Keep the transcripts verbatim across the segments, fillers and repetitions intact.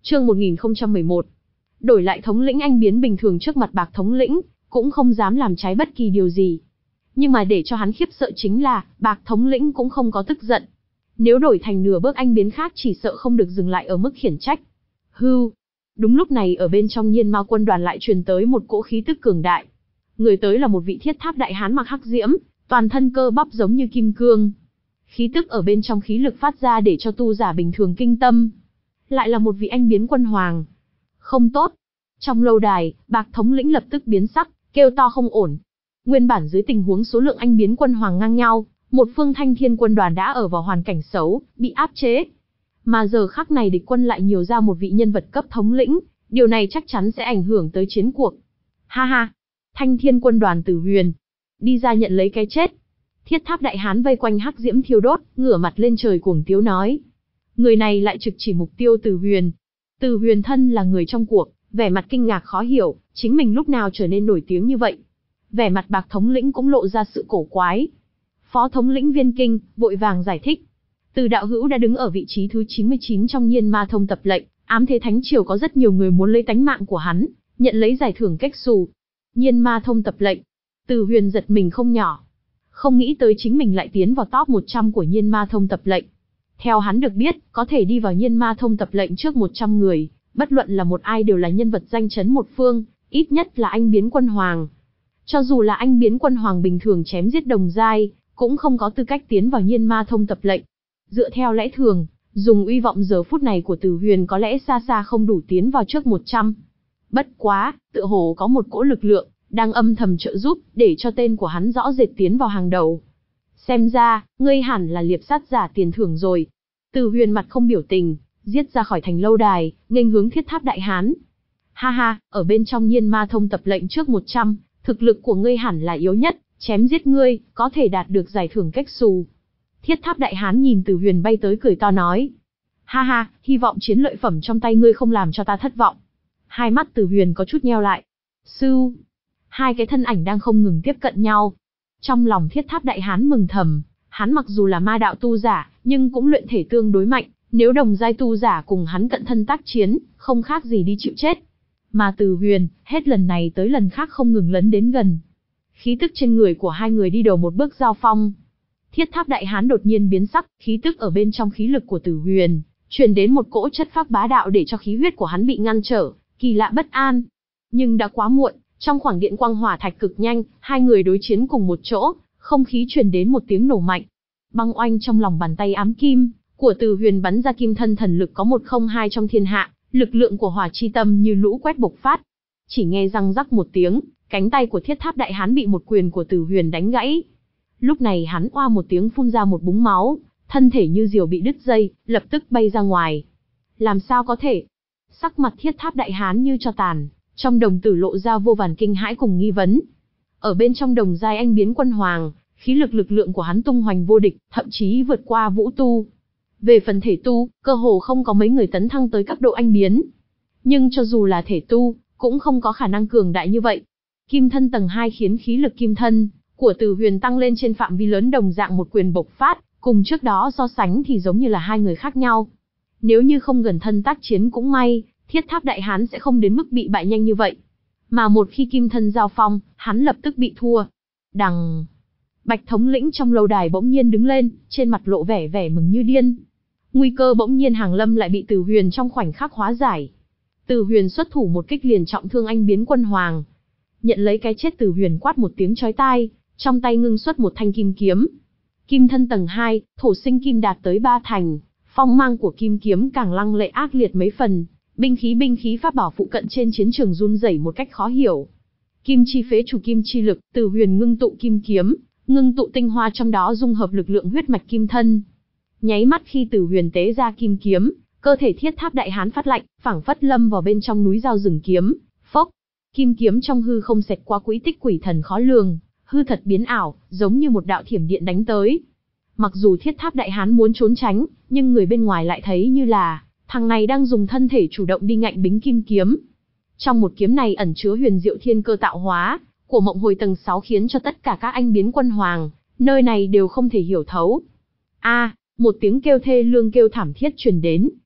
Chương một nghìn không trăm mười một. Đổi lại thống lĩnh anh biến bình thường trước mặt Bạc thống lĩnh, cũng không dám làm trái bất kỳ điều gì. Nhưng mà để cho hắn khiếp sợ chính là, Bạc thống lĩnh cũng không có tức giận. Nếu đổi thành nửa bước anh biến khác chỉ sợ không được dừng lại ở mức khiển trách. Hưu. Đúng lúc này ở bên trong Nhiên Ma quân đoàn lại truyền tới một cỗ khí tức cường đại. Người tới là một vị thiết tháp đại hán mặc hắc diễm, toàn thân cơ bắp giống như kim cương. Khí tức ở bên trong khí lực phát ra để cho tu giả bình thường kinh tâm. Lại là một vị anh biến quân hoàng. Không tốt. Trong lâu đài, Bạc thống lĩnh lập tức biến sắc, kêu to không ổn. Nguyên bản dưới tình huống số lượng anh biến quân hoàng ngang nhau, một phương Thanh Thiên quân đoàn đã ở vào hoàn cảnh xấu, bị áp chế. Mà giờ khắc này địch quân lại nhiều ra một vị nhân vật cấp thống lĩnh, điều này chắc chắn sẽ ảnh hưởng tới chiến cuộc. Ha ha, Thanh Thiên quân đoàn Tử Huyền, đi ra nhận lấy cái chết. Thiết tháp đại hán vây quanh hắc diễm thiêu đốt, ngửa mặt lên trời cuồng tiếu nói. Người này lại trực chỉ mục tiêu Tử Huyền. Tử Huyền thân là người trong cuộc, vẻ mặt kinh ngạc khó hiểu, chính mình lúc nào trở nên nổi tiếng như vậy. Vẻ mặt Bạc thống lĩnh cũng lộ ra sự cổ quái. Phó thống lĩnh Viên Kinh vội vàng giải thích. Từ đạo hữu đã đứng ở vị trí thứ chín mươi chín trong Nhiên Ma thông tập lệnh, ám thế thánh triều có rất nhiều người muốn lấy tánh mạng của hắn, nhận lấy giải thưởng cách xù. Nhiên Ma thông tập lệnh. Từ Huyền giật mình không nhỏ. Không nghĩ tới chính mình lại tiến vào top một trăm của Nhiên Ma thông tập lệnh. Theo hắn được biết, có thể đi vào Nhiên Ma thông tập lệnh trước một trăm người, bất luận là một ai đều là nhân vật danh chấn một phương, ít nhất là anh biến quân hoàng. Cho dù là anh biến quân hoàng bình thường chém giết đồng giai, cũng không có tư cách tiến vào Nhiên Ma thông tập lệnh. Dựa theo lẽ thường, dùng uy vọng giờ phút này của Tử Huyền có lẽ xa xa không đủ tiến vào trước một trăm. Bất quá, tựa hồ có một cỗ lực lượng đang âm thầm trợ giúp để cho tên của hắn rõ rệt tiến vào hàng đầu. Xem ra, ngươi hẳn là liệp sát giả tiền thưởng rồi. Tử Huyền mặt không biểu tình, giết ra khỏi thành lâu đài, nghênh hướng thiết tháp đại hán. Ha ha, ở bên trong Nhiên Ma thông tập lệnh trước một trăm, thực lực của ngươi hẳn là yếu nhất, chém giết ngươi, có thể đạt được giải thưởng cách xù. Thiết tháp đại hán nhìn Tử Huyền bay tới cười to nói. Ha ha, hy vọng chiến lợi phẩm trong tay ngươi không làm cho ta thất vọng. Hai mắt Tử Huyền có chút nheo lại. Sư. Hai cái thân ảnh đang không ngừng tiếp cận nhau. Trong lòng thiết tháp đại hán mừng thầm, hắn mặc dù là ma đạo tu giả, nhưng cũng luyện thể tương đối mạnh, nếu đồng giai tu giả cùng hắn cận thân tác chiến, không khác gì đi chịu chết. Mà Tử Huyền, hết lần này tới lần khác không ngừng lấn đến gần. Khí tức trên người của hai người đi đầu một bước giao phong. Thiết tháp đại hán đột nhiên biến sắc, khí tức ở bên trong khí lực của Tử Huyền, truyền đến một cỗ chất phác bá đạo để cho khí huyết của hắn bị ngăn trở, kỳ lạ bất an. Nhưng đã quá muộn, trong khoảng điện quang hỏa thạch cực nhanh, hai người đối chiến cùng một chỗ, không khí truyền đến một tiếng nổ mạnh. Băng oanh trong lòng bàn tay ám kim của Tử Huyền bắn ra kim thân thần lực có một không hai trong thiên hạ, lực lượng của hỏa chi tâm như lũ quét bộc phát. Chỉ nghe răng rắc một tiếng, cánh tay của thiết tháp đại hán bị một quyền của Tử Huyền đánh gãy. Lúc này hắn oa một tiếng phun ra một búng máu, thân thể như diều bị đứt dây, lập tức bay ra ngoài. Làm sao có thể? Sắc mặt thiết tháp đại hán như tro tàn, trong đồng tử lộ ra vô vàn kinh hãi cùng nghi vấn. Ở bên trong đồng giai anh biến quân hoàng, khí lực lực lượng của hắn tung hoành vô địch, thậm chí vượt qua vũ tu. Về phần thể tu, cơ hồ không có mấy người tấn thăng tới cấp độ anh biến. Nhưng cho dù là thể tu, cũng không có khả năng cường đại như vậy. Kim thân tầng hai khiến khí lực kim thân của Tử Huyền tăng lên trên phạm vi lớn, đồng dạng một quyền bộc phát, cùng trước đó so sánh thì giống như là hai người khác nhau. Nếu như không gần thân tác chiến cũng may, thiết tháp đại hán sẽ không đến mức bị bại nhanh như vậy. Mà một khi kim thân giao phong, hắn lập tức bị thua. Đằng... Bạch thống lĩnh trong lâu đài bỗng nhiên đứng lên, trên mặt lộ vẻ vẻ mừng như điên. Nguy cơ bỗng nhiên hàng lâm lại bị Tử Huyền trong khoảnh khắc hóa giải. Tử Huyền xuất thủ một kích liền trọng thương anh biến quân hoàng. Nhận lấy cái chết, Tử Huyền quát một tiếng chói tai, trong tay ngưng xuất một thanh kim kiếm. Kim thân tầng hai, thổ sinh kim đạt tới ba thành, phong mang của kim kiếm càng lăng lệ ác liệt mấy phần, binh khí binh khí pháp bảo phụ cận trên chiến trường run rẩy một cách khó hiểu. Kim chi phế chủ kim chi lực, Tử Huyền ngưng tụ kim kiếm, ngưng tụ tinh hoa trong đó dung hợp lực lượng huyết mạch kim thân. Nháy mắt khi Tử Huyền tế ra kim kiếm, cơ thể thiết tháp đại hán phát lạnh, phảng phất lâm vào bên trong núi dao rừng kiếm. Phốc, kim kiếm trong hư không xẹt qua quỹ tích quỷ thần khó lường, hư thật biến ảo, giống như một đạo thiểm điện đánh tới. Mặc dù thiết tháp đại hán muốn trốn tránh, nhưng người bên ngoài lại thấy như là thằng này đang dùng thân thể chủ động đi ngạnh bính kim kiếm. Trong một kiếm này ẩn chứa huyền diệu thiên cơ tạo hóa của mộng hồi tầng sáu, khiến cho tất cả các anh biến quân hoàng nơi này đều không thể hiểu thấu. A, một tiếng kêu thê lương kêu thảm thiết truyền đến,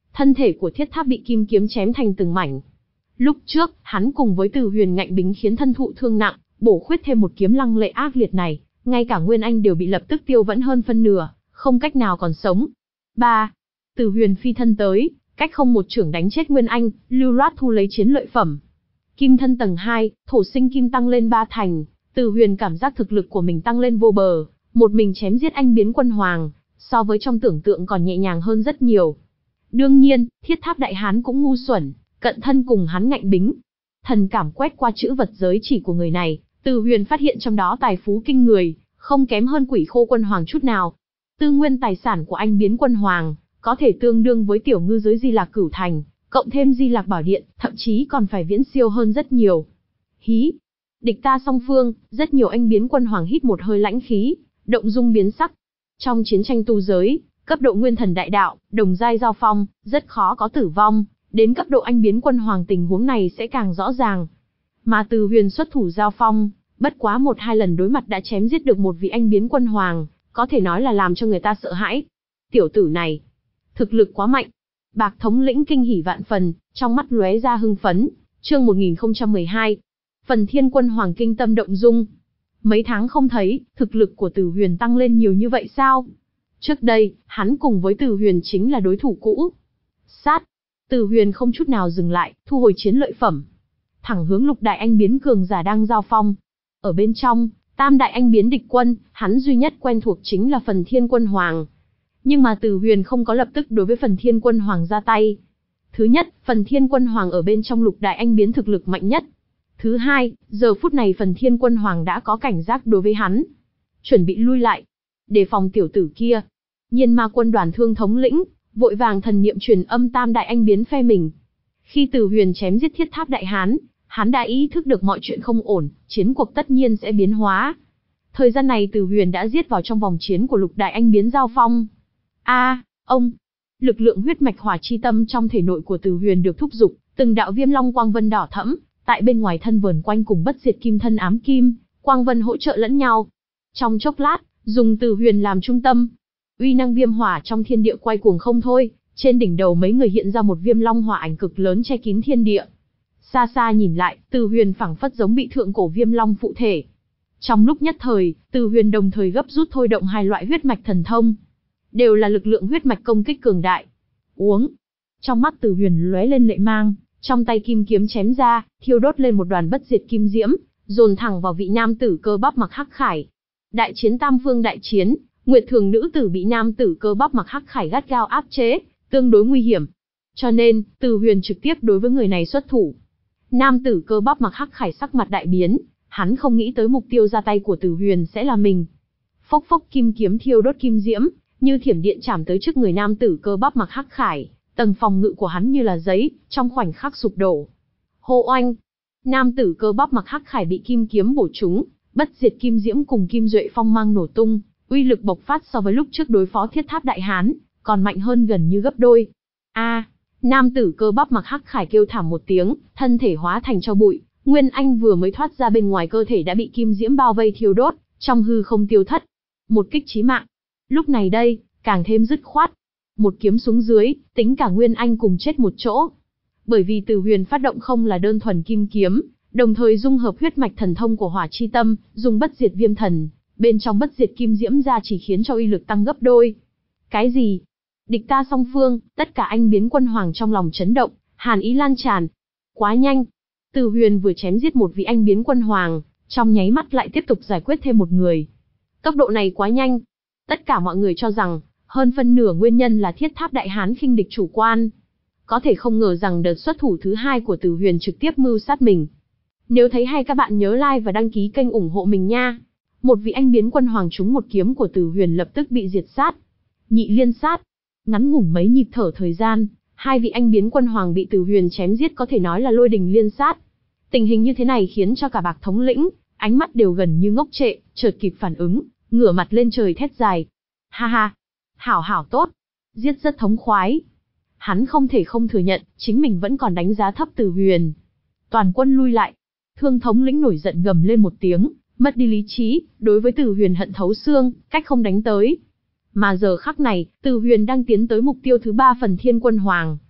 thân thể của thiết tháp bị kim kiếm chém thành từng mảnh. Lúc trước, hắn cùng với Từ Huyền ngạnh bính khiến thân thụ thương nặng, bổ khuyết thêm một kiếm lăng lệ ác liệt này, ngay cả Nguyên Anh đều bị lập tức tiêu vẫn hơn phân nửa, không cách nào còn sống. ba. Từ Huyền phi thân tới, cách không một chưởng đánh chết Nguyên Anh, lưu loát thu lấy chiến lợi phẩm. Kim thân tầng hai, thổ sinh kim tăng lên ba thành, Từ Huyền cảm giác thực lực của mình tăng lên vô bờ, một mình chém giết anh biến quân hoàng, so với trong tưởng tượng còn nhẹ nhàng hơn rất nhiều. Đương nhiên, thiết tháp đại hán cũng ngu xuẩn, cận thân cùng hắn ngạnh bính. Thần cảm quét qua chữ vật giới chỉ của người này, Từ Huyền phát hiện trong đó tài phú kinh người, không kém hơn Quỷ Khô quân hoàng chút nào. Tư nguyên tài sản của anh biến quân hoàng, có thể tương đương với tiểu ngư giới Di Lạc Cửu Thành, cộng thêm Di Lạc Bảo Điện, thậm chí còn phải viễn siêu hơn rất nhiều. Hí! Địch ta song phương, rất nhiều anh biến quân hoàng hít một hơi lãnh khí, động dung biến sắc. Trong chiến tranh tu giới, cấp độ nguyên thần đại đạo, đồng giai giao phong, rất khó có tử vong, đến cấp độ anh biến quân hoàng tình huống này sẽ càng rõ ràng. Mà Từ Huyền xuất thủ giao phong, bất quá một hai lần đối mặt đã chém giết được một vị anh biến quân hoàng, có thể nói là làm cho người ta sợ hãi. Tiểu tử này, thực lực quá mạnh. Bạc thống lĩnh kinh hỉ vạn phần, trong mắt lóe ra hưng phấn. Chương một nghìn không trăm mười hai. Phần Thiên Quân Hoàng kinh tâm động dung. Mấy tháng không thấy, thực lực của Từ Huyền tăng lên nhiều như vậy sao? Trước đây, hắn cùng với Từ Huyền chính là đối thủ cũ. Sát! Từ Huyền không chút nào dừng lại, thu hồi chiến lợi phẩm. Thẳng hướng lục đại anh biến cường giả đang giao phong. Ở bên trong, tam đại anh biến địch quân, hắn duy nhất quen thuộc chính là Phần Thiên Quân Hoàng. Nhưng mà Từ Huyền không có lập tức đối với Phần Thiên Quân Hoàng ra tay. Thứ nhất, Phần Thiên Quân Hoàng ở bên trong lục đại anh biến thực lực mạnh nhất. Thứ hai, giờ phút này Phần Thiên Quân Hoàng đã có cảnh giác đối với hắn. Chuẩn bị lui lại. Đề phòng tiểu tử kia. Nhiên Ma quân đoàn thương thống lĩnh, vội vàng thần niệm truyền âm tam đại anh biến phe mình. Khi Từ Huyền chém giết thiết tháp đại hán, hắn đã ý thức được mọi chuyện không ổn, chiến cuộc tất nhiên sẽ biến hóa. Thời gian này Từ Huyền đã giết vào trong vòng chiến của lục đại anh biến giao phong. A, à, ông! Lực lượng huyết mạch hỏa chi tâm trong thể nội của Từ Huyền được thúc giục, từng đạo viêm long quang vân đỏ thẫm, tại bên ngoài thân vờn quanh cùng bất diệt kim thân ám kim, quang vân hỗ trợ lẫn nhau. Trong chốc lát, dùng Từ Huyền làm trung tâm, uy năng viêm hỏa trong thiên địa quay cuồng không thôi, trên đỉnh đầu mấy người hiện ra một viêm long hỏa ảnh cực lớn che kín thiên địa. Xa xa nhìn lại, Từ Huyền phảng phất giống bị thượng cổ viêm long phụ thể. Trong lúc nhất thời, Từ Huyền đồng thời gấp rút thôi động hai loại huyết mạch thần thông, đều là lực lượng huyết mạch công kích cường đại. Uống. Trong mắt Từ Huyền lóe lên lệ mang, trong tay kim kiếm chém ra, thiêu đốt lên một đoàn bất diệt kim diễm, dồn thẳng vào vị nam tử cơ bắp mặc hắc khải. Đại chiến tam phương đại chiến, Nguyệt Thường nữ tử bị nam tử cơ bắp mặc hắc khải gắt gao áp chế, tương đối nguy hiểm. Cho nên, Từ Huyền trực tiếp đối với người này xuất thủ. Nam tử cơ bắp mặc hắc khải sắc mặt đại biến, hắn không nghĩ tới mục tiêu ra tay của Từ Huyền sẽ là mình. Phốc phốc kim kiếm thiêu đốt kim diễm, như thiểm điện chạm tới trước người nam tử cơ bắp mặc hắc khải, tầng phòng ngự của hắn như là giấy, trong khoảnh khắc sụp đổ. Hô oanh! Nam tử cơ bắp mặc hắc khải bị kim kiếm bổ trúng, bất diệt kim diễm cùng kim duệ phong mang nổ tung, uy lực bộc phát so với lúc trước đối phó thiết tháp đại hán, còn mạnh hơn gần như gấp đôi. A! À, nam tử cơ bắp mặc hắc khải kêu thảm một tiếng, thân thể hóa thành tro bụi, Nguyên Anh vừa mới thoát ra bên ngoài cơ thể đã bị kim diễm bao vây thiêu đốt, trong hư không tiêu thất. Một kích chí mạng. Lúc này đây, càng thêm dứt khoát. Một kiếm xuống dưới, tính cả Nguyên Anh cùng chết một chỗ. Bởi vì Từ Huyền phát động không là đơn thuần kim kiếm, đồng thời dung hợp huyết mạch thần thông của hỏa chi tâm, dùng bất diệt viêm thần, bên trong bất diệt kim diễm ra chỉ khiến cho uy lực tăng gấp đôi. Cái gì? Địch ta song phương, tất cả anh biến quân hoàng trong lòng chấn động, hàn ý lan tràn. Quá nhanh. Từ Huyền vừa chém giết một vị anh biến quân hoàng, trong nháy mắt lại tiếp tục giải quyết thêm một người. Tốc độ này quá nhanh. Tất cả mọi người cho rằng, hơn phân nửa nguyên nhân là thiết tháp đại hán khinh địch chủ quan. Có thể không ngờ rằng đợt xuất thủ thứ hai của Từ Huyền trực tiếp mưu sát mình. Nếu thấy hay các bạn nhớ like và đăng ký kênh ủng hộ mình nha. Một vị anh biến quân hoàng trúng một kiếm của Từ Huyền lập tức bị diệt sát. Nhị liên sát. Ngắn ngủn mấy nhịp thở thời gian, hai vị anh biến quân hoàng bị Từ Huyền chém giết có thể nói là lôi đình liên sát. Tình hình như thế này khiến cho cả Bạc thống lĩnh, ánh mắt đều gần như ngốc trệ, chợt kịp phản ứng, ngửa mặt lên trời thét dài. Ha ha, hảo hảo tốt, giết rất thống khoái. Hắn không thể không thừa nhận, chính mình vẫn còn đánh giá thấp Từ Huyền. Toàn quân lui lại. Thương thống lĩnh nổi giận gầm lên một tiếng, mất đi lý trí, đối với Từ Huyền hận thấu xương, cách không đánh tới. Mà giờ khắc này, Từ Huyền đang tiến tới mục tiêu thứ ba Phần Thiên Quân Hoàng.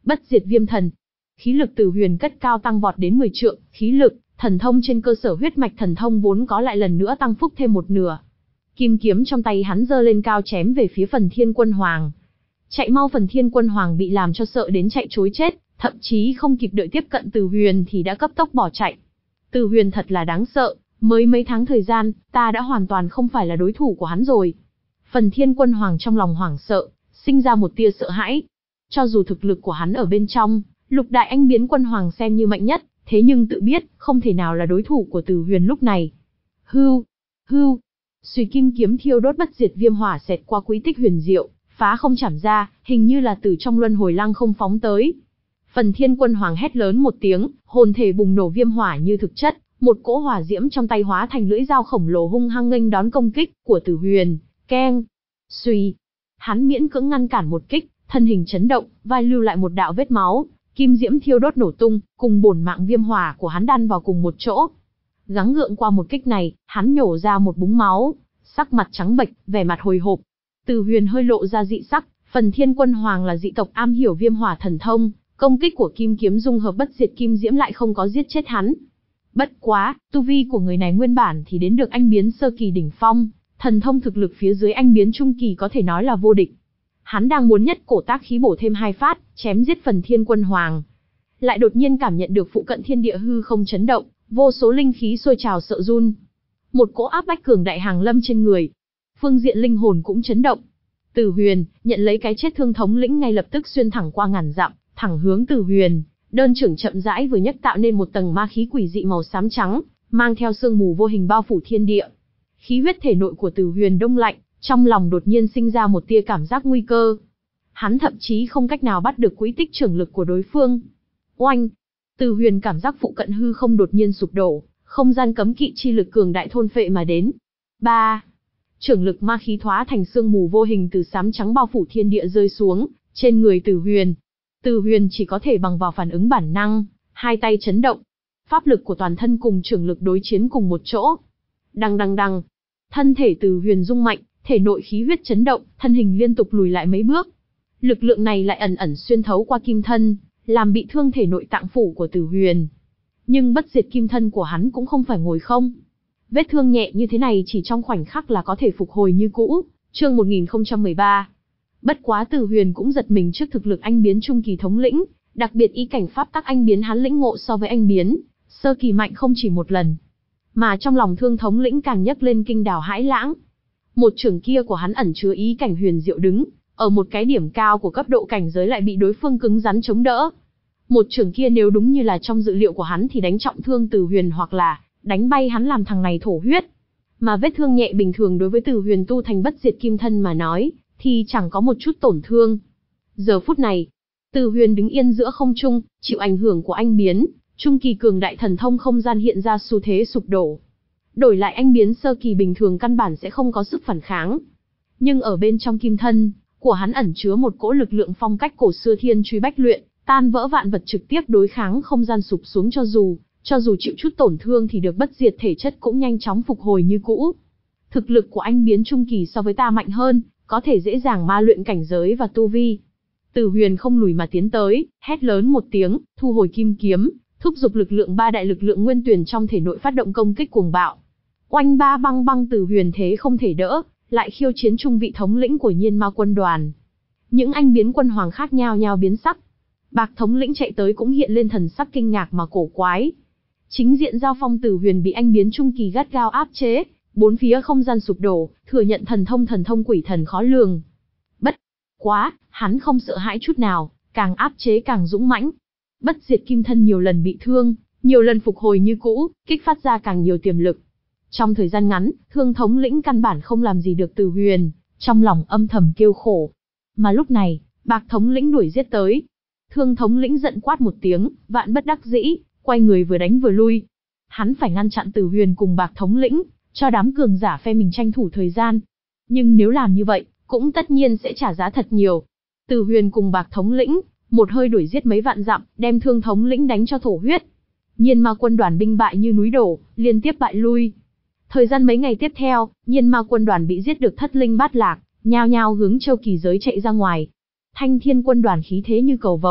Bất diệt viêm thần. Khí lực Từ Huyền cất cao tăng vọt đến mười trượng, khí lực, thần thông trên cơ sở huyết mạch thần thông vốn có lại lần nữa tăng phúc thêm một nửa. Kim kiếm trong tay hắn giơ lên cao chém về phía Phần Thiên Quân Hoàng. Chạy mau Phần Thiên Quân Hoàng bị làm cho sợ đến chạy trối chết, thậm chí không kịp đợi tiếp cận Từ Huyền thì đã cấp tốc bỏ chạy. Từ Huyền thật là đáng sợ, mới mấy tháng thời gian, ta đã hoàn toàn không phải là đối thủ của hắn rồi. Phần Thiên Quân Hoàng trong lòng hoảng sợ, sinh ra một tia sợ hãi. Cho dù thực lực của hắn ở bên trong, Lục Đại Anh Biến Quân Hoàng xem như mạnh nhất, thế nhưng tự biết, không thể nào là đối thủ của Từ Huyền lúc này. Hưu, hưu, Xùy kim kiếm thiêu đốt bất diệt viêm hỏa xẹt qua quỹ tích huyền diệu, phá không chảm ra, hình như là từ trong luân hồi lăng không phóng tới. Phần Thiên Quân Hoàng hét lớn một tiếng, hồn thể bùng nổ viêm hỏa như thực chất, một cỗ hỏa diễm trong tay hóa thành lưỡi dao khổng lồ hung hăng nghênh đón công kích của Từ Huyền. Keng, suy, hắn miễn cưỡng ngăn cản một kích, thân hình chấn động, vai lưu lại một đạo vết máu, kim diễm thiêu đốt nổ tung, cùng bổn mạng viêm hỏa của hắn đan vào cùng một chỗ. Gắng gượng qua một kích này, hắn nhổ ra một búng máu, sắc mặt trắng bệch, vẻ mặt hồi hộp. Từ Huyền hơi lộ ra dị sắc, Phần Thiên Quân Hoàng là dị tộc am hiểu viêm hỏa thần thông, công kích của kim kiếm dung hợp bất diệt kim diễm lại không có giết chết hắn. Bất quá, tu vi của người này nguyên bản thì đến được anh biến sơ kỳ đỉnh phong, thần thông thực lực phía dưới anh biến trung kỳ có thể nói là vô địch. Hắn đang muốn nhất cổ tác khí bổ thêm hai phát, chém giết Phần Thiên Quân Hoàng. Lại đột nhiên cảm nhận được phụ cận thiên địa hư không chấn động, vô số linh khí sôi trào sợ run. Một cỗ áp bách cường đại hàng lâm trên người. Phương diện linh hồn cũng chấn động. Từ Huyền, nhận lấy cái chết thương thống lĩnh ngay lập tức xuyên thẳng qua ngàn dặm, thẳng hướng Từ Huyền, đơn trưởng chậm rãi vừa nhấc tạo nên một tầng ma khí quỷ dị màu xám trắng, mang theo sương mù vô hình bao phủ thiên địa. Khí huyết thể nội của Từ Huyền đông lạnh, trong lòng đột nhiên sinh ra một tia cảm giác nguy cơ. Hắn thậm chí không cách nào bắt được quỹ tích trưởng lực của đối phương. Oanh! Từ Huyền cảm giác phụ cận hư không đột nhiên sụp đổ, không gian cấm kỵ chi lực cường đại thôn phệ mà đến. Ba! Trưởng lực ma khí thoá thành sương mù vô hình từ xám trắng bao phủ thiên địa rơi xuống, trên người Từ Huyền. Từ Huyền chỉ có thể bằng vào phản ứng bản năng, hai tay chấn động. Pháp lực của toàn thân cùng trưởng lực đối chiến cùng một chỗ. Đằng đằng đằng! Thân thể Từ Huyền rung mạnh, thể nội khí huyết chấn động, thân hình liên tục lùi lại mấy bước. Lực lượng này lại ẩn ẩn xuyên thấu qua kim thân, làm bị thương thể nội tạng phủ của Từ Huyền. Nhưng bất diệt kim thân của hắn cũng không phải ngồi không. Vết thương nhẹ như thế này chỉ trong khoảnh khắc là có thể phục hồi như cũ. Chương một nghìn không trăm mười ba. Bất quá Từ Huyền cũng giật mình trước thực lực anh biến trung kỳ thống lĩnh, đặc biệt ý cảnh pháp tắc anh biến hắn lĩnh ngộ so với anh biến sơ kỳ mạnh không chỉ một lần. Mà trong lòng Thương thống lĩnh càng nhấc lên kinh đảo hãi lãng. Một trường kia của hắn ẩn chứa ý cảnh huyền diệu đứng, ở một cái điểm cao của cấp độ cảnh giới lại bị đối phương cứng rắn chống đỡ. Một trường kia nếu đúng như là trong dự liệu của hắn thì đánh trọng thương Từ Huyền hoặc là đánh bay hắn làm thằng này thổ huyết. Mà vết thương nhẹ bình thường đối với Từ Huyền tu thành bất diệt kim thân mà nói, thì chẳng có một chút tổn thương. Giờ phút này, Từ Huyền đứng yên giữa không trung, chịu ảnh hưởng của anh biến, trung kỳ cường đại thần thông không gian hiện ra xu thế sụp đổ. Đổi lại anh biến sơ kỳ bình thường căn bản sẽ không có sức phản kháng. Nhưng ở bên trong kim thân của hắn ẩn chứa một cỗ lực lượng phong cách cổ xưa thiên truy bách luyện, tan vỡ vạn vật trực tiếp đối kháng không gian sụp xuống cho dù, cho dù chịu chút tổn thương thì được bất diệt thể chất cũng nhanh chóng phục hồi như cũ. Thực lực của anh biến trung kỳ so với ta mạnh hơn, có thể dễ dàng ma luyện cảnh giới và tu vi. Từ Huyền không lùi mà tiến tới, hét lớn một tiếng, thu hồi kim kiếm, thúc giục lực lượng ba đại lực lượng nguyên tuyển trong thể nội phát động công kích cuồng bạo. Oanh ba băng băng Từ Huyền thế không thể đỡ, lại khiêu chiến trung vị thống lĩnh của Nhiên Ma quân đoàn. Những anh biến quân hoàng khác nhau nhau biến sắc. Bạc thống lĩnh chạy tới cũng hiện lên thần sắc kinh ngạc mà cổ quái. Chính diện giao phong Từ Huyền bị anh biến trung kỳ gắt gao áp chế, bốn phía không gian sụp đổ, thừa nhận thần thông thần thông quỷ thần khó lường. Bất quá, hắn không sợ hãi chút nào, càng áp chế càng dũng mãnh. Bất diệt kim thân nhiều lần bị thương, nhiều lần phục hồi như cũ, kích phát ra càng nhiều tiềm lực. Trong thời gian ngắn, Thương thống lĩnh căn bản không làm gì được Từ Huyền, trong lòng âm thầm kêu khổ. Mà lúc này, Bạc thống lĩnh đuổi giết tới. Thương thống lĩnh giận quát một tiếng, vạn bất đắc dĩ, quay người vừa đánh vừa lui. Hắn phải ngăn chặn Từ Huyền cùng Bạc thống lĩnh, cho đám cường giả phe mình tranh thủ thời gian. Nhưng nếu làm như vậy, cũng tất nhiên sẽ trả giá thật nhiều. Từ Huyền cùng Bạc thống lĩnh, một hơi đuổi giết mấy vạn dặm, đem Thương thống lĩnh đánh cho thổ huyết. Nhiên Ma quân đoàn binh bại như núi đổ, liên tiếp bại lui. Thời gian mấy ngày tiếp theo, Nhiên Ma quân đoàn bị giết được thất linh bát lạc, nhao nhao hướng Châu Kỳ giới chạy ra ngoài. Thanh Thiên quân đoàn khí thế như cầu vồng,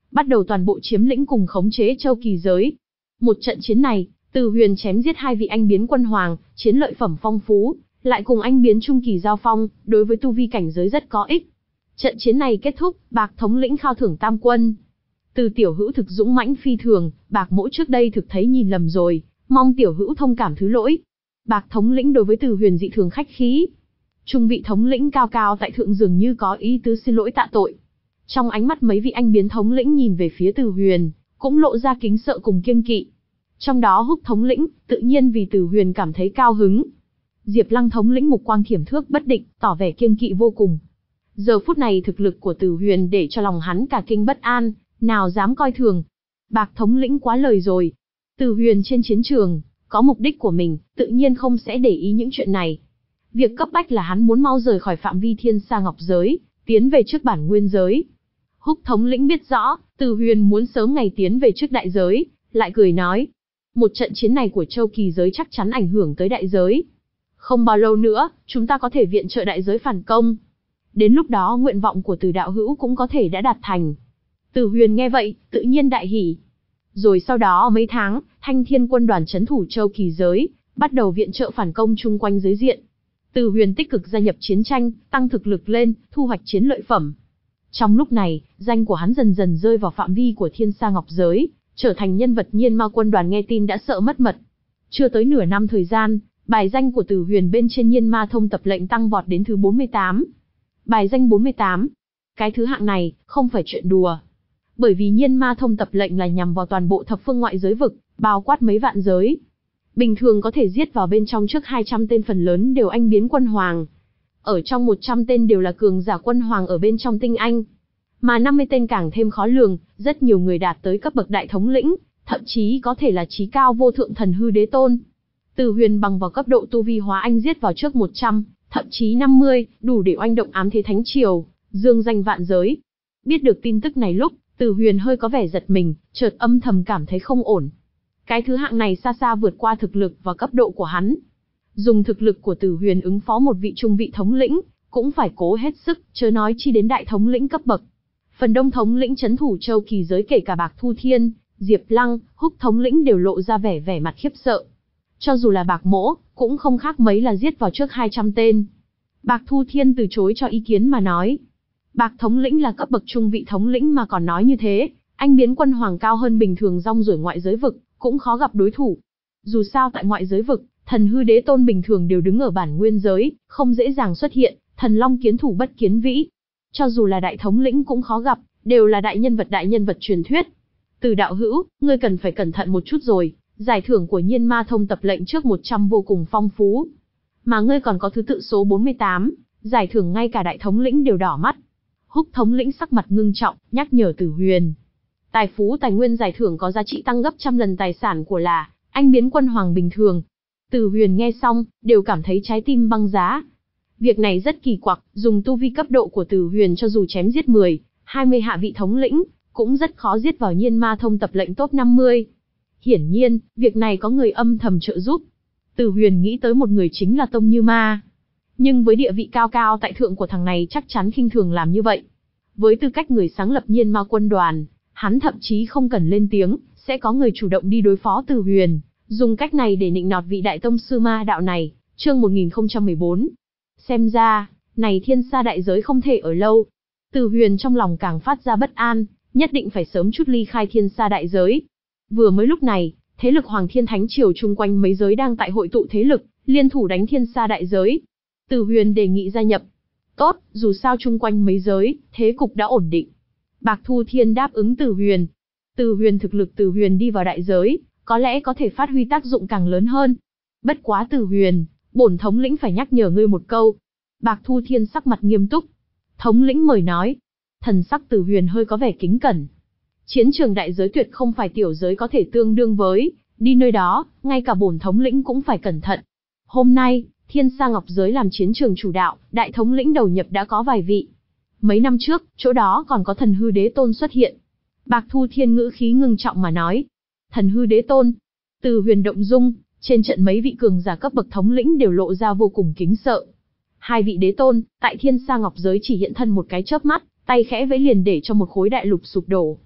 bắt đầu toàn bộ chiếm lĩnh cùng khống chế châu Kỳ giới. Một trận chiến này, Từ Huyền chém giết hai vị anh biến quân hoàng, chiến lợi phẩm phong phú, lại cùng anh biến trung kỳ giao phong, đối với tu vi cảnh giới rất có ích. Trận chiến này kết thúc, Bạc thống lĩnh khao thưởng tam quân. Từ tiểu hữu thực dũng mãnh phi thường, Bạc mỗ trước đây thực thấy nhìn lầm rồi, mong tiểu hữu thông cảm thứ lỗi. Bạc thống lĩnh đối với Từ Huyền dị thường khách khí. Trung vị thống lĩnh cao cao tại thượng dường như có ý tứ xin lỗi tạ tội. Trong ánh mắt mấy vị anh biến thống lĩnh nhìn về phía Từ Huyền, cũng lộ ra kính sợ cùng kiêng kỵ. Trong đó Húc thống lĩnh, tự nhiên vì Từ Huyền cảm thấy cao hứng. Diệp Lăng thống lĩnh mục quang thiểm thước bất định, tỏ vẻ kiêng kỵ vô cùng. Giờ phút này thực lực của Từ Huyền để cho lòng hắn cả kinh bất an, nào dám coi thường. Bạc thống lĩnh quá lời rồi. Từ Huyền trên chiến trường, có mục đích của mình, tự nhiên không sẽ để ý những chuyện này. Việc cấp bách là hắn muốn mau rời khỏi phạm vi Thiên Sa Ngọc giới, tiến về trước bản nguyên giới. Húc thống lĩnh biết rõ, Từ Huyền muốn sớm ngày tiến về trước đại giới, lại cười nói. Một trận chiến này của châu Kỳ giới chắc chắn ảnh hưởng tới đại giới. Không bao lâu nữa, chúng ta có thể viện trợ đại giới phản công. Đến lúc đó nguyện vọng của Từ đạo hữu cũng có thể đã đạt thành. Từ Huyền nghe vậy, tự nhiên đại hỉ. Rồi sau đó mấy tháng, Thanh Thiên quân đoàn trấn thủ châu Kỳ giới, bắt đầu viện trợ phản công chung quanh giới diện. Từ Huyền tích cực gia nhập chiến tranh, tăng thực lực lên, thu hoạch chiến lợi phẩm. Trong lúc này, danh của hắn dần dần rơi vào phạm vi của Thiên Sa Ngọc giới, trở thành nhân vật Nhiên Ma quân đoàn nghe tin đã sợ mất mật. Chưa tới nửa năm thời gian, bài danh của Từ Huyền bên trên Nhiên Ma thông tập lệnh tăng vọt đến thứ bốn mươi tám. Bài danh bốn mươi tám. Cái thứ hạng này, không phải chuyện đùa. Bởi vì Nhiên Ma thông tập lệnh là nhằm vào toàn bộ thập phương ngoại giới vực, bao quát mấy vạn giới. Bình thường có thể giết vào bên trong trước hai trăm tên phần lớn đều anh biến quân hoàng. Ở trong một trăm tên đều là cường giả quân hoàng ở bên trong tinh anh. Mà năm mươi tên càng thêm khó lường, rất nhiều người đạt tới cấp bậc đại thống lĩnh, thậm chí có thể là chí cao vô thượng thần hư đế tôn. Từ Huyền bằng vào cấp độ tu vi hóa anh giết vào trước một trăm, thậm chí năm mươi, đủ để oanh động ám thế thánh triều, dương danh vạn giới. Biết được tin tức này lúc, Từ Huyền hơi có vẻ giật mình, chợt âm thầm cảm thấy không ổn. Cái thứ hạng này xa xa vượt qua thực lực và cấp độ của hắn. Dùng thực lực của Từ Huyền ứng phó một vị trung vị thống lĩnh, cũng phải cố hết sức, chớ nói chi đến đại thống lĩnh cấp bậc. Phần đông thống lĩnh trấn thủ châu Kỳ giới kể cả Bạc Thu Thiên, Diệp Lăng, Húc thống lĩnh đều lộ ra vẻ vẻ mặt khiếp sợ. Cho dù là Bạc Mỗ, cũng không khác mấy là giết vào trước hai trăm tên. Bạc Thu Thiên từ chối cho ý kiến mà nói. Bạc thống lĩnh là cấp bậc trung vị thống lĩnh mà còn nói như thế, anh biến quân hoàng cao hơn bình thường rong ruổi ngoại giới vực, cũng khó gặp đối thủ. Dù sao tại ngoại giới vực, thần hư đế tôn bình thường đều đứng ở bản nguyên giới, không dễ dàng xuất hiện, thần long kiến thủ bất kiến vĩ. Cho dù là đại thống lĩnh cũng khó gặp, đều là đại nhân vật đại nhân vật truyền thuyết. Từ đạo hữu, ngươi cần phải cẩn thận một chút rồi, giải thưởng của Nhiên Ma thông tập lệnh trước một trăm vô cùng phong phú. Mà ngươi còn có thứ tự số bốn mươi tám, giải thưởng ngay cả đại thống lĩnh đều đỏ mắt. Húc thống lĩnh sắc mặt ngưng trọng, nhắc nhở Từ Huyền. Tài phú tài nguyên giải thưởng có giá trị tăng gấp trăm lần tài sản của là anh biến quân hoàng bình thường. Từ Huyền nghe xong, đều cảm thấy trái tim băng giá. Việc này rất kỳ quặc, dùng tu vi cấp độ của Từ Huyền cho dù chém giết mười, hai mươi hạ vị thống lĩnh, cũng rất khó giết vào Nhiên Ma thông tập lệnh top năm mươi. Hiển nhiên, việc này có người âm thầm trợ giúp. Từ Huyền nghĩ tới một người chính là Tông Như Ma. Nhưng với địa vị cao cao tại thượng của thằng này chắc chắn khinh thường làm như vậy. Với tư cách người sáng lập Nhiên Ma quân đoàn, hắn thậm chí không cần lên tiếng, sẽ có người chủ động đi đối phó Từ Huyền, dùng cách này để nịnh nọt vị đại tông sư ma đạo này. Chương một nghìn không trăm mười bốn. Xem ra, này Thiên Sa đại giới không thể ở lâu. Từ Huyền trong lòng càng phát ra bất an, nhất định phải sớm chút ly khai Thiên Sa đại giới. Vừa mới lúc này, thế lực Hoàng Thiên Thánh Triều chung quanh mấy giới đang tại hội tụ thế lực, liên thủ đánh Thiên Sa đại giới. Từ Huyền đề nghị gia nhập. Tốt, dù sao chung quanh mấy giới, thế cục đã ổn định. Bạc Thu Thiên đáp ứng Từ Huyền. Từ Huyền thực lực Từ Huyền đi vào đại giới, có lẽ có thể phát huy tác dụng càng lớn hơn. Bất quá Từ Huyền, bổn thống lĩnh phải nhắc nhở ngươi một câu. Bạc Thu Thiên sắc mặt nghiêm túc. Thống lĩnh mời nói. Thần sắc Từ Huyền hơi có vẻ kính cẩn. Chiến trường đại giới tuyệt không phải tiểu giới có thể tương đương với, đi nơi đó, ngay cả bổn thống lĩnh cũng phải cẩn thận. Hôm nay, Thiên Sa Ngọc giới làm chiến trường chủ đạo, đại thống lĩnh đầu nhập đã có vài vị. Mấy năm trước, chỗ đó còn có thần hư đế tôn xuất hiện. Bạc Thu Thiên ngữ khí ngưng trọng mà nói. Thần hư đế tôn. Từ Huyền động dung, trên trận mấy vị cường giả cấp bậc thống lĩnh đều lộ ra vô cùng kính sợ. Hai vị đế tôn, tại Thiên Sa Ngọc giới chỉ hiện thân một cái chớp mắt, tay khẽ vẫy liền để cho một khối đại lục sụp đổ.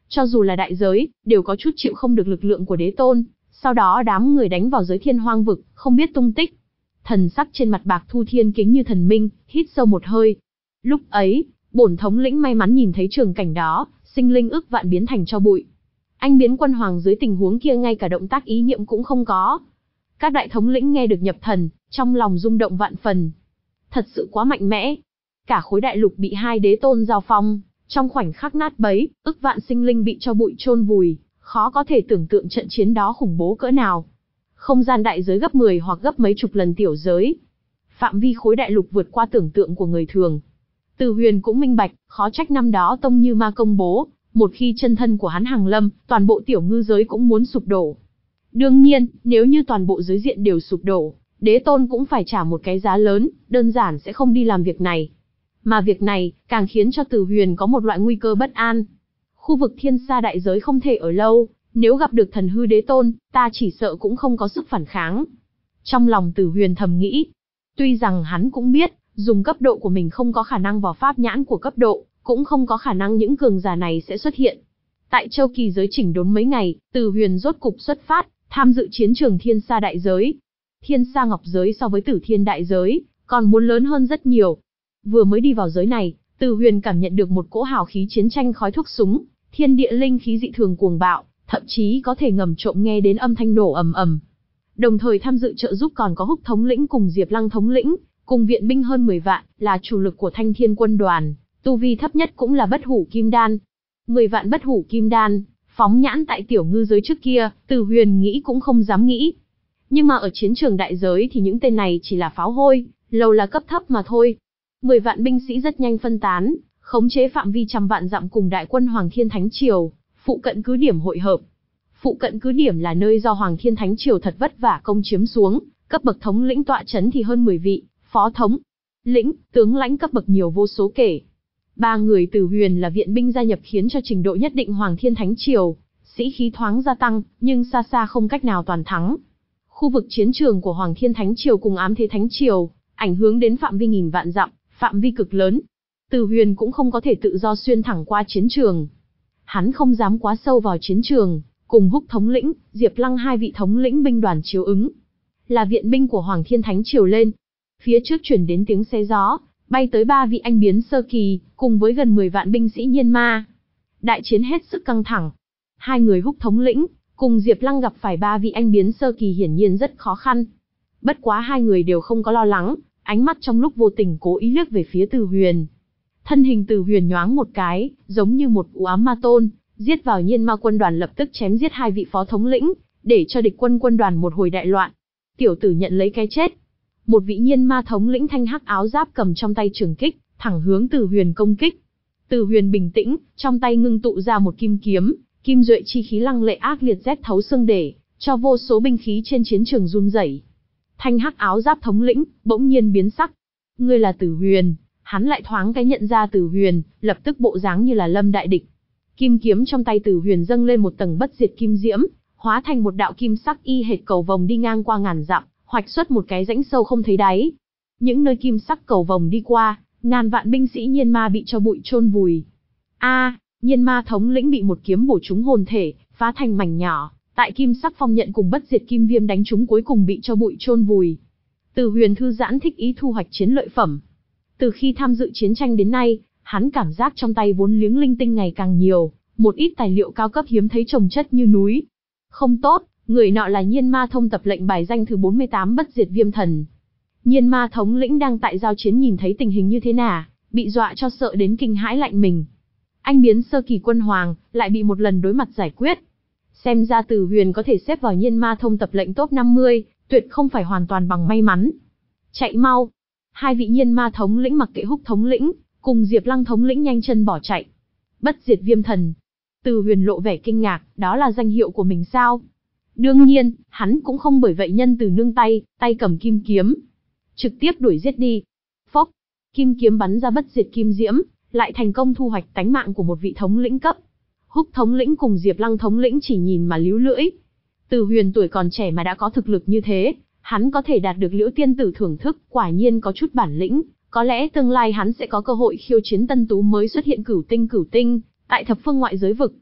Cho dù là đại giới, đều có chút chịu không được lực lượng của đế tôn. Sau đó đám người đánh vào giới thiên hoang vực, không biết tung tích. Thần sắc trên mặt Bạc Thu Thiên kính như thần minh, hít sâu một hơi. Lúc ấy, bổn thống lĩnh may mắn nhìn thấy trường cảnh đó, sinh linh ức vạn biến thành tro bụi. Anh biến quân hoàng dưới tình huống kia ngay cả động tác ý niệm cũng không có. Các đại thống lĩnh nghe được nhập thần, trong lòng rung động vạn phần. Thật sự quá mạnh mẽ. Cả khối đại lục bị hai đế tôn giao phong, trong khoảnh khắc nát bấy, ức vạn sinh linh bị cho bụi chôn vùi, khó có thể tưởng tượng trận chiến đó khủng bố cỡ nào. Không gian đại giới gấp mười hoặc gấp mấy chục lần tiểu giới. Phạm vi khối đại lục vượt qua tưởng tượng của người thường. Từ Huyền cũng minh bạch, khó trách năm đó Tông Như Ma công bố, một khi chân thân của hắn hàng lâm, toàn bộ tiểu ngư giới cũng muốn sụp đổ. Đương nhiên, nếu như toàn bộ giới diện đều sụp đổ, đế tôn cũng phải trả một cái giá lớn, đơn giản sẽ không đi làm việc này. Mà việc này, càng khiến cho Từ Huyền có một loại nguy cơ bất an. Khu vực thiên sa đại giới không thể ở lâu, nếu gặp được thần hư đế tôn, ta chỉ sợ cũng không có sức phản kháng. Trong lòng Từ Huyền thầm nghĩ, tuy rằng hắn cũng biết, dùng cấp độ của mình không có khả năng vào pháp nhãn của cấp độ, cũng không có khả năng những cường giả này sẽ xuất hiện. Tại Châu Kỳ giới chỉnh đốn mấy ngày, Từ Huyền rốt cục xuất phát, tham dự chiến trường thiên sa đại giới. Thiên sa ngọc giới so với Tử Thiên đại giới, còn muốn lớn hơn rất nhiều. Vừa mới đi vào giới này, Từ Huyền cảm nhận được một cỗ hào khí chiến tranh khói thuốc súng, thiên địa linh khí dị thường cuồng bạo, thậm chí có thể ngầm trộm nghe đến âm thanh nổ ầm ầm. Đồng thời tham dự trợ giúp còn có Húc thống lĩnh cùng Diệp Lăng thống lĩnh, cùng viện binh hơn mười vạn, là chủ lực của Thanh Thiên quân đoàn, tu vi thấp nhất cũng là bất hủ kim đan. mười vạn bất hủ kim đan, phóng nhãn tại tiểu ngư giới trước kia, Từ Huyền nghĩ cũng không dám nghĩ. Nhưng mà ở chiến trường đại giới thì những tên này chỉ là pháo hôi, lầu là cấp thấp mà thôi. mười vạn binh sĩ rất nhanh phân tán, khống chế phạm vi trăm vạn dặm cùng đại quân Hoàng Thiên Thánh Triều, phụ cận cứ điểm hội hợp. Phụ cận cứ điểm là nơi do Hoàng Thiên Thánh Triều thật vất vả công chiếm xuống, cấp bậc thống lĩnh tọa chấn thì hơn mười vị, phó thống lĩnh, tướng lãnh cấp bậc nhiều vô số kể. Ba người Từ Huyền là viện binh gia nhập khiến cho trình độ nhất định Hoàng Thiên Thánh Triều, sĩ khí thoáng gia tăng, nhưng xa xa không cách nào toàn thắng. Khu vực chiến trường của Hoàng Thiên Thánh Triều cùng Ám Thế Thánh Triều, ảnh hưởng đến phạm vi nghìn vạn dặm, phạm vi cực lớn. Từ Huyền cũng không có thể tự do xuyên thẳng qua chiến trường. Hắn không dám quá sâu vào chiến trường, cùng Húc thống lĩnh, Diệp Lăng hai vị thống lĩnh binh đoàn chiếu ứng. Là viện binh của Hoàng Thiên Thánh Triều lên. Phía trước chuyển đến tiếng xe gió, bay tới ba vị anh biến sơ kỳ, cùng với gần mười vạn binh sĩ nhiên ma. Đại chiến hết sức căng thẳng. Hai người Húc thống lĩnh, cùng Diệp Lăng gặp phải ba vị anh biến sơ kỳ hiển nhiên rất khó khăn. Bất quá hai người đều không có lo lắng, ánh mắt trong lúc vô tình cố ý liếc về phía Từ Huyền. Thân hình Từ Huyền nhoáng một cái, giống như một u ám ma tôn, giết vào nhiên ma quân đoàn, lập tức chém giết hai vị phó thống lĩnh, để cho địch quân quân đoàn một hồi đại loạn. Tiểu tử nhận lấy cái chết. Một vị nhiên ma thống lĩnh thanh hắc áo giáp cầm trong tay trường kích, thẳng hướng Từ Huyền công kích. Từ Huyền bình tĩnh, trong tay ngưng tụ ra một kim kiếm, kim duệ chi khí lăng lệ ác liệt rét thấu xương, để cho vô số binh khí trên chiến trường run rẩy. Thanh hắc áo giáp thống lĩnh bỗng nhiên biến sắc. Ngươi là Từ Huyền? Hắn lại thoáng cái nhận ra Từ Huyền, lập tức bộ dáng như là lâm đại địch. Kim kiếm trong tay Từ Huyền dâng lên một tầng bất diệt kim diễm, hóa thành một đạo kim sắc y hệt cầu vồng đi ngang qua ngàn dặm, hoạch xuất một cái rãnh sâu không thấy đáy. Những nơi kim sắc cầu vồng đi qua, ngàn vạn binh sĩ nhiên ma bị cho bụi chôn vùi. A, à, nhiên ma thống lĩnh bị một kiếm bổ trúng hồn thể, phá thành mảnh nhỏ, tại kim sắc phong nhận cùng bất diệt kim viêm đánh trúng cuối cùng bị cho bụi chôn vùi. Từ Huyền thư giãn thích ý thu hoạch chiến lợi phẩm. Từ khi tham dự chiến tranh đến nay, hắn cảm giác trong tay vốn liếng linh tinh ngày càng nhiều, một ít tài liệu cao cấp hiếm thấy chồng chất như núi. Không tốt, người nọ là nhiên ma thông tập lệnh bài danh thứ bốn mươi tám bất diệt viêm thần. Nhiên ma thống lĩnh đang tại giao chiến nhìn thấy tình hình như thế nào, bị dọa cho sợ đến kinh hãi lạnh mình. Anh biến sơ kỳ quân hoàng, lại bị một lần đối mặt giải quyết. Xem ra Từ Huyền có thể xếp vào nhiên ma thông tập lệnh top năm mươi, tuyệt không phải hoàn toàn bằng may mắn. Chạy mau! Hai vị nhiên ma thống lĩnh mặc kệ Húc thống lĩnh, cùng Diệp Lăng thống lĩnh nhanh chân bỏ chạy. Bất diệt viêm thần. Từ Huyền lộ vẻ kinh ngạc, đó là danh hiệu của mình sao? Đương nhiên, hắn cũng không bởi vậy nhân từ nương tay, tay cầm kim kiếm. Trực tiếp đuổi giết đi. Phốc! Kim kiếm bắn ra bất diệt kim diễm, lại thành công thu hoạch tánh mạng của một vị thống lĩnh cấp. Húc thống lĩnh cùng Diệp Lăng thống lĩnh chỉ nhìn mà líu lưỡi. Từ Huyền tuổi còn trẻ mà đã có thực lực như thế, hắn có thể đạt được Liễu tiên tử thưởng thức, quả nhiên có chút bản lĩnh, có lẽ tương lai hắn sẽ có cơ hội khiêu chiến tân tú mới xuất hiện cửu tinh cửu tinh, tại thập phương ngoại giới vực.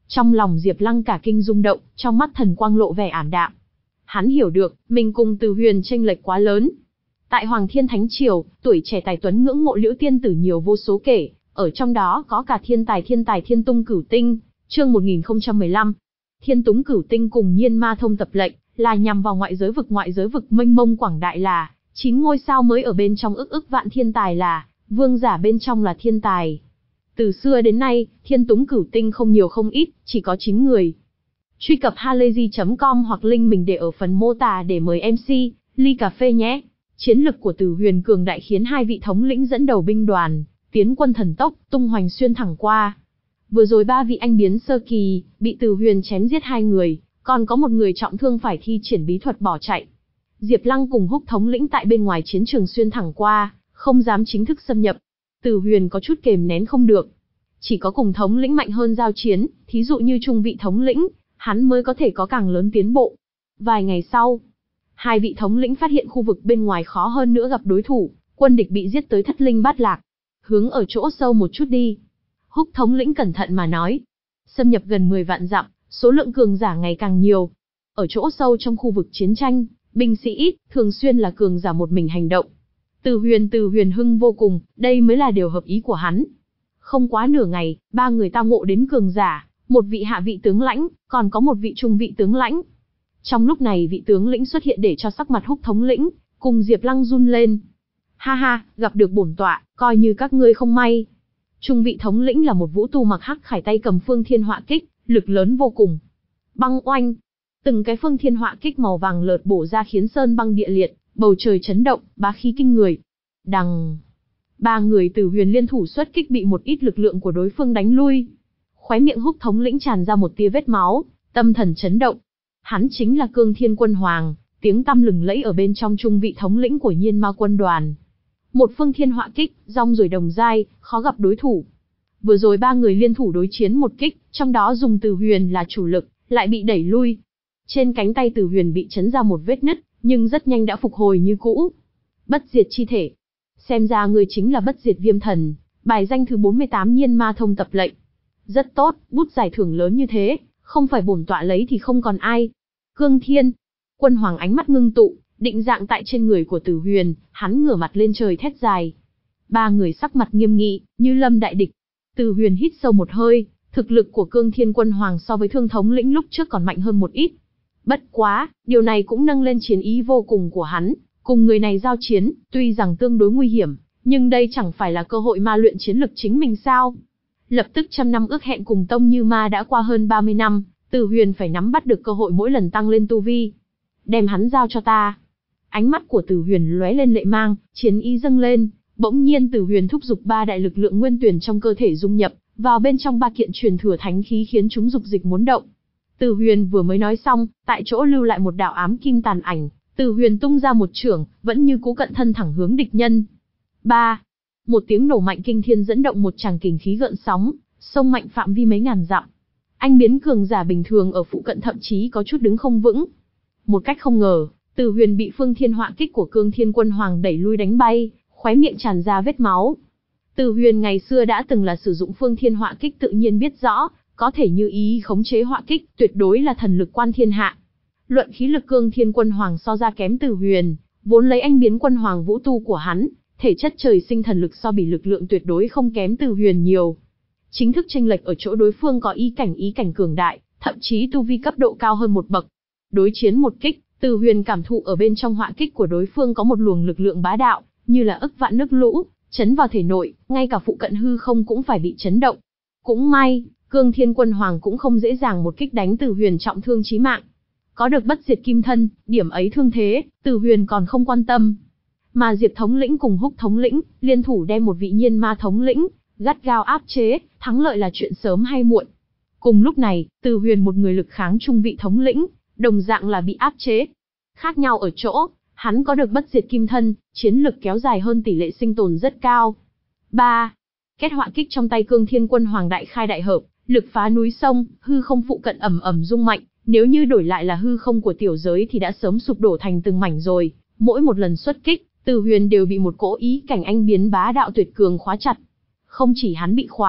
Trong lòng Diệp Lăng cả kinh rung động, trong mắt thần quang lộ vẻ ảm đạm. Hắn hiểu được, mình cùng Từ Huyền chênh lệch quá lớn. Tại Hoàng Thiên Thánh Triều, tuổi trẻ tài tuấn ngưỡng mộ Liễu tiên tử nhiều vô số kể, ở trong đó có cả thiên tài thiên tài Thiên Tung Cửu Tinh. Chương một nghìn không trăm mười lăm. Thiên Túng Cửu Tinh cùng Nhiên Ma Thông tập lệnh, là nhằm vào ngoại giới vực ngoại giới vực mênh mông quảng đại là chín ngôi sao mới ở bên trong ức ức vạn thiên tài là vương giả bên trong là thiên tài. Từ xưa đến nay, Thiên Túng Cửu Tinh không nhiều không ít, chỉ có chín người. Truy cập halayzi chấm com hoặc link mình để ở phần mô tả để mời em xê ly cà phê nhé. Chiến lực của Từ Huyền cường đại khiến hai vị thống lĩnh dẫn đầu binh đoàn tiến quân thần tốc, tung hoành xuyên thẳng qua. Vừa rồi ba vị anh biến sơ kỳ bị Từ Huyền chém giết hai người, còn có một người trọng thương phải thi triển bí thuật bỏ chạy. Diệp Lăng cùng Húc thống lĩnh tại bên ngoài chiến trường xuyên thẳng qua, không dám chính thức xâm nhập. Từ Huyền có chút kềm nén không được. Chỉ có cùng thống lĩnh mạnh hơn giao chiến, thí dụ như trung vị thống lĩnh, hắn mới có thể có càng lớn tiến bộ. Vài ngày sau, hai vị thống lĩnh phát hiện khu vực bên ngoài khó hơn nữa gặp đối thủ, quân địch bị giết tới thất linh bát lạc. Hướng ở chỗ sâu một chút đi. Húc thống lĩnh cẩn thận mà nói. Xâm nhập gần mười vạn dặm, số lượng cường giả ngày càng nhiều. Ở chỗ sâu trong khu vực chiến tranh, binh sĩ ít, thường xuyên là cường giả một mình hành động. Từ Huyền Từ Huyền hưng vô cùng, đây mới là điều hợp ý của hắn. Không quá nửa ngày, ba người tao ngộ đến cường giả, một vị hạ vị tướng lãnh, còn có một vị trung vị tướng lãnh. Trong lúc này vị tướng lĩnh xuất hiện để cho sắc mặt Húc thống lĩnh cùng Diệp Lăng run lên. Ha ha, gặp được bổn tọa, coi như các ngươi không may. Trung vị thống lĩnh là một vũ tu mặc hắc khải tay cầm phương thiên họa kích, lực lớn vô cùng. Băng oanh, từng cái phương thiên họa kích màu vàng lợt bổ ra khiến sơn băng địa liệt, bầu trời chấn động, bá khí kinh người. Đằng, ba người Từ Huyền liên thủ xuất kích bị một ít lực lượng của đối phương đánh lui. Khóe miệng Húc thống lĩnh tràn ra một tia vết máu, tâm thần chấn động. Hắn chính là Cương Thiên Quân Hoàng, tiếng tăm lừng lẫy ở bên trong trung vị thống lĩnh của Nhiên Ma quân đoàn. Một phương thiên họa kích, rong ruổi đồng giai, khó gặp đối thủ. Vừa rồi ba người liên thủ đối chiến một kích, trong đó dùng Từ Huyền là chủ lực, lại bị đẩy lui. Trên cánh tay Từ Huyền bị chấn ra một vết nứt, nhưng rất nhanh đã phục hồi như cũ. Bất diệt chi thể. Xem ra người chính là Bất Diệt Viêm Thần, bài danh thứ bốn mươi tám Nhiên Ma Thông tập lệnh. Rất tốt, bút giải thưởng lớn như thế, không phải bổn tọa lấy thì không còn ai. Cương Thiên Quân Hoàng ánh mắt ngưng tụ, định dạng tại trên người của Từ Huyền, hắn ngửa mặt lên trời thét dài. Ba người sắc mặt nghiêm nghị, như lâm đại địch. Từ Huyền hít sâu một hơi, thực lực của Cương Thiên Quân Hoàng so với Thương thống lĩnh lúc trước còn mạnh hơn một ít. Bất quá, điều này cũng nâng lên chiến ý vô cùng của hắn, cùng người này giao chiến, tuy rằng tương đối nguy hiểm, nhưng đây chẳng phải là cơ hội ma luyện chiến lực chính mình sao? Lập tức trăm năm ước hẹn cùng Tông Như Ma đã qua hơn ba mươi năm, Từ Huyền phải nắm bắt được cơ hội mỗi lần tăng lên tu vi. Đem hắn giao cho ta. Ánh mắt của Từ Huyền lóe lên lệ mang, chiến ý dâng lên, bỗng nhiên Từ Huyền thúc giục ba đại lực lượng nguyên tuyển trong cơ thể dung nhập vào bên trong ba kiện truyền thừa thánh khí khiến chúng dục dịch muốn động. Từ Huyền vừa mới nói xong, tại chỗ lưu lại một đạo ám kim tàn ảnh, Từ Huyền tung ra một chưởng, vẫn như cú cận thân thẳng hướng địch nhân. Ba, một tiếng nổ mạnh kinh thiên dẫn động một tràng kình khí gợn sóng, sông mạnh phạm vi mấy ngàn dặm. Anh biến cường giả bình thường ở phụ cận thậm chí có chút đứng không vững. Một cách không ngờ, Từ Huyền bị phương thiên họa kích của Cương Thiên Quân Hoàng đẩy lui đánh bay, khóe miệng tràn ra vết máu. Từ Huyền ngày xưa đã từng là sử dụng phương thiên họa kích, tự nhiên biết rõ, có thể như ý khống chế họa kích, tuyệt đối là thần lực quan thiên hạ. Luận khí lực Cương Thiên Quân Hoàng so ra kém Từ Huyền, vốn lấy anh biến quân hoàng vũ tu của hắn, thể chất trời sinh thần lực so bì lực lượng tuyệt đối không kém Từ Huyền nhiều. Chính thức chênh lệch ở chỗ đối phương có ý cảnh ý cảnh cường đại, thậm chí tu vi cấp độ cao hơn một bậc. Đối chiến một kích, Từ Huyền cảm thụ ở bên trong họa kích của đối phương có một luồng lực lượng bá đạo, như là ức vạn nước lũ, chấn vào thể nội, ngay cả phụ cận hư không cũng phải bị chấn động. Cũng may, Cương Thiên Quân Hoàng cũng không dễ dàng một kích đánh Từ Huyền trọng thương chí mạng. Có được bất diệt kim thân, điểm ấy thương thế, Từ Huyền còn không quan tâm. Mà Diệp thống lĩnh cùng Húc thống lĩnh, liên thủ đem một vị Nhiên Ma thống lĩnh gắt gao áp chế, thắng lợi là chuyện sớm hay muộn. Cùng lúc này, Từ Huyền một người lực kháng trung vị thống lĩnh, đồng dạng là bị áp chế. Khác nhau ở chỗ, hắn có được bất diệt kim thân, chiến lực kéo dài hơn tỷ lệ sinh tồn rất cao. ba. Kết họa kích trong tay Cương Thiên Quân Hoàng đại khai đại hợp, lực phá núi sông, hư không phụ cận ầm ầm rung mạnh, nếu như đổi lại là hư không của tiểu giới thì đã sớm sụp đổ thành từng mảnh rồi. Mỗi một lần xuất kích, Từ Huyền đều bị một cỗ ý cảnh anh biến bá đạo tuyệt cường khóa chặt. Không chỉ hắn bị khóa,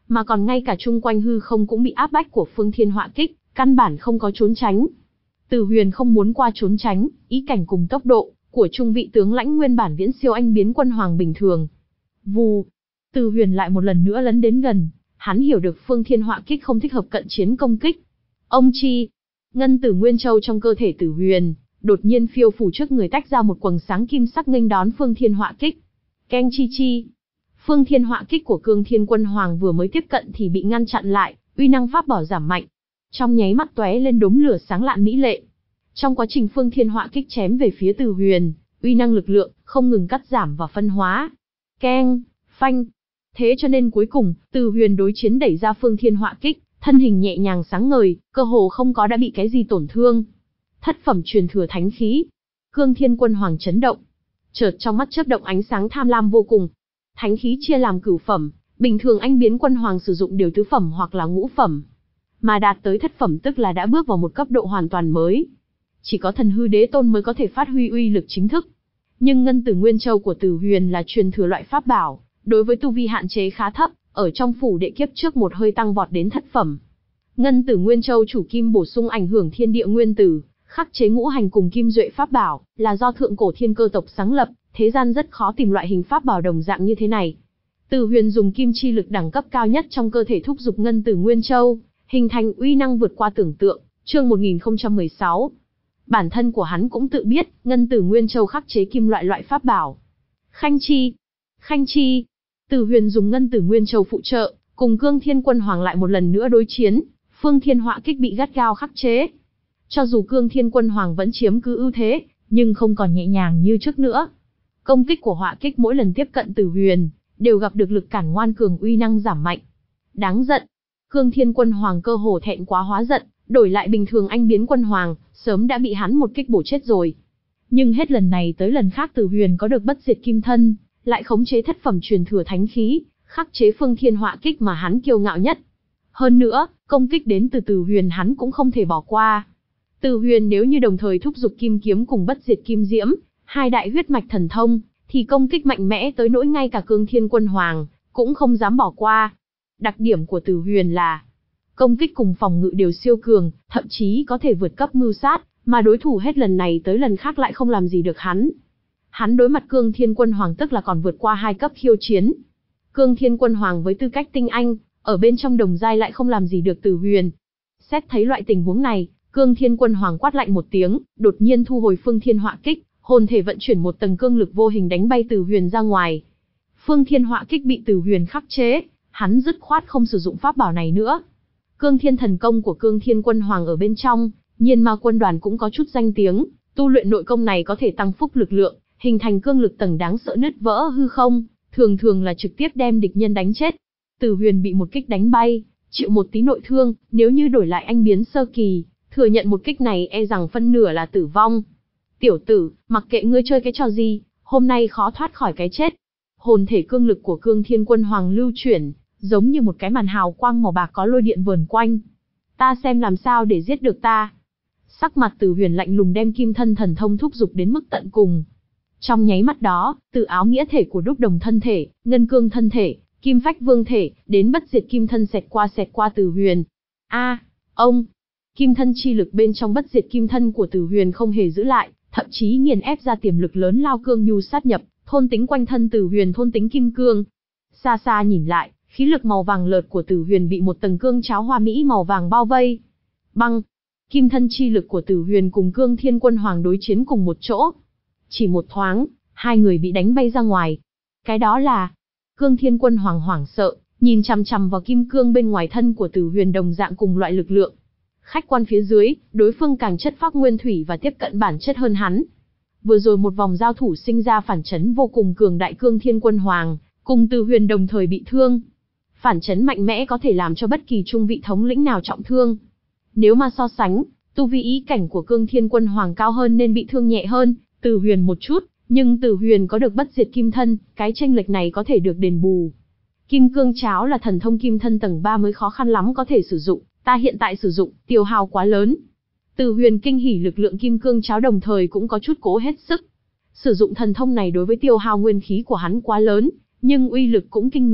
mà còn ngay cả chung quanh hư không cũng bị áp bách của phương thiên họa kích, căn bản không có trốn tránh. Từ Huyền không muốn qua trốn tránh, ý cảnh cùng tốc độ của trung vị tướng lãnh nguyên bản viễn siêu anh biến quân hoàng bình thường. Vù, Từ Huyền lại một lần nữa lấn đến gần, hắn hiểu được phương thiên họa kích không thích hợp cận chiến công kích. Ông chi, ngân tử nguyên châu trong cơ thể Từ Huyền đột nhiên phiêu phù trước người tách ra một quầng sáng kim sắc nghênh đón phương thiên họa kích. Keng chi chi. Phương thiên họa kích của Cương Thiên Quân Hoàng vừa mới tiếp cận thì bị ngăn chặn lại, uy năng pháp bảo giảm mạnh. Trong nháy mắt tóe lên đốm lửa sáng lạn mỹ lệ. Trong quá trình phương thiên họa kích chém về phía Từ Huyền, uy năng lực lượng không ngừng cắt giảm và phân hóa. Keng, phanh. Thế cho nên cuối cùng, Từ Huyền đối chiến đẩy ra phương thiên họa kích, thân hình nhẹ nhàng sáng ngời, cơ hồ không có đã bị cái gì tổn thương. Thất phẩm truyền thừa thánh khí. Cương Thiên Quân Hoàng chấn động. Chợt trong mắt chớp động ánh sáng tham lam vô cùng. Thánh khí chia làm cửu phẩm, bình thường anh biến quân hoàng sử dụng đều tứ phẩm hoặc là ngũ phẩm. Mà đạt tới thất phẩm tức là đã bước vào một cấp độ hoàn toàn mới. Chỉ có thần hư đế tôn mới có thể phát huy uy lực chính thức. Nhưng ngân tử nguyên châu của Từ Huyền là truyền thừa loại pháp bảo, đối với tu vi hạn chế khá thấp, ở trong phủ đệ kiếp trước một hơi tăng vọt đến thất phẩm. Ngân tử nguyên châu chủ kim bổ sung ảnh hưởng thiên địa nguyên tử, khắc chế ngũ hành cùng kim duệ pháp bảo, là do thượng cổ thiên cơ tộc sáng lập, thế gian rất khó tìm loại hình pháp bảo đồng dạng như thế này. Từ Huyền dùng kim chi lực đẳng cấp cao nhất trong cơ thể thúc dục ngân tử nguyên châu, hình thành uy năng vượt qua tưởng tượng. Chương một nghìn không trăm mười sáu. Bản thân của hắn cũng tự biết, ngân tử nguyên châu khắc chế kim loại loại pháp bảo. Khanh chi, khanh chi. Từ Huyền dùng ngân tử nguyên châu phụ trợ, cùng Cương Thiên Quân Hoàng lại một lần nữa đối chiến, phương thiên họa kích bị gắt gao khắc chế. Cho dù Cương Thiên Quân Hoàng vẫn chiếm cứ ưu thế, nhưng không còn nhẹ nhàng như trước nữa. Công kích của họa kích mỗi lần tiếp cận Từ Huyền, đều gặp được lực cản ngoan cường, uy năng giảm mạnh. Đáng giận. Cương Thiên Quân Hoàng cơ hồ thẹn quá hóa giận, đổi lại bình thường anh biến quân hoàng, sớm đã bị hắn một kích bổ chết rồi. Nhưng hết lần này tới lần khác Từ Huyền có được bất diệt kim thân, lại khống chế thất phẩm truyền thừa thánh khí, khắc chế phương thiên họa kích mà hắn kiêu ngạo nhất. Hơn nữa, công kích đến từ Từ Huyền hắn cũng không thể bỏ qua. Từ Huyền nếu như đồng thời thúc giục kim kiếm cùng bất diệt kim diễm, hai đại huyết mạch thần thông, thì công kích mạnh mẽ tới nỗi ngay cả Cương Thiên Quân Hoàng cũng không dám bỏ qua. Đặc điểm của Từ Huyền là công kích cùng phòng ngự đều siêu cường, thậm chí có thể vượt cấp mưu sát, mà đối thủ hết lần này tới lần khác lại không làm gì được hắn. Hắn đối mặt Cương Thiên Quân Hoàng tức là còn vượt qua hai cấp khiêu chiến. Cương Thiên Quân Hoàng với tư cách tinh anh, ở bên trong đồng giai lại không làm gì được Từ Huyền. Xét thấy loại tình huống này, Cương Thiên Quân Hoàng quát lạnh một tiếng, đột nhiên thu hồi phương thiên họa kích, hồn thể vận chuyển một tầng cương lực vô hình đánh bay Từ Huyền ra ngoài. Phương thiên họa kích bị Từ Huyền khắc chế, hắn dứt khoát không sử dụng pháp bảo này nữa. Cương Thiên thần công của Cương Thiên Quân Hoàng ở bên trong, Nhiên Ma quân đoàn cũng có chút danh tiếng, tu luyện nội công này có thể tăng phúc lực lượng, hình thành cương lực tầng đáng sợ nứt vỡ hư không, thường thường là trực tiếp đem địch nhân đánh chết. Từ Huyền bị một kích đánh bay, chịu một tí nội thương, nếu như đổi lại anh biến sơ kỳ, thừa nhận một kích này e rằng phân nửa là tử vong. Tiểu tử, mặc kệ ngươi chơi cái trò gì, hôm nay khó thoát khỏi cái chết. Hồn thể cương lực của Cương Thiên Quân Hoàng lưu chuyển, giống như một cái màn hào quang màu bạc có lôi điện vờn quanh. Ta xem làm sao để giết được ta. Sắc mặt Từ Huyền lạnh lùng đem kim thân thần thông thúc dục đến mức tận cùng. Trong nháy mắt đó, từ áo nghĩa thể của đúc đồng thân thể, ngân cương thân thể, kim phách vương thể, đến bất diệt kim thân xẹt qua xẹt qua Từ Huyền. A, ông! Kim thân chi lực bên trong bất diệt kim thân của Từ Huyền không hề giữ lại, thậm chí nghiền ép ra tiềm lực lớn lao cương nhu sát nhập, thôn tính quanh thân Từ Huyền thôn tính kim cương. Xa xa nhìn lại, khí lực màu vàng lợt của Từ Huyền bị một tầng cương cháo hoa mỹ màu vàng bao vây. Băng! Kim thân chi lực của Từ Huyền cùng Cương Thiên Quân Hoàng đối chiến cùng một chỗ. Chỉ một thoáng, hai người bị đánh bay ra ngoài. Cái đó là Cương Thiên Quân Hoàng hoảng sợ, nhìn chằm chằm vào kim cương bên ngoài thân của Từ Huyền đồng dạng cùng loại lực lượng. Khách quan phía dưới, đối phương càng chất phác nguyên thủy và tiếp cận bản chất hơn hắn. Vừa rồi một vòng giao thủ sinh ra phản chấn vô cùng cường đại Cương Thiên Quân Hoàng, cùng Từ Huyền đồng thời bị thương. Phản chấn mạnh mẽ có thể làm cho bất kỳ trung vị thống lĩnh nào trọng thương. Nếu mà so sánh, tu vi ý cảnh của Cương Thiên Quân Hoàng cao hơn nên bị thương nhẹ hơn Từ Huyền một chút, nhưng Từ Huyền có được bất diệt kim thân, cái chênh lệch này có thể được đền bù. Kim cương cháo là thần thông kim thân tầng ba mới khó khăn lắm có thể sử dụng, ta hiện tại sử dụng, tiêu hao quá lớn. Từ Huyền kinh hỉ lực lượng kim cương cháo đồng thời cũng có chút cố hết sức. Sử dụng thần thông này đối với tiêu hao nguyên khí của hắn quá lớn, nhưng uy lực cũng kinh người,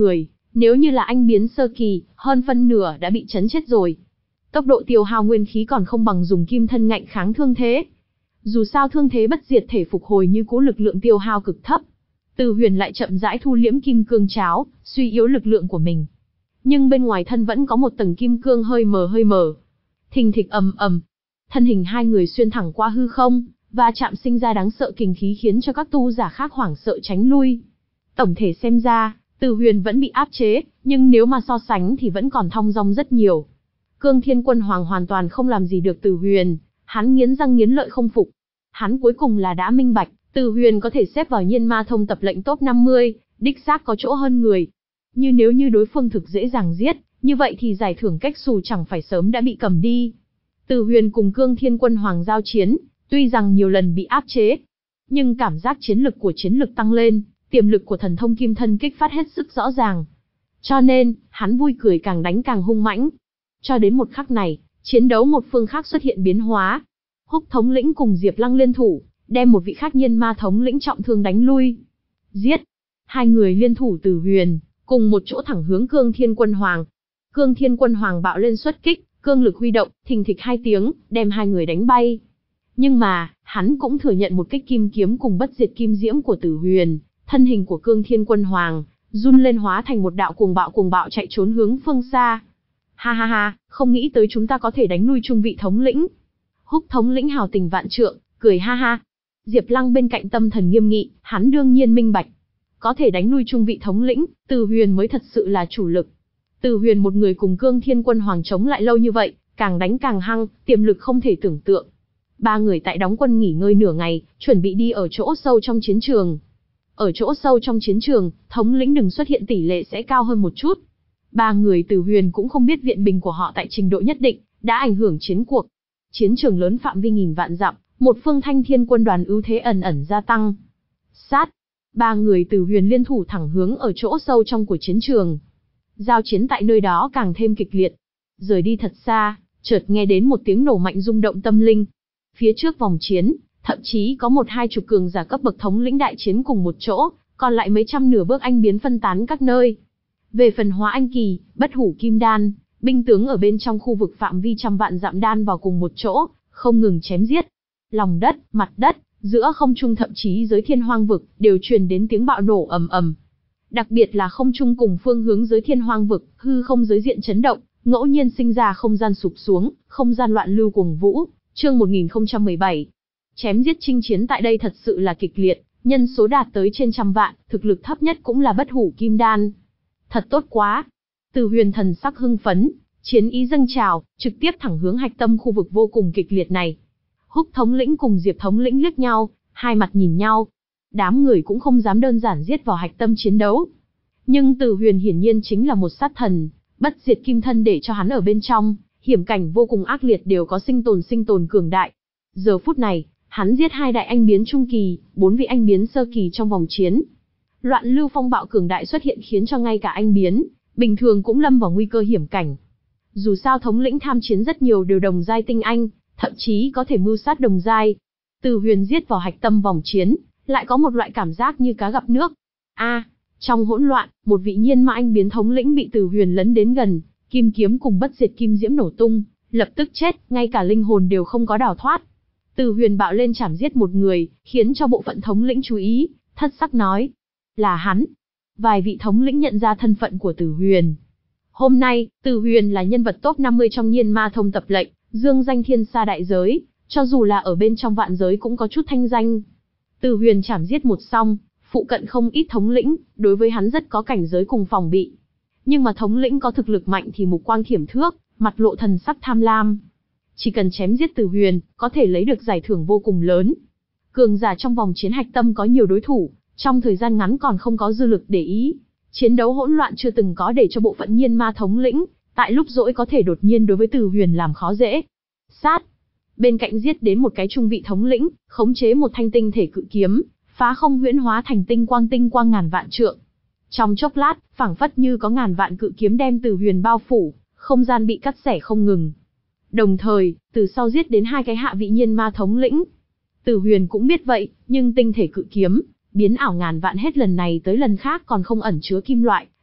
Nếu như là anh biến sơ kỳ, hơn phân nửa đã bị chấn chết rồi. Tốc độ tiêu hao nguyên khí còn không bằng dùng kim thân ngạnh kháng thương thế. Dù sao thương thế bất diệt thể phục hồi như cũ, lực lượng tiêu hao cực thấp. Từ Huyền lại chậm rãi thu liễm kim cương cháo, suy yếu lực lượng của mình. Nhưng bên ngoài thân vẫn có một tầng kim cương hơi mờ hơi mờ. Thình thịch ầm ầm, thân hình hai người xuyên thẳng qua hư không, và chạm sinh ra đáng sợ kình khí khiến cho các tu giả khác hoảng sợ tránh lui. Tổng thể xem ra, Từ Huyền vẫn bị áp chế, nhưng nếu mà so sánh thì vẫn còn thong dong rất nhiều. Cương Thiên Quân Hoàng hoàn toàn không làm gì được Từ Huyền, hắn nghiến răng nghiến lợi không phục. Hắn cuối cùng là đã minh bạch, Từ Huyền có thể xếp vào Nhiên Ma Thông tập lệnh top năm mươi, đích xác có chỗ hơn người. Nhưng nếu như đối phương thực dễ dàng giết, như vậy thì giải thưởng cách xù chẳng phải sớm đã bị cầm đi. Từ Huyền cùng Cương Thiên Quân Hoàng giao chiến, tuy rằng nhiều lần bị áp chế, nhưng cảm giác chiến lực của chiến lực tăng lên, tiềm lực của thần thông kim thân kích phát hết sức rõ ràng. Cho nên, hắn vui cười càng đánh càng hung mãnh. Cho đến một khắc này, chiến đấu một phương khác xuất hiện biến hóa. Húc thống lĩnh cùng Diệp Lăng liên thủ, đem một vị khác Nhiên Ma thống lĩnh trọng thương đánh lui. Giết! Hai người liên thủ Từ Huyền, cùng một chỗ thẳng hướng Cương Thiên Quân Hoàng. Cương Thiên Quân Hoàng bạo lên xuất kích, cương lực huy động, thình thịch hai tiếng, đem hai người đánh bay. Nhưng mà, hắn cũng thừa nhận một kích kim kiếm cùng bất diệt kim diễm của Từ Huyền, thân hình của Cương Thiên Quân Hoàng run lên hóa thành một đạo cuồng bạo cuồng bạo chạy trốn hướng phương xa. Ha ha ha, không nghĩ tới chúng ta có thể đánh lui trung vị thống lĩnh. Húc thống lĩnh hào tình vạn trượng, cười ha ha. Diệp Lăng bên cạnh tâm thần nghiêm nghị, hắn đương nhiên minh bạch. Có thể đánh lui trung vị thống lĩnh, Từ Huyền mới thật sự là chủ lực. Từ Huyền một người cùng Cương Thiên Quân Hoàng chống lại lâu như vậy, càng đánh càng hăng, tiềm lực không thể tưởng tượng. Ba người tại đóng quân nghỉ ngơi nửa ngày, chuẩn bị đi ở chỗ sâu trong chiến trường. Ở chỗ sâu trong chiến trường, thống lĩnh đừng xuất hiện tỷ lệ sẽ cao hơn một chút. Ba người Từ Huyền cũng không biết viện binh của họ tại trình độ nhất định, đã ảnh hưởng chiến cuộc. Chiến trường lớn phạm vi nghìn vạn dặm, một phương Thanh Thiên quân đoàn ưu thế ẩn ẩn gia tăng. Sát! Ba người Từ Huyền liên thủ thẳng hướng ở chỗ sâu trong của chiến trường. Giao chiến tại nơi đó càng thêm kịch liệt. Rời đi thật xa, chợt nghe đến một tiếng nổ mạnh rung động tâm linh. Phía trước vòng chiến, thậm chí có một hai chục cường giả cấp bậc thống lĩnh đại chiến cùng một chỗ, còn lại mấy trăm nửa bước anh biến phân tán các nơi. Về phần Hóa Anh Kỳ, Bất Hủ Kim Đan, binh tướng ở bên trong khu vực phạm vi trăm vạn dặm đan vào cùng một chỗ, không ngừng chém giết. Lòng đất, mặt đất, giữa không trung thậm chí giới thiên hoang vực, đều truyền đến tiếng bạo nổ ầm ầm. Đặc biệt là không trung cùng phương hướng giới thiên hoang vực, hư không giới diện chấn động, ngẫu nhiên sinh ra không gian sụp xuống, không gian loạn lưu cuồng vũ. Chương một nghìn không trăm mười bảy. Chém giết chinh chiến tại đây thật sự là kịch liệt, nhân số đạt tới trên trăm vạn, thực lực thấp nhất cũng là Bất Hủ Kim Đan. Thật tốt quá. Từ Huyền thần sắc hưng phấn, chiến ý dâng trào, trực tiếp thẳng hướng hạch tâm khu vực vô cùng kịch liệt này. Húc thống lĩnh cùng Diệp thống lĩnh liếc nhau, hai mặt nhìn nhau. Đám người cũng không dám đơn giản giết vào hạch tâm chiến đấu. Nhưng Từ Huyền hiển nhiên chính là một sát thần, bất diệt kim thân để cho hắn ở bên trong, hiểm cảnh vô cùng ác liệt đều có sinh tồn sinh tồn cường đại. Giờ phút này, hắn giết hai đại anh biến trung kỳ, bốn vị anh biến sơ kỳ trong vòng chiến. Loạn lưu phong bạo cường đại xuất hiện khiến cho ngay cả anh biến, bình thường cũng lâm vào nguy cơ hiểm cảnh. Dù sao thống lĩnh tham chiến rất nhiều đều đồng giai tinh anh, thậm chí có thể mưu sát đồng giai. Từ Huyền giết vào hạch tâm vòng chiến, lại có một loại cảm giác như cá gặp nước. A, à, trong hỗn loạn, một vị nhiên ma anh biến thống lĩnh bị Từ Huyền lấn đến gần, kim kiếm cùng bất diệt kim diễm nổ tung, lập tức chết, ngay cả linh hồn đều không có đào thoát. Từ Huyền bạo lên chảm giết một người, khiến cho bộ phận thống lĩnh chú ý, thất sắc nói: "Là hắn." Vài vị thống lĩnh nhận ra thân phận của Từ Huyền. Hôm nay, Từ Huyền là nhân vật top năm mươi trong Nhiên Ma Thông tập lệnh, dương danh thiên sa đại giới, cho dù là ở bên trong vạn giới cũng có chút thanh danh. Từ Huyền chảm giết một xong, phụ cận không ít thống lĩnh, đối với hắn rất có cảnh giới cùng phòng bị. Nhưng mà thống lĩnh có thực lực mạnh thì mục quang thiểm thước, mặt lộ thần sắc tham lam. Chỉ cần chém giết Từ Huyền, có thể lấy được giải thưởng vô cùng lớn. Cường giả trong vòng chiến hạch tâm có nhiều đối thủ, trong thời gian ngắn còn không có dư lực để ý. Chiến đấu hỗn loạn chưa từng có để cho bộ phận nhiên ma thống lĩnh, tại lúc rỗi có thể đột nhiên đối với Từ Huyền làm khó dễ. Sát! Bên cạnh giết đến một cái trung vị thống lĩnh, khống chế một thanh tinh thể cự kiếm, phá không huyễn hóa thành tinh quang tinh quang ngàn vạn trượng. Trong chốc lát, phảng phất như có ngàn vạn cự kiếm đem Từ Huyền bao phủ, không gian bị cắt xẻ không ngừng. Đồng thời, từ sau giết đến hai cái hạ vị nhiên ma thống lĩnh. Từ Huyền cũng biết vậy, nhưng tinh thể cự kiếm, biến ảo ngàn vạn hết lần này tới lần khác còn không ẩn chứa kim loại,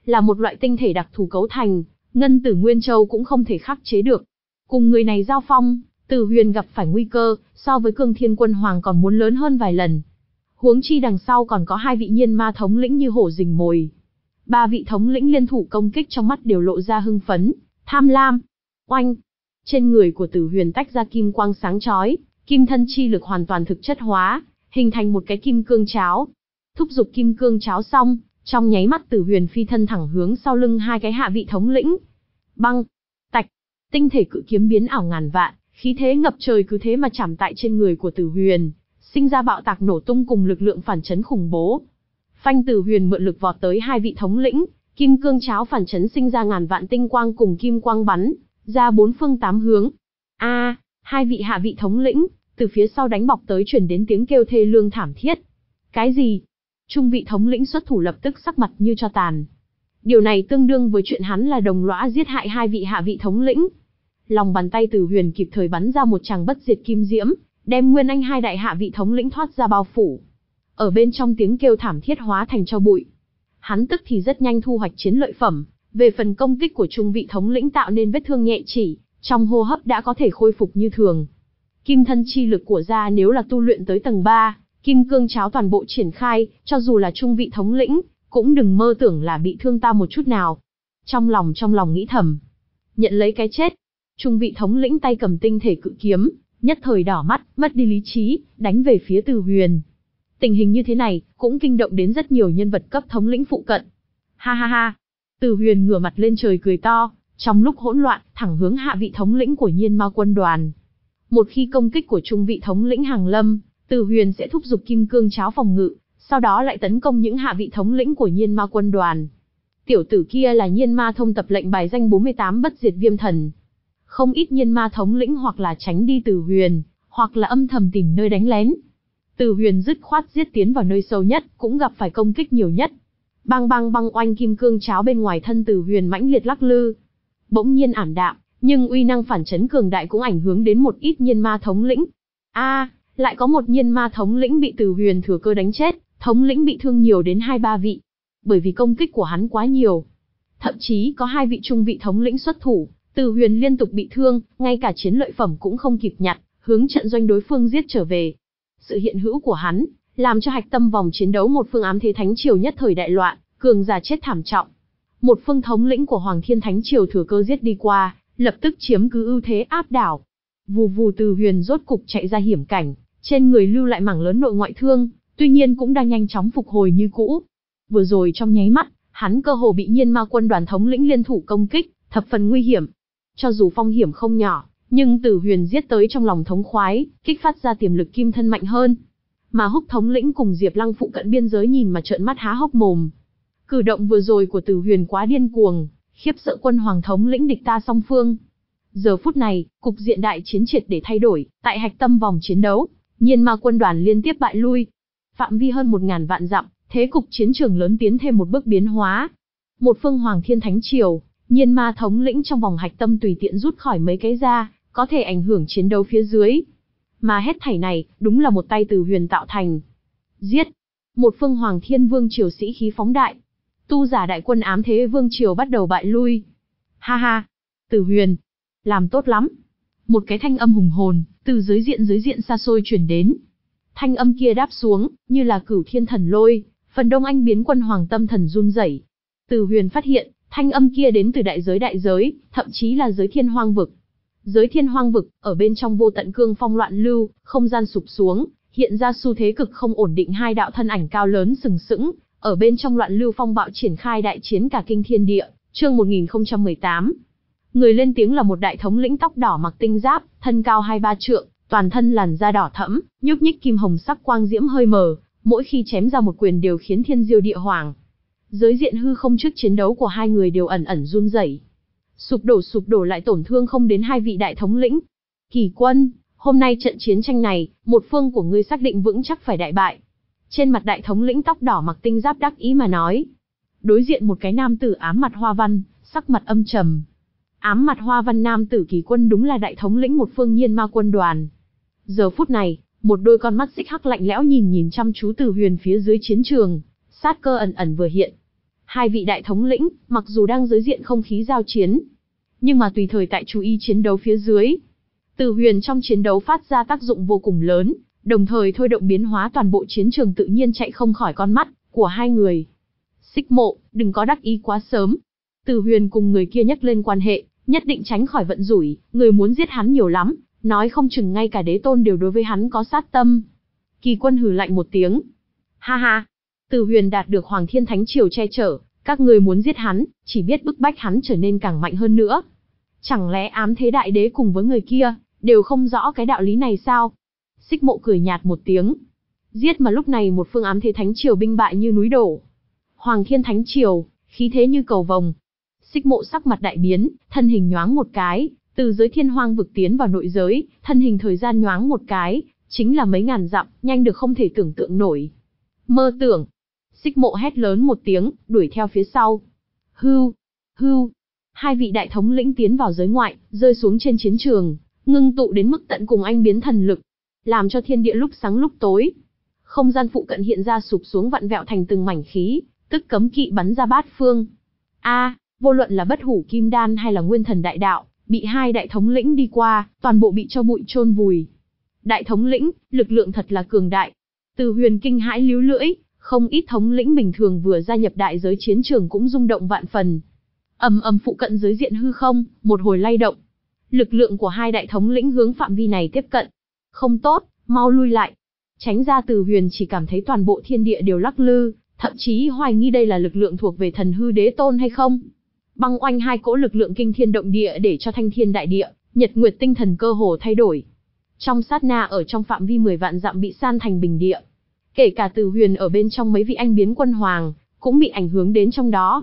là một loại tinh thể đặc thù cấu thành, ngân tử Nguyên Châu cũng không thể khắc chế được. Cùng người này giao phong, Từ Huyền gặp phải nguy cơ, so với Cương Thiên Quân Hoàng còn muốn lớn hơn vài lần. Huống chi đằng sau còn có hai vị nhiên ma thống lĩnh như hổ rình mồi. Ba vị thống lĩnh liên thủ công kích trong mắt đều lộ ra hưng phấn, tham lam. Oanh! Trên người của Tử Huyền tách ra kim quang sáng chói, kim thân chi lực hoàn toàn thực chất hóa, hình thành một cái kim cương cháo. Thúc giục kim cương cháo xong, trong nháy mắt Tử Huyền phi thân thẳng hướng sau lưng hai cái hạ vị thống lĩnh. Băng! Tạch! Tinh thể cự kiếm biến ảo ngàn vạn, khí thế ngập trời cứ thế mà chạm tại trên người của Tử Huyền, sinh ra bạo tạc nổ tung cùng lực lượng phản chấn khủng bố. Phanh! Tử Huyền mượn lực vọt tới hai vị thống lĩnh, kim cương cháo phản chấn sinh ra ngàn vạn tinh quang cùng kim quang bắn ra bốn phương tám hướng. A, à, hai vị hạ vị thống lĩnh, từ phía sau đánh bọc tới truyền đến tiếng kêu thê lương thảm thiết. Cái gì? Trung vị thống lĩnh xuất thủ lập tức sắc mặt như cho tàn. Điều này tương đương với chuyện hắn là đồng lõa giết hại hai vị hạ vị thống lĩnh. Lòng bàn tay Tử Huyền kịp thời bắn ra một tràng bất diệt kim diễm, đem Nguyên Anh hai đại hạ vị thống lĩnh thoát ra bao phủ. Ở bên trong tiếng kêu thảm thiết hóa thành tro bụi. Hắn tức thì rất nhanh thu hoạch chiến lợi phẩm, về phần công kích của trung vị thống lĩnh tạo nên vết thương nhẹ chỉ, trong hô hấp đã có thể khôi phục như thường. Kim thân chi lực của gia nếu là tu luyện tới tầng ba, kim cương cháo toàn bộ triển khai, cho dù là trung vị thống lĩnh, cũng đừng mơ tưởng là bị thương ta một chút nào. Trong lòng trong lòng nghĩ thầm, nhận lấy cái chết. Trung vị thống lĩnh tay cầm tinh thể cự kiếm, nhất thời đỏ mắt, mất đi lý trí, đánh về phía Từ Huyền. Tình hình như thế này, cũng kinh động đến rất nhiều nhân vật cấp thống lĩnh phụ cận. Ha ha ha! Từ Huyền ngửa mặt lên trời cười to, trong lúc hỗn loạn, thẳng hướng hạ vị thống lĩnh của Nhiên Ma quân đoàn. Một khi công kích của trung vị thống lĩnh hàng lâm, Từ Huyền sẽ thúc giục kim cương cháo phòng ngự, sau đó lại tấn công những hạ vị thống lĩnh của Nhiên Ma quân đoàn. Tiểu tử kia là Nhiên Ma thông tập lệnh bài danh bốn mươi tám bất diệt viêm thần. Không ít Nhiên Ma thống lĩnh hoặc là tránh đi Từ Huyền, hoặc là âm thầm tìm nơi đánh lén. Từ Huyền dứt khoát giết tiến vào nơi sâu nhất, cũng gặp phải công kích nhiều nhất. Bang bang bang oanh, kim cương cháo bên ngoài thân Từ Huyền mãnh liệt lắc lư. Bỗng nhiên ảm đạm, nhưng uy năng phản chấn cường đại cũng ảnh hưởng đến một ít Nhiên Ma thống lĩnh. A, à, lại có một Nhiên Ma thống lĩnh bị Từ Huyền thừa cơ đánh chết, thống lĩnh bị thương nhiều đến hai ba vị. Bởi vì công kích của hắn quá nhiều. Thậm chí có hai vị trung vị thống lĩnh xuất thủ, Từ Huyền liên tục bị thương, ngay cả chiến lợi phẩm cũng không kịp nhặt, hướng trận doanh đối phương giết trở về. Sự hiện hữu của hắn, làm cho hạch tâm vòng chiến đấu một phương ám thế thánh triều nhất thời đại loạn, cường giả chết thảm trọng. Một phương thống lĩnh của Hoàng Thiên Thánh Triều thừa cơ giết đi qua, lập tức chiếm cứ ưu thế áp đảo. Vù vù, Từ Huyền rốt cục chạy ra hiểm cảnh, trên người lưu lại mảng lớn nội ngoại thương, tuy nhiên cũng đang nhanh chóng phục hồi như cũ. Vừa rồi trong nháy mắt, hắn cơ hồ bị Nhiên Ma quân đoàn thống lĩnh liên thủ công kích, thập phần nguy hiểm. Cho dù phong hiểm không nhỏ, nhưng Từ Huyền giết tới trong lòng thống khoái, kích phát ra tiềm lực kim thân mạnh hơn. Mà Húc thống lĩnh cùng Diệp Lăng phụ cận biên giới nhìn mà trợn mắt há hốc mồm. Cử động vừa rồi của Từ Huyền quá điên cuồng, khiếp sợ quân hoàng thống lĩnh địch ta song phương. Giờ phút này, cục diện đại chiến triệt để thay đổi, tại hạch tâm vòng chiến đấu, Nhiên Ma quân đoàn liên tiếp bại lui. Phạm vi hơn một ngàn vạn dặm, thế cục chiến trường lớn tiến thêm một bước biến hóa. Một phương Hoàng Thiên Thánh Triều, Nhiên Ma thống lĩnh trong vòng hạch tâm tùy tiện rút khỏi mấy cái ra, có thể ảnh hưởng chiến đấu phía dưới. Mà hết thảy này, đúng là một tay Từ Huyền tạo thành. Giết! Một phương Hoàng Thiên Vương Triều sĩ khí phóng đại. Tu giả đại quân ám thế Vương Triều bắt đầu bại lui. Ha ha! Từ Huyền! Làm tốt lắm! Một cái thanh âm hùng hồn, từ dưới diện dưới diện xa xôi truyền đến. Thanh âm kia đáp xuống, như là cửu thiên thần lôi, phần đông anh biến quân hoàng tâm thần run rẩy. Từ Huyền phát hiện, thanh âm kia đến từ đại giới đại giới, thậm chí là giới thiên hoang vực. Giới thiên hoang vực, ở bên trong vô tận cương phong loạn lưu, không gian sụp xuống, hiện ra xu thế cực không ổn định, hai đạo thân ảnh cao lớn sừng sững, ở bên trong loạn lưu phong bạo triển khai đại chiến cả kinh thiên địa, chương một nghìn không trăm mười tám. Người lên tiếng là một đại thống lĩnh tóc đỏ mặc tinh giáp, thân cao hai ba trượng, toàn thân làn da đỏ thẫm, nhúc nhích kim hồng sắc quang diễm hơi mờ, mỗi khi chém ra một quyền đều khiến thiên diêu địa hoàng. Giới diện hư không trước chiến đấu của hai người đều ẩn ẩn run rẩy. Sụp đổ sụp đổ lại tổn thương không đến hai vị đại thống lĩnh. Kỳ Quân, hôm nay trận chiến tranh này, một phương của ngươi xác định vững chắc phải đại bại. Trên mặt đại thống lĩnh tóc đỏ mặc tinh giáp đắc ý mà nói. Đối diện một cái nam tử ám mặt hoa văn, sắc mặt âm trầm. Ám mặt hoa văn nam tử Kỳ Quân đúng là đại thống lĩnh một phương Nhiên Ma quân đoàn. Giờ phút này, một đôi con mắt xích hắc lạnh lẽo nhìn nhìn chăm chú Từ Huyền phía dưới chiến trường, sát cơ ẩn ẩn vừa hiện. Hai vị đại thống lĩnh, mặc dù đang giới diện không khí giao chiến, nhưng mà tùy thời tại chú ý chiến đấu phía dưới. Từ huyền trong chiến đấu phát ra tác dụng vô cùng lớn, đồng thời thôi động biến hóa toàn bộ chiến trường tự nhiên chạy không khỏi con mắt của hai người. Xích Mộ, đừng có đắc ý quá sớm. Từ huyền cùng người kia nhắc lên quan hệ, nhất định tránh khỏi vận rủi, người muốn giết hắn nhiều lắm, nói không chừng ngay cả đế tôn đều đối với hắn có sát tâm. Kỳ Quân hừ lạnh một tiếng. Ha ha, Từ huyền đạt được Hoàng Thiên Thánh Triều che chở, các người muốn giết hắn, chỉ biết bức bách hắn trở nên càng mạnh hơn nữa. Chẳng lẽ ám thế đại đế cùng với người kia, đều không rõ cái đạo lý này sao? Xích Mộ cười nhạt một tiếng. Giết mà lúc này một phương ám thế thánh triều binh bại như núi đổ. Hoàng Thiên Thánh Triều, khí thế như cầu vồng. Xích Mộ sắc mặt đại biến, thân hình nhoáng một cái, từ giới thiên hoang vực tiến vào nội giới, thân hình thời gian nhoáng một cái, chính là mấy ngàn dặm, nhanh được không thể tưởng tượng nổi. Mơ tưởng. Xích Mộ hét lớn một tiếng, đuổi theo phía sau. Hưu, hưu. Hai vị đại thống lĩnh tiến vào giới ngoại, rơi xuống trên chiến trường, ngưng tụ đến mức tận cùng anh biến thần lực, làm cho thiên địa lúc sáng lúc tối. Không gian phụ cận hiện ra sụp xuống vặn vẹo thành từng mảnh khí, tức cấm kỵ bắn ra bát phương. A, vô luận là bất hủ kim đan hay là nguyên thần đại đạo, bị hai đại thống lĩnh đi qua, toàn bộ bị cho bụi chôn vùi. Đại thống lĩnh, lực lượng thật là cường đại. Từ huyền kinh hãi líu lưỡi, không ít thống lĩnh bình thường vừa gia nhập đại giới chiến trường cũng rung động vạn phần. Ầm ầm phụ cận giới diện hư không, một hồi lay động. Lực lượng của hai đại thống lĩnh hướng phạm vi này tiếp cận. Không tốt, mau lui lại. Tránh ra. Từ huyền chỉ cảm thấy toàn bộ thiên địa đều lắc lư, thậm chí hoài nghi đây là lực lượng thuộc về thần hư đế tôn hay không. Băng oanh hai cỗ lực lượng kinh thiên động địa để cho thanh thiên đại địa, nhật nguyệt tinh thần cơ hồ thay đổi. Trong sát na ở trong phạm vi mười vạn dặm bị san thành bình địa. Kể cả Từ huyền ở bên trong mấy vị anh biến quân hoàng, cũng bị ảnh hưởng đến trong đó.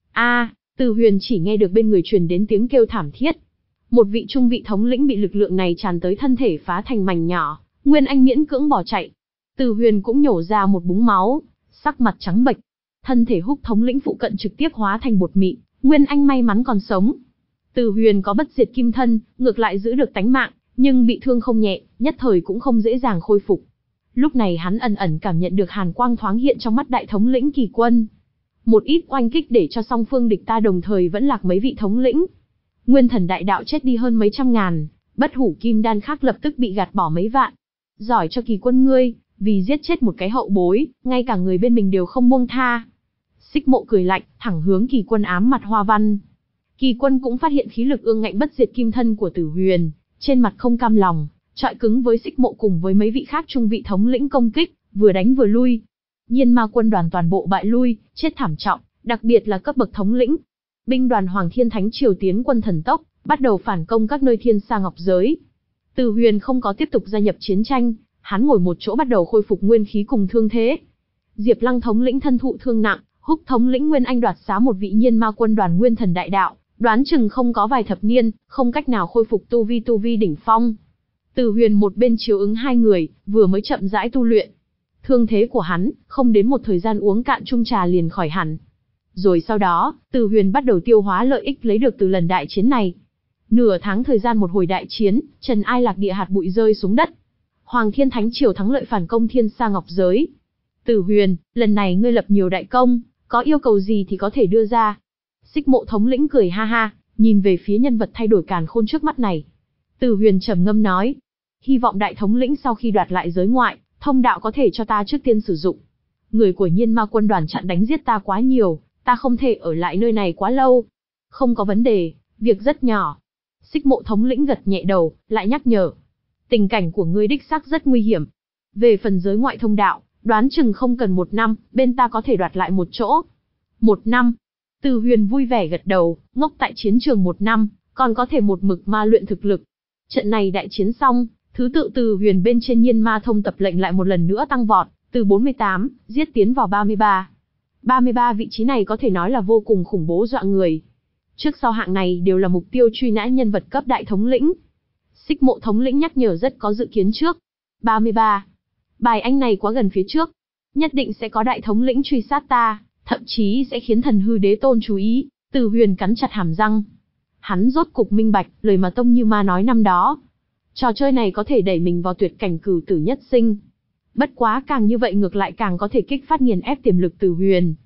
A, Từ huyền chỉ nghe được bên người truyền đến tiếng kêu thảm thiết. Một vị trung vị thống lĩnh bị lực lượng này tràn tới thân thể phá thành mảnh nhỏ, Nguyên Anh miễn cưỡng bỏ chạy. Từ huyền cũng nhổ ra một búng máu, sắc mặt trắng bệch. Thân thể Húc thống lĩnh phụ cận trực tiếp hóa thành bột mịn, Nguyên Anh may mắn còn sống. Từ huyền có bất diệt kim thân, ngược lại giữ được tánh mạng, nhưng bị thương không nhẹ, nhất thời cũng không dễ dàng khôi phục. Lúc này hắn ẩn ẩn cảm nhận được hàn quang thoáng hiện trong mắt đại thống lĩnh Kỳ Quân. Một ít oanh kích để cho song phương địch ta đồng thời vẫn lạc mấy vị thống lĩnh. Nguyên thần đại đạo chết đi hơn mấy trăm ngàn, bất hủ kim đan khác lập tức bị gạt bỏ mấy vạn. Giỏi cho Kỳ Quân ngươi, vì giết chết một cái hậu bối, ngay cả người bên mình đều không buông tha. Xích Mộ cười lạnh, thẳng hướng Kỳ Quân ám mặt hoa văn. Kỳ Quân cũng phát hiện khí lực ương ngạnh bất diệt kim thân của Tử Huyền, trên mặt không cam lòng, chọi cứng với Xích Mộ cùng với mấy vị khác trung vị thống lĩnh công kích, vừa đánh vừa lui. Nhiên Ma quân đoàn toàn bộ bại lui, chết thảm trọng, đặc biệt là cấp bậc thống lĩnh. Binh đoàn Hoàng Thiên Thánh Triều tiến quân thần tốc, bắt đầu phản công các nơi thiên sa ngọc giới. Từ huyền không có tiếp tục gia nhập chiến tranh, hắn ngồi một chỗ bắt đầu khôi phục nguyên khí cùng thương thế. Diệp Lăng thống lĩnh thân thụ thương nặng, Húc thống lĩnh Nguyên Anh đoạt xá một vị Nhiên Ma quân đoàn nguyên thần đại đạo, đoán chừng không có vài thập niên, không cách nào khôi phục tu vi tu vi đỉnh phong. Từ huyền một bên chiếu ứng hai người, vừa mới chậm rãi tu luyện. Thương thế của hắn, không đến một thời gian uống cạn chung trà liền khỏi hẳn. Rồi sau đó, Từ huyền bắt đầu tiêu hóa lợi ích lấy được từ lần đại chiến này. Nửa tháng thời gian một hồi đại chiến, trần ai lạc địa hạt bụi rơi xuống đất. Hoàng Thiên Thánh Triều thắng lợi phản công thiên sa ngọc giới. Từ huyền, lần này ngươi lập nhiều đại công, có yêu cầu gì thì có thể đưa ra. Xích Mộ thống lĩnh cười ha ha, nhìn về phía nhân vật thay đổi càn khôn trước mắt này. Từ huyền trầm ngâm nói, hy vọng đại thống lĩnh sau khi đoạt lại giới ngoại, thông đạo có thể cho ta trước tiên sử dụng. Người của Nhiên Ma quân đoàn chặn đánh giết ta quá nhiều, ta không thể ở lại nơi này quá lâu. Không có vấn đề, việc rất nhỏ. Xích Mộ thống lĩnh gật nhẹ đầu, lại nhắc nhở. Tình cảnh của ngươi đích xác rất nguy hiểm. Về phần giới ngoại thông đạo, đoán chừng không cần một năm, bên ta có thể đoạt lại một chỗ. Một năm. Từ huyền vui vẻ gật đầu, ngốc tại chiến trường một năm, còn có thể một mực ma luyện thực lực. Trận này đại chiến xong, thứ tự Từ huyền bên trên Nhiên Ma thông tập lệnh lại một lần nữa tăng vọt, từ bốn mươi tám, giết tiến vào ba mươi ba. ba mươi ba vị trí này có thể nói là vô cùng khủng bố dọa người. Trước sau hạng này đều là mục tiêu truy nã nhân vật cấp đại thống lĩnh. Xích Mộ thống lĩnh nhắc nhở rất có dự kiến trước. ba mươi ba. Bài anh này quá gần phía trước. Nhất định sẽ có đại thống lĩnh truy sát ta, thậm chí sẽ khiến thần hư đế tôn chú ý. Từ huyền cắn chặt hàm răng. Hắn rốt cục minh bạch, lời mà Tông Như Ma nói năm đó. Trò chơi này có thể đẩy mình vào tuyệt cảnh cửu tử nhất sinh. Bất quá càng như vậy ngược lại càng có thể kích phát nghiền ép tiềm lực Từ huyền.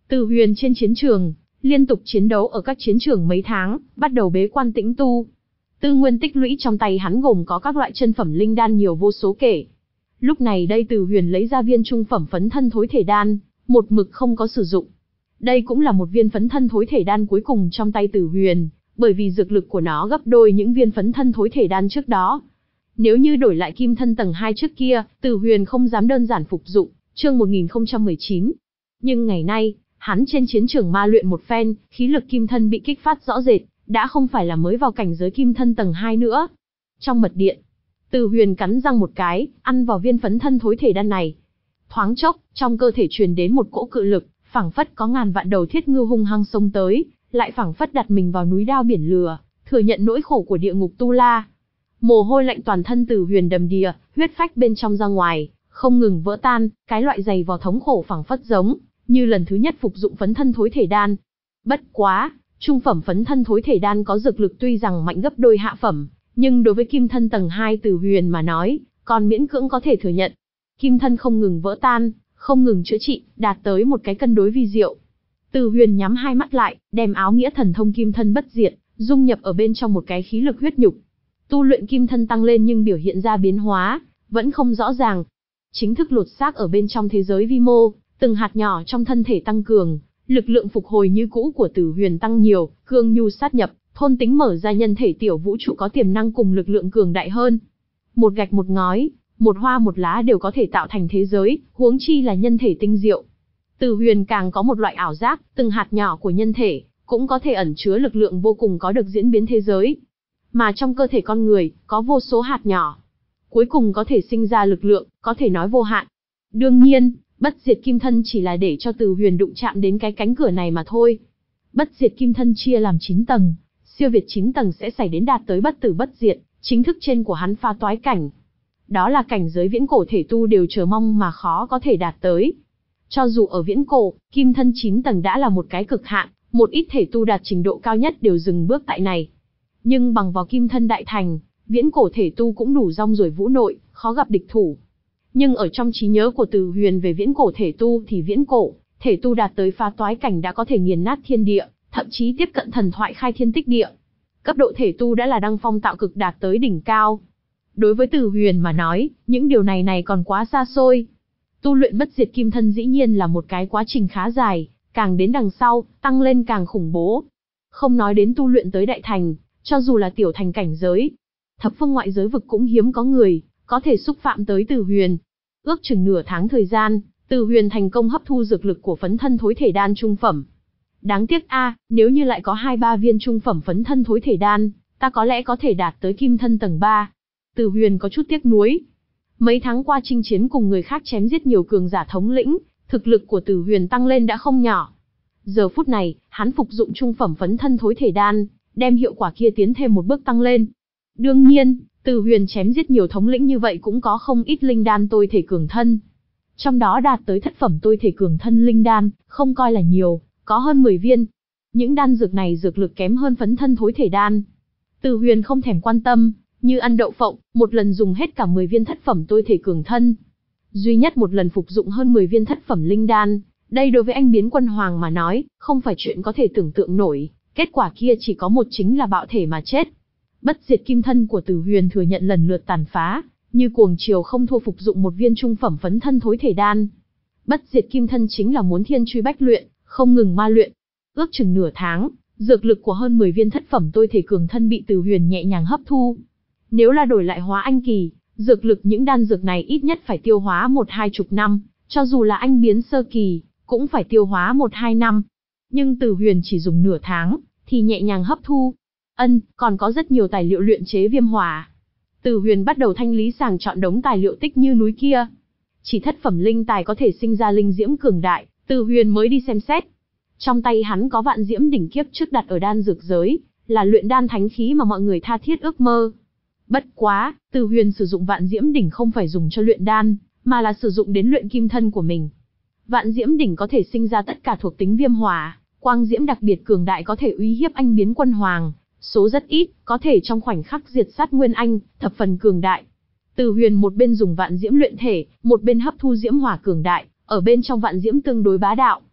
Từ Huyền trên chiến trường, liên tục chiến đấu ở các chiến trường mấy tháng, bắt đầu bế quan tĩnh tu. Tư nguyên tích lũy trong tay hắn gồm có các loại chân phẩm linh đan nhiều vô số kể. Lúc này đây Từ Huyền lấy ra viên trung phẩm phấn thân thối thể đan, một mực không có sử dụng. Đây cũng là một viên phấn thân thối thể đan cuối cùng trong tay Từ Huyền, bởi vì dược lực của nó gấp đôi những viên phấn thân thối thể đan trước đó. Nếu như đổi lại kim thân tầng hai trước kia, Từ Huyền không dám đơn giản phục dụng. Chương một nghìn không trăm mười chín. Nhưng ngày nay, hắn trên chiến trường ma luyện một phen, khí lực kim thân bị kích phát rõ rệt, đã không phải là mới vào cảnh giới kim thân tầng hai nữa. Trong mật điện, Từ Huyền cắn răng một cái, ăn vào viên phấn thân thối thể đan này. Thoáng chốc, trong cơ thể truyền đến một cỗ cự lực, phảng phất có ngàn vạn đầu thiết ngưu hung hăng xông tới, lại phảng phất đặt mình vào núi đao biển lửa, thừa nhận nỗi khổ của địa ngục tu la. Mồ hôi lạnh toàn thân Từ Huyền đầm đìa, huyết phách bên trong ra ngoài, không ngừng vỡ tan, cái loại dày vò thống khổ phảng phất giống như lần thứ nhất phục dụng phấn thân thối thể đan. Bất quá, trung phẩm phấn thân thối thể đan có dược lực tuy rằng mạnh gấp đôi hạ phẩm, nhưng đối với kim thân tầng hai Từ Huyền mà nói, còn miễn cưỡng có thể thừa nhận. Kim thân không ngừng vỡ tan, không ngừng chữa trị, đạt tới một cái cân đối vi diệu. Từ Huyền nhắm hai mắt lại, đem áo nghĩa thần thông kim thân bất diệt, dung nhập ở bên trong một cái khí lực huyết nhục. Tu luyện kim thân tăng lên nhưng biểu hiện ra biến hóa, vẫn không rõ ràng. Chính thức lột xác ở bên trong thế giới vi mô, từng hạt nhỏ trong thân thể tăng cường, lực lượng phục hồi như cũ của Từ Huyền tăng nhiều, cương nhu sát nhập, thôn tính mở ra nhân thể tiểu vũ trụ có tiềm năng cùng lực lượng cường đại hơn. Một gạch một ngói, một hoa một lá đều có thể tạo thành thế giới, huống chi là nhân thể tinh diệu. Từ Huyền càng có một loại ảo giác, từng hạt nhỏ của nhân thể cũng có thể ẩn chứa lực lượng vô cùng có được diễn biến thế giới. Mà trong cơ thể con người, có vô số hạt nhỏ, cuối cùng có thể sinh ra lực lượng, có thể nói vô hạn. Đương nhiên, bất diệt kim thân chỉ là để cho Từ Huyền đụng chạm đến cái cánh cửa này mà thôi. Bất diệt kim thân chia làm chín tầng, siêu việt chín tầng sẽ xảy đến đạt tới bất tử bất diệt, chính thức trên của hắn pha toái cảnh. Đó là cảnh giới viễn cổ thể tu đều chờ mong mà khó có thể đạt tới. Cho dù ở viễn cổ, kim thân chín tầng đã là một cái cực hạn, một ít thể tu đạt trình độ cao nhất đều dừng bước tại này. Nhưng bằng vào kim thân đại thành, viễn cổ thể tu cũng đủ rong ruổi vũ nội, khó gặp địch thủ. Nhưng ở trong trí nhớ của Từ Huyền về viễn cổ thể tu thì viễn cổ, thể tu đạt tới phá toái cảnh đã có thể nghiền nát thiên địa, thậm chí tiếp cận thần thoại khai thiên tích địa. Cấp độ thể tu đã là đăng phong tạo cực đạt tới đỉnh cao. Đối với Từ Huyền mà nói, những điều này này còn quá xa xôi. Tu luyện bất diệt kim thân dĩ nhiên là một cái quá trình khá dài, càng đến đằng sau, tăng lên càng khủng bố. Không nói đến tu luyện tới đại thành, cho dù là tiểu thành cảnh giới, thập phương ngoại giới vực cũng hiếm có người có thể xúc phạm tới Từ Huyền. Ước chừng nửa tháng thời gian, Từ Huyền thành công hấp thu dược lực của phấn thân thối thể đan trung phẩm. Đáng tiếc a, nếu như lại có hai ba viên trung phẩm phấn thân thối thể đan, ta có lẽ có thể đạt tới kim thân tầng ba. Từ Huyền có chút tiếc nuối. Mấy tháng qua chinh chiến cùng người khác chém giết nhiều cường giả thống lĩnh, thực lực của Từ Huyền tăng lên đã không nhỏ. Giờ phút này, hắn phục dụng trung phẩm phấn thân thối thể đan, đem hiệu quả kia tiến thêm một bước tăng lên. Đương nhiên, Từ Huyền chém giết nhiều thống lĩnh như vậy cũng có không ít linh đan tôi thể cường thân. Trong đó đạt tới thất phẩm tôi thể cường thân linh đan, không coi là nhiều, có hơn mười viên. Những đan dược này dược lực kém hơn phấn thân thối thể đan. Từ Huyền không thèm quan tâm, như ăn đậu phộng, một lần dùng hết cả mười viên thất phẩm tôi thể cường thân. Duy nhất một lần phục dụng hơn mười viên thất phẩm linh đan, đây đối với anh biến quân hoàng mà nói, không phải chuyện có thể tưởng tượng nổi, kết quả kia chỉ có một chính là bạo thể mà chết. Bất diệt kim thân của Từ Huyền thừa nhận lần lượt tàn phá, như cuồng chiều không thua phục dụng một viên trung phẩm phấn thân thối thể đan. Bất diệt kim thân chính là muốn thiên truy bách luyện, không ngừng ma luyện. Ước chừng nửa tháng, dược lực của hơn mười viên thất phẩm tôi thể cường thân bị Từ Huyền nhẹ nhàng hấp thu. Nếu là đổi lại hóa anh kỳ, dược lực những đan dược này ít nhất phải tiêu hóa một hai chục năm, cho dù là anh biến sơ kỳ, cũng phải tiêu hóa một hai năm. Nhưng Từ Huyền chỉ dùng nửa tháng, thì nhẹ nhàng hấp thu. Ân, còn có rất nhiều tài liệu luyện chế viêm hỏa. Từ Huyền bắt đầu thanh lý sàng chọn đống tài liệu tích như núi kia. Chỉ thất phẩm linh tài có thể sinh ra linh diễm cường đại, Từ Huyền mới đi xem xét. Trong tay hắn có vạn diễm đỉnh kiếp trước đặt ở đan dược giới, là luyện đan thánh khí mà mọi người tha thiết ước mơ. Bất quá, Từ Huyền sử dụng vạn diễm đỉnh không phải dùng cho luyện đan, mà là sử dụng đến luyện kim thân của mình. Vạn diễm đỉnh có thể sinh ra tất cả thuộc tính viêm hỏa, quang diễm đặc biệt cường đại có thể uy hiếp anh biến quân hoàng, số rất ít, có thể trong khoảnh khắc diệt sát nguyên anh, thập phần cường đại. Từ Huyền một bên dùng vạn diễm luyện thể, một bên hấp thu diễm hỏa cường đại, ở bên trong vạn diễm tương đối bá đạo.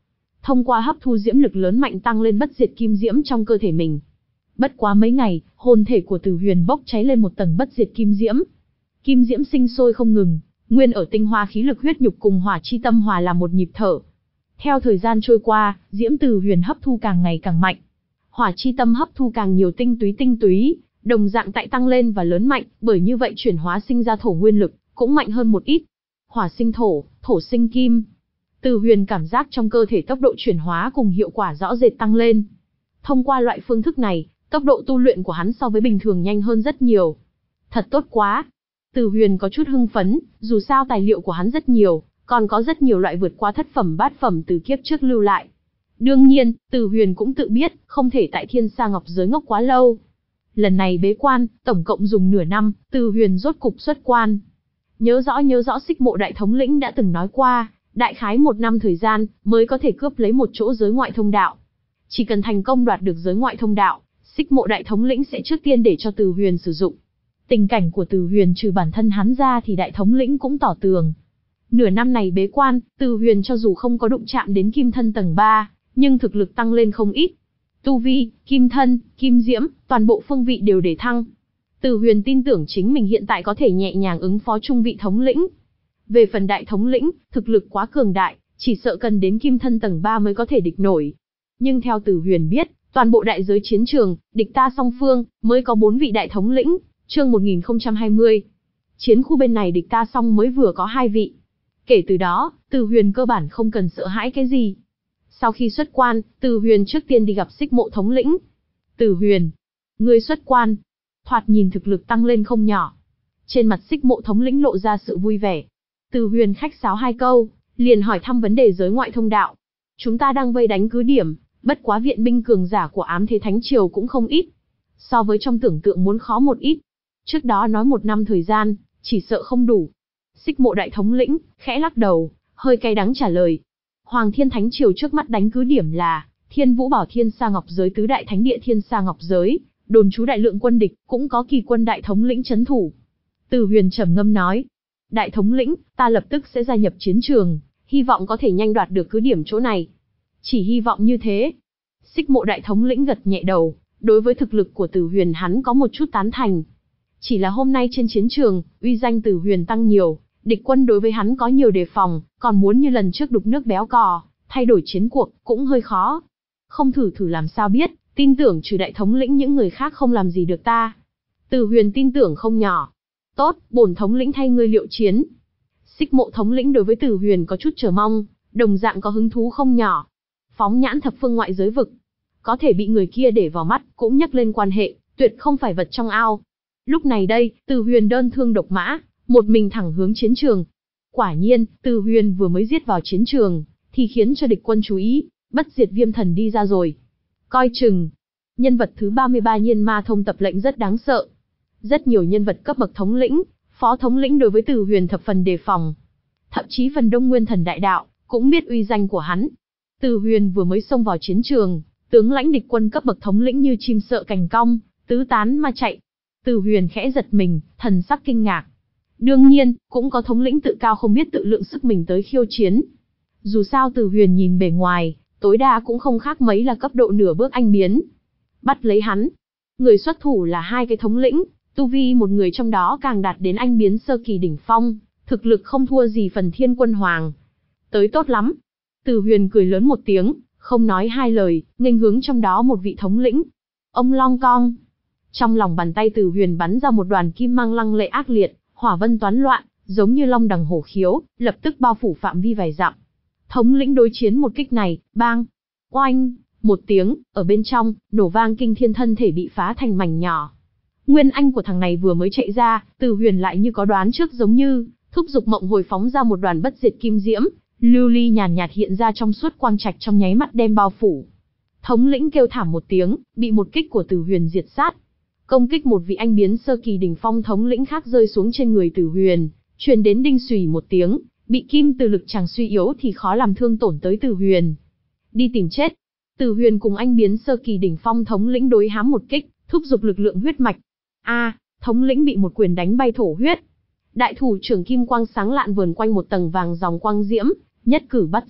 thông qua hấp thu diễm lực lớn mạnh tăng lên bất diệt kim diễm trong cơ thể mình. Bất quá mấy ngày, hồn thể của Từ Huyền bốc cháy lên một tầng bất diệt kim diễm. Kim diễm sinh sôi không ngừng, nguyên ở tinh hoa khí lực huyết nhục cùng hỏa chi tâm hòa làm một nhịp thở. Theo thời gian trôi qua, diễm Từ Huyền hấp thu càng ngày càng mạnh. Hỏa chi tâm hấp thu càng nhiều tinh túy tinh túy, đồng dạng tại tăng lên và lớn mạnh, bởi như vậy chuyển hóa sinh ra thổ nguyên lực, cũng mạnh hơn một ít. Hỏa sinh thổ, thổ sinh kim. Từ Huyền cảm giác trong cơ thể tốc độ chuyển hóa cùng hiệu quả rõ rệt tăng lên. Thông qua loại phương thức này, tốc độ tu luyện của hắn so với bình thường nhanh hơn rất nhiều. Thật tốt quá. Từ Huyền có chút hưng phấn, dù sao tài liệu của hắn rất nhiều, còn có rất nhiều loại vượt qua thất phẩm bát phẩm từ kiếp trước lưu lại. Đương nhiên, Từ Huyền cũng tự biết, không thể tại Thiên Sa Ngọc Giới ngốc quá lâu. Lần này bế quan, tổng cộng dùng nửa năm, Từ Huyền rốt cục xuất quan. Nhớ rõ nhớ rõ Xích Mộ Đại Thống lĩnh đã từng nói qua, đại khái một năm thời gian, mới có thể cướp lấy một chỗ giới ngoại thông đạo. Chỉ cần thành công đoạt được giới ngoại thông đạo, Xích Mộ Đại Thống lĩnh sẽ trước tiên để cho Từ Huyền sử dụng. Tình cảnh của Từ Huyền trừ bản thân hắn ra thì Đại Thống lĩnh cũng tỏ tường. Nửa năm này bế quan, Từ Huyền cho dù không có đụng chạm đến kim thân tầng ba, nhưng thực lực tăng lên không ít. Tu vi, kim thân, kim diễm, toàn bộ phương vị đều để thăng. Từ Huyền tin tưởng chính mình hiện tại có thể nhẹ nhàng ứng phó trung vị thống lĩnh. Về phần Đại Thống lĩnh, thực lực quá cường đại, chỉ sợ cần đến kim thân tầng ba mới có thể địch nổi. Nhưng theo Từ Huyền biết, toàn bộ đại giới chiến trường, địch ta song phương, mới có bốn vị Đại Thống lĩnh, chương một nghìn không trăm hai mươi. Chiến khu bên này địch ta song mới vừa có hai vị. Kể từ đó, Từ Huyền cơ bản không cần sợ hãi cái gì. Sau khi xuất quan, Từ Huyền trước tiên đi gặp Xích Mộ thống lĩnh. Từ Huyền, ngươi xuất quan, thoạt nhìn thực lực tăng lên không nhỏ. Trên mặt Xích Mộ thống lĩnh lộ ra sự vui vẻ. Từ Huyền khách sáo hai câu, liền hỏi thăm vấn đề giới ngoại thông đạo. Chúng ta đang vây đánh cứ điểm, bất quá viện binh cường giả của Ám Thế Thánh Triều cũng không ít. So với trong tưởng tượng muốn khó một ít. Trước đó nói một năm thời gian, chỉ sợ không đủ. Xích Mộ Đại Thống lĩnh, khẽ lắc đầu, hơi cay đắng trả lời. Hoàng Thiên Thánh Triều trước mắt đánh cứ điểm là Thiên Vũ Bảo Thiên Sa Ngọc Giới tứ đại thánh địa Thiên Sa Ngọc Giới, đồn trú đại lượng quân địch, cũng có kỳ quân Đại Thống lĩnh trấn thủ. Từ Huyền trầm ngâm nói, Đại Thống lĩnh, ta lập tức sẽ gia nhập chiến trường, hy vọng có thể nhanh đoạt được cứ điểm chỗ này. Chỉ hy vọng như thế. Xích Mộ Đại Thống lĩnh gật nhẹ đầu, đối với thực lực của Từ Huyền hắn có một chút tán thành. Chỉ là hôm nay trên chiến trường, uy danh Từ Huyền tăng nhiều, địch quân đối với hắn có nhiều đề phòng, còn muốn như lần trước đục nước béo cò, thay đổi chiến cuộc, cũng hơi khó. Không thử thử làm sao biết, tin tưởng trừ Đại Thống lĩnh những người khác không làm gì được ta. Từ Huyền tin tưởng không nhỏ. Tốt, bổn thống lĩnh thay ngươi liệu chiến. Xích Mộ thống lĩnh đối với Từ Huyền có chút chờ mong, đồng dạng có hứng thú không nhỏ. Phóng nhãn thập phương ngoại giới vực, có thể bị người kia để vào mắt, cũng nhắc lên quan hệ, tuyệt không phải vật trong ao. Lúc này đây, Từ Huyền đơn thương độc mã, một mình thẳng hướng chiến trường. Quả nhiên, Từ Huyền vừa mới giết vào chiến trường, thì khiến cho địch quân chú ý, bất diệt viêm thần đi ra rồi. Coi chừng, nhân vật thứ ba mươi ba Nhiên Ma Thông tập lệnh rất đáng sợ. Rất nhiều nhân vật cấp bậc thống lĩnh, phó thống lĩnh đối với Từ Huyền thập phần đề phòng. Thậm chí phần đông nguyên thần đại đạo, cũng biết uy danh của hắn. Từ Huyền vừa mới xông vào chiến trường, tướng lãnh địch quân cấp bậc thống lĩnh như chim sợ cành cong, tứ tán mà chạy. Từ Huyền khẽ giật mình, thần sắc kinh ngạc. Đương nhiên, cũng có thống lĩnh tự cao không biết tự lượng sức mình tới khiêu chiến. Dù sao Từ Huyền nhìn bề ngoài, tối đa cũng không khác mấy là cấp độ nửa bước anh biến. Bắt lấy hắn. Người xuất thủ là hai cái thống lĩnh, tu vi một người trong đó càng đạt đến anh biến sơ kỳ đỉnh phong, thực lực không thua gì phần Thiên Quân Hoàng. Tới tốt lắm. Từ Huyền cười lớn một tiếng, không nói hai lời, nghênh hướng trong đó một vị thống lĩnh. Ông Long Cong. Trong lòng bàn tay Từ Huyền bắn ra một đoàn kim mang lăng lệ ác liệt, hỏa vân toán loạn, giống như long đằng hổ khiếu, lập tức bao phủ phạm vi vài dặm. Thống lĩnh đối chiến một kích này, bang, oanh, một tiếng, ở bên trong, nổ vang kinh thiên, thân thể bị phá thành mảnh nhỏ. Nguyên anh của thằng này vừa mới chạy ra, Từ Huyền lại như có đoán trước, giống như thúc giục mộng hồi phóng ra một đoàn bất diệt kim diễm, lưu ly nhàn nhạt hiện ra trong suốt quang trạch, trong nháy mắt đem bao phủ. Thống lĩnh kêu thảm một tiếng, bị một kích của Từ Huyền diệt sát. Công kích một vị anh biến sơ kỳ đỉnh phong thống lĩnh khác rơi xuống trên người Từ Huyền, truyền đến đinh xùy một tiếng, bị kim từ lực chàng suy yếu thì khó làm thương tổn tới Từ Huyền. Đi tìm chết. Từ Huyền cùng anh biến sơ kỳ đỉnh phong thống lĩnh đối hám một kích, thúc giục lực lượng huyết mạch. A, à, thống lĩnh bị một quyền đánh bay thổ huyết. Đại thủ trưởng kim quang sáng lạn vờn quanh một tầng vàng dòng quang diễm, nhất cử bắt giết,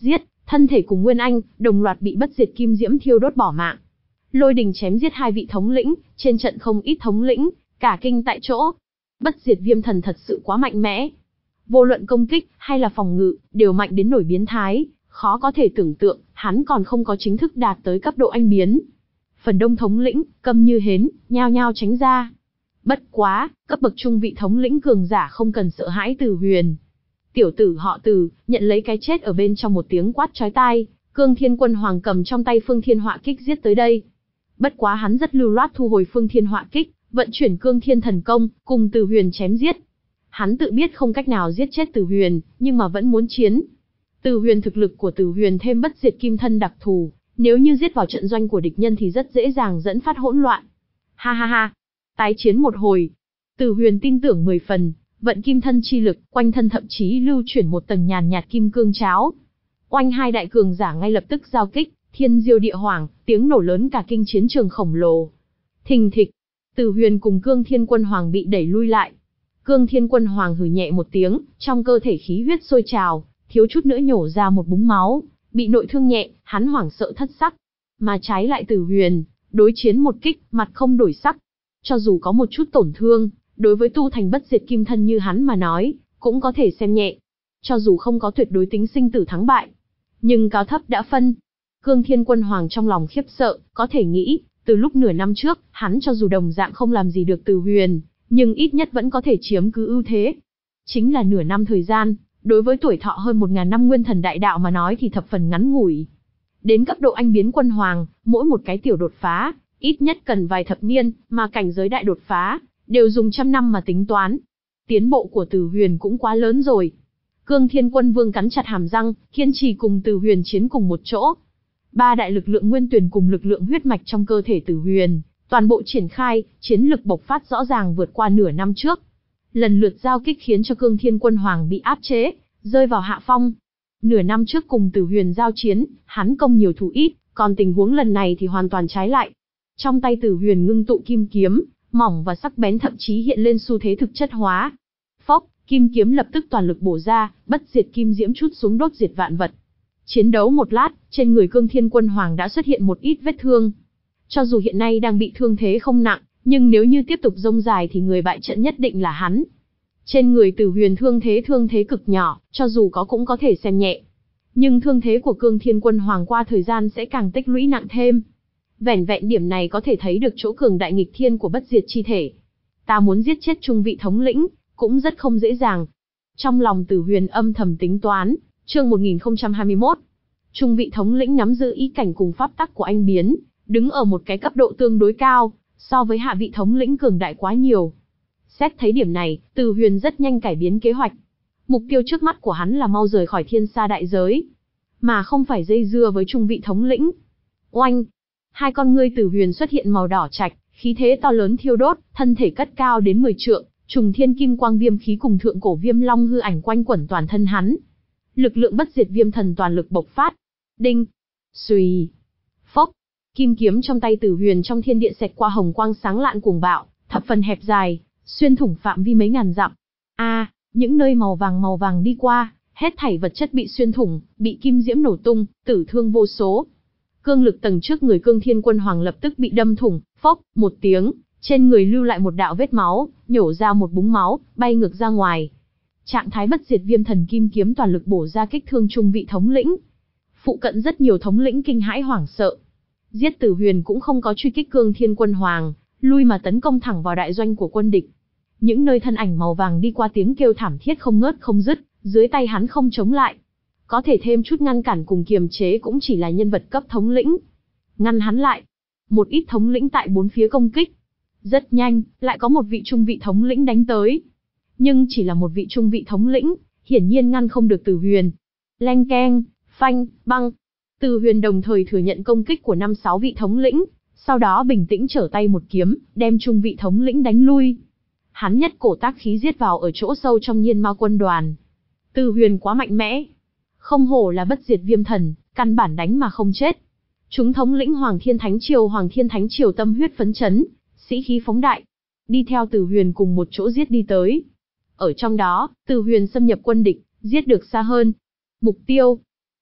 thân thể cùng Nguyên Anh đồng loạt bị bất diệt kim diễm thiêu đốt bỏ mạng. Lôi đình chém giết hai vị thống lĩnh, trên trận không ít thống lĩnh, cả kinh tại chỗ. Bất diệt viêm thần thật sự quá mạnh mẽ. Vô luận công kích hay là phòng ngự, đều mạnh đến nổi biến thái, khó có thể tưởng tượng, hắn còn không có chính thức đạt tới cấp độ anh biến. Phần đông thống lĩnh, câm như hến, nhao nhao tránh ra. Bất quá, cấp bậc trung vị thống lĩnh cường giả không cần sợ hãi Từ Huyền. Tiểu tử họ Từ, nhận lấy cái chết ở bên trong một tiếng quát chói tai, Cương Thiên Quân Hoàng cầm trong tay Phương Thiên Họa Kích giết tới đây. Bất quá hắn rất lưu loát thu hồi Phương Thiên Họa Kích, vận chuyển Cương Thiên Thần Công, cùng Từ Huyền chém giết. Hắn tự biết không cách nào giết chết Từ Huyền, nhưng mà vẫn muốn chiến. Từ Huyền thực lực của Từ Huyền thêm bất diệt kim thân đặc thù, nếu như giết vào trận doanh của địch nhân thì rất dễ dàng dẫn phát hỗn loạn. Ha ha ha, tái chiến một hồi. Từ Huyền tin tưởng mười phần, vận kim thân chi lực, quanh thân thậm chí lưu chuyển một tầng nhàn nhạt kim cương cháo. Oanh hai đại cường giả ngay lập tức giao kích, thiên diêu địa hoàng, tiếng nổ lớn cả kinh chiến trường khổng lồ. Thình thịch, Từ Huyền cùng Cương Thiên Quân Hoàng bị đẩy lui lại. Cương Thiên Quân Hoàng hừ nhẹ một tiếng, trong cơ thể khí huyết sôi trào, thiếu chút nữa nhổ ra một búng máu, bị nội thương nhẹ, hắn hoảng sợ thất sắc. Mà trái lại Từ Huyền, đối chiến một kích, mặt không đổi sắc. Cho dù có một chút tổn thương, đối với tu thành bất diệt kim thân như hắn mà nói, cũng có thể xem nhẹ. Cho dù không có tuyệt đối tính sinh tử thắng bại, nhưng cao thấp đã phân. Cương Thiên Quân Hoàng trong lòng khiếp sợ, có thể nghĩ, từ lúc nửa năm trước, hắn cho dù đồng dạng không làm gì được Từ Huyền, nhưng ít nhất vẫn có thể chiếm cứ ưu thế. Chính là nửa năm thời gian, đối với tuổi thọ hơn một ngàn năm nguyên thần đại đạo mà nói thì thập phần ngắn ngủi. Đến cấp độ anh biến quân hoàng, mỗi một cái tiểu đột phá, ít nhất cần vài thập niên, mà cảnh giới đại đột phá, đều dùng trăm năm mà tính toán. Tiến bộ của Từ Huyền cũng quá lớn rồi. Cương Thiên Quân Vương cắn chặt hàm răng, kiên trì cùng Từ Huyền chiến cùng một chỗ. Ba đại lực lượng nguyên tuyển cùng lực lượng huyết mạch trong cơ thể Từ Huyền, toàn bộ triển khai, chiến lực bộc phát rõ ràng vượt qua nửa năm trước. Lần lượt giao kích khiến cho Cương Thiên Quân Hoàng bị áp chế, rơi vào hạ phong. Nửa năm trước cùng Từ Huyền giao chiến, hắn công nhiều thủ ít, còn tình huống lần này thì hoàn toàn trái lại. Trong tay Từ Huyền ngưng tụ kim kiếm, mỏng và sắc bén thậm chí hiện lên xu thế thực chất hóa. Phốc, kim kiếm lập tức toàn lực bổ ra, bất diệt kim diễm chút xuống đốt diệt vạn vật. Chiến đấu một lát, trên người Cương Thiên Quân Hoàng đã xuất hiện một ít vết thương. Cho dù hiện nay đang bị thương thế không nặng, nhưng nếu như tiếp tục rông dài thì người bại trận nhất định là hắn. Trên người Từ Huyền thương thế thương thế cực nhỏ, cho dù có cũng có thể xem nhẹ. Nhưng thương thế của Cương Thiên Quân Hoàng qua thời gian sẽ càng tích lũy nặng thêm. Vẻn vẹn điểm này có thể thấy được chỗ cường đại nghịch thiên của bất diệt chi thể. Ta muốn giết chết trung vị thống lĩnh, cũng rất không dễ dàng. Trong lòng Từ Huyền âm thầm tính toán, chương một nghìn không trăm hai mươi mốt. Trung vị thống lĩnh nắm giữ ý cảnh cùng pháp tắc của anh biến, đứng ở một cái cấp độ tương đối cao, so với hạ vị thống lĩnh cường đại quá nhiều. Xét thấy điểm này, Từ Huyền rất nhanh cải biến kế hoạch. Mục tiêu trước mắt của hắn là mau rời khỏi thiên sa đại giới, mà không phải dây dưa với trung vị thống lĩnh. Oanh! Hai con ngươi Từ Huyền xuất hiện màu đỏ trạch, khí thế to lớn thiêu đốt, thân thể cất cao đến mười trượng, trùng thiên kim quang viêm khí cùng thượng cổ viêm long hư ảnh quanh quẩn toàn thân hắn. Lực lượng bất diệt viêm thần toàn lực bộc phát. Đinh! Xùy! Phốc! Kim kiếm trong tay Từ Huyền trong thiên địa xẹt qua hồng quang sáng lạn cuồng bạo, thập phần hẹp dài, xuyên thủng phạm vi mấy ngàn dặm. A, à, những nơi màu vàng màu vàng đi qua, hết thảy vật chất bị xuyên thủng, bị kim diễm nổ tung, tử thương vô số. Cương lực tầng trước người Cương Thiên Quân Hoàng lập tức bị đâm thủng, phốc, một tiếng, trên người lưu lại một đạo vết máu, nhổ ra một búng máu, bay ngược ra ngoài. Trạng thái bất diệt viêm thần kim kiếm toàn lực bổ ra kích thương trung vị thống lĩnh. Phụ cận rất nhiều thống lĩnh kinh hãi hoảng sợ. Giết Từ Huyền cũng không có truy kích Cương Thiên Quân Hoàng, lui mà tấn công thẳng vào đại doanh của quân địch. Những nơi thân ảnh màu vàng đi qua tiếng kêu thảm thiết không ngớt không dứt, dưới tay hắn không chống lại. Có thể thêm chút ngăn cản cùng kiềm chế cũng chỉ là nhân vật cấp thống lĩnh. Ngăn hắn lại. Một ít thống lĩnh tại bốn phía công kích. Rất nhanh, lại có một vị trung vị thống lĩnh đánh tới. Nhưng chỉ là một vị trung vị thống lĩnh, hiển nhiên ngăn không được Từ Huyền. Leng keng, phanh, băng. Từ Huyền đồng thời thừa nhận công kích của năm sáu vị thống lĩnh, sau đó bình tĩnh trở tay một kiếm, đem trung vị thống lĩnh đánh lui. Hắn nhất cổ tác khí giết vào ở chỗ sâu trong Nhiên Ma quân đoàn. Từ Huyền quá mạnh mẽ. Không hổ là bất diệt viêm thần, căn bản đánh mà không chết. Chúng thống lĩnh Hoàng Thiên Thánh Triều Hoàng Thiên Thánh Triều tâm huyết phấn chấn, sĩ khí phóng đại. Đi theo Từ Huyền cùng một chỗ giết đi tới. Ở trong đó, Từ Huyền xâm nhập quân địch, giết được xa hơn. Mục tiêu.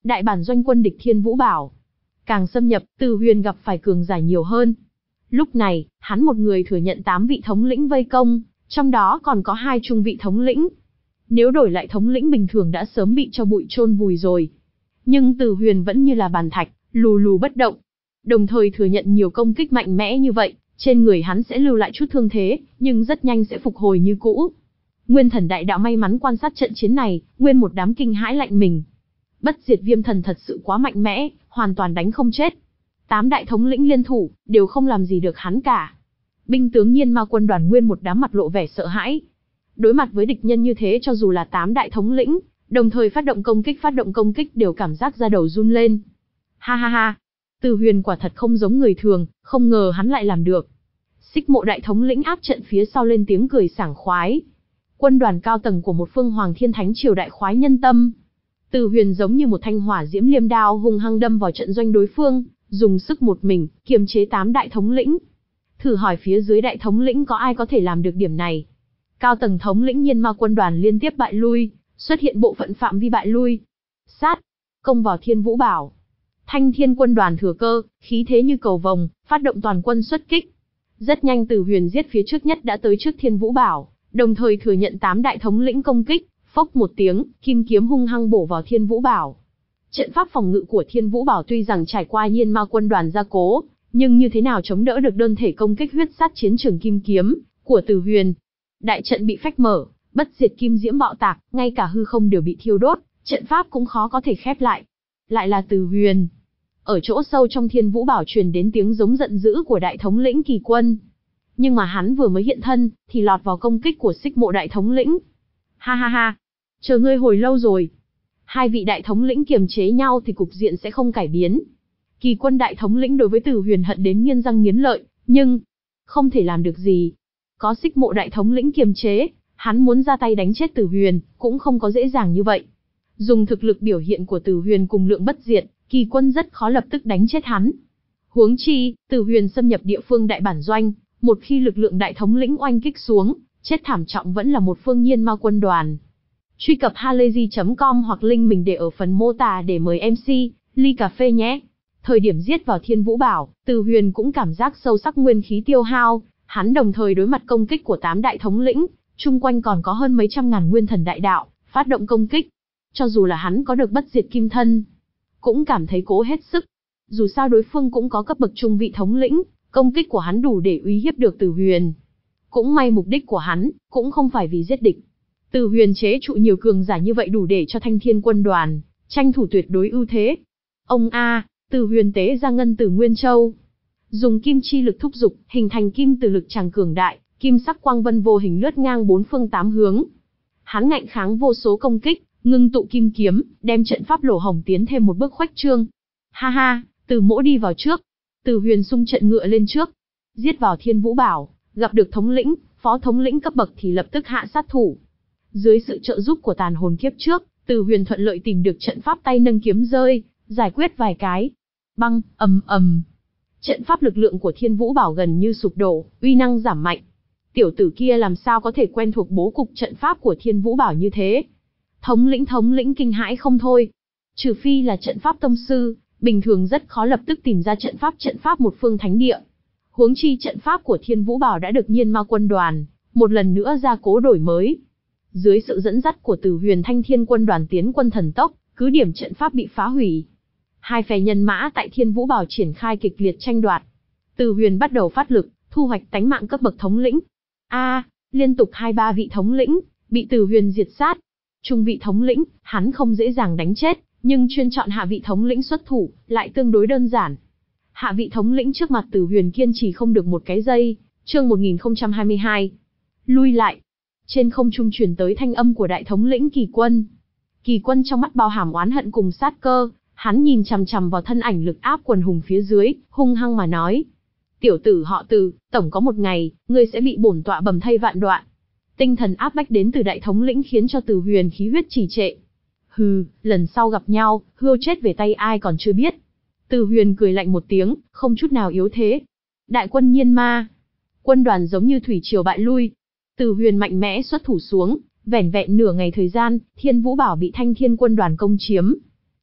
Đại bản doanh quân địch Thiên Vũ Bảo. Càng xâm nhập, Từ Huyền gặp phải cường giả nhiều hơn. Lúc này, hắn một người thừa nhận tám vị thống lĩnh vây công, trong đó còn có hai trung vị thống lĩnh. Nếu đổi lại thống lĩnh bình thường đã sớm bị cho bụi chôn vùi rồi. Nhưng Từ Huyền vẫn như là bàn thạch, lù lù bất động. Đồng thời thừa nhận nhiều công kích mạnh mẽ như vậy, trên người hắn sẽ lưu lại chút thương thế, nhưng rất nhanh sẽ phục hồi như cũ. Nguyên Thần Đại Đạo may mắn quan sát trận chiến này, nguyên một đám kinh hãi lạnh mình. Bất diệt viêm thần thật sự quá mạnh mẽ, hoàn toàn đánh không chết. Tám đại thống lĩnh liên thủ, đều không làm gì được hắn cả. Binh tướng Nhiên Ma quân đoàn nguyên một đám mặt lộ vẻ sợ hãi. Đối mặt với địch nhân như thế, cho dù là tám đại thống lĩnh, đồng thời phát động công kích phát động công kích đều cảm giác da đầu run lên. Ha ha ha, Từ Huyền quả thật không giống người thường, không ngờ hắn lại làm được. Xích Mộ đại thống lĩnh áp trận phía sau lên tiếng cười sảng khoái. Quân đoàn cao tầng của một phương Hoàng Thiên Thánh triều đại khoái nhân tâm. Từ Huyền giống như một thanh hỏa diễm liêm đao hung hăng đâm vào trận doanh đối phương, dùng sức một mình, kiềm chế tám đại thống lĩnh. Thử hỏi phía dưới đại thống lĩnh có ai có thể làm được điểm này? Cao tầng thống lĩnh Nhiên Ma quân đoàn liên tiếp bại lui, xuất hiện bộ phận phạm vi bại lui. Sát, công vào Thiên Vũ Bảo. Thanh Thiên quân đoàn thừa cơ, khí thế như cầu vồng, phát động toàn quân xuất kích. Rất nhanh Từ Huyền giết phía trước nhất đã tới trước Thiên Vũ Bảo, đồng thời thừa nhận tám đại thống lĩnh công kích, phốc một tiếng, kim kiếm hung hăng bổ vào Thiên Vũ Bảo. Trận pháp phòng ngự của Thiên Vũ Bảo tuy rằng trải qua Nhiên Ma quân đoàn gia cố, nhưng như thế nào chống đỡ được đơn thể công kích huyết sát chiến trường kim kiếm của Từ Huyền. Đại trận bị phách mở, bất diệt kim diễm bạo tạc, ngay cả hư không đều bị thiêu đốt, trận pháp cũng khó có thể khép lại. Lại là Từ Huyền. Ở chỗ sâu trong Thiên Vũ Bảo truyền đến tiếng giống giận dữ của đại thống lĩnh Kỳ Quân. Nhưng mà hắn vừa mới hiện thân, thì lọt vào công kích của Xích Mộ đại thống lĩnh. Ha ha ha, chờ ngươi hồi lâu rồi. Hai vị đại thống lĩnh kiềm chế nhau thì cục diện sẽ không cải biến. Kỳ Quân đại thống lĩnh đối với Từ Huyền hận đến nghiến răng nghiến lợi, nhưng không thể làm được gì. Có Xích Mộ đại thống lĩnh kiềm chế, hắn muốn ra tay đánh chết Từ Huyền, cũng không có dễ dàng như vậy. Dùng thực lực biểu hiện của Từ Huyền cùng lượng bất diệt, Kỳ Quân rất khó lập tức đánh chết hắn. Huống chi, Từ Huyền xâm nhập địa phương đại bản doanh, một khi lực lượng đại thống lĩnh oanh kích xuống, chết thảm trọng vẫn là một phương Nhiên Ma quân đoàn. Truy cập halayzi chấm com hoặc link mình để ở phần mô tả để mời em xê, ly cà phê nhé. Thời điểm giết vào Thiên Vũ Bảo, Từ Huyền cũng cảm giác sâu sắc nguyên khí tiêu hao, hắn đồng thời đối mặt công kích của tám đại thống lĩnh, chung quanh còn có hơn mấy trăm ngàn nguyên thần đại đạo, phát động công kích. Cho dù là hắn có được bất diệt kim thân, cũng cảm thấy cố hết sức. Dù sao đối phương cũng có cấp bậc trung vị thống lĩnh, công kích của hắn đủ để uy hiếp được Từ Huyền. Cũng may mục đích của hắn, cũng không phải vì giết địch. Từ Huyền chế trụ nhiều cường giả như vậy đủ để cho Thanh Thiên quân đoàn tranh thủ tuyệt đối ưu thế. Ông a, Từ Huyền tế ra ngân tử Nguyên Châu, dùng kim chi lực thúc dục, hình thành kim từ lực tràng cường đại, kim sắc quang vân vô hình lướt ngang bốn phương tám hướng. Hắn ngạnh kháng vô số công kích, ngưng tụ kim kiếm, đem trận pháp lỗ hổng tiến thêm một bước khuếch trương. Ha ha, Từ Mỗ đi vào trước. Từ Huyền xung trận ngựa lên trước, giết vào Thiên Vũ Bảo, gặp được thống lĩnh, phó thống lĩnh cấp bậc thì lập tức hạ sát thủ. Dưới sự trợ giúp của tàn hồn kiếp trước, Từ Huyền thuận lợi tìm được trận pháp tay nâng kiếm rơi, giải quyết vài cái. Băng, ầm ầm. Trận pháp lực lượng của Thiên Vũ Bảo gần như sụp đổ, uy năng giảm mạnh. Tiểu tử kia làm sao có thể quen thuộc bố cục trận pháp của Thiên Vũ Bảo như thế? Thống lĩnh thống lĩnh kinh hãi không thôi. Trừ phi là trận pháp tông sư, bình thường rất khó lập tức tìm ra trận pháp trận pháp một phương thánh địa. Huống chi trận pháp của Thiên Vũ Bảo đã được Nhiên Ma quân đoàn một lần nữa gia cố đổi mới. Dưới sự dẫn dắt của Từ Huyền, Thanh Thiên quân đoàn tiến quân thần tốc, cứ điểm trận pháp bị phá hủy. Hai phe nhân mã tại Thiên Vũ Bảo triển khai kịch liệt tranh đoạt. Từ Huyền bắt đầu phát lực, thu hoạch tánh mạng cấp bậc thống lĩnh. A, liên tục hai ba vị thống lĩnh bị Từ Huyền diệt sát. Trung vị thống lĩnh, hắn không dễ dàng đánh chết, nhưng chuyên chọn hạ vị thống lĩnh xuất thủ, lại tương đối đơn giản. Hạ vị thống lĩnh trước mặt Từ Huyền kiên trì không được một cái giây. Chương một nghìn không trăm hai mươi hai. Lui lại. Trên không trung truyền tới thanh âm của đại thống lĩnh Kỳ Quân. Kỳ Quân trong mắt bao hàm oán hận cùng sát cơ, hắn nhìn chằm chằm vào thân ảnh lực áp quần hùng phía dưới, hung hăng mà nói: "Tiểu tử họ Từ, tổng có một ngày, ngươi sẽ bị bổn tọa bầm thây vạn đoạn." Tinh thần áp bách đến từ đại thống lĩnh khiến cho Từ Huyền khí huyết trì trệ. Hừ, lần sau gặp nhau, hươu chết về tay ai còn chưa biết. Từ Huyền cười lạnh một tiếng, không chút nào yếu thế. Đại quân Nhiên Ma quân đoàn giống như thủy triều bại lui. Từ Huyền mạnh mẽ xuất thủ xuống, vẻn vẹn nửa ngày thời gian, Thiên Vũ Bảo bị Thanh Thiên quân đoàn công chiếm.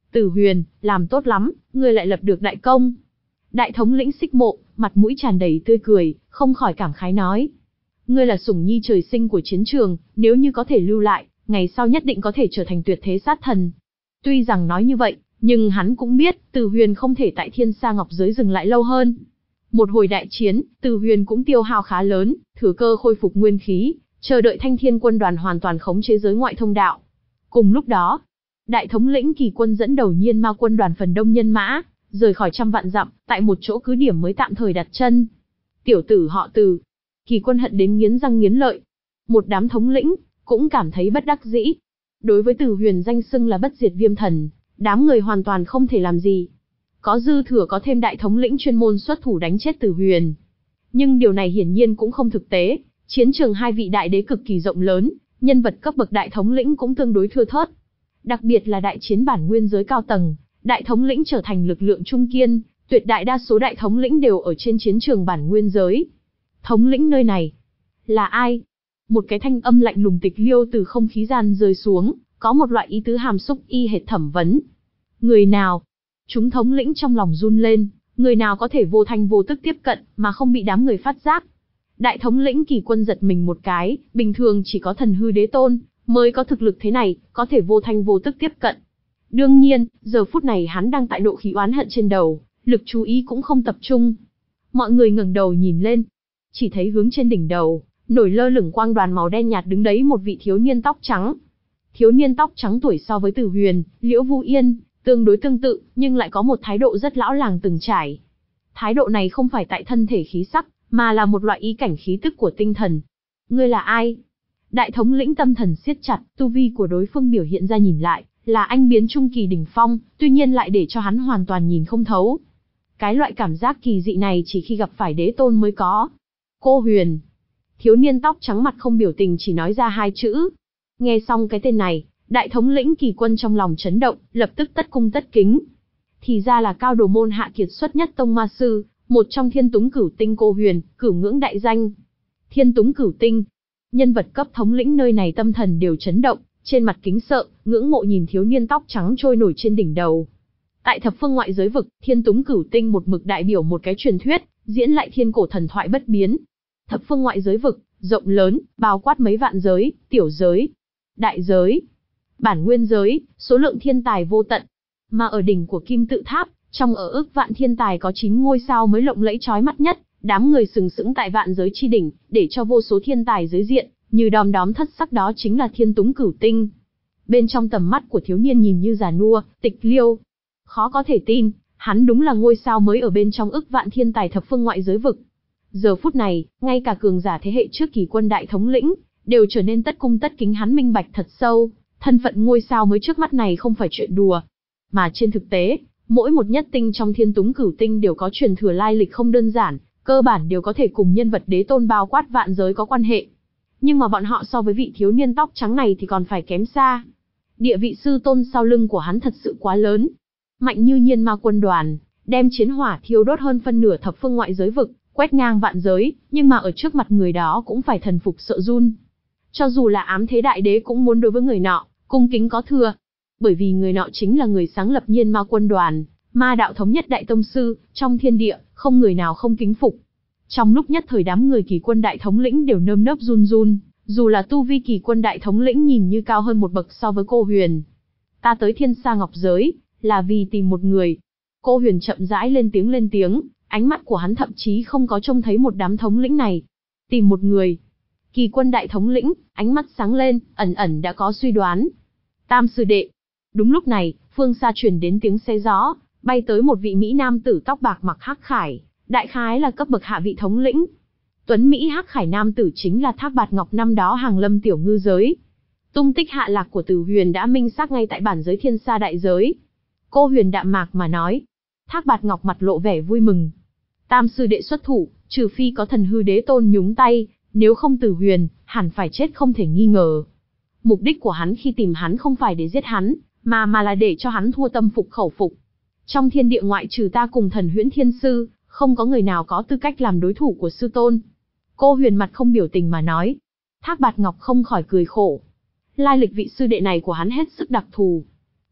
Tử Huyền, làm tốt lắm, ngươi lại lập được đại công. Đại thống lĩnh Xích Mộ, mặt mũi tràn đầy tươi cười, không khỏi cảm khái nói. Ngươi là sủng nhi trời sinh của chiến trường, nếu như có thể lưu lại, ngày sau nhất định có thể trở thành tuyệt thế sát thần. Tuy rằng nói như vậy, nhưng hắn cũng biết, Tử Huyền không thể tại Thiên Sa Ngọc Giới dừng lại lâu hơn. Một hồi đại chiến, Tử Huyền cũng tiêu hao khá lớn, thừa cơ khôi phục nguyên khí, chờ đợi Thanh Thiên quân đoàn hoàn toàn khống chế giới ngoại thông đạo. Cùng lúc đó, đại thống lĩnh Kỳ Quân dẫn đầu Nhiên Ma quân đoàn phần đông nhân mã, rời khỏi trăm vạn dặm, tại một chỗ cứ điểm mới tạm thời đặt chân. Tiểu tử họ Từ, Kỳ Quân hận đến nghiến răng nghiến lợi. Một đám thống lĩnh cũng cảm thấy bất đắc dĩ. Đối với Tử Huyền danh xưng là bất diệt viêm thần, đám người hoàn toàn không thể làm gì. Có dư thừa có thêm đại thống lĩnh chuyên môn xuất thủ đánh chết Tử Huyền. Nhưng điều này hiển nhiên cũng không thực tế, chiến trường hai vị đại đế cực kỳ rộng lớn, nhân vật cấp bậc đại thống lĩnh cũng tương đối thưa thớt. Đặc biệt là đại chiến bản nguyên giới cao tầng, đại thống lĩnh trở thành lực lượng trung kiên, tuyệt đại đa số đại thống lĩnh đều ở trên chiến trường bản nguyên giới. Thống lĩnh nơi này là ai? Một cái thanh âm lạnh lùng tịch liêu từ không khí gian rơi xuống, có một loại ý tứ hàm xúc y hệt thẩm vấn. Người nào? Chúng thống lĩnh trong lòng run lên, người nào có thể vô thanh vô tức tiếp cận mà không bị đám người phát giác? Đại thống lĩnh Kỳ Quân giật mình một cái, bình thường chỉ có thần hư đế tôn mới có thực lực thế này, có thể vô thanh vô tức tiếp cận. Đương nhiên, giờ phút này hắn đang tại độ khí oán hận trên đầu, lực chú ý cũng không tập trung. Mọi người ngẩng đầu nhìn lên, chỉ thấy hướng trên đỉnh đầu, nổi lơ lửng quang đoàn màu đen nhạt đứng đấy một vị thiếu niên tóc trắng. Thiếu niên tóc trắng tuổi so với Tử Huyền, Liễu Vu Yên, tương đối tương tự, nhưng lại có một thái độ rất lão làng từng trải. Thái độ này không phải tại thân thể khí sắc, mà là một loại ý cảnh khí tức của tinh thần. Ngươi là ai? Đại thống lĩnh tâm thần siết chặt, tu vi của đối phương biểu hiện ra nhìn lại, là anh biến trung kỳ đỉnh phong, tuy nhiên lại để cho hắn hoàn toàn nhìn không thấu. Cái loại cảm giác kỳ dị này chỉ khi gặp phải đế tôn mới có. Cô Huyền. Thiếu niên tóc trắng mặt không biểu tình chỉ nói ra hai chữ. Nghe xong cái tên này, đại thống lĩnh Kỳ Quân trong lòng chấn động, lập tức tất cung tất kính. Thì ra là cao đồ môn hạ kiệt xuất nhất tông ma sư, một trong thiên túng cửu tinh Cô Huyền, cửu ngưỡng đại danh. Thiên túng cửu tinh. Nhân vật cấp thống lĩnh nơi này tâm thần đều chấn động, trên mặt kính sợ, ngưỡng mộ nhìn thiếu niên tóc trắng trôi nổi trên đỉnh đầu. Tại thập phương ngoại giới vực, thiên túng cửu tinh một mực đại biểu một cái truyền thuyết, diễn lại thiên cổ thần thoại bất biến. Thập phương ngoại giới vực, rộng lớn, bao quát mấy vạn giới, tiểu giới, đại giới, bản nguyên giới, số lượng thiên tài vô tận. Mà ở đỉnh của kim tự tháp, trong ở ức vạn thiên tài có chín ngôi sao mới lộng lẫy chói mắt nhất, đám người sừng sững tại vạn giới chi đỉnh, để cho vô số thiên tài giới diện, như đom đóm thất sắc đó chính là thiên túng cửu tinh. Bên trong tầm mắt của thiếu niên nhìn như già nua, tịch liêu. Khó có thể tin, hắn đúng là ngôi sao mới ở bên trong ức vạn thiên tài thập phương ngoại giới vực. Giờ phút này, ngay cả cường giả thế hệ trước Kỳ Quân đại thống lĩnh, đều trở nên tất cung tất kính, hắn minh bạch thật sâu, thân phận ngôi sao mới trước mắt này không phải chuyện đùa. Mà trên thực tế, mỗi một nhất tinh trong thiên túng cửu tinh đều có truyền thừa lai lịch không đơn giản, cơ bản đều có thể cùng nhân vật đế tôn bao quát vạn giới có quan hệ. Nhưng mà bọn họ so với vị thiếu niên tóc trắng này thì còn phải kém xa. Địa vị sư tôn sau lưng của hắn thật sự quá lớn. Mạnh như Nhiên Ma quân đoàn, đem chiến hỏa thiêu đốt hơn phân nửa thập phương ngoại giới vực, quét ngang vạn giới, nhưng mà ở trước mặt người đó cũng phải thần phục sợ run. Cho dù là ám thế đại đế cũng muốn đối với người nọ, cung kính có thừa. Bởi vì người nọ chính là người sáng lập Nhiên Ma quân đoàn, ma đạo thống nhất đại tông sư, trong thiên địa, không người nào không kính phục. Trong lúc nhất thời đám người Kỳ Quân đại thống lĩnh đều nơm nớp run run, dù là tu vi Kỳ Quân đại thống lĩnh nhìn như cao hơn một bậc so với Cô Huyền. Ta tới Thiên Sa Ngọc Giới, là vì tìm một người. Cô Huyền chậm rãi lên tiếng lên tiếng, ánh mắt của hắn thậm chí không có trông thấy một đám thống lĩnh này. Tìm một người. Kỳ Quân đại thống lĩnh, ánh mắt sáng lên, ẩn ẩn đã có suy đoán. Tam sư đệ. Đúng lúc này, phương xa truyền đến tiếng xe gió, bay tới một vị mỹ nam tử tóc bạc mặc hắc khải, đại khái là cấp bậc hạ vị thống lĩnh. Tuấn Mỹ hắc khải nam tử chính là Thác Bạt Ngọc năm đó hàng lâm tiểu ngư giới. Tung tích hạ lạc của Tử Huyền đã minh xác ngay tại bản giới Thiên Sa đại giới. Cô Huyền đạm mạc mà nói. Thác Bạt Ngọc mặt lộ vẻ vui mừng. Tam sư đệ xuất thủ, trừ phi có thần hư đế tôn nhúng tay, nếu không Tử Huyền, hẳn phải chết không thể nghi ngờ. Mục đích của hắn khi tìm hắn không phải để giết hắn, mà mà là để cho hắn thua tâm phục khẩu phục. Trong thiên địa ngoại trừ ta cùng thần huyễn thiên sư, không có người nào có tư cách làm đối thủ của sư tôn. Cô Huyền mặt không biểu tình mà nói. Thác Bạt Ngọc không khỏi cười khổ. Lai lịch vị sư đệ này của hắn hết sức đặc thù.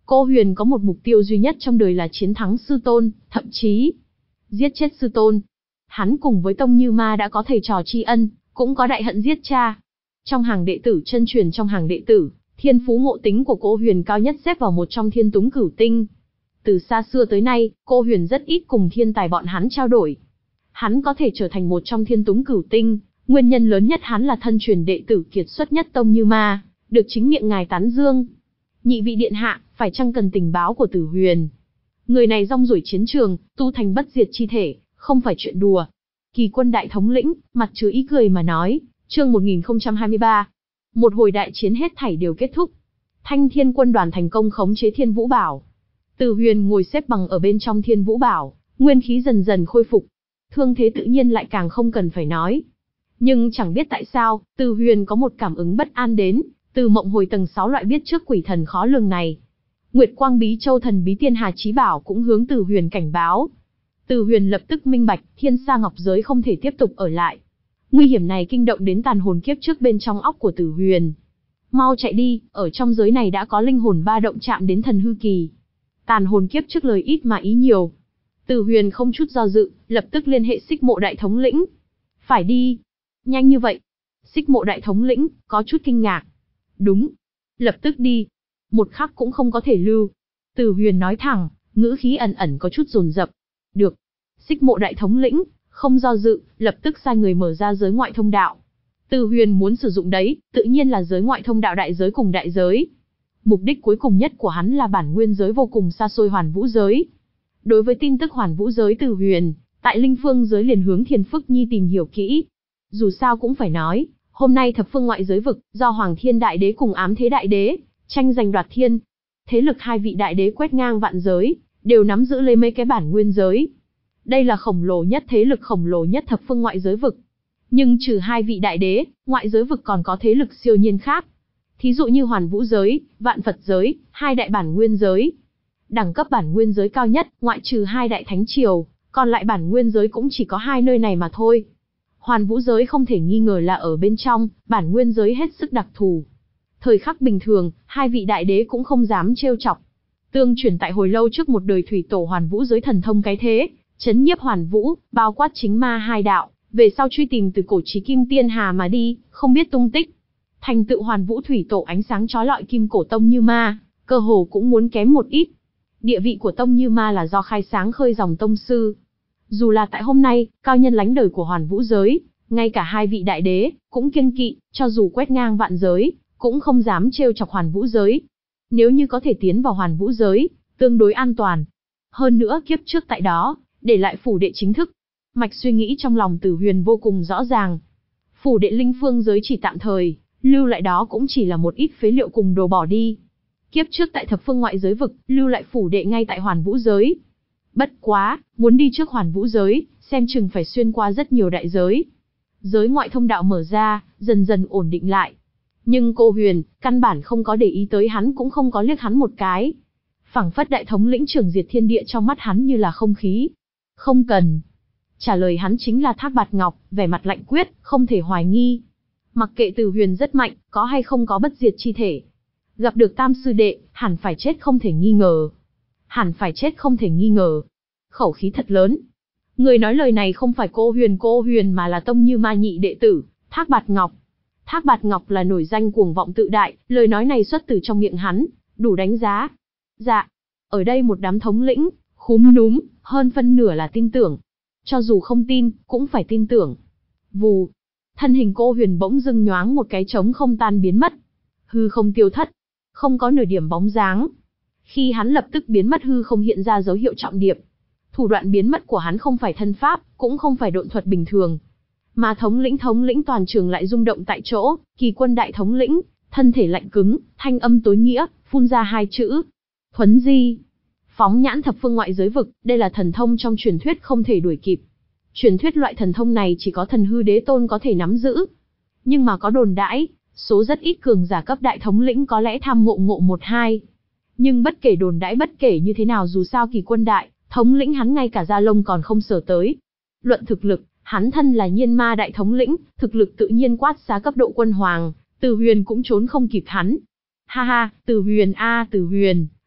Cô Huyền có một mục tiêu duy nhất trong đời là chiến thắng sư tôn, thậm chí giết chết sư tôn. Hắn cùng với Tông Như Ma đã có thầy trò tri ân, cũng có đại hận giết cha. Trong hàng đệ tử chân truyền trong hàng đệ tử, thiên phú ngộ tính của cô Huyền cao nhất xếp vào một trong thiên túng cửu tinh. Từ xa xưa tới nay, cô Huyền rất ít cùng thiên tài bọn hắn trao đổi. Hắn có thể trở thành một trong thiên túng cửu tinh, nguyên nhân lớn nhất hắn là thân truyền đệ tử kiệt xuất nhất Tông Như Ma, được chính miệng ngài tán dương. Nhị vị điện hạ, phải chăng cần tình báo của Tử Huyền? Người này rong ruổi chiến trường, tu thành bất diệt chi thể, không phải chuyện đùa. Kỳ Quân đại thống lĩnh, mặt chứa ý cười mà nói, chương một nghìn không trăm hai mươi ba. Một hồi đại chiến hết thảy đều kết thúc. Thanh Thiên quân đoàn thành công khống chế Thiên Vũ Bảo. Tử Huyền ngồi xếp bằng ở bên trong Thiên Vũ Bảo, nguyên khí dần dần khôi phục. Thương thế tự nhiên lại càng không cần phải nói. Nhưng chẳng biết tại sao, Tử Huyền có một cảm ứng bất an đến từ mộng hồi tầng sáu loại biết trước quỷ thần khó lường này. Nguyệt Quang Bí Châu thần bí Tiên Hà Chí Bảo cũng hướng Tử Huyền cảnh báo. Tử Huyền lập tức minh bạch, Thiên Sa Ngọc Giới không thể tiếp tục ở lại. Nguy hiểm này kinh động đến tàn hồn kiếp trước bên trong óc của Tử Huyền. Mau chạy đi, ở trong giới này đã có linh hồn ba động chạm đến thần hư kỳ. Tàn hồn kiếp trước lời ít mà ý nhiều. Tử Huyền không chút do dự, lập tức liên hệ Xích Mộ đại thống lĩnh. Phải đi. Nhanh như vậy. Xích Mộ đại thống lĩnh có chút kinh ngạc. Đúng. Lập tức đi. Một khắc cũng không có thể lưu. Tử Huyền nói thẳng, ngữ khí ẩn ẩn có chút dồn dập. Được. Xích Mộ đại thống lĩnh không do dự, lập tức sai người mở ra giới ngoại thông đạo. Tử Huyền muốn sử dụng đấy, tự nhiên là giới ngoại thông đạo đại giới cùng đại giới. Mục đích cuối cùng nhất của hắn là bản nguyên giới vô cùng xa xôi Hoàn Vũ giới. Đối với tin tức Hoàn Vũ giới Tử Huyền, tại Linh Phương giới liền hướng Thiền Phức Nhi tìm hiểu kỹ. Dù sao cũng phải nói, hôm nay thập phương ngoại giới vực, do Hoàng Thiên Đại Đế cùng Ám Thế Đại Đế tranh giành đoạt thiên. Thế lực hai vị đại đế quét ngang vạn giới, đều nắm giữ lấy mấy cái bản nguyên giới. Đây là khổng lồ nhất thế lực khổng lồ nhất thập phương ngoại giới vực. Nhưng trừ hai vị đại đế, ngoại giới vực còn có thế lực siêu nhiên khác. Thí dụ như Hoàn Vũ giới, Vạn Phật giới, hai đại bản nguyên giới. Đẳng cấp bản nguyên giới cao nhất, ngoại trừ hai đại thánh triều, còn lại bản nguyên giới cũng chỉ có hai nơi này mà thôi. Hoàn Vũ giới không thể nghi ngờ là ở bên trong, bản nguyên giới hết sức đặc thù. Thời khắc bình thường, hai vị đại đế cũng không dám trêu chọc. Tương truyền tại hồi lâu trước một đời thủy tổ Hoàn Vũ giới thần thông cái thế, chấn nhiếp Hoàn Vũ, bao quát chính ma hai đạo, về sau truy tìm từ cổ chí kim tiên hà mà đi, không biết tung tích. Thành tựu Hoàn Vũ thủy tổ ánh sáng chói lọi kim cổ Tông Như Ma, cơ hồ cũng muốn kém một ít. Địa vị của Tông Như Ma là do khai sáng khơi dòng tông sư. Dù là tại hôm nay, cao nhân lánh đời của Hoàn Vũ giới, ngay cả hai vị đại đế cũng kiêng kỵ, cho dù quét ngang vạn giới, cũng không dám trêu chọc Hoàn Vũ giới. Nếu như có thể tiến vào Hoàn Vũ giới, tương đối an toàn. Hơn nữa kiếp trước tại đó, để lại phủ đệ chính thức. Mạch suy nghĩ trong lòng Tử Huyền vô cùng rõ ràng. Phủ đệ Linh Phương giới chỉ tạm thời, lưu lại đó cũng chỉ là một ít phế liệu cùng đồ bỏ đi. Kiếp trước tại thập phương ngoại giới vực, lưu lại phủ đệ ngay tại Hoàn Vũ giới. Bất quá, muốn đi trước Hoàn Vũ giới, xem chừng phải xuyên qua rất nhiều đại giới. Giới ngoại thông đạo mở ra, dần dần ổn định lại. Nhưng cô Huyền, căn bản không có để ý tới hắn cũng không có liếc hắn một cái. Phảng phất đại thống lĩnh trưởng diệt thiên địa trong mắt hắn như là không khí. Không cần. Trả lời hắn chính là Thác Bạt Ngọc, vẻ mặt lạnh quyết, không thể hoài nghi. Mặc kệ Tử Huyền rất mạnh, có hay không có bất diệt chi thể. Gặp được tam sư đệ, hẳn phải chết không thể nghi ngờ. Hẳn phải chết không thể nghi ngờ. Khẩu khí thật lớn. Người nói lời này không phải cô Huyền cô Huyền mà là Tông Như Ma nhị đệ tử, Thác Bạt Ngọc. Thác Bạt Ngọc là nổi danh cuồng vọng tự đại, lời nói này xuất từ trong miệng hắn, đủ đánh giá. Dạ, ở đây một đám thống lĩnh, khúm núm, hơn phân nửa là tin tưởng. Cho dù không tin, cũng phải tin tưởng. Vù, thân hình cô Huyền bỗng dưng nhoáng một cái trống không tan biến mất. Hư không tiêu thất, không có nửa điểm bóng dáng. Khi hắn lập tức biến mất hư không hiện ra dấu hiệu trọng điệp. Thủ đoạn biến mất của hắn không phải thân pháp, cũng không phải độn thuật bình thường. Mà thống lĩnh thống lĩnh toàn trường lại rung động tại chỗ, Kỳ Quân đại thống lĩnh, thân thể lạnh cứng, thanh âm tối nghĩa, phun ra hai chữ. Thuấn di. Phóng nhãn thập phương ngoại giới vực, đây là thần thông trong truyền thuyết không thể đuổi kịp. Truyền thuyết loại thần thông này chỉ có thần hư đế tôn có thể nắm giữ. Nhưng mà có đồn đãi, số rất ít cường giả cấp đại thống lĩnh có lẽ tham ngộ ngộ một hai. Nhưng bất kể đồn đãi bất kể như thế nào dù sao Kỳ Quân đại, thống lĩnh hắn ngay cả da lông còn không sờ tới. Luận thực lực, hắn thân là Nhiên Ma đại thống lĩnh, thực lực tự nhiên quát xá cấp độ quân hoàng, Tử Huyền cũng trốn không kịp hắn. Ha ha, Tử Huyền a Tử Huyền,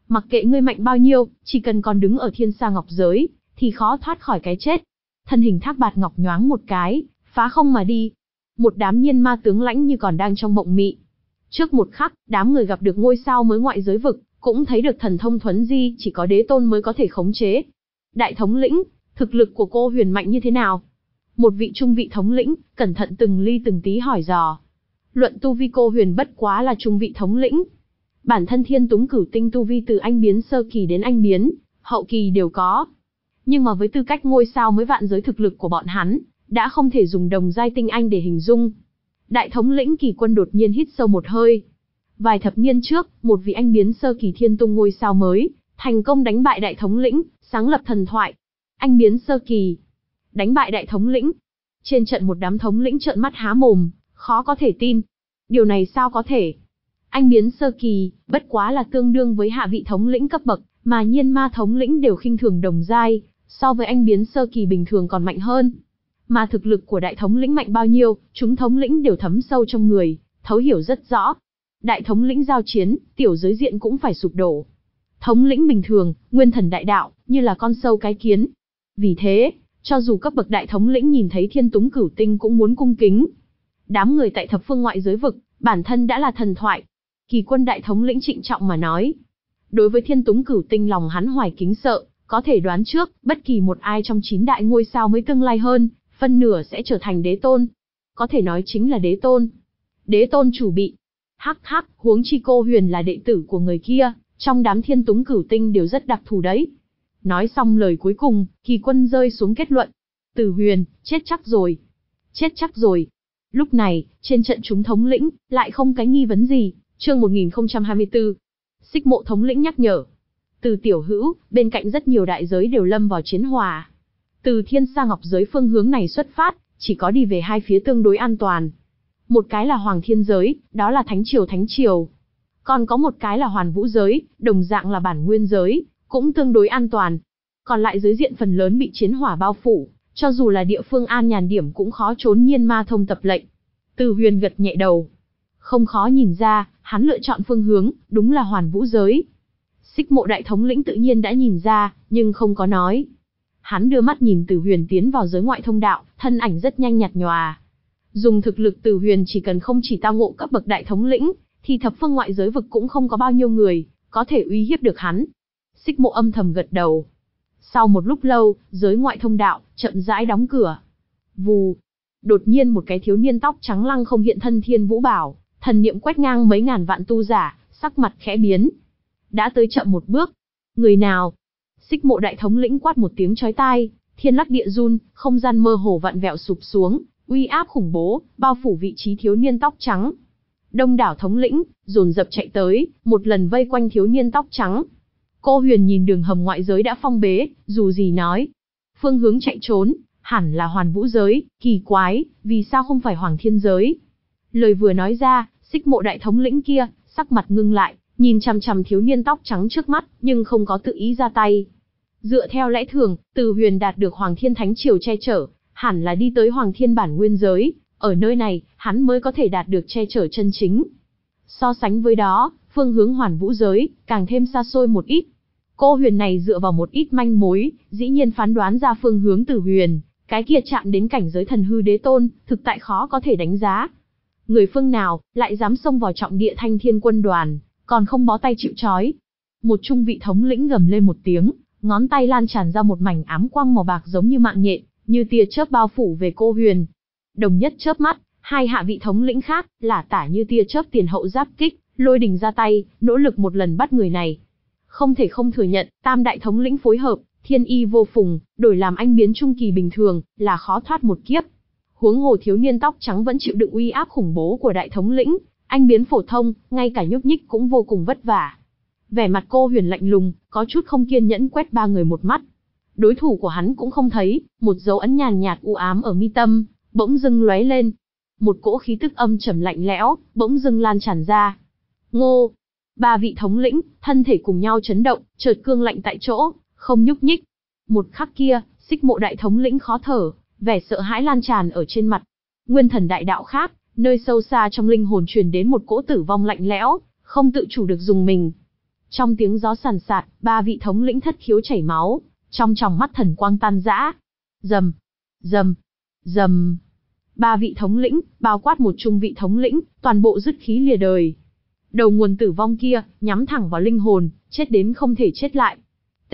Mặc kệ ngươi mạnh bao nhiêu, chỉ cần còn đứng ở thiên sa ngọc giới, thì khó thoát khỏi cái chết. Thân hình Thác Bạt Ngọc nhoáng một cái, phá không mà đi. Một đám nhiên ma tướng lãnh như còn đang trong mộng mị. Trước một khắc, đám người gặp được ngôi sao mới ngoại giới vực, cũng thấy được thần thông thuấn di chỉ có đế tôn mới có thể khống chế. Đại thống lĩnh, thực lực của cô Huyền mạnh như thế nào? Một vị trung vị thống lĩnh, cẩn thận từng ly từng tí hỏi dò. Luận tu vi cô Huyền bất quá là trung vị thống lĩnh. Bản thân Thiên Túng Cửu Tinh tu vi từ anh biến sơ kỳ đến anh biến, hậu kỳ đều có. Nhưng mà với tư cách ngôi sao mới vạn giới thực lực của bọn hắn, đã không thể dùng đồng giai tinh anh để hình dung. Đại thống lĩnh Kỳ Quân đột nhiên hít sâu một hơi. Vài thập niên trước, một vị anh biến sơ kỳ thiên tung ngôi sao mới, thành công đánh bại đại thống lĩnh, sáng lập thần thoại. Anh biến sơ kỳ, đánh bại đại thống lĩnh. Trên trận một đám thống lĩnh trợn mắt há mồm, khó có thể tin. Điều này sao có thể? Anh biến sơ kỳ, bất quá là tương đương với hạ vị thống lĩnh cấp bậc, mà nhiên ma thống lĩnh đều khinh thường đồng giai, so với anh biến sơ kỳ bình thường còn mạnh hơn. Mà thực lực của đại thống lĩnh mạnh bao nhiêu, chúng thống lĩnh đều thấm sâu trong người, thấu hiểu rất rõ. Đại thống lĩnh giao chiến, tiểu giới diện cũng phải sụp đổ. Thống lĩnh bình thường, nguyên thần đại đạo, như là con sâu cái kiến. Vì thế, cho dù cấp bậc đại thống lĩnh nhìn thấy Thiên Túng Cửu Tinh cũng muốn cung kính. Đám người tại thập phương ngoại giới vực, bản thân đã là thần thoại. Kỳ Quân đại thống lĩnh trịnh trọng mà nói. Đối với Thiên Túng Cửu Tinh lòng hắn hoài kính sợ, có thể đoán trước, bất kỳ một ai trong chín đại ngôi sao mới tương lai hơn, phân nửa sẽ trở thành đế tôn. Có thể nói chính là đế tôn. Đế tôn chủ bị. Hắc hắc, huống chi cô Huyền là đệ tử của người kia, trong đám Thiên Túng Cửu Tinh đều rất đặc thù đấy. Nói xong lời cuối cùng, Kỳ Quân rơi xuống kết luận. Tử Huyền, chết chắc rồi. Chết chắc rồi. Lúc này, trên trận chúng thống lĩnh, lại không cái nghi vấn gì. Chương một nghìn không trăm hai mươi tư. Xích Mộ thống lĩnh nhắc nhở. Từ Tiểu Hữu, bên cạnh rất nhiều đại giới đều lâm vào chiến hòa. Từ Thiên Sa Ngọc giới phương hướng này xuất phát, chỉ có đi về hai phía tương đối an toàn. Một cái là Hoàng Thiên giới, đó là Thánh Triều Thánh Triều. Còn có một cái là Hoàn Vũ giới, đồng dạng là Bản Nguyên giới, cũng tương đối an toàn. Còn lại giới diện phần lớn bị chiến hỏa bao phủ, cho dù là địa phương an nhàn điểm cũng khó trốn nhiên ma thông tập lệnh. Từ Huyền gật nhẹ đầu. Không khó nhìn ra, hắn lựa chọn phương hướng, đúng là Hoàn Vũ giới. Xích Mộ đại thống lĩnh tự nhiên đã nhìn ra, nhưng không có nói. Hắn đưa mắt nhìn Từ Huyền tiến vào giới ngoại thông đạo, thân ảnh rất nhanh nhạt nhòa. Dùng thực lực Từ Huyền chỉ cần không chỉ tao ngộ cấp bậc đại thống lĩnh, thì thập phương ngoại giới vực cũng không có bao nhiêu người có thể uy hiếp được hắn. Xích Mộ âm thầm gật đầu. Sau một lúc lâu, giới ngoại thông đạo chậm rãi đóng cửa. Vù. Đột nhiên một cái thiếu niên tóc trắng lăng không hiện thân Thiên Vũ Bảo, thần niệm quét ngang mấy ngàn vạn tu giả, sắc mặt khẽ biến. Đã tới chậm một bước. Người nào? Xích Mộ đại thống lĩnh quát một tiếng chói tai, thiên lắc địa run, không gian mơ hồ vặn vẹo sụp xuống, uy áp khủng bố bao phủ vị trí thiếu niên tóc trắng. Đông đảo thống lĩnh dồn dập chạy tới, một lần vây quanh thiếu niên tóc trắng. Cô Huyền nhìn đường hầm ngoại giới đã phong bế, dù gì nói, phương hướng chạy trốn hẳn là Hoàn Vũ giới, kỳ quái, vì sao không phải Hoàng Thiên giới? Lời vừa nói ra, Xích Mộ đại thống lĩnh kia sắc mặt ngưng lại, nhìn chằm chằm thiếu niên tóc trắng trước mắt, nhưng không có tự ý ra tay. Dựa theo lẽ thường, Từ Huyền đạt được Hoàng Thiên Thánh Triều che chở, hẳn là đi tới Hoàng Thiên Bản Nguyên giới, ở nơi này, hắn mới có thể đạt được che chở chân chính. So sánh với đó, phương hướng Hoàn Vũ giới càng thêm xa xôi một ít. Cô Huyền này dựa vào một ít manh mối, dĩ nhiên phán đoán ra phương hướng Từ Huyền, cái kia chạm đến cảnh giới thần hư đế tôn, thực tại khó có thể đánh giá. Người phương nào lại dám xông vào trọng địa Thanh Thiên quân đoàn, còn không bó tay chịu trói? Một trung vị thống lĩnh gầm lên một tiếng, ngón tay lan tràn ra một mảnh ám quang màu bạc giống như mạng nhện, như tia chớp bao phủ về cô Huyền. Đồng nhất chớp mắt, hai hạ vị thống lĩnh khác, lả tả như tia chớp tiền hậu giáp kích, Lôi Đình ra tay, nỗ lực một lần bắt người này. Không thể không thừa nhận, tam đại thống lĩnh phối hợp, thiên y vô phùng, đổi làm anh biến trung kỳ bình thường, là khó thoát một kiếp. Huống hồ thiếu niên tóc trắng vẫn chịu đựng uy áp khủng bố của đại thống lĩnh, anh biến phổ thông, ngay cả nhúc nhích cũng vô cùng vất vả. Vẻ mặt cô Huyền lạnh lùng, có chút không kiên nhẫn quét ba người một mắt. Đối thủ của hắn cũng không thấy, một dấu ấn nhàn nhạt u ám ở mi tâm, bỗng dưng lóe lên. Một cỗ khí tức âm trầm lạnh lẽo, bỗng dưng lan tràn ra. Ngô! Ba vị thống lĩnh, thân thể cùng nhau chấn động, chợt cương lạnh tại chỗ, không nhúc nhích. Một khắc kia, Xích Mộ đại thống lĩnh khó thở, vẻ sợ hãi lan tràn ở trên mặt. Nguyên thần đại đạo khác, nơi sâu xa trong linh hồn truyền đến một cỗ tử vong lạnh lẽo, không tự chủ được dùng mình. Trong tiếng gió sàn sạt, ba vị thống lĩnh thất khiếu chảy máu, trong tròng mắt thần quang tan rã. Rầm, rầm, rầm. Ba vị thống lĩnh, bao quát một trung vị thống lĩnh, toàn bộ dứt khí lìa đời. Đầu nguồn tử vong kia, nhắm thẳng vào linh hồn, chết đến không thể chết lại. T.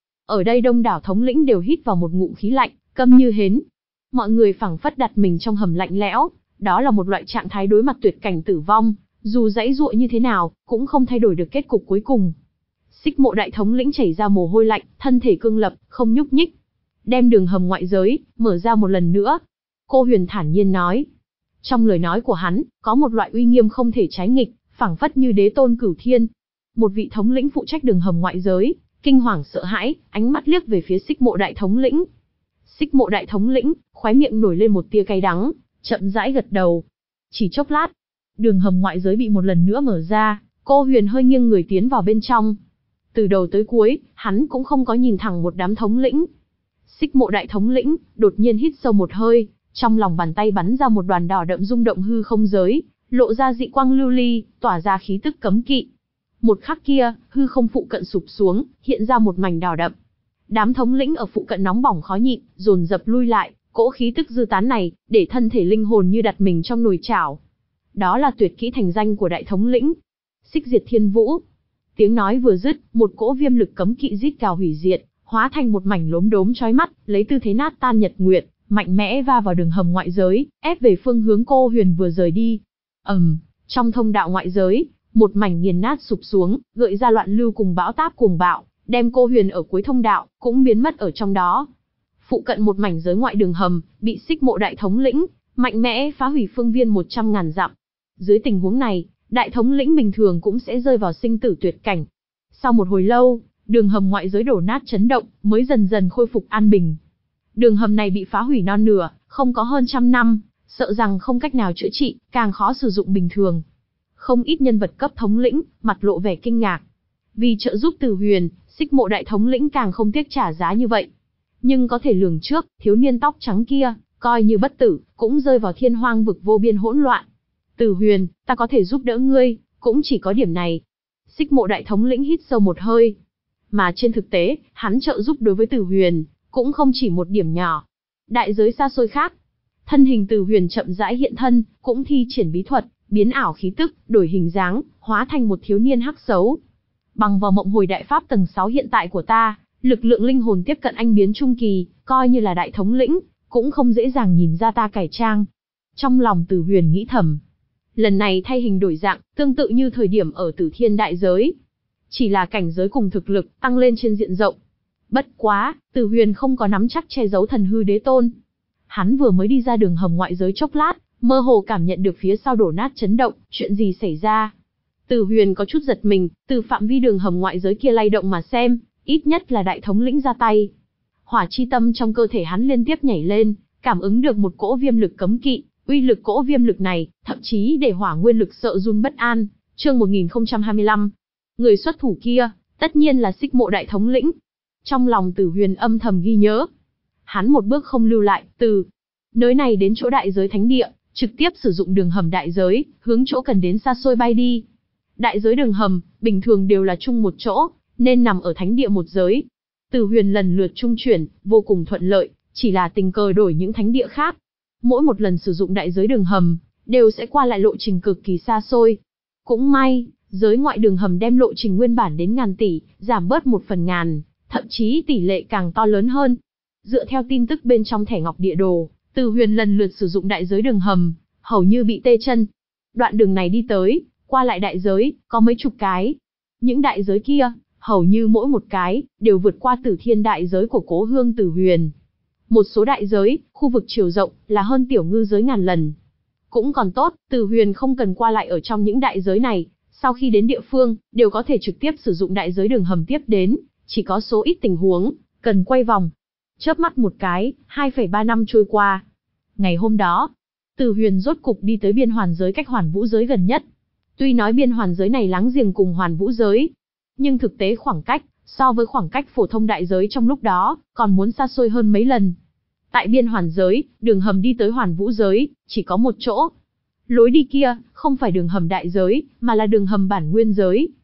Ở đây đông đảo thống lĩnh đều hít vào một ngụm khí lạnh, câm như hến. Mọi người phảng phất đặt mình trong hầm lạnh lẽo, đó là một loại trạng thái đối mặt tuyệt cảnh tử vong, dù dãy dụa như thế nào, cũng không thay đổi được kết cục cuối cùng. Xích Mộ đại thống lĩnh chảy ra mồ hôi lạnh, thân thể cương lập, không nhúc nhích. Đem đường hầm ngoại giới, mở ra một lần nữa. Cô Huyền thản nhiên nói. Trong lời nói của hắn, có một loại uy nghiêm không thể trái nghịch, phảng phất như đế tôn cửu thiên. Một vị thống lĩnh phụ trách đường hầm ngoại giới, kinh hoàng sợ hãi, ánh mắt liếc về phía Xích Mộ đại thống lĩnh. Xích Mộ đại thống lĩnh, khóe miệng nổi lên một tia cay đắng, chậm rãi gật đầu. Chỉ chốc lát, đường hầm ngoại giới bị một lần nữa mở ra, cô Huyền hơi nghiêng người tiến vào bên trong. Từ đầu tới cuối, hắn cũng không có nhìn thẳng một đám thống lĩnh. Xích Mộ đại thống lĩnh, đột nhiên hít sâu một hơi, trong lòng bàn tay bắn ra một đoàn đỏ đậm rung động hư không giới, lộ ra dị quang lưu ly, tỏa ra khí tức cấm kỵ. Một khắc kia, hư không phụ cận sụp xuống, hiện ra một mảnh đỏ đậm. Đám thống lĩnh ở phụ cận nóng bỏng khó nhịn, dồn dập lui lại, cỗ khí tức dư tán này, để thân thể linh hồn như đặt mình trong nồi chảo. Đó là tuyệt kỹ thành danh của đại thống lĩnh, Xích Diệt Thiên Vũ. Tiếng nói vừa dứt, một cỗ viêm lực cấm kỵ rít gào hủy diệt, hóa thành một mảnh lốm đốm chói mắt, lấy tư thế nát tan nhật nguyệt, mạnh mẽ va vào đường hầm ngoại giới, ép về phương hướng cô Huyền vừa rời đi. Ầm, um, trong thông đạo ngoại giới, một mảnh nghiền nát sụp xuống, gợi ra loạn lưu cùng bão táp cuồng bạo, đem cô Huyền ở cuối thông đạo cũng biến mất ở trong đó. Phụ cận một mảnh giới ngoại đường hầm, bị Xích Mộ đại thống lĩnh mạnh mẽ phá hủy phương viên một trăm ngàn dặm. Dưới tình huống này, đại thống lĩnh bình thường cũng sẽ rơi vào sinh tử tuyệt cảnh. Sau một hồi lâu, đường hầm ngoại giới đổ nát chấn động, mới dần dần khôi phục an bình. Đường hầm này bị phá hủy non nửa, không có hơn trăm năm, sợ rằng không cách nào chữa trị, càng khó sử dụng bình thường. Không ít nhân vật cấp thống lĩnh, mặt lộ vẻ kinh ngạc. Vì trợ giúp Tử Huyền, Xích Mộ đại thống lĩnh càng không tiếc trả giá như vậy. Nhưng có thể lường trước, thiếu niên tóc trắng kia, coi như bất tử, cũng rơi vào thiên hoang vực vô biên hỗn loạn. Tử Huyền, ta có thể giúp đỡ ngươi, cũng chỉ có điểm này. Xích Mộ đại thống lĩnh hít sâu một hơi. Mà trên thực tế, hắn trợ giúp đối với Tử Huyền, cũng không chỉ một điểm nhỏ. Đại giới xa xôi khác. Thân hình Tử Huyền chậm rãi hiện thân, cũng thi triển bí thuật, biến ảo khí tức, đổi hình dáng, hóa thành một thiếu niên hắc xấu. Bằng vào mộng hồi đại pháp tầng sáu hiện tại của ta, lực lượng linh hồn tiếp cận anh biến trung kỳ, coi như là đại thống lĩnh, cũng không dễ dàng nhìn ra ta cải trang. Trong lòng Tử Huyền nghĩ thầm. Lần này thay hình đổi dạng, tương tự như thời điểm ở Tử Thiên đại giới. Chỉ là cảnh giới cùng thực lực, tăng lên trên diện rộng. Bất quá, Tử Huyền không có nắm chắc che giấu thần hư đế tôn. Hắn vừa mới đi ra đường hầm ngoại giới chốc lát, mơ hồ cảm nhận được phía sau đổ nát chấn động, chuyện gì xảy ra. Tử Huyền có chút giật mình, từ phạm vi đường hầm ngoại giới kia lay động mà xem, ít nhất là đại thống lĩnh ra tay. Hỏa chi tâm trong cơ thể hắn liên tiếp nhảy lên, cảm ứng được một cỗ viêm lực cấm kỵ, uy lực cỗ viêm lực này, thậm chí để hỏa nguyên lực sợ run bất an. Chương một nghìn không trăm hai mươi lăm. Người xuất thủ kia, tất nhiên là Xích Mộ đại thống lĩnh. Trong lòng Tử Huyền âm thầm ghi nhớ. Hắn một bước không lưu lại, từ nơi này đến chỗ đại giới thánh địa, trực tiếp sử dụng đường hầm đại giới, hướng chỗ cần đến xa xôi bay đi. Đại giới đường hầm, bình thường đều là chung một chỗ, nên nằm ở thánh địa một giới. Tử Huyền lần lượt trung chuyển, vô cùng thuận lợi, chỉ là tình cờ đổi những thánh địa khác. Mỗi một lần sử dụng đại giới đường hầm, đều sẽ qua lại lộ trình cực kỳ xa xôi. Cũng may, giới ngoại đường hầm đem lộ trình nguyên bản đến ngàn tỷ, giảm bớt một phần ngàn, thậm chí tỷ lệ càng to lớn hơn. Dựa theo tin tức bên trong thẻ ngọc địa đồ, Tử Huyền lần lượt sử dụng đại giới đường hầm, hầu như bị tê chân. Đoạn đường này đi tới, qua lại đại giới, có mấy chục cái. Những đại giới kia, hầu như mỗi một cái, đều vượt qua Tử Thiên đại giới của cố hương Tử Huyền. Một số đại giới, khu vực chiều rộng, là hơn tiểu ngư giới ngàn lần. Cũng còn tốt, Tử Huyền không cần qua lại ở trong những đại giới này, sau khi đến địa phương, đều có thể trực tiếp sử dụng đại giới đường hầm tiếp đến, chỉ có số ít tình huống, cần quay vòng. Chớp mắt một cái, hai phẩy ba năm trôi qua. Ngày hôm đó, Tử Huyền rốt cục đi tới biên hoàn giới cách hoàn vũ giới gần nhất. Tuy nói biên hoàn giới này láng giềng cùng hoàn vũ giới, nhưng thực tế khoảng cách, so với khoảng cách phổ thông đại giới trong lúc đó, còn muốn xa xôi hơn mấy lần. Tại biên hoàn giới, đường hầm đi tới hoàn vũ giới, chỉ có một chỗ. Lối đi kia, không phải đường hầm đại giới, mà là đường hầm bản nguyên giới.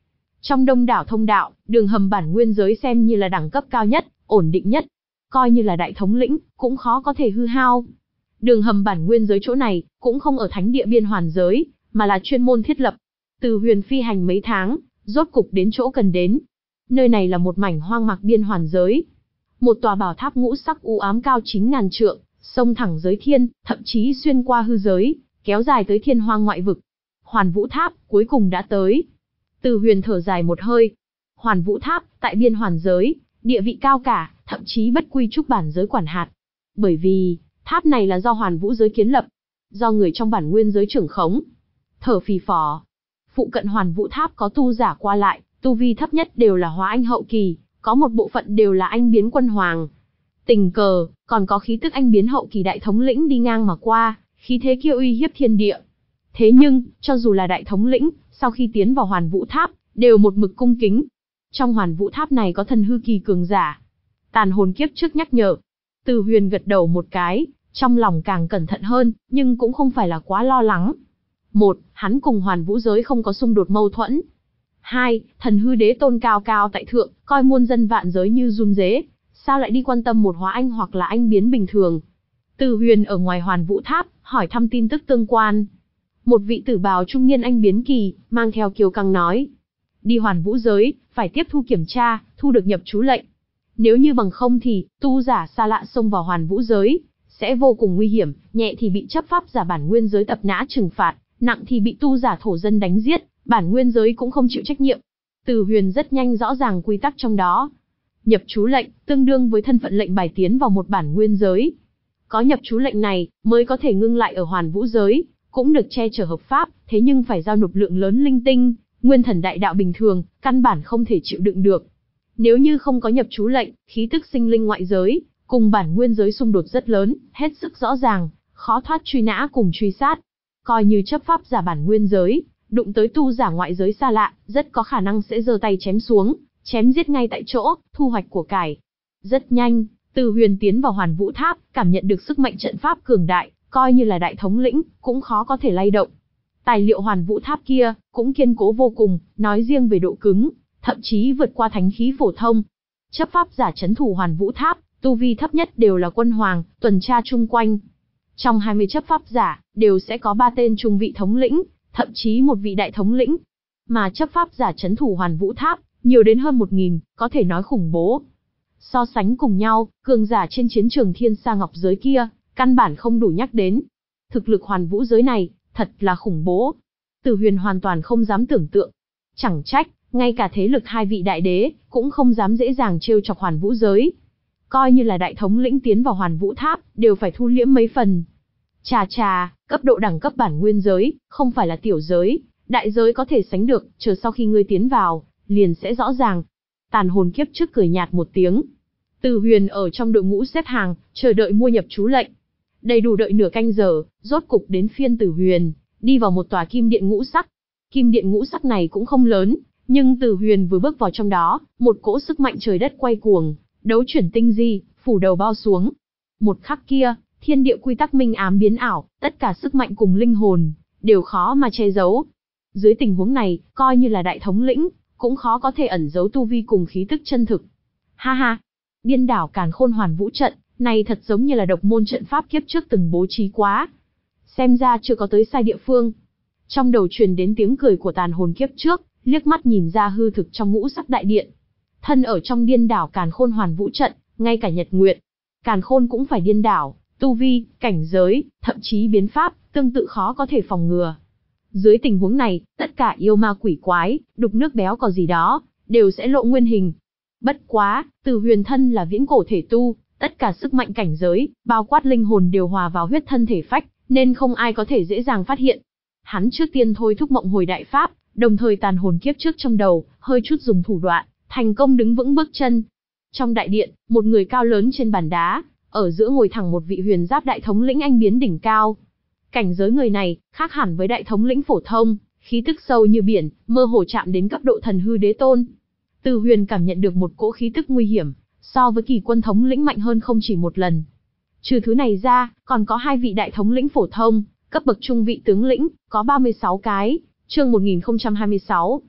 Trong đông đảo thông đạo, đường hầm bản nguyên giới xem như là đẳng cấp cao nhất, ổn định nhất. Coi như là đại thống lĩnh, cũng khó có thể hư hao. Đường hầm bản nguyên giới chỗ này, cũng không ở thánh địa biên hoàn giới, mà là chuyên môn thiết lập. Từ Huyền phi hành mấy tháng, rốt cục đến chỗ cần đến. Nơi này là một mảnh hoang mạc biên hoàn giới. Một tòa bảo tháp ngũ sắc u ám cao chín ngàn trượng, xông thẳng giới thiên, thậm chí xuyên qua hư giới, kéo dài tới thiên hoang ngoại vực. Hoàn Vũ Tháp, cuối cùng đã tới. Từ Huyền thở dài một hơi. Hoàn Vũ Tháp, tại biên hoàn giới, địa vị cao cả, thậm chí bất quy trúc bản giới quản hạt. Bởi vì, tháp này là do Hoàn Vũ giới kiến lập, do người trong bản nguyên giới trưởng khống. Thở phì phò. Phụ cận Hoàn Vũ Tháp có tu giả qua lại, tu vi thấp nhất đều là hóa anh hậu kỳ, có một bộ phận đều là anh biến quân hoàng. Tình cờ, còn có khí tức anh biến hậu kỳ đại thống lĩnh đi ngang mà qua, khí thế kia uy hiếp thiên địa. Thế nhưng, cho dù là đại thống lĩnh, sau khi tiến vào Hoàn Vũ Tháp, đều một mực cung kính. Trong Hoàn Vũ Tháp này có thần hư kỳ cường giả. Tàn hồn kiếp trước nhắc nhở. Từ Huyền gật đầu một cái, trong lòng càng cẩn thận hơn, nhưng cũng không phải là quá lo lắng. Một, hắn cùng Hoàn Vũ giới không có xung đột mâu thuẫn. Hai, thần hư đế tôn cao cao tại thượng, coi muôn dân vạn giới như run rế, sao lại đi quan tâm một hóa anh hoặc là anh biến bình thường. Từ Huyền ở ngoài Hoàn Vũ Tháp, hỏi thăm tin tức tương quan. Một vị tử bào trung niên anh biến kỳ, mang theo kiêu căng nói. Đi Hoàn Vũ giới, phải tiếp thu kiểm tra, thu được nhập chú lệnh. Nếu như bằng không thì, tu giả xa lạ xông vào Hoàn Vũ giới, sẽ vô cùng nguy hiểm, nhẹ thì bị chấp pháp giả bản nguyên giới tập nã trừng phạt, nặng thì bị tu giả thổ dân đánh giết, bản nguyên giới cũng không chịu trách nhiệm. Từ Huyền rất nhanh rõ ràng quy tắc trong đó. Nhập chú lệnh, tương đương với thân phận lệnh bài tiến vào một bản nguyên giới. Có nhập chú lệnh này, mới có thể ngưng lại ở Hoàn Vũ giới, cũng được che chở hợp pháp, thế nhưng phải giao nộp lượng lớn linh tinh, nguyên thần đại đạo bình thường, căn bản không thể chịu đựng được. Nếu như không có nhập chú lệnh, khí tức sinh linh ngoại giới, cùng bản nguyên giới xung đột rất lớn, hết sức rõ ràng, khó thoát truy nã cùng truy sát. Coi như chấp pháp giả bản nguyên giới, đụng tới tu giả ngoại giới xa lạ, rất có khả năng sẽ giơ tay chém xuống, chém giết ngay tại chỗ, thu hoạch của cải. Rất nhanh, Từ Huyền tiến vào Hoàn Vũ Tháp, cảm nhận được sức mạnh trận pháp cường đại, coi như là đại thống lĩnh, cũng khó có thể lay động. Tài liệu Hoàn Vũ Tháp kia, cũng kiên cố vô cùng, nói riêng về độ cứng, thậm chí vượt qua thánh khí phổ thông. Chấp pháp giả trấn thủ Hoàn Vũ Tháp, tu vi thấp nhất đều là quân hoàng, tuần tra chung quanh. Trong hai mươi chấp pháp giả, đều sẽ có ba tên trung vị thống lĩnh, thậm chí một vị đại thống lĩnh. Mà chấp pháp giả trấn thủ Hoàn Vũ Tháp, nhiều đến hơn một nghìn, có thể nói khủng bố. So sánh cùng nhau, cường giả trên chiến trường Thiên Sa Ngọc giới kia, căn bản không đủ nhắc đến. Thực lực Hoàn Vũ giới này, thật là khủng bố. Từ Huyền hoàn toàn không dám tưởng tượng. Chẳng trách, ngay cả thế lực hai vị đại đế, cũng không dám dễ dàng trêu chọc Hoàn Vũ giới. Coi như là đại thống lĩnh tiến vào Hoàn Vũ Tháp, đều phải thu liễm mấy phần. Chà chà, cấp độ đẳng cấp bản nguyên giới, không phải là tiểu giới, đại giới có thể sánh được, chờ sau khi ngươi tiến vào, liền sẽ rõ ràng. Tàn hồn kiếp trước cười nhạt một tiếng. Từ Huyền ở trong đội ngũ xếp hàng, chờ đợi mua nhập chú lệnh. Đầy đủ đợi nửa canh giờ, rốt cục đến phiên Từ Huyền, đi vào một tòa kim điện ngũ sắc. Kim điện ngũ sắc này cũng không lớn, nhưng Từ Huyền vừa bước vào trong đó, một cỗ sức mạnh trời đất quay cuồng, đấu chuyển tinh di, phủ đầu bao xuống. Một khắc kia, thiên địa quy tắc minh ám biến ảo, tất cả sức mạnh cùng linh hồn, đều khó mà che giấu. Dưới tình huống này, coi như là đại thống lĩnh, cũng khó có thể ẩn giấu tu vi cùng khí tức chân thực. Ha ha, điên đảo càn khôn Hoàn Vũ trận, này thật giống như là độc môn trận pháp kiếp trước từng bố trí quá. Xem ra chưa có tới sai địa phương. Trong đầu truyền đến tiếng cười của tàn hồn kiếp trước, liếc mắt nhìn ra hư thực trong ngũ sắc đại điện. Thân ở trong điên đảo càn khôn Hoàn Vũ trận, ngay cả nhật nguyệt, càn khôn cũng phải điên đảo, tu vi, cảnh giới, thậm chí biến pháp, tương tự khó có thể phòng ngừa. Dưới tình huống này, tất cả yêu ma quỷ quái, đục nước béo cò gì đó, đều sẽ lộ nguyên hình. Bất quá, Từ Huyền thân là viễn cổ thể tu, tất cả sức mạnh cảnh giới, bao quát linh hồn đều hòa vào huyết thân thể phách, nên không ai có thể dễ dàng phát hiện. Hắn trước tiên thôi thúc mộng hồi đại pháp, đồng thời tàn hồn kiếp trước trong đầu, hơi chút dùng thủ đoạn, thành công đứng vững bước chân. Trong đại điện, một người cao lớn trên bàn đá, ở giữa ngồi thẳng một vị huyền giáp đại thống lĩnh anh biến đỉnh cao. Cảnh giới người này, khác hẳn với đại thống lĩnh phổ thông, khí tức sâu như biển, mơ hồ chạm đến cấp độ thần hư đế tôn. Từ Huyền cảm nhận được một cỗ khí tức nguy hiểm, so với Kỳ Quân thống lĩnh mạnh hơn không chỉ một lần. Trừ thứ này ra, còn có hai vị đại thống lĩnh phổ thông, cấp bậc trung vị tướng lĩnh, có ba mươi sáu cái, chương một nghìn không trăm hai mươi sáu.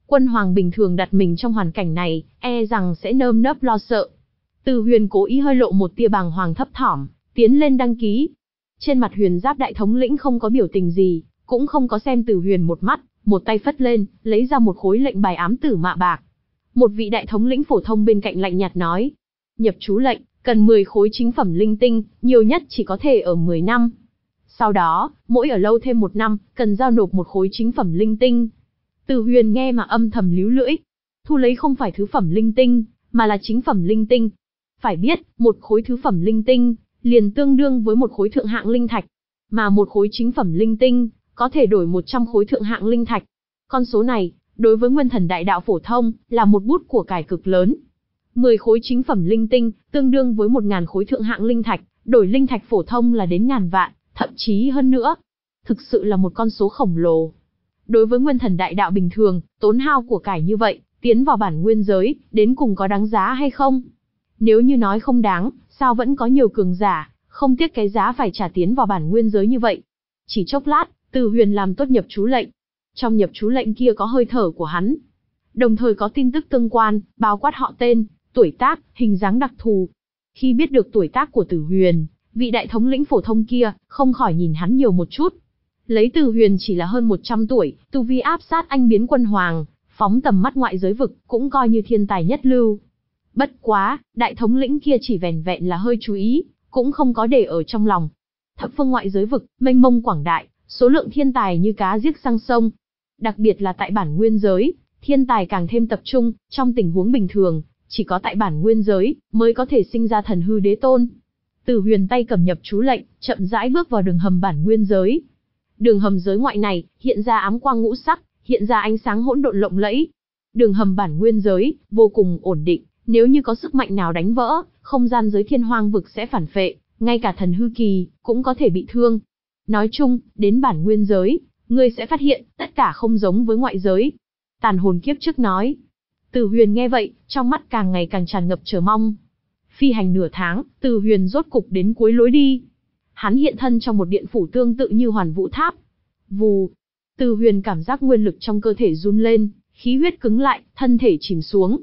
Quân hoàng bình thường đặt mình trong hoàn cảnh này, e rằng sẽ nơm nớp lo sợ. Từ Huyền cố ý hơi lộ một tia bàng hoàng thấp thỏm, tiến lên đăng ký. Trên mặt Huyền Giáp đại thống lĩnh không có biểu tình gì, cũng không có xem Từ Huyền một mắt, một tay phất lên, lấy ra một khối lệnh bài ám tử mạ bạc. Một vị đại thống lĩnh phổ thông bên cạnh lạnh nhạt nói, nhập chú lệnh, cần mười khối chính phẩm linh tinh, nhiều nhất chỉ có thể ở mười năm. Sau đó, mỗi ở lâu thêm một năm, cần giao nộp một khối chính phẩm linh tinh. Từ Huyền nghe mà âm thầm líu lưỡi. Thu lấy không phải thứ phẩm linh tinh, mà là chính phẩm linh tinh. Phải biết, một khối thứ phẩm linh tinh, liền tương đương với một khối thượng hạng linh thạch. Mà một khối chính phẩm linh tinh, có thể đổi một trăm khối thượng hạng linh thạch. Con số này, đối với nguyên thần đại đạo phổ thông, là một bút của cải cực lớn. mười khối chính phẩm linh tinh, tương đương với một nghìn khối thượng hạng linh thạch, đổi linh thạch phổ thông là đến ngàn vạn, thậm chí hơn nữa. Thực sự là một con số khổng lồ. Đối với nguyên thần đại đạo bình thường, tốn hao của cải như vậy, tiến vào bản nguyên giới, đến cùng có đáng giá hay không? Nếu như nói không đáng, sao vẫn có nhiều cường giả, không tiếc cái giá phải trả tiến vào bản nguyên giới như vậy? Chỉ chốc lát, Từ Huyền làm tốt nhập chú lệnh. Trong nhập chú lệnh kia có hơi thở của hắn. Đồng thời có tin tức tương quan, bao quát họ tên, tuổi tác, hình dáng đặc thù. Khi biết được tuổi tác của Từ Huyền, vị đại thống lĩnh phổ thông kia, không khỏi nhìn hắn nhiều một chút. Lấy Từ Huyền chỉ là hơn một trăm tuổi, tu vi áp sát anh biến quân hoàng, phóng tầm mắt ngoại giới vực, cũng coi như thiên tài nhất lưu. Bất quá, đại thống lĩnh kia chỉ vẻn vẹn là hơi chú ý, cũng không có để ở trong lòng. Thập phương ngoại giới vực, mênh mông quảng đại, số lượng thiên tài như cá giết sang sông. Đặc biệt là tại bản nguyên giới, thiên tài càng thêm tập trung, trong tình huống bình thường, chỉ có tại bản nguyên giới, mới có thể sinh ra thần hư đế tôn. Từ Huyền tay cầm nhập chú lệnh, chậm rãi bước vào đường hầm bản nguyên giới. Đường hầm giới ngoại này, hiện ra ám quang ngũ sắc, hiện ra ánh sáng hỗn độn lộng lẫy. Đường hầm bản nguyên giới, vô cùng ổn định, nếu như có sức mạnh nào đánh vỡ, không gian giới thiên hoang vực sẽ phản phệ, ngay cả thần hư kỳ, cũng có thể bị thương. Nói chung, đến bản nguyên giới, ngươi sẽ phát hiện, tất cả không giống với ngoại giới. Tàn hồn kiếp trước nói. Từ Huyền nghe vậy, trong mắt càng ngày càng tràn ngập chờ mong. Phi hành nửa tháng, Từ Huyền rốt cục đến cuối lối đi. Hắn hiện thân trong một điện phủ tương tự như Hoàn Vũ Tháp. Vù. Từ Huyền cảm giác nguyên lực trong cơ thể run lên, khí huyết cứng lại, thân thể chìm xuống.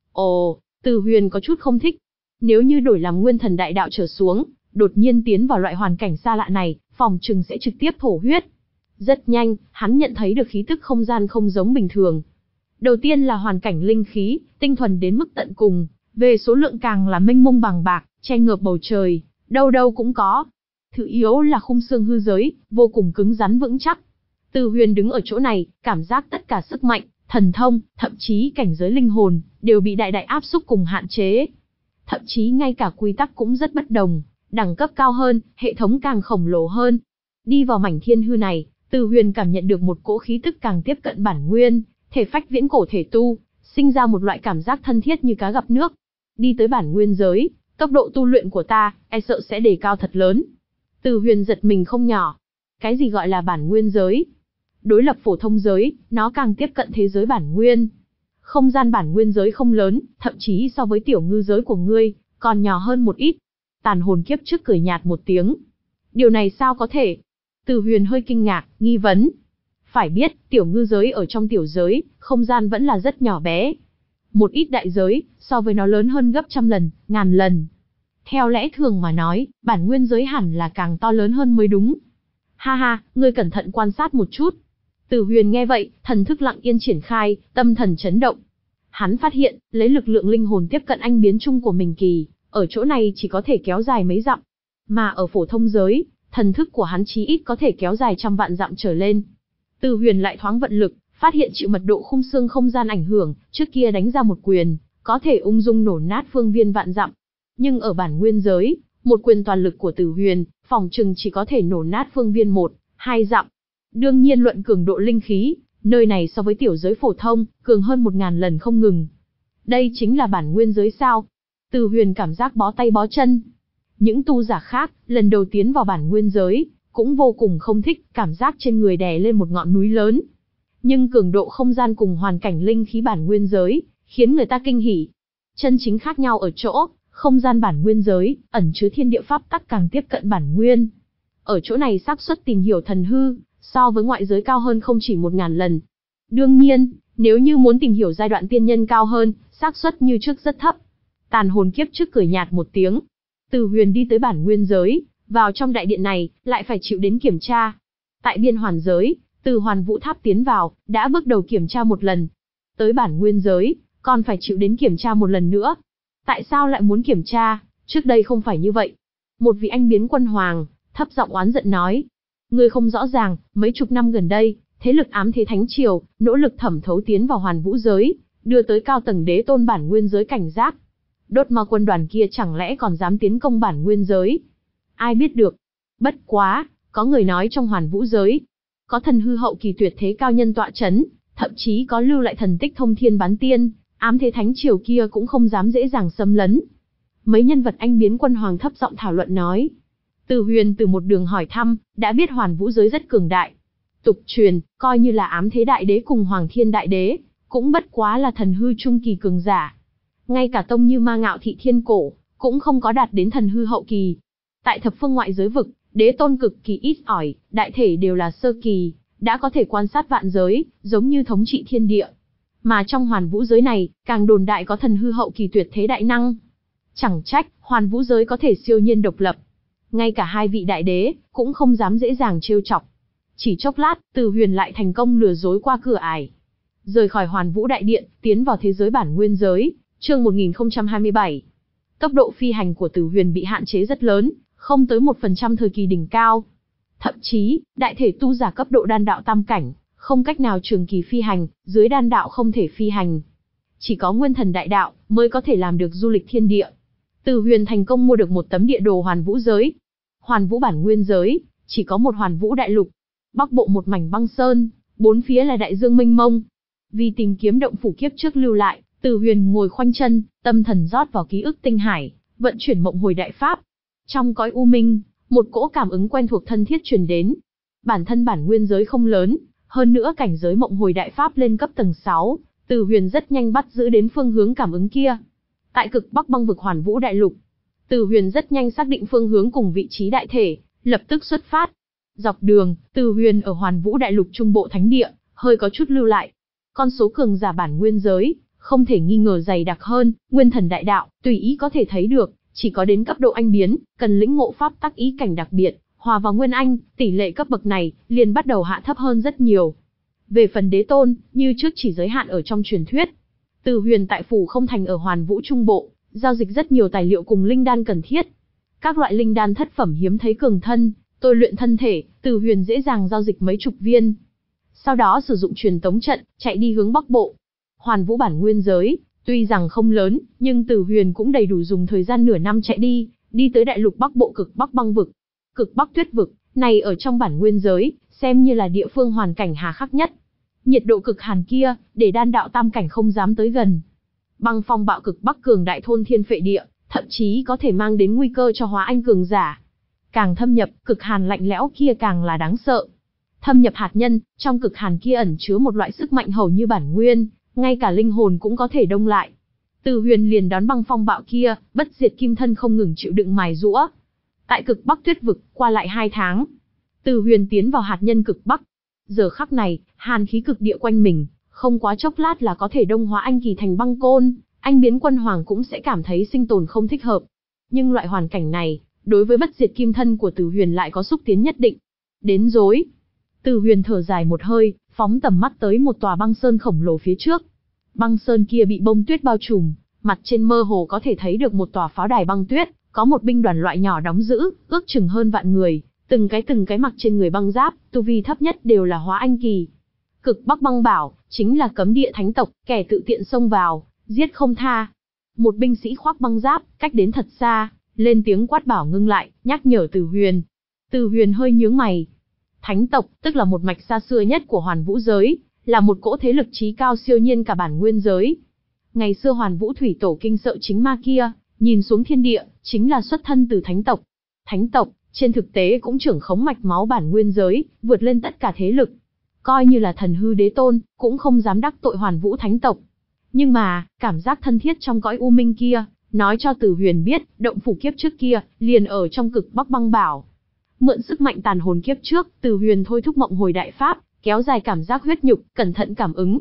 Ồ, Từ Huyền có chút không thích. Nếu như đổi làm nguyên thần đại đạo trở xuống, đột nhiên tiến vào loại hoàn cảnh xa lạ này, phòng trừng sẽ trực tiếp thổ huyết. Rất nhanh, hắn nhận thấy được khí tức không gian không giống bình thường. Đầu tiên là hoàn cảnh linh khí, tinh thuần đến mức tận cùng, về số lượng càng là mênh mông bằng bạc, che ngợp bầu trời, đâu đâu cũng có. Thứ yếu là khung xương hư giới, vô cùng cứng rắn vững chắc. Từ Huyền đứng ở chỗ này, cảm giác tất cả sức mạnh, thần thông, thậm chí cảnh giới linh hồn, đều bị đại đại áp xúc cùng hạn chế. Thậm chí ngay cả quy tắc cũng rất bất đồng, đẳng cấp cao hơn, hệ thống càng khổng lồ hơn. Đi vào mảnh thiên hư này, Từ Huyền cảm nhận được một cỗ khí tức càng tiếp cận bản nguyên, thể phách viễn cổ thể tu, sinh ra một loại cảm giác thân thiết như cá gặp nước. Đi tới bản nguyên giới, tốc độ tu luyện của ta, e sợ sẽ đề cao thật lớn. Từ Huyền giật mình không nhỏ. Cái gì gọi là bản nguyên giới? Đối lập phổ thông giới, nó càng tiếp cận thế giới bản nguyên. Không gian bản nguyên giới không lớn, thậm chí so với tiểu ngư giới của ngươi, còn nhỏ hơn một ít. Tàn hồn kiếp trước cười nhạt một tiếng. Điều này sao có thể? Từ Huyền hơi kinh ngạc, nghi vấn. Phải biết, tiểu ngư giới ở trong tiểu giới, không gian vẫn là rất nhỏ bé. Một ít đại giới, so với nó lớn hơn gấp trăm lần, ngàn lần. Theo lẽ thường mà nói, bản nguyên giới hẳn là càng to lớn hơn mới đúng. Ha ha, ngươi cẩn thận quan sát một chút. Từ Huyền nghe vậy, thần thức lặng yên triển khai, tâm thần chấn động. Hắn phát hiện, lấy lực lượng linh hồn tiếp cận anh biến chung của mình kỳ, ở chỗ này chỉ có thể kéo dài mấy dặm. Mà ở phổ thông giới, thần thức của hắn chí ít có thể kéo dài trăm vạn dặm trở lên. Từ Huyền lại thoáng vận lực, phát hiện chịu mật độ khung xương không gian ảnh hưởng, trước kia đánh ra một quyền, có thể ung dung nổ nát phương viên vạn dặm. Nhưng ở bản nguyên giới, một quyền toàn lực của Từ Huyền, phòng trừng chỉ có thể nổ nát phương viên một, hai dặm. Đương nhiên luận cường độ linh khí, nơi này so với tiểu giới phổ thông, cường hơn một ngàn lần không ngừng. Đây chính là bản nguyên giới sao? Từ Huyền cảm giác bó tay bó chân. Những tu giả khác, lần đầu tiến vào bản nguyên giới, cũng vô cùng không thích, cảm giác trên người đè lên một ngọn núi lớn. Nhưng cường độ không gian cùng hoàn cảnh linh khí bản nguyên giới, khiến người ta kinh hỉ. Chân chính khác nhau ở chỗ, không gian bản nguyên giới, ẩn chứa thiên địa pháp tắc càng tiếp cận bản nguyên. Ở chỗ này xác suất tìm hiểu thần hư, so với ngoại giới cao hơn không chỉ một ngàn lần. Đương nhiên, Nếu như muốn tìm hiểu giai đoạn tiên nhân cao hơn, xác suất như trước rất thấp. Tàn hồn kiếp trước cười nhạt một tiếng. Từ Huyền đi tới bản nguyên giới, vào trong đại điện này, lại phải chịu đến kiểm tra. Tại biên hoàn giới, từ Hoàn Vũ Tháp tiến vào, đã bước đầu kiểm tra một lần. Tới bản nguyên giới, còn phải chịu đến kiểm tra một lần nữa. Tại sao lại muốn kiểm tra, trước đây không phải như vậy? Một vị anh biến quân hoàng, thấp giọng oán giận nói. Ngươi không rõ ràng, mấy chục năm gần đây, thế lực ám thế thánh triều, nỗ lực thẩm thấu tiến vào hoàn vũ giới, đưa tới cao tầng đế tôn bản nguyên giới cảnh giác. Đốt ma quân đoàn kia chẳng lẽ còn dám tiến công bản nguyên giới? Ai biết được. Bất quá, có người nói trong hoàn vũ giới, có thần hư hậu kỳ tuyệt thế cao nhân tọa chấn, thậm chí có lưu lại thần tích thông thiên bán tiên, ám thế thánh triều kia cũng không dám dễ dàng xâm lấn. Mấy nhân vật anh biến quân hoàng thấp giọng thảo luận nói. Từ Huyền từ một đường hỏi thăm, đã biết hoàn vũ giới rất cường đại. Tục truyền, coi như là ám thế đại đế cùng hoàng thiên đại đế, cũng bất quá là thần hư trung kỳ cường giả. Ngay cả tông như ma ngạo thị thiên cổ, cũng không có đạt đến thần hư hậu kỳ. Tại thập phương ngoại giới vực, đế tôn cực kỳ ít ỏi, đại thể đều là sơ kỳ, đã có thể quan sát vạn giới, giống như thống trị thiên địa. Mà trong hoàn vũ giới này, càng đồn đại có thần hư hậu kỳ tuyệt thế đại năng. Chẳng trách, hoàn vũ giới có thể siêu nhiên độc lập. Ngay cả hai vị đại đế, cũng không dám dễ dàng trêu chọc. Chỉ chốc lát, Từ Huyền lại thành công lừa dối qua cửa ải. Rời khỏi hoàn vũ đại điện, tiến vào thế giới bản nguyên giới, chương một nghìn không trăm hai mươi bảy. Tốc độ phi hành của Từ Huyền bị hạn chế rất lớn, không tới một phần trăm thời kỳ đỉnh cao. Thậm chí, đại thể tu giả cấp độ đan đạo tam cảnh, không cách nào trường kỳ phi hành, dưới đan đạo không thể phi hành. Chỉ có nguyên thần đại đạo, mới có thể làm được du lịch thiên địa. Từ Huyền thành công mua được một tấm địa đồ hoàn vũ giới. Hoàn vũ bản nguyên giới, chỉ có một hoàn vũ đại lục. Bắc bộ một mảnh băng sơn, bốn phía là đại dương mênh mông. Vì tìm kiếm động phủ kiếp trước lưu lại, Từ Huyền ngồi khoanh chân, tâm thần rót vào ký ức tinh hải, vận chuyển mộng hồi đại pháp. Trong cõi u minh, một cỗ cảm ứng quen thuộc thân thiết truyền đến. Bản thân bản nguyên giới không lớn, hơn nữa cảnh giới mộng hồi đại pháp lên cấp tầng sáu, Từ Huyền rất nhanh bắt giữ đến phương hướng cảm ứng kia. Tại cực Bắc băng vực hoàn vũ đại lục, Từ Huyền rất nhanh xác định phương hướng cùng vị trí đại thể, lập tức xuất phát. Dọc đường, Từ Huyền ở hoàn vũ đại lục trung bộ thánh địa, hơi có chút lưu lại. Con số cường giả bản nguyên giới, không thể nghi ngờ dày đặc hơn, nguyên thần đại đạo, tùy ý có thể thấy được, chỉ có đến cấp độ anh biến, cần lĩnh ngộ pháp tắc ý cảnh đặc biệt, hòa vào nguyên anh, tỷ lệ cấp bậc này, liền bắt đầu hạ thấp hơn rất nhiều. Về phần đế tôn, như trước chỉ giới hạn ở trong truyền thuyết. Từ Huyền tại phủ không thành ở hoàn vũ trung bộ, giao dịch rất nhiều tài liệu cùng linh đan cần thiết. Các loại linh đan thất phẩm hiếm thấy cường thân, tôi luyện thân thể, Từ Huyền dễ dàng giao dịch mấy chục viên. Sau đó sử dụng truyền tống trận, chạy đi hướng Bắc Bộ. Hoàn vũ bản nguyên giới, tuy rằng không lớn, nhưng Từ Huyền cũng đầy đủ dùng thời gian nửa năm chạy đi, đi tới đại lục Bắc Bộ cực Bắc băng vực. Cực Bắc tuyết vực, này ở trong bản nguyên giới, xem như là địa phương hoàn cảnh hà khắc nhất. Nhiệt độ cực hàn kia, để đan đạo tam cảnh không dám tới gần. Băng phong bạo cực Bắc cường đại thôn thiên phệ địa, thậm chí có thể mang đến nguy cơ cho hóa anh cường giả. Càng thâm nhập, cực hàn lạnh lẽo kia càng là đáng sợ. Thâm nhập hạt nhân, trong cực hàn kia ẩn chứa một loại sức mạnh hầu như bản nguyên, ngay cả linh hồn cũng có thể đông lại. Từ Huyền liền đón băng phong bạo kia, bất diệt kim thân không ngừng chịu đựng mài giũa. Tại cực Bắc tuyết vực, qua lại hai tháng, Từ Huyền tiến vào hạt nhân cực Bắc. Giờ khắc này, hàn khí cực địa quanh mình, không quá chốc lát là có thể đông hóa anh kỳ thành băng côn, anh biến quân hoàng cũng sẽ cảm thấy sinh tồn không thích hợp. Nhưng loại hoàn cảnh này, đối với bất diệt kim thân của Từ Huyền lại có xúc tiến nhất định. Đến rối. Từ Huyền thở dài một hơi, phóng tầm mắt tới một tòa băng sơn khổng lồ phía trước. Băng sơn kia bị bông tuyết bao trùm, mặt trên mơ hồ có thể thấy được một tòa pháo đài băng tuyết, có một binh đoàn loại nhỏ đóng giữ, ước chừng hơn vạn người, từng cái từng cái mặc trên người băng giáp, tu vi thấp nhất đều là hóa anh kỳ. Cực Bắc băng bảo, chính là cấm địa thánh tộc, kẻ tự tiện xông vào, giết không tha. Một binh sĩ khoác băng giáp, cách đến thật xa, lên tiếng quát bảo ngưng lại, nhắc nhở Từ Huyền. Từ Huyền hơi nhướng mày. Thánh tộc, tức là một mạch xa xưa nhất của hoàn vũ giới, là một cỗ thế lực trí cao siêu nhiên cả bản nguyên giới. Ngày xưa hoàn vũ thủy tổ kinh sợ chính ma kia, nhìn xuống thiên địa, chính là xuất thân từ thánh tộc. Thánh tộc, trên thực tế cũng trưởng khống mạch máu bản nguyên giới, vượt lên tất cả thế lực. Coi như là thần hư đế tôn, cũng không dám đắc tội hoàn vũ thánh tộc. Nhưng mà, cảm giác thân thiết trong cõi u minh kia, nói cho Từ Huyền biết, động phủ kiếp trước kia, liền ở trong cực Bắc băng bảo. Mượn sức mạnh tàn hồn kiếp trước, Từ Huyền thôi thúc mộng hồi đại pháp, kéo dài cảm giác huyết nhục, cẩn thận cảm ứng.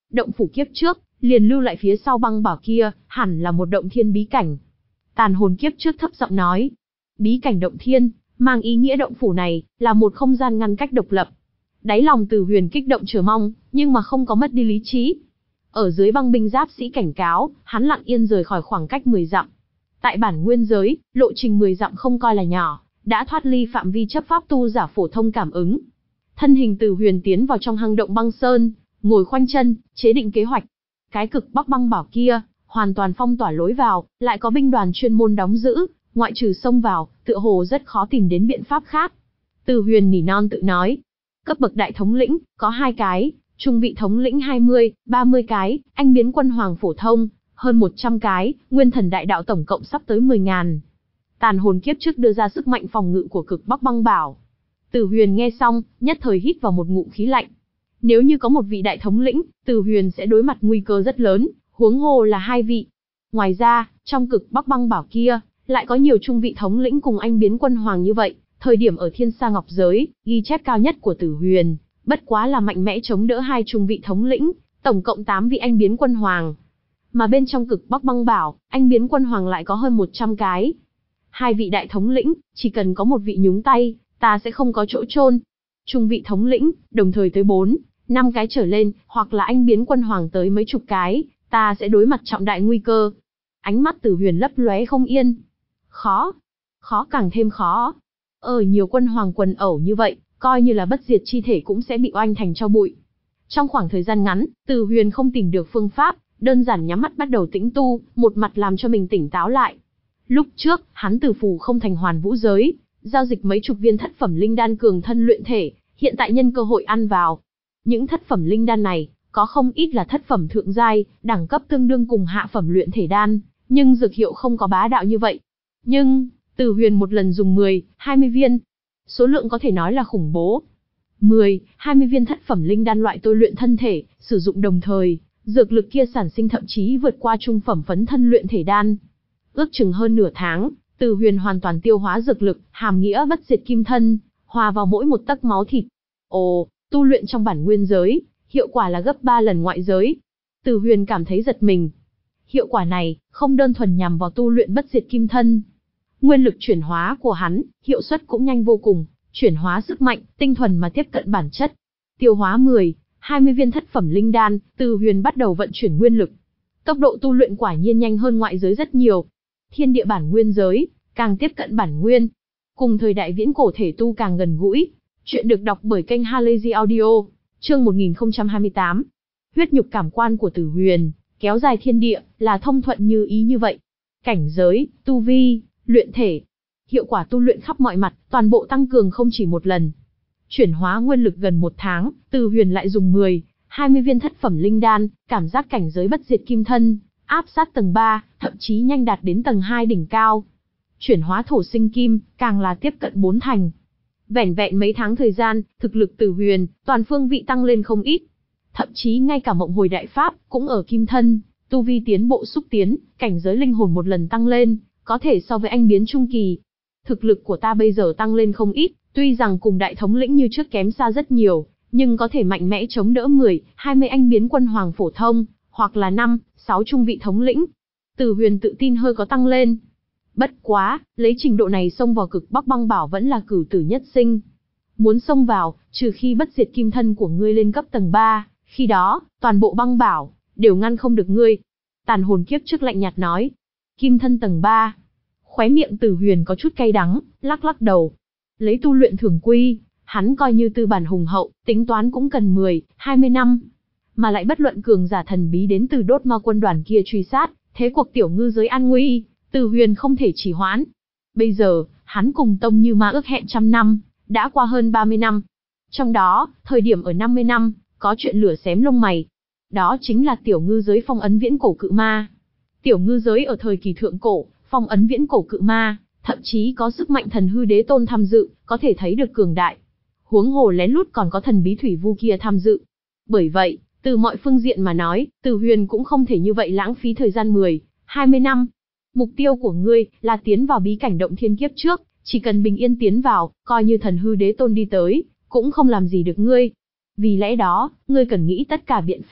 động phủ kiếp trước, liền lưu lại phía sau băng bảo kia, hẳn là một động thiên bí cảnh. Tàn hồn kiếp trước thấp giọng nói. Bí cảnh động thiên, mang ý nghĩa động phủ này, là một không gian ngăn cách độc lập. Đáy lòng Từ Huyền kích động chờ mong, nhưng mà không có mất đi lý trí. Ở dưới băng binh giáp sĩ cảnh cáo, hắn lặng yên rời khỏi khoảng cách mười dặm. Tại bản nguyên giới, lộ trình mười dặm không coi là nhỏ, đã thoát ly phạm vi chấp pháp tu giả phổ thông cảm ứng. Thân hình Từ Huyền tiến vào trong hang động băng sơn, ngồi khoanh chân, chế định kế hoạch. Cái cực bắc băng bảo kia, hoàn toàn phong tỏa lối vào, lại có binh đoàn chuyên môn đóng giữ, ngoại trừ xông vào, tựa hồ rất khó tìm đến biện pháp khác. Từ Huyền nỉ non tự nói, cấp bậc đại thống lĩnh, có hai cái, trung vị thống lĩnh hai mươi, ba mươi cái, anh biến quân hoàng phổ thông, hơn một trăm cái, nguyên thần đại đạo tổng cộng sắp tới mười ngàn. Tàn hồn kiếp trước đưa ra sức mạnh phòng ngự của cực bắc băng bảo. Từ Huyền nghe xong, nhất thời hít vào một ngụm khí lạnh. Nếu như có một vị đại thống lĩnh, Từ Huyền sẽ đối mặt nguy cơ rất lớn, huống hồ là hai vị. Ngoài ra, trong cực bắc băng bảo kia, lại có nhiều trung vị thống lĩnh cùng anh biến quân hoàng như vậy. Thời điểm ở Thiên Sa Ngọc Giới, ghi chép cao nhất của Tử Huyền, bất quá là mạnh mẽ chống đỡ hai trung vị thống lĩnh, tổng cộng tám vị anh biến quân hoàng. Mà bên trong cực bắc băng bảo, anh biến quân hoàng lại có hơn một trăm cái. Hai vị đại thống lĩnh, chỉ cần có một vị nhúng tay, ta sẽ không có chỗ chôn. Trung vị thống lĩnh, đồng thời tới bốn, năm cái trở lên, hoặc là anh biến quân hoàng tới mấy chục cái, ta sẽ đối mặt trọng đại nguy cơ. Ánh mắt Tử Huyền lấp lóe không yên. Khó, khó càng thêm khó. Ở nhiều quân hoàng quần ẩu như vậy, coi như là bất diệt chi thể cũng sẽ bị oanh thành tro bụi. Trong khoảng thời gian ngắn, Từ Huyền không tìm được phương pháp, đơn giản nhắm mắt bắt đầu tĩnh tu, một mặt làm cho mình tỉnh táo lại. Lúc trước, hắn từ phù không thành hoàn vũ giới, giao dịch mấy chục viên thất phẩm linh đan cường thân luyện thể, hiện tại nhân cơ hội ăn vào. Những thất phẩm linh đan này, có không ít là thất phẩm thượng giai, đẳng cấp tương đương cùng hạ phẩm luyện thể đan, nhưng dược hiệu không có bá đạo như vậy. Nhưng, Từ Huyền một lần dùng mười, hai mươi viên. Số lượng có thể nói là khủng bố. mười, hai mươi viên thất phẩm linh đan loại tôi luyện thân thể, sử dụng đồng thời, dược lực kia sản sinh thậm chí vượt qua trung phẩm phấn thân luyện thể đan. Ước chừng hơn nửa tháng, Từ Huyền hoàn toàn tiêu hóa dược lực, hàm nghĩa bất diệt kim thân, hòa vào mỗi một tấc máu thịt. Ồ, tu luyện trong bản nguyên giới, hiệu quả là gấp ba lần ngoại giới. Từ Huyền cảm thấy giật mình. Hiệu quả này, không đơn thuần nhằm vào tu luyện bất diệt kim thân. Nguyên lực chuyển hóa của hắn, hiệu suất cũng nhanh vô cùng, chuyển hóa sức mạnh, tinh thuần mà tiếp cận bản chất. Tiêu hóa mười, hai mươi viên thất phẩm linh đan, Từ Huyền bắt đầu vận chuyển nguyên lực. Tốc độ tu luyện quả nhiên nhanh hơn ngoại giới rất nhiều. Thiên địa bản nguyên giới, càng tiếp cận bản nguyên. Cùng thời đại viễn cổ thể tu càng gần gũi. Chuyện được đọc bởi kênh Halazy Audio, chương một nghìn không trăm hai mươi tám. Huyết nhục cảm quan của Từ Huyền, kéo dài thiên địa, là thông thuận như ý như vậy. Cảnh giới, tu vi, luyện thể, hiệu quả tu luyện khắp mọi mặt, toàn bộ tăng cường không chỉ một lần. Chuyển hóa nguyên lực gần một tháng, Từ Huyền lại dùng mười, hai mươi viên thất phẩm linh đan, cảm giác cảnh giới bất diệt kim thân, áp sát tầng ba, thậm chí nhanh đạt đến tầng hai đỉnh cao. Chuyển hóa thổ sinh kim, càng là tiếp cận bốn thành. Vẻn vẹn mấy tháng thời gian, thực lực Từ Huyền, toàn phương vị tăng lên không ít. Thậm chí ngay cả mộng hồi đại pháp, cũng ở kim thân, tu vi tiến bộ xúc tiến, cảnh giới linh hồn một lần tăng lên, có thể so với anh biến trung kỳ. Thực lực của ta bây giờ tăng lên không ít, tuy rằng cùng đại thống lĩnh như trước kém xa rất nhiều, nhưng có thể mạnh mẽ chống đỡ mười, hai mươi anh biến quân hoàng phổ thông, hoặc là năm, sáu trung vị thống lĩnh. Từ Huyền tự tin hơi có tăng lên. Bất quá, lấy trình độ này xông vào cực bắc băng bảo vẫn là cửu tử nhất sinh. Muốn xông vào, trừ khi bất diệt kim thân của ngươi lên cấp tầng ba, khi đó, toàn bộ băng bảo, đều ngăn không được ngươi. Tàn hồn kiếp trước lạnh nhạt nói. Kim thân tầng ba. Khóe miệng Từ Huyền có chút cay đắng, lắc lắc đầu. Lấy tu luyện thường quy, hắn coi như tư bản hùng hậu, tính toán cũng cần mười, hai mươi năm. Mà lại bất luận cường giả thần bí đến từ đốt ma quân đoàn kia truy sát, thế cuộc tiểu ngư giới an nguy, Từ Huyền không thể trì hoãn. Bây giờ, hắn cùng Tông Như Ma ước hẹn trăm năm, đã qua hơn ba mươi năm. Trong đó, thời điểm ở năm mươi năm, có chuyện lửa xém lông mày. Đó chính là tiểu ngư giới phong ấn viễn cổ cự ma. Tiểu ngư giới ở thời kỳ thượng cổ, phong ấn viễn cổ cự ma, thậm chí có sức mạnh thần hư đế tôn tham dự, có thể thấy được cường đại. Huống hồ lén lút còn có thần bí thủy vu kia tham dự. Bởi vậy, từ mọi phương diện mà nói, Từ Huyền cũng không thể như vậy lãng phí thời gian mười, hai mươi năm. Mục tiêu của ngươi là tiến vào bí cảnh động thiên kiếp trước, chỉ cần bình yên tiến vào, coi như thần hư đế tôn đi tới, cũng không làm gì được ngươi. Vì lẽ đó, ngươi cần nghĩ tất cả biện pháp,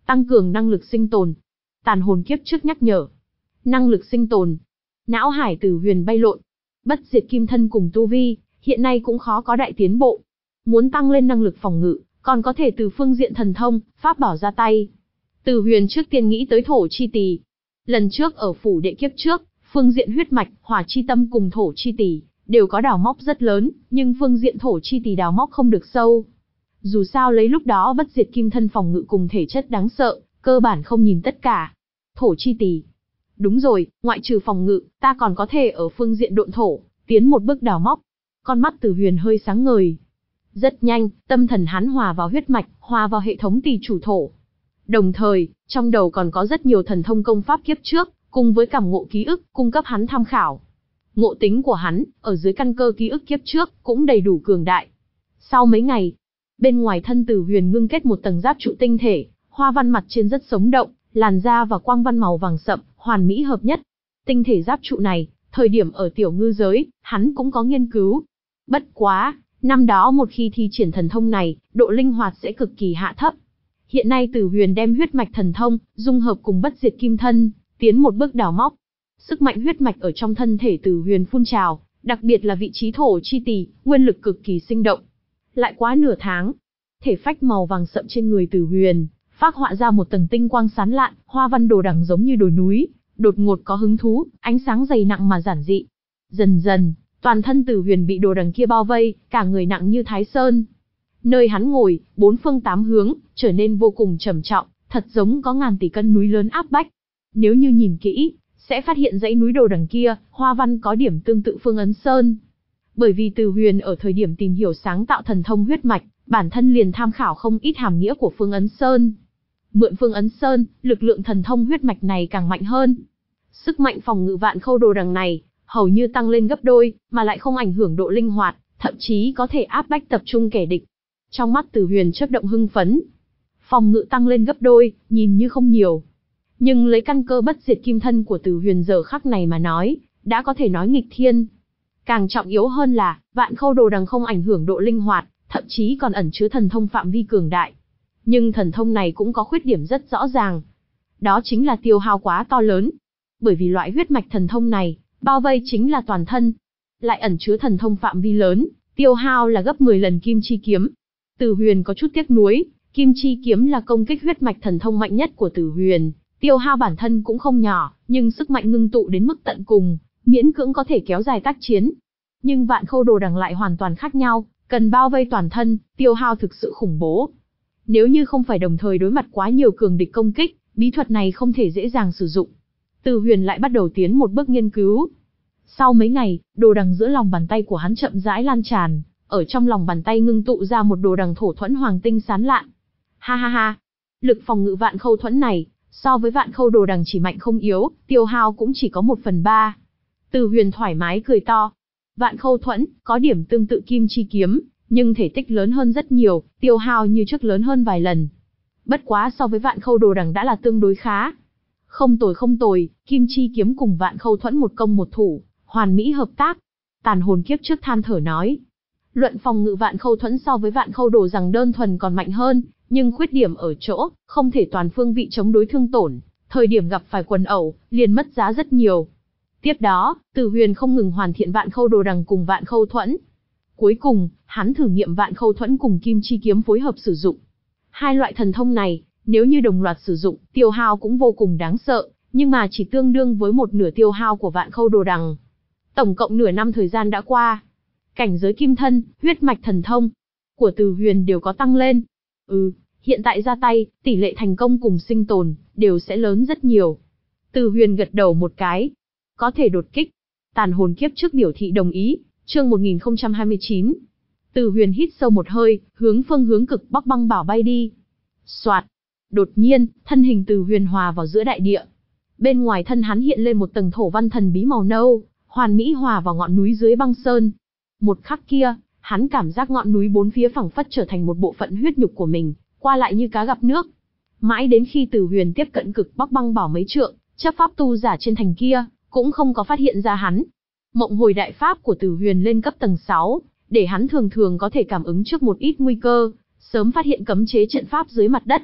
tăng cường năng lực sinh tồn. Tàn hồn kiếp trước nhắc nhở. Năng lực sinh tồn. Não hải Tử Huyền bay lộn. Bất diệt kim thân cùng tu vi, hiện nay cũng khó có đại tiến bộ. Muốn tăng lên năng lực phòng ngự, còn có thể từ phương diện thần thông, pháp bảo ra tay. Tử Huyền trước tiên nghĩ tới thổ chi tỳ. Lần trước ở phủ đệ kiếp trước, phương diện huyết mạch, hỏa chi tâm cùng thổ chi tỳ đều có đào móc rất lớn, nhưng phương diện thổ chi tỳ đào móc không được sâu. Dù sao lấy lúc đó bất diệt kim thân phòng ngự cùng thể chất đáng sợ, cơ bản không nhìn tất cả. Thổ chi tỳ. Đúng rồi, ngoại trừ phòng ngự, ta còn có thể ở phương diện độn thổ, tiến một bước đào móc. Con mắt Tử Huyền hơi sáng ngời. Rất nhanh, tâm thần hắn hòa vào huyết mạch, hòa vào hệ thống tỳ chủ thổ. Đồng thời, trong đầu còn có rất nhiều thần thông công pháp kiếp trước, cùng với cảm ngộ ký ức, cung cấp hắn tham khảo. Ngộ tính của hắn, ở dưới căn cơ ký ức kiếp trước, cũng đầy đủ cường đại. Sau mấy ngày, bên ngoài thân Tử Huyền ngưng kết một tầng giáp trụ tinh thể, hoa văn mặt trên rất sống động, làn da và quang văn màu vàng sậm, hoàn mỹ hợp nhất. Tinh thể giáp trụ này, thời điểm ở tiểu ngư giới, hắn cũng có nghiên cứu. Bất quá, năm đó một khi thi triển thần thông này, độ linh hoạt sẽ cực kỳ hạ thấp. Hiện nay Tử Huyền đem huyết mạch thần thông, dung hợp cùng bất diệt kim thân, tiến một bước đào móc. Sức mạnh huyết mạch ở trong thân thể Tử Huyền phun trào, đặc biệt là vị trí thổ chi tỳ, nguyên lực cực kỳ sinh động. Lại quá nửa tháng, thể phách màu vàng sậm trên người Tử Huyền, phác họa ra một tầng tinh quang sáng lạn, hoa văn đồ đằng giống như đồi núi, đột ngột có hứng thú, ánh sáng dày nặng mà giản dị. Dần dần, toàn thân Tử Huyền bị đồ đằng kia bao vây, cả người nặng như Thái Sơn. Nơi hắn ngồi, bốn phương tám hướng, trở nên vô cùng trầm trọng, thật giống có ngàn tỷ cân núi lớn áp bách. Nếu như nhìn kỹ, sẽ phát hiện dãy núi đồ đằng kia, hoa văn có điểm tương tự Phương Ấn Sơn. Bởi vì Tử Huyền ở thời điểm tìm hiểu sáng tạo thần thông huyết mạch, bản thân liền tham khảo không ít hàm nghĩa của Phương Ấn Sơn. Mượn Phương Ấn Sơn, lực lượng thần thông huyết mạch này càng mạnh hơn. Sức mạnh phòng ngự vạn khâu đồ đằng này, hầu như tăng lên gấp đôi, mà lại không ảnh hưởng độ linh hoạt, thậm chí có thể áp bách tập trung kẻ địch. Trong mắt Tử Huyền chớp động hưng phấn. Phòng ngự tăng lên gấp đôi, nhìn như không nhiều. Nhưng lấy căn cơ bất diệt kim thân của Tử Huyền giờ khắc này mà nói, đã có thể nói nghịch thiên. Càng trọng yếu hơn là, vạn khâu đồ đằng không ảnh hưởng độ linh hoạt, thậm chí còn ẩn chứa thần thông phạm vi cường đại. Nhưng thần thông này cũng có khuyết điểm rất rõ ràng. Đó chính là tiêu hao quá to lớn. Bởi vì loại huyết mạch thần thông này, bao vây chính là toàn thân. Lại ẩn chứa thần thông phạm vi lớn, tiêu hao là gấp mười lần kim chi kiếm. Tử Huyền có chút tiếc nuối, kim chi kiếm là công kích huyết mạch thần thông mạnh nhất của Tử Huyền. Tiêu hao bản thân cũng không nhỏ, nhưng sức mạnh ngưng tụ đến mức tận cùng, miễn cưỡng có thể kéo dài tác chiến. Nhưng vạn khâu đồ đằng lại hoàn toàn khác nhau, cần bao vây toàn thân, tiêu hao thực sự khủng bố. Nếu như không phải đồng thời đối mặt quá nhiều cường địch công kích, bí thuật này không thể dễ dàng sử dụng. Tử Huyền lại bắt đầu tiến một bước nghiên cứu. Sau mấy ngày, đồ đằng giữa lòng bàn tay của hắn chậm rãi lan tràn, ở trong lòng bàn tay ngưng tụ ra một đồ đằng thổ thuẫn hoàng tinh sáng lạn. Ha ha ha, lực phòng ngự vạn khâu thuẫn này, so với vạn khâu đồ đằng chỉ mạnh không yếu, tiêu hao cũng chỉ có một phần ba. Tử Huyền thoải mái cười to. Vạn khâu thuẫn, có điểm tương tự kim chi kiếm, nhưng thể tích lớn hơn rất nhiều, tiêu hao như trước lớn hơn vài lần. Bất quá so với vạn khâu đồ đằng đã là tương đối khá. Không tồi không tồi, kim chi kiếm cùng vạn khâu thuẫn một công một thủ, hoàn mỹ hợp tác. Tàn hồn kiếp trước than thở nói. Luận phòng ngự vạn khâu thuẫn so với vạn khâu đồ rằng đơn thuần còn mạnh hơn, nhưng khuyết điểm ở chỗ, không thể toàn phương vị chống đối thương tổn, thời điểm gặp phải quần ẩu, liền mất giá rất nhiều. Tiếp đó, Tử Huyền không ngừng hoàn thiện vạn khâu đồ đằng cùng vạn khâu thuẫn. Cuối cùng, hắn thử nghiệm vạn khâu thuẫn cùng kim chi kiếm phối hợp sử dụng. Hai loại thần thông này, nếu như đồng loạt sử dụng, tiêu hao cũng vô cùng đáng sợ, nhưng mà chỉ tương đương với một nửa tiêu hao của vạn khâu đồ đằng. Tổng cộng nửa năm thời gian đã qua. Cảnh giới kim thân, huyết mạch thần thông của Tử Huyền đều có tăng lên. Ừ, hiện tại ra tay, tỷ lệ thành công cùng sinh tồn, đều sẽ lớn rất nhiều. Tử Huyền gật đầu một cái. Có thể đột kích. Tàn hồn kiếp trước biểu thị đồng ý. Chương một nghìn không trăm hai mươi chín. Tử Huyền hít sâu một hơi, hướng phương hướng cực bắc băng bảo bay đi. Soạt. Đột nhiên, thân hình Tử Huyền hòa vào giữa đại địa. Bên ngoài thân hắn hiện lên một tầng thổ văn thần bí màu nâu, hoàn mỹ hòa vào ngọn núi dưới băng sơn. Một khắc kia, hắn cảm giác ngọn núi bốn phía phẳng phất trở thành một bộ phận huyết nhục của mình, qua lại như cá gặp nước. Mãi đến khi Tử Huyền tiếp cận cực bắc băng bảo mấy trượng, chấp pháp tu giả trên thành kia cũng không có phát hiện ra hắn. Mộng hồi đại pháp của Tử Huyền lên cấp tầng sáu, để hắn thường thường có thể cảm ứng trước một ít nguy cơ, sớm phát hiện cấm chế trận pháp dưới mặt đất.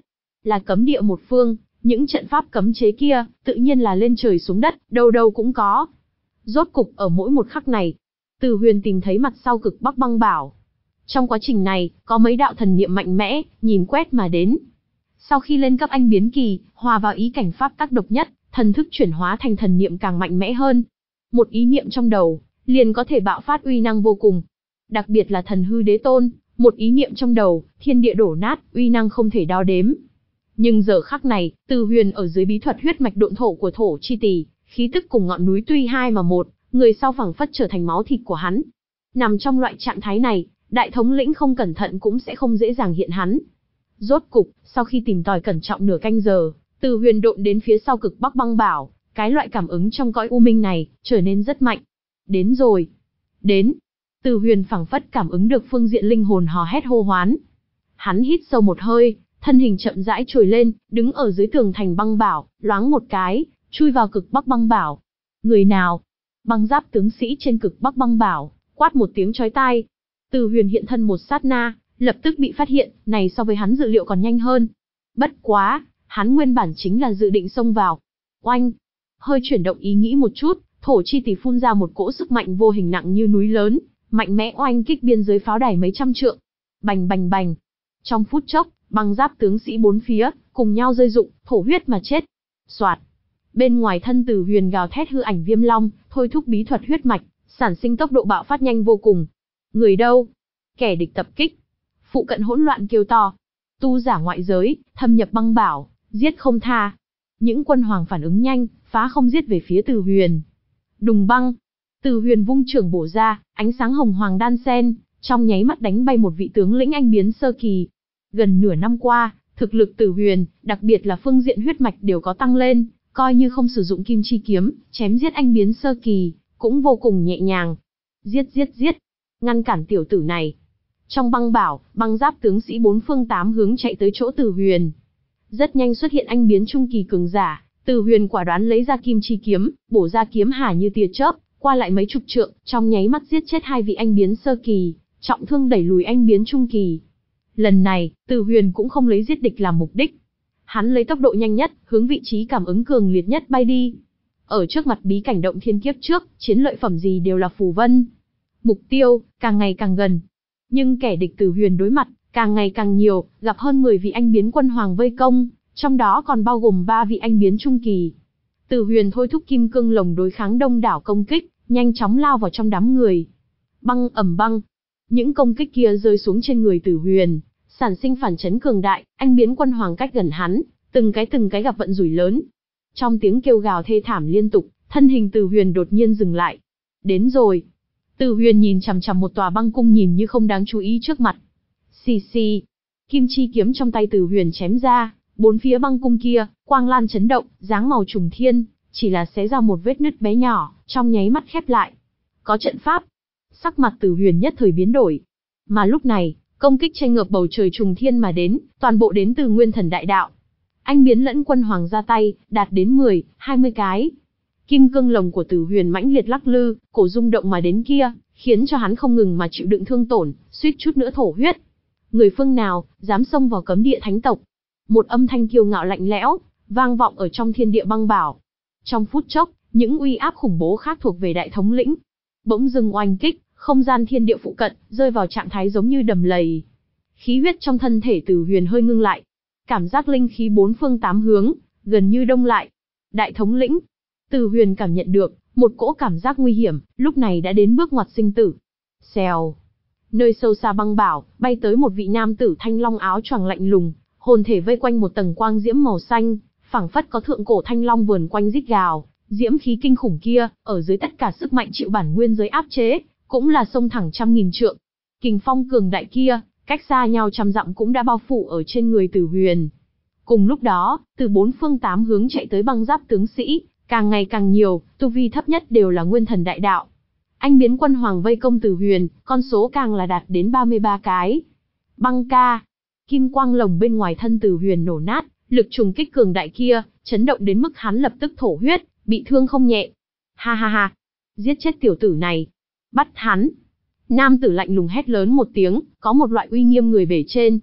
Là cấm địa một phương, những trận pháp cấm chế kia, tự nhiên là lên trời xuống đất, đâu đâu cũng có. Rốt cục ở mỗi một khắc này, Từ Huyền tìm thấy mặt sau cực Bắc băng bảo. Trong quá trình này, có mấy đạo thần niệm mạnh mẽ, nhìn quét mà đến. Sau khi lên cấp anh biến kỳ, hòa vào ý cảnh pháp tác độc nhất, thần thức chuyển hóa thành thần niệm càng mạnh mẽ hơn. Một ý niệm trong đầu, liền có thể bạo phát uy năng vô cùng. Đặc biệt là thần hư đế tôn, một ý niệm trong đầu, thiên địa đổ nát, uy năng không thể đo đếm. Nhưng giờ khắc này, Từ Huyền ở dưới bí thuật huyết mạch độn thổ của thổ chi tỷ, khí tức cùng ngọn núi tuy hai mà một, người sau phẳng phất trở thành máu thịt của hắn. Nằm trong loại trạng thái này, đại thống lĩnh không cẩn thận cũng sẽ không dễ dàng hiện hắn. Rốt cục, sau khi tìm tòi cẩn trọng nửa canh giờ, Từ Huyền độn đến phía sau cực Bắc băng bảo, cái loại cảm ứng trong cõi u minh này, trở nên rất mạnh. Đến rồi. Đến. Từ Huyền phảng phất cảm ứng được phương diện linh hồn hò hét hô hoán. Hắn hít sâu một hơi, thân hình chậm rãi trồi lên, đứng ở dưới tường thành băng bảo, loáng một cái, chui vào cực Bắc băng bảo. Người nào? Băng giáp tướng sĩ trên cực Bắc băng bảo, quát một tiếng chói tai. Từ Huyền hiện thân một sát na, lập tức bị phát hiện, này so với hắn dự liệu còn nhanh hơn. Bất quá, hắn nguyên bản chính là dự định xông vào. Oanh! Hơi chuyển động ý nghĩ một chút, thổ chi tỷ phun ra một cỗ sức mạnh vô hình nặng như núi lớn, mạnh mẽ oanh kích biên giới pháo đài mấy trăm trượng. Bành bành bành. Trong phút chốc, băng giáp tướng sĩ bốn phía, cùng nhau rơi rụng, thổ huyết mà chết. Soạt. Bên ngoài thân Từ Huyền gào thét hư ảnh viêm long, thôi thúc bí thuật huyết mạch, sản sinh tốc độ bạo phát nhanh vô cùng. Người đâu? Kẻ địch tập kích. Phụ cận hỗn loạn kêu to. Tu giả ngoại giới, thâm nhập băng bảo, giết không tha. Những quân hoàng phản ứng nhanh, phá không giết về phía Từ Huyền. Đùng băng. Từ Huyền vung trưởng bổ ra, ánh sáng hồng hoàng đan xen, trong nháy mắt đánh bay một vị tướng lĩnh anh biến sơ kỳ. Gần nửa năm qua, thực lực Từ Huyền, đặc biệt là phương diện huyết mạch đều có tăng lên, coi như không sử dụng kim chi kiếm, chém giết anh biến sơ kỳ, cũng vô cùng nhẹ nhàng. Giết giết giết, ngăn cản tiểu tử này. Trong băng bảo, băng giáp tướng sĩ bốn phương tám hướng chạy tới chỗ Từ Huyền. Rất nhanh xuất hiện anh biến trung kỳ cường giả, Từ Huyền quả đoán lấy ra kim chi kiếm, bổ ra kiếm hà như tia chớp, qua lại mấy chục trượng, trong nháy mắt giết chết hai vị anh biến sơ kỳ, trọng thương đẩy lùi anh biến trung kỳ. Lần này, Từ Huyền cũng không lấy giết địch làm mục đích. Hắn lấy tốc độ nhanh nhất, hướng vị trí cảm ứng cường liệt nhất bay đi. Ở trước mặt bí cảnh động thiên kiếp trước, chiến lợi phẩm gì đều là phù vân. Mục tiêu, càng ngày càng gần. Nhưng kẻ địch Từ Huyền đối mặt, càng ngày càng nhiều, gặp hơn mười vị anh biến quân hoàng vây công, trong đó còn bao gồm ba vị anh biến trung kỳ. Từ Huyền thôi thúc kim cương lồng đối kháng đông đảo công kích, nhanh chóng lao vào trong đám người. Băng ầm băng. Những công kích kia rơi xuống trên người Từ Huyền, sản sinh phản chấn cường đại, anh biến quân hoàng cách gần hắn, từng cái từng cái gặp vận rủi lớn. Trong tiếng kêu gào thê thảm liên tục, thân hình Từ Huyền đột nhiên dừng lại. Đến rồi. Từ Huyền nhìn chằm chằm một tòa băng cung nhìn như không đáng chú ý trước mặt. Xì xì. Kim chi kiếm trong tay Từ Huyền chém ra, bốn phía băng cung kia, quang lan chấn động, dáng màu trùng thiên, chỉ là xé ra một vết nứt bé nhỏ, trong nháy mắt khép lại. Có trận pháp. Sắc mặt Từ Huyền nhất thời biến đổi. Mà lúc này, công kích tranh ngược bầu trời trùng thiên mà đến, toàn bộ đến từ Nguyên Thần Đại Đạo. Anh biến lẫn quân hoàng ra tay, đạt đến mười, hai mươi cái. Kim cương lồng của Từ Huyền mãnh liệt lắc lư, cổ rung động mà đến kia, khiến cho hắn không ngừng mà chịu đựng thương tổn, suýt chút nữa thổ huyết. Người phương nào, dám xông vào cấm địa thánh tộc? Một âm thanh kiêu ngạo lạnh lẽo, vang vọng ở trong thiên địa băng bảo. Trong phút chốc, những uy áp khủng bố khác thuộc về đại thống lĩnh. Bỗng dưng oanh kích, không gian thiên địa phụ cận, rơi vào trạng thái giống như đầm lầy. Khí huyết trong thân thể Từ Huyền hơi ngưng lại. Cảm giác linh khí bốn phương tám hướng, gần như đông lại. Đại thống lĩnh. Từ Huyền cảm nhận được, một cỗ cảm giác nguy hiểm, lúc này đã đến bước ngoặt sinh tử. Xèo. Nơi sâu xa băng bảo, bay tới một vị nam tử thanh long áo choàng lạnh lùng, hồn thể vây quanh một tầng quang diễm màu xanh, phảng phất có thượng cổ thanh long vườn quanh rít gào, diễm khí kinh khủng kia, ở dưới tất cả sức mạnh chịu bản nguyên giới áp chế, cũng là sông thẳng trăm nghìn trượng. Kình phong cường đại kia, cách xa nhau trăm dặm cũng đã bao phủ ở trên người Từ Huyền. Cùng lúc đó, từ bốn phương tám hướng chạy tới băng giáp tướng sĩ, càng ngày càng nhiều, tu vi thấp nhất đều là Nguyên Thần Đại Đạo. Anh biến quân hoàng vây công Từ Huyền, con số càng là đạt đến ba mươi ba cái. Băng ca. Kim quang lồng bên ngoài thân Từ Huyền nổ nát, lực trùng kích cường đại kia, chấn động đến mức hắn lập tức thổ huyết, bị thương không nhẹ. Ha ha ha. Giết chết tiểu tử này. Bắt hắn. Nam tử lạnh lùng hét lớn một tiếng, có một loại uy nghiêm người bề trên.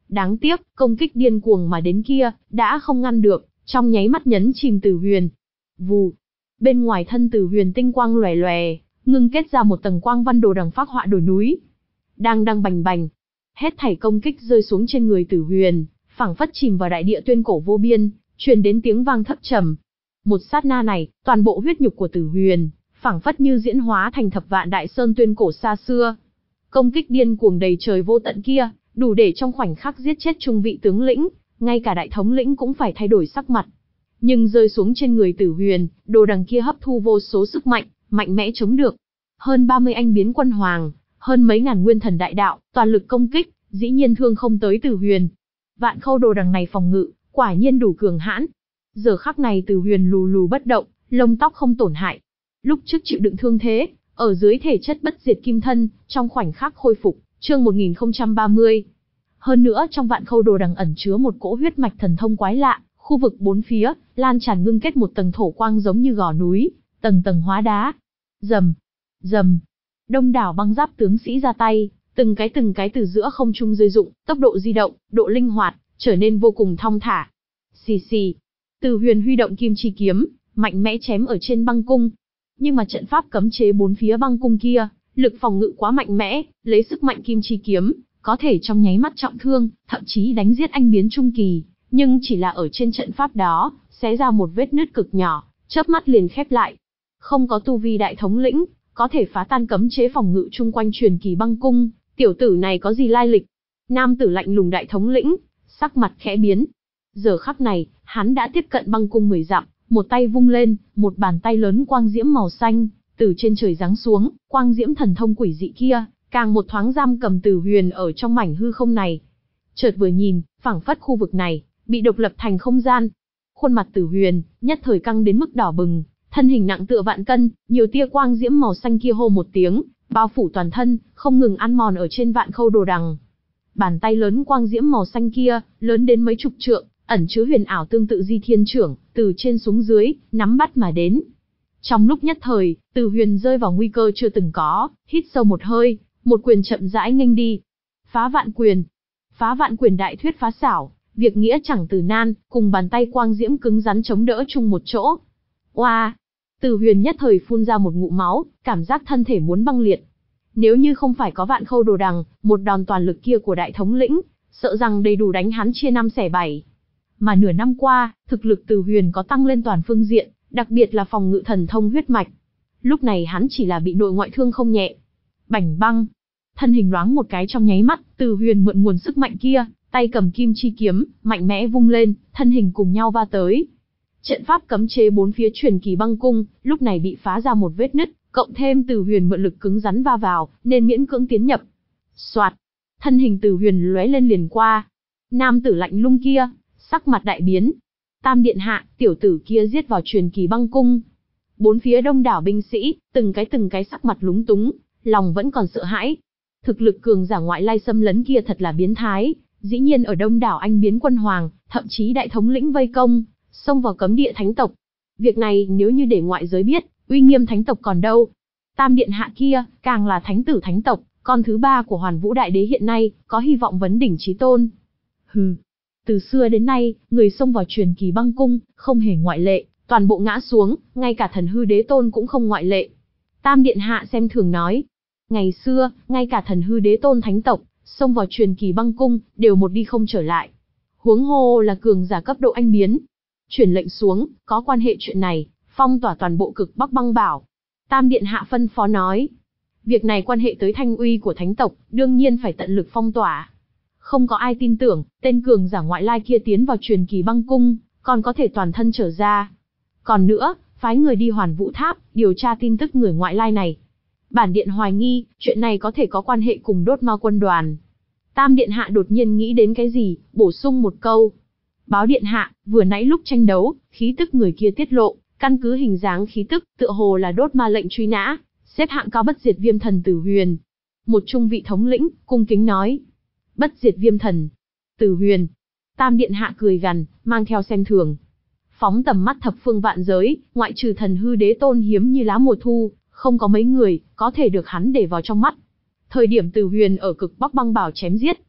Đáng tiếc, công kích điên cuồng mà đến kia, đã không ngăn được, trong nháy mắt nhấn chìm Tử Huyền. Vù. Bên ngoài thân Tử Huyền tinh quang lòe lòe, ngưng kết ra một tầng quang văn đồ đằng phác họa đồi núi. Đang đang bành bành. Hết thảy công kích rơi xuống trên người Tử Huyền, phảng phất chìm vào đại địa tuyên cổ vô biên, truyền đến tiếng vang thấp trầm. Một sát na này, toàn bộ huyết nhục của Tử Huyền, phảng phất như diễn hóa thành thập vạn đại sơn tuyên cổ xa xưa. Công kích điên cuồng đầy trời vô tận kia, đủ để trong khoảnh khắc giết chết trung vị tướng lĩnh, ngay cả đại thống lĩnh cũng phải thay đổi sắc mặt. Nhưng rơi xuống trên người Tử Huyền, đồ đằng kia hấp thu vô số sức mạnh, mạnh mẽ chống được. Hơn ba mươi anh biến quân hoàng, hơn mấy ngàn nguyên thần đại đạo, toàn lực công kích, dĩ nhiên thương không tới Tử Huyền. Vạn khâu đồ đằng này phòng ngự, quả nhiên đủ cường hãn. Giờ khắc này Tử Huyền lù lù bất động, lông tóc không tổn hại. Lúc trước chịu đựng thương thế, ở dưới thể chất bất diệt kim thân, trong khoảnh khắc khôi phục, chương một nghìn không trăm ba mươi. Hơn nữa trong vạn khâu đồ đằng ẩn chứa một cỗ huyết mạch thần thông quái lạ, khu vực bốn phía, lan tràn ngưng kết một tầng thổ quang giống như gò núi, tầng tầng hóa đá. Rầm, rầm, đông đảo băng giáp tướng sĩ ra tay, từng cái từng cái từ giữa không trung rơi rụng, tốc độ di động, độ linh hoạt, trở nên vô cùng thong thả. Xì xì, Tử Huyền huy động kim chi kiếm, mạnh mẽ chém ở trên băng cung. Nhưng mà trận pháp cấm chế bốn phía băng cung kia, lực phòng ngự quá mạnh mẽ, lấy sức mạnh kim chi kiếm, có thể trong nháy mắt trọng thương, thậm chí đánh giết anh biến trung kỳ, nhưng chỉ là ở trên trận pháp đó, xé ra một vết nứt cực nhỏ, chớp mắt liền khép lại. Không có tu vi đại thống lĩnh, có thể phá tan cấm chế phòng ngự chung quanh truyền kỳ băng cung, tiểu tử này có gì lai lịch? Nam tử lạnh lùng đại thống lĩnh, sắc mặt khẽ biến. Giờ khắc này, hắn đã tiếp cận băng cung mười dặm, một tay vung lên, một bàn tay lớn quang diễm màu xanh, từ trên trời giáng xuống, quang diễm thần thông quỷ dị kia, càng một thoáng giam cầm Tử Huyền ở trong mảnh hư không này. Chợt vừa nhìn, phảng phất khu vực này, bị độc lập thành không gian. Khuôn mặt Tử Huyền, nhất thời căng đến mức đỏ bừng, thân hình nặng tựa vạn cân, nhiều tia quang diễm màu xanh kia hô một tiếng, bao phủ toàn thân, không ngừng ăn mòn ở trên vạn khâu đồ đằng. Bàn tay lớn quang diễm màu xanh kia, lớn đến mấy chục trượng, ẩn chứa huyền ảo tương tự Di Thiên Chưởng, từ trên xuống dưới, nắm bắt mà đến. Trong lúc nhất thời, Tử Huyền rơi vào nguy cơ chưa từng có, hít sâu một hơi, một quyền chậm rãi nghênh đi. Phá vạn quyền. Phá vạn quyền đại thuyết phá xảo, việc nghĩa chẳng từ nan, cùng bàn tay quang diễm cứng rắn chống đỡ chung một chỗ. Oa! Tử Huyền nhất thời phun ra một ngụm máu, cảm giác thân thể muốn băng liệt. Nếu như không phải có vạn khâu đồ đằng, một đòn toàn lực kia của đại thống lĩnh, sợ rằng đầy đủ đánh hắn chia năm xẻ bảy. Mà nửa năm qua, thực lực Tử Huyền có tăng lên toàn phương diện, đặc biệt là phòng ngự thần thông huyết mạch. Lúc này hắn chỉ là bị nội ngoại thương không nhẹ. Bảnh băng, thân hình loáng một cái trong nháy mắt, Tử Huyền mượn nguồn sức mạnh kia, tay cầm kim chi kiếm, mạnh mẽ vung lên, thân hình cùng nhau va tới. Trận pháp cấm chế bốn phía truyền kỳ băng cung, lúc này bị phá ra một vết nứt, cộng thêm Tử Huyền mượn lực cứng rắn va vào, nên miễn cưỡng tiến nhập. Soạt, thân hình Tử Huyền lóe lên liền qua. Nam tử lạnh lùng kia, sắc mặt đại biến. Tam điện hạ, tiểu tử kia giết vào truyền kỳ băng cung. Bốn phía đông đảo binh sĩ, từng cái từng cái sắc mặt lúng túng, lòng vẫn còn sợ hãi. Thực lực cường giả ngoại lai xâm lấn kia thật là biến thái, dĩ nhiên ở đông đảo anh biến quân hoàng, thậm chí đại thống lĩnh vây công, xông vào cấm địa thánh tộc. Việc này nếu như để ngoại giới biết, uy nghiêm thánh tộc còn đâu. Tam điện hạ kia, càng là thánh tử thánh tộc, con thứ ba của Hoàn Vũ Đại Đế hiện nay, có hy vọng vấn đỉnh chí tôn. Hừ, từ xưa đến nay, người xông vào truyền kỳ băng cung, không hề ngoại lệ, toàn bộ ngã xuống, ngay cả thần hư đế tôn cũng không ngoại lệ. Tam điện hạ xem thường nói, ngày xưa, ngay cả thần hư đế tôn thánh tộc, xông vào truyền kỳ băng cung, đều một đi không trở lại. Huống hồ là cường giả cấp độ anh biến. Chuyển lệnh xuống, có quan hệ chuyện này, phong tỏa toàn bộ cực Bắc băng bảo. Tam điện hạ phân phó nói, việc này quan hệ tới thanh uy của thánh tộc, đương nhiên phải tận lực phong tỏa. Không có ai tin tưởng, tên cường giả ngoại lai kia tiến vào truyền kỳ băng cung, còn có thể toàn thân trở ra. Còn nữa, phái người đi Hoàn Vũ Tháp, điều tra tin tức người ngoại lai này. Bản điện hoài nghi, chuyện này có thể có quan hệ cùng đốt ma quân đoàn. Tam điện hạ đột nhiên nghĩ đến cái gì, bổ sung một câu. Báo điện hạ, vừa nãy lúc tranh đấu, khí tức người kia tiết lộ, căn cứ hình dáng khí tức, tựa hồ là đốt ma lệnh truy nã, xếp hạng cao bất diệt viêm thần Tử Huyền. Một trung vị thống lĩnh, cung kính nói. Bất diệt viêm thần. Tử Huyền. Tam điện hạ cười gằn, mang theo xem thường. Phóng tầm mắt thập phương vạn giới, ngoại trừ thần hư đế tôn hiếm như lá mùa thu, không có mấy người, có thể được hắn để vào trong mắt. Thời điểm Tử Huyền ở cực Bắc băng bảo chém giết.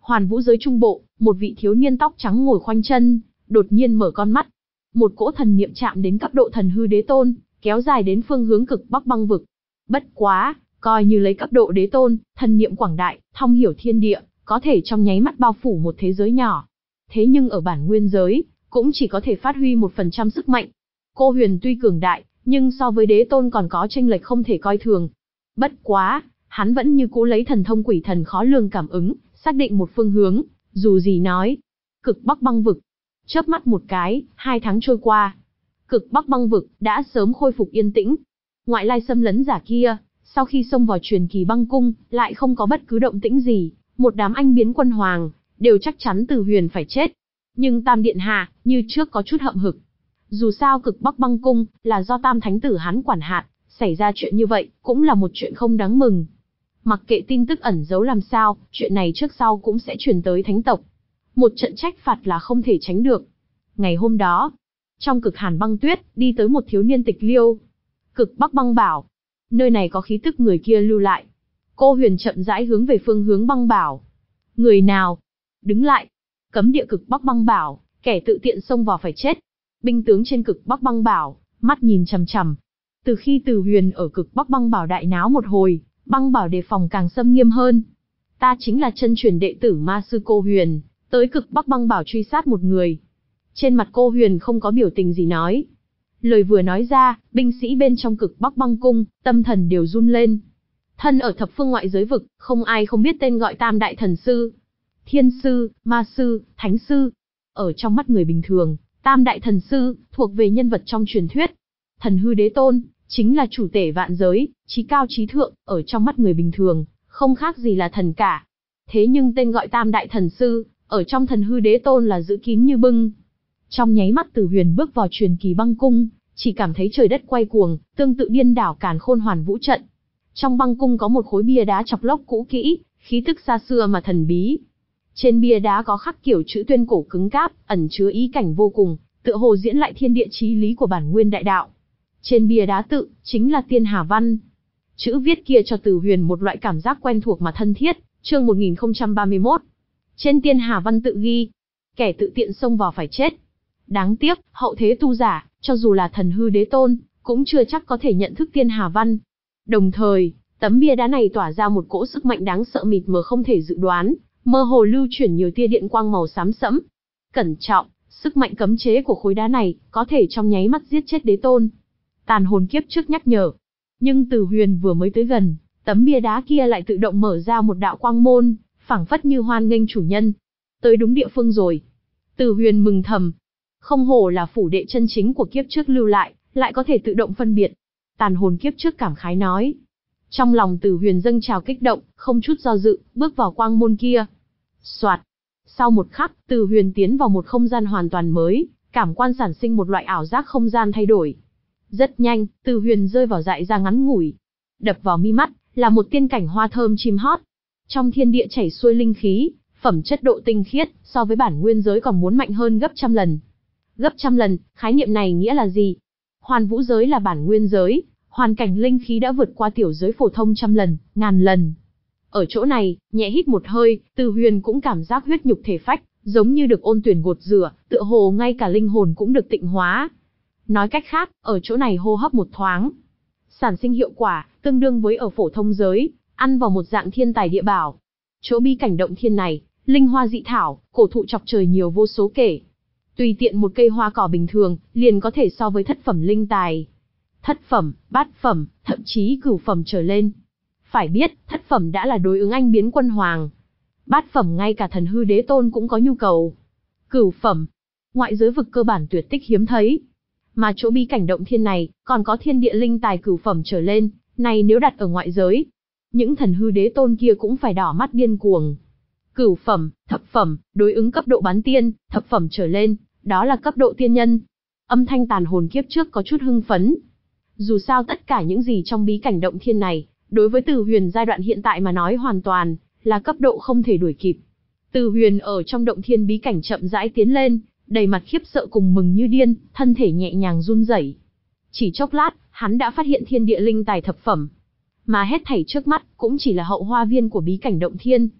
Hoàn Vũ giới trung bộ, một vị thiếu niên tóc trắng ngồi khoanh chân, đột nhiên mở con mắt. Một cỗ thần niệm chạm đến cấp độ thần hư đế tôn, kéo dài đến phương hướng cực bắc băng vực. Bất quá, coi như lấy cấp độ đế tôn, thần niệm quảng đại, thong hiểu thiên địa, có thể trong nháy mắt bao phủ một thế giới nhỏ. Thế nhưng ở bản nguyên giới, cũng chỉ có thể phát huy một phần trăm sức mạnh. Cô Huyền tuy cường đại, nhưng so với đế tôn còn có chênh lệch không thể coi thường. Bất quá, hắn vẫn như cũ lấy thần thông quỷ thần khó lường cảm ứng, xác định một phương hướng, dù gì nói. Cực bắc băng vực. Chớp mắt một cái, hai tháng trôi qua. Cực bắc băng vực đã sớm khôi phục yên tĩnh. Ngoại lai xâm lấn giả kia, sau khi xông vào truyền kỳ băng cung, lại không có bất cứ động tĩnh gì. Một đám anh biến quân hoàng, đều chắc chắn Từ Huyền phải chết. Nhưng Tam Điện Hạ, như trước có chút hậm hực. Dù sao cực bắc băng cung, là do Tam Thánh Tử hắn quản hạt, xảy ra chuyện như vậy, cũng là một chuyện không đáng mừng. Mặc kệ tin tức ẩn giấu làm sao, chuyện này trước sau cũng sẽ truyền tới thánh tộc. Một trận trách phạt là không thể tránh được. Ngày hôm đó, trong cực hàn băng tuyết, đi tới một thiếu niên tịch liêu. Cực bắc băng bảo. Nơi này có khí tức người kia lưu lại. Cô Huyền chậm rãi hướng về phương hướng băng bảo. Người nào? Đứng lại. Cấm địa cực bắc băng bảo, kẻ tự tiện xông vào phải chết. Binh tướng trên cực bắc băng bảo, mắt nhìn chằm chằm. Từ khi Từ Huyền ở cực bắc băng bảo đại náo một hồi, băng bảo đề phòng càng xâm nghiêm hơn. Ta chính là chân truyền đệ tử ma sư Cô Huyền, tới cực bắc băng bảo truy sát một người. Trên mặt Cô Huyền không có biểu tình gì nói. Lời vừa nói ra, binh sĩ bên trong cực bắc băng cung, tâm thần đều run lên. Thân ở thập phương ngoại giới vực, không ai không biết tên gọi Tam Đại Thần Sư. Thiên Sư, Ma Sư, Thánh Sư. Ở trong mắt người bình thường, Tam Đại Thần Sư, thuộc về nhân vật trong truyền thuyết. Thần hư đế tôn, chính là chủ tể vạn giới, trí cao trí thượng, ở trong mắt người bình thường, không khác gì là thần cả. Thế nhưng tên gọi Tam Đại Thần Sư, ở trong thần hư đế tôn là giữ kín như bưng. Trong nháy mắt Từ Huyền bước vào truyền kỳ băng cung, chỉ cảm thấy trời đất quay cuồng, tương tự điên đảo càn khôn hoàn vũ trận. Trong băng cung có một khối bia đá chọc lốc cũ kỹ, khí tức xa xưa mà thần bí. Trên bia đá có khắc kiểu chữ tuyên cổ cứng cáp, ẩn chứa ý cảnh vô cùng, tựa hồ diễn lại thiên địa chí lý của bản nguyên đại đạo. Trên bia đá tự, chính là Tiên Hà Văn. Chữ viết kia cho Từ Huyền một loại cảm giác quen thuộc mà thân thiết, chương một nghìn không trăm ba mươi mốt. Trên Tiên Hà Văn tự ghi, kẻ tự tiện xông vào phải chết. Đáng tiếc, hậu thế tu giả, cho dù là thần hư đế tôn, cũng chưa chắc có thể nhận thức Tiên Hà Văn. Đồng thời, tấm bia đá này tỏa ra một cỗ sức mạnh đáng sợ mịt mờ không thể dự đoán, mơ hồ lưu chuyển nhiều tia điện quang màu xám sẫm. Cẩn trọng, sức mạnh cấm chế của khối đá này, có thể trong nháy mắt giết chết đế tôn. Tàn hồn kiếp trước nhắc nhở. Nhưng Từ Huyền vừa mới tới gần, tấm bia đá kia lại tự động mở ra một đạo quang môn, phảng phất như hoan nghênh chủ nhân. Tới đúng địa phương rồi. Từ Huyền mừng thầm. Không hổ là phủ đệ chân chính của kiếp trước lưu lại, lại có thể tự động phân biệt. Tàn hồn kiếp trước cảm khái nói. Trong lòng Từ Huyền dâng trào kích động, không chút do dự, bước vào quang môn kia. Soạt. Sau một khắc, Từ Huyền tiến vào một không gian hoàn toàn mới, cảm quan sản sinh một loại ảo giác không gian thay đổi. Rất nhanh, Từ Huyền rơi vào dại ra ngắn ngủi. Đập vào mi mắt, là một tiên cảnh hoa thơm chim hót. Trong thiên địa chảy xuôi linh khí, phẩm chất độ tinh khiết, so với bản nguyên giới còn muốn mạnh hơn gấp trăm lần. Gấp trăm lần, khái niệm này nghĩa là gì? Hoàn vũ giới là bản nguyên giới, hoàn cảnh linh khí đã vượt qua tiểu giới phổ thông trăm lần, ngàn lần. Ở chỗ này, nhẹ hít một hơi, Từ Huyền cũng cảm giác huyết nhục thể phách, giống như được ôn tuyển gột rửa, tựa hồ ngay cả linh hồn cũng được tịnh hóa. Nói cách khác, ở chỗ này hô hấp một thoáng, sản sinh hiệu quả, tương đương với ở phổ thông giới, ăn vào một dạng thiên tài địa bảo. Chỗ bi cảnh động thiên này, linh hoa dị thảo, cổ thụ chọc trời nhiều vô số kể. Tùy tiện một cây hoa cỏ bình thường, liền có thể so với thất phẩm linh tài. Thất phẩm, bát phẩm, thậm chí cửu phẩm trở lên. Phải biết, thất phẩm đã là đối ứng anh biến quân hoàng. Bát phẩm ngay cả thần hư đế tôn cũng có nhu cầu. Cửu phẩm, ngoại giới vực cơ bản tuyệt tích hiếm thấy. Mà chỗ bi cảnh động thiên này, còn có thiên địa linh tài cửu phẩm trở lên, này nếu đặt ở ngoại giới, những thần hư đế tôn kia cũng phải đỏ mắt điên cuồng. Cửu phẩm, thập phẩm, đối ứng cấp độ bán tiên, thập phẩm trở lên, đó là cấp độ tiên nhân. Âm thanh tàn hồn kiếp trước có chút hưng phấn. Dù sao tất cả những gì trong bí cảnh động thiên này, đối với Từ Huyền giai đoạn hiện tại mà nói hoàn toàn là cấp độ không thể đuổi kịp. Từ Huyền ở trong động thiên bí cảnh chậm rãi tiến lên, đầy mặt khiếp sợ cùng mừng như điên, thân thể nhẹ nhàng run rẩy. Chỉ chốc lát, hắn đã phát hiện thiên địa linh tài thập phẩm, mà hết thảy trước mắt cũng chỉ là hậu hoa viên của bí cảnh động thiên.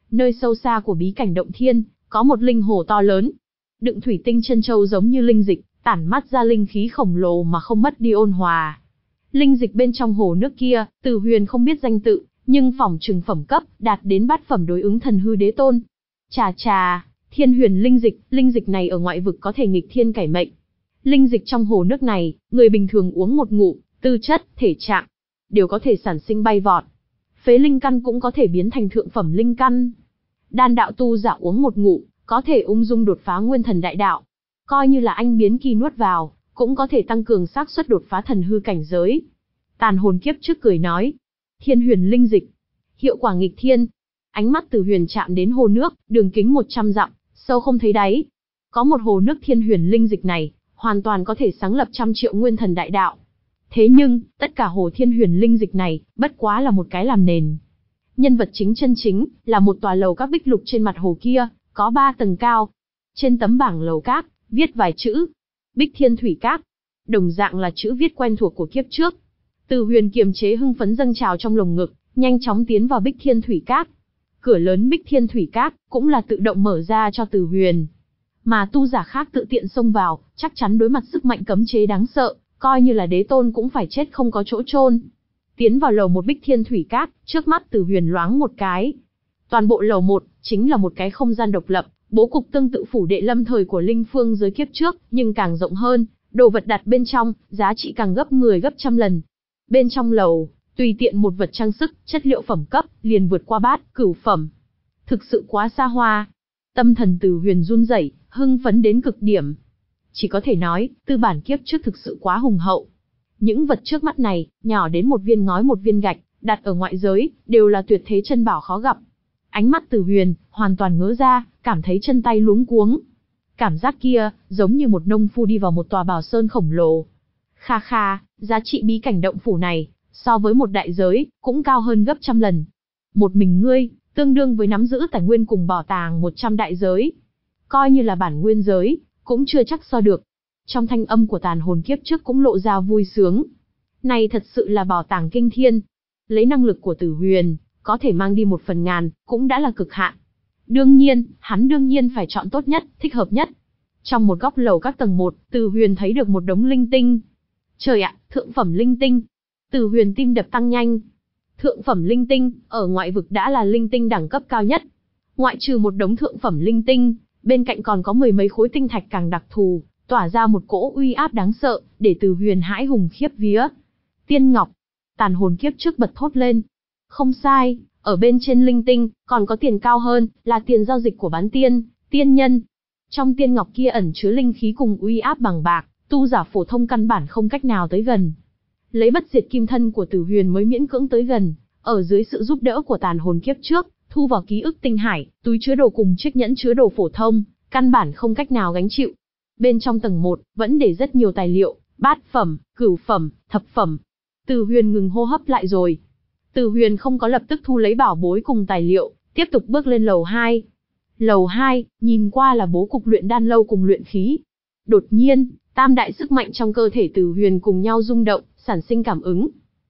Nơi sâu xa của bí cảnh động thiên, có một linh hồ to lớn, đựng thủy tinh chân châu giống như linh dịch, tản mát ra linh khí khổng lồ mà không mất đi ôn hòa. Linh dịch bên trong hồ nước kia, Từ Huyền không biết danh tự, nhưng phỏng chừng phẩm cấp, đạt đến bát phẩm đối ứng thần hư đế tôn. Chà chà, thiên huyền linh dịch, linh dịch này ở ngoại vực có thể nghịch thiên cải mệnh. Linh dịch trong hồ nước này, người bình thường uống một ngụm, tư chất, thể trạng, đều có thể sản sinh bay vọt. Phế linh căn cũng có thể biến thành thượng phẩm linh căn. Đan đạo tu giả uống một ngụm, có thể ung dung đột phá nguyên thần đại đạo. Coi như là anh biến kỳ nuốt vào, cũng có thể tăng cường xác suất đột phá thần hư cảnh giới. Tàn hồn kiếp trước cười nói, thiên huyền linh dịch, hiệu quả nghịch thiên. Ánh mắt Từ Huyền chạm đến hồ nước, đường kính một trăm dặm, sâu không thấy đáy. Có một hồ nước thiên huyền linh dịch này, hoàn toàn có thể sáng lập trăm triệu nguyên thần đại đạo. Thế nhưng, tất cả hồ thiên huyền linh dịch này, bất quá là một cái làm nền. Nhân vật chính chân chính, là một tòa lầu các bích lục trên mặt hồ kia, có ba tầng cao. Trên tấm bảng lầu các, viết vài chữ, Bích Thiên Thủy Các. Đồng dạng là chữ viết quen thuộc của kiếp trước. Từ Huyền kiềm chế hưng phấn dâng trào trong lồng ngực, nhanh chóng tiến vào Bích Thiên Thủy Các. Cửa lớn Bích Thiên Thủy Các, cũng là tự động mở ra cho Từ Huyền. Mà tu giả khác tự tiện xông vào, chắc chắn đối mặt sức mạnh cấm chế đáng sợ, coi như là đế tôn cũng phải chết không có chỗ chôn. Tiến vào lầu một Bích Thiên Thủy Các, trước mắt Từ Huyền loáng một cái. Toàn bộ lầu một, chính là một cái không gian độc lập, bố cục tương tự phủ đệ lâm thời của linh phương giới kiếp trước, nhưng càng rộng hơn, đồ vật đặt bên trong, giá trị càng gấp mười gấp trăm lần. Bên trong lầu, tùy tiện một vật trang sức, chất liệu phẩm cấp, liền vượt qua bát, cửu phẩm. Thực sự quá xa hoa. Tâm thần Từ Huyền run rẩy, hưng phấn đến cực điểm. Chỉ có thể nói, tư bản kiếp trước thực sự quá hùng hậu. Những vật trước mắt này, nhỏ đến một viên ngói một viên gạch, đặt ở ngoại giới, đều là tuyệt thế chân bảo khó gặp. Ánh mắt Từ Huyền, hoàn toàn ngớ ra, cảm thấy chân tay luống cuống. Cảm giác kia, giống như một nông phu đi vào một tòa bảo sơn khổng lồ. Kha kha, giá trị bí cảnh động phủ này, so với một đại giới, cũng cao hơn gấp trăm lần. Một mình ngươi, tương đương với nắm giữ tài nguyên cùng bảo tàng một trăm đại giới. Coi như là bản nguyên giới, cũng chưa chắc so được. Trong thanh âm của tàn hồn kiếp trước cũng lộ ra vui sướng. Này thật sự là bảo tàng kinh thiên. Lấy năng lực của Từ Huyền, có thể mang đi một phần ngàn, cũng đã là cực hạn. Đương nhiên, hắn đương nhiên phải chọn tốt nhất, thích hợp nhất. Trong một góc lầu các tầng một, Từ Huyền thấy được một đống linh tinh. Trời ạ, thượng phẩm linh tinh. Từ Huyền tim đập tăng nhanh. Thượng phẩm linh tinh, ở ngoại vực đã là linh tinh đẳng cấp cao nhất. Ngoại trừ một đống thượng phẩm linh tinh, bên cạnh còn có mười mấy khối tinh thạch càng đặc thù, tỏa ra một cỗ uy áp đáng sợ, để Từ Huyền hãi hùng khiếp vía. Tiên ngọc, tàn hồn kiếp trước bật thốt lên. Không sai, ở bên trên linh tinh, còn có tiền cao hơn, là tiền giao dịch của bán tiên, tiên nhân. Trong tiên ngọc kia ẩn chứa linh khí cùng uy áp bằng bạc, tu giả phổ thông căn bản không cách nào tới gần. Lấy bất diệt kim thân của Từ Huyền mới miễn cưỡng tới gần, ở dưới sự giúp đỡ của tàn hồn kiếp trước, thu vào ký ức tinh hải, túi chứa đồ cùng chiếc nhẫn chứa đồ phổ thông, căn bản không cách nào gánh chịu. Bên trong tầng một, vẫn để rất nhiều tài liệu, bát phẩm, cửu phẩm, thập phẩm. Từ Huyền ngừng hô hấp lại rồi. Từ Huyền không có lập tức thu lấy bảo bối cùng tài liệu, tiếp tục bước lên lầu hai. Lầu hai, nhìn qua là bố cục luyện đan lâu cùng luyện khí. Đột nhiên, tam đại sức mạnh trong cơ thể Từ Huyền cùng nhau rung động, sản sinh cảm ứng.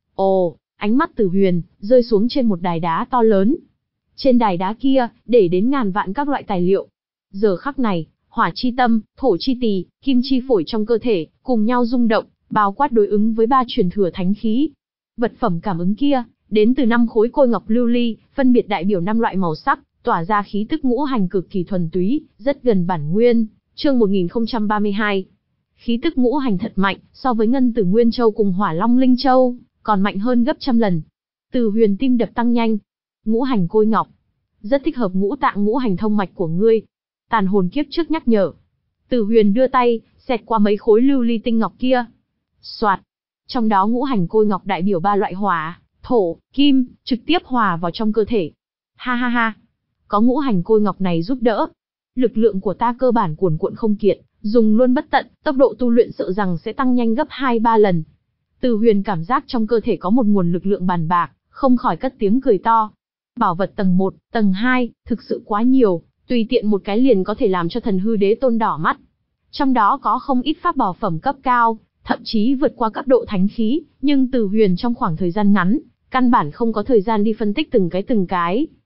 Ồ, ánh mắt Từ Huyền rơi xuống trên một đài đá to lớn. Trên đài đá kia, để đến ngàn vạn các loại tài liệu. Giờ khắc này, hỏa chi tâm, thổ chi tỳ, kim chi phổi trong cơ thể, cùng nhau rung động, bao quát đối ứng với ba truyền thừa thánh khí. Vật phẩm cảm ứng kia, đến từ năm khối côi ngọc lưu ly, phân biệt đại biểu năm loại màu sắc, tỏa ra khí tức ngũ hành cực kỳ thuần túy, rất gần bản nguyên. Chương một nghìn không trăm ba mươi hai. Khí tức ngũ hành thật mạnh, so với ngân tử nguyên châu cùng hỏa long linh châu, còn mạnh hơn gấp trăm lần. Từ Huyền tim đập tăng nhanh. Ngũ hành côi ngọc, rất thích hợp ngũ tạng ngũ hành thông mạch của ngươi. Tàn hồn kiếp trước nhắc nhở. Từ Huyền đưa tay, xẹt qua mấy khối lưu ly tinh ngọc kia. Soạt. Trong đó ngũ hành côi ngọc đại biểu ba loại hỏa, thổ, kim, trực tiếp hòa vào trong cơ thể. Ha ha ha. Có ngũ hành côi ngọc này giúp đỡ, lực lượng của ta cơ bản cuồn cuộn không kiệt, dùng luôn bất tận, tốc độ tu luyện sợ rằng sẽ tăng nhanh gấp hai ba lần. Từ Huyền cảm giác trong cơ thể có một nguồn lực lượng bàn bạc, không khỏi cất tiếng cười to. Bảo vật tầng một, tầng hai, thực sự quá nhiều, tùy tiện một cái liền có thể làm cho thần hư đế tôn đỏ mắt. Trong đó có không ít pháp bảo phẩm cấp cao, thậm chí vượt qua cấp độ thánh khí, nhưng Từ Huyền trong khoảng thời gian ngắn, căn bản không có thời gian đi phân tích từng cái từng cái.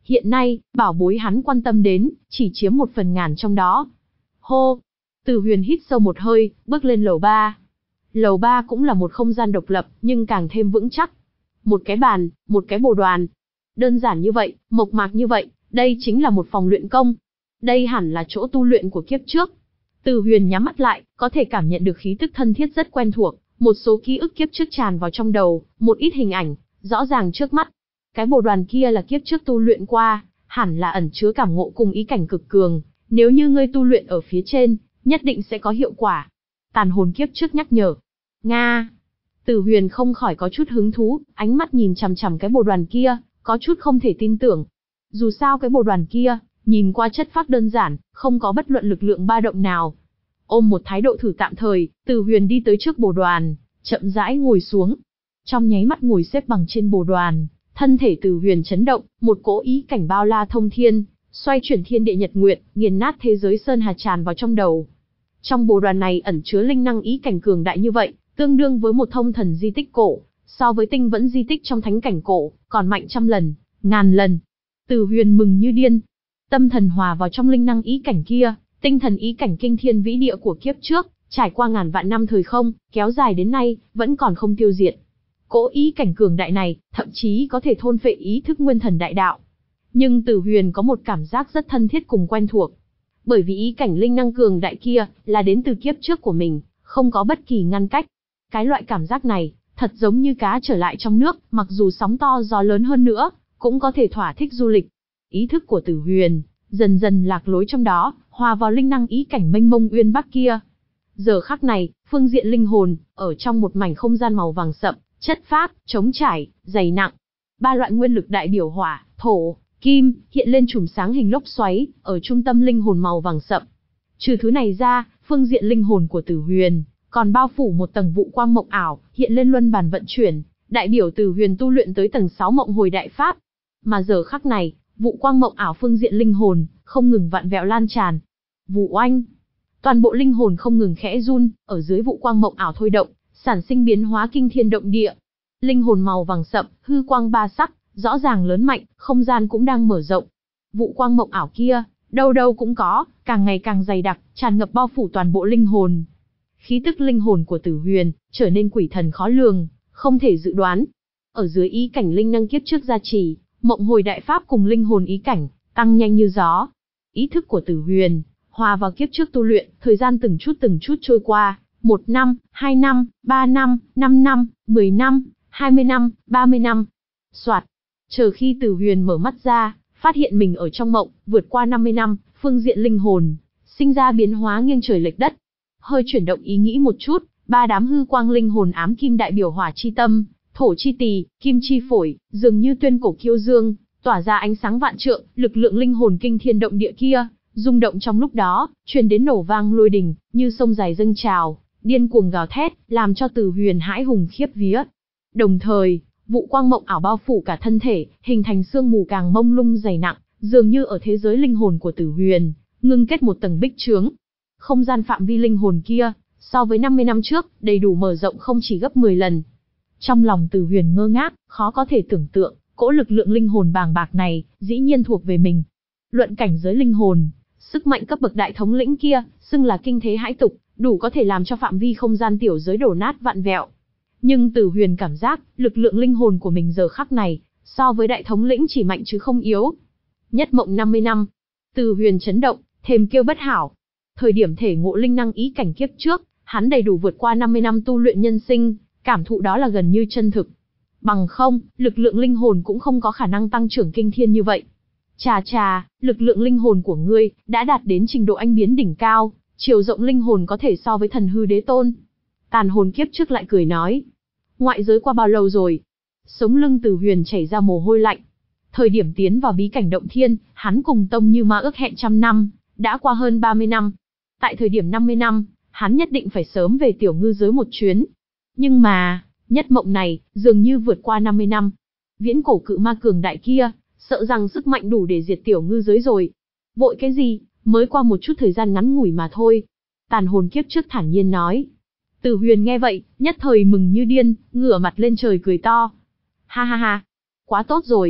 Hiện nay, bảo bối hắn quan tâm đến, chỉ chiếm một phần ngàn trong đó. Hô! Từ Huyền hít sâu một hơi, bước lên lầu ba. Lầu ba cũng là một không gian độc lập, nhưng càng thêm vững chắc. Một cái bàn, một cái bồ đoàn. Đơn giản như vậy, mộc mạc như vậy, đây chính là một phòng luyện công. Đây hẳn là chỗ tu luyện của kiếp trước. Từ Huyền nhắm mắt lại, có thể cảm nhận được khí tức thân thiết rất quen thuộc, một số ký ức kiếp trước tràn vào trong đầu, một ít hình ảnh, rõ ràng trước mắt. Cái bồ đoàn kia là kiếp trước tu luyện qua, hẳn là ẩn chứa cảm ngộ cùng ý cảnh cực cường, nếu như ngươi tu luyện ở phía trên, nhất định sẽ có hiệu quả. Tàn hồn kiếp trước nhắc nhở. Nga. Từ Huyền không khỏi có chút hứng thú, ánh mắt nhìn chằm chằm cái bồ đoàn kia, có chút không thể tin tưởng. Dù sao cái bồ đoàn kia, nhìn qua chất phác đơn giản, không có bất luận lực lượng ba động nào. Ôm một thái độ thử tạm thời, Từ Huyền đi tới trước bồ đoàn, chậm rãi ngồi xuống. Trong nháy mắt ngồi xếp bằng trên bồ đoàn, thân thể Từ Huyền chấn động, một cỗ ý cảnh bao la thông thiên, xoay chuyển thiên địa nhật nguyệt, nghiền nát thế giới sơn hà tràn vào trong đầu. Trong bồ đoàn này ẩn chứa linh năng ý cảnh cường đại như vậy, tương đương với một thông thần di tích cổ, so với tinh vẫn di tích trong thánh cảnh cổ, còn mạnh trăm lần, ngàn lần. Từ Huyền mừng như điên. Tâm thần hòa vào trong linh năng ý cảnh kia, tinh thần ý cảnh kinh thiên vĩ địa của kiếp trước, trải qua ngàn vạn năm thời không, kéo dài đến nay, vẫn còn không tiêu diệt. Cỗ ý cảnh cường đại này, thậm chí có thể thôn phệ ý thức nguyên thần đại đạo. Nhưng Từ Huyền có một cảm giác rất thân thiết cùng quen thuộc. Bởi vì ý cảnh linh năng cường đại kia, là đến từ kiếp trước của mình, không có bất kỳ ngăn cách. Cái loại cảm giác này, thật giống như cá trở lại trong nước, mặc dù sóng to gió lớn hơn nữa, cũng có thể thỏa thích du lịch. Ý thức của Từ Huyền, dần dần lạc lối trong đó, hòa vào linh năng ý cảnh mênh mông uyên bác kia. Giờ khắc này, phương diện linh hồn, ở trong một mảnh không gian màu vàng sậm, chất phác, trống trải, dày nặng. Ba loại nguyên lực đại biểu hỏa, thổ, kim, hiện lên chùm sáng hình lốc xoáy, ở trung tâm linh hồn màu vàng sậm. Trừ thứ này ra, phương diện linh hồn của Từ Huyền, còn bao phủ một tầng vụ quang mộng ảo, hiện lên luân bàn vận chuyển, đại biểu Từ Huyền tu luyện tới tầng sáu mộng hồi đại pháp. Mà giờ khắc này, vụ quang mộng ảo phương diện linh hồn, không ngừng vặn vẹo lan tràn. Vụ oanh. Toàn bộ linh hồn không ngừng khẽ run, ở dưới vụ quang mộng ảo thôi động, sản sinh biến hóa kinh thiên động địa. Linh hồn màu vàng sậm, hư quang ba sắc, rõ ràng lớn mạnh, không gian cũng đang mở rộng. Vụ quang mộng ảo kia, đâu đâu cũng có, càng ngày càng dày đặc, tràn ngập bao phủ toàn bộ linh hồn. Khí tức linh hồn của Từ Huyền, trở nên quỷ thần khó lường, không thể dự đoán. Ở dưới ý cảnh linh năng kiếp trước gia trì, mộng hồi đại pháp cùng linh hồn ý cảnh, tăng nhanh như gió. Ý thức của Từ Huyền, hòa vào kiếp trước tu luyện, thời gian từng chút từng chút trôi qua, một năm, hai năm, ba năm, năm năm, mười năm, hai mươi năm, ba mươi năm. Soạt. Chờ khi Từ Huyền mở mắt ra, phát hiện mình ở trong mộng, vượt qua năm mươi năm, phương diện linh hồn, sinh ra biến hóa nghiêng trời lệch đất. Hơi chuyển động ý nghĩ một chút, ba đám hư quang linh hồn ám kim đại biểu hỏa chi tâm, thổ chi tỳ, kim chi phổi, dường như tuyên cổ kiêu dương, tỏa ra ánh sáng vạn trượng, lực lượng linh hồn kinh thiên động địa kia, rung động trong lúc đó, truyền đến nổ vang lôi đình, như sông dài dâng trào, điên cuồng gào thét, làm cho Từ Huyền hãi hùng khiếp vía. Đồng thời, vụ quang mộng ảo bao phủ cả thân thể, hình thành sương mù càng mông lung dày nặng, dường như ở thế giới linh hồn của Từ Huyền, ngưng kết một tầng bích chướng. Không gian phạm vi linh hồn kia, so với năm mươi năm trước, đầy đủ mở rộng không chỉ gấp mười lần. Trong lòng Từ Huyền ngơ ngác, khó có thể tưởng tượng, cỗ lực lượng linh hồn bàng bạc này, dĩ nhiên thuộc về mình. Luận cảnh giới linh hồn, sức mạnh cấp bậc đại thống lĩnh kia, xưng là kinh thế hãi tục, đủ có thể làm cho phạm vi không gian tiểu giới đổ nát vạn vẹo. Nhưng Từ Huyền cảm giác, lực lượng linh hồn của mình giờ khắc này, so với đại thống lĩnh chỉ mạnh chứ không yếu. Nhất mộng năm mươi năm. Từ Huyền chấn động, thềm kêu bất hảo. Thời điểm thể ngộ linh năng ý cảnh kiếp trước, hắn đầy đủ vượt qua năm mươi năm tu luyện nhân sinh, cảm thụ đó là gần như chân thực. Bằng không, lực lượng linh hồn cũng không có khả năng tăng trưởng kinh thiên như vậy. Chà chà, lực lượng linh hồn của ngươi, đã đạt đến trình độ anh biến đỉnh cao, chiều rộng linh hồn có thể so với thần hư đế tôn. Tàn hồn kiếp trước lại cười nói. Ngoại giới qua bao lâu rồi? Sống lưng Từ Huyền chảy ra mồ hôi lạnh. Thời điểm tiến vào bí cảnh động thiên, hắn cùng Tông Như Ma ước hẹn trăm năm, đã qua hơn ba mươi năm. Tại thời điểm năm mươi năm, hắn nhất định phải sớm về tiểu ngư giới một chuyến. Nhưng mà, nhất mộng này, dường như vượt qua năm mươi năm. Viễn cổ cự ma cường đại kia, sợ rằng sức mạnh đủ để diệt tiểu ngư giới rồi. Vội cái gì, mới qua một chút thời gian ngắn ngủi mà thôi. Tàn hồn kiếp trước thản nhiên nói. Từ Huyền nghe vậy, nhất thời mừng như điên, ngửa mặt lên trời cười to. Ha ha ha, quá tốt rồi.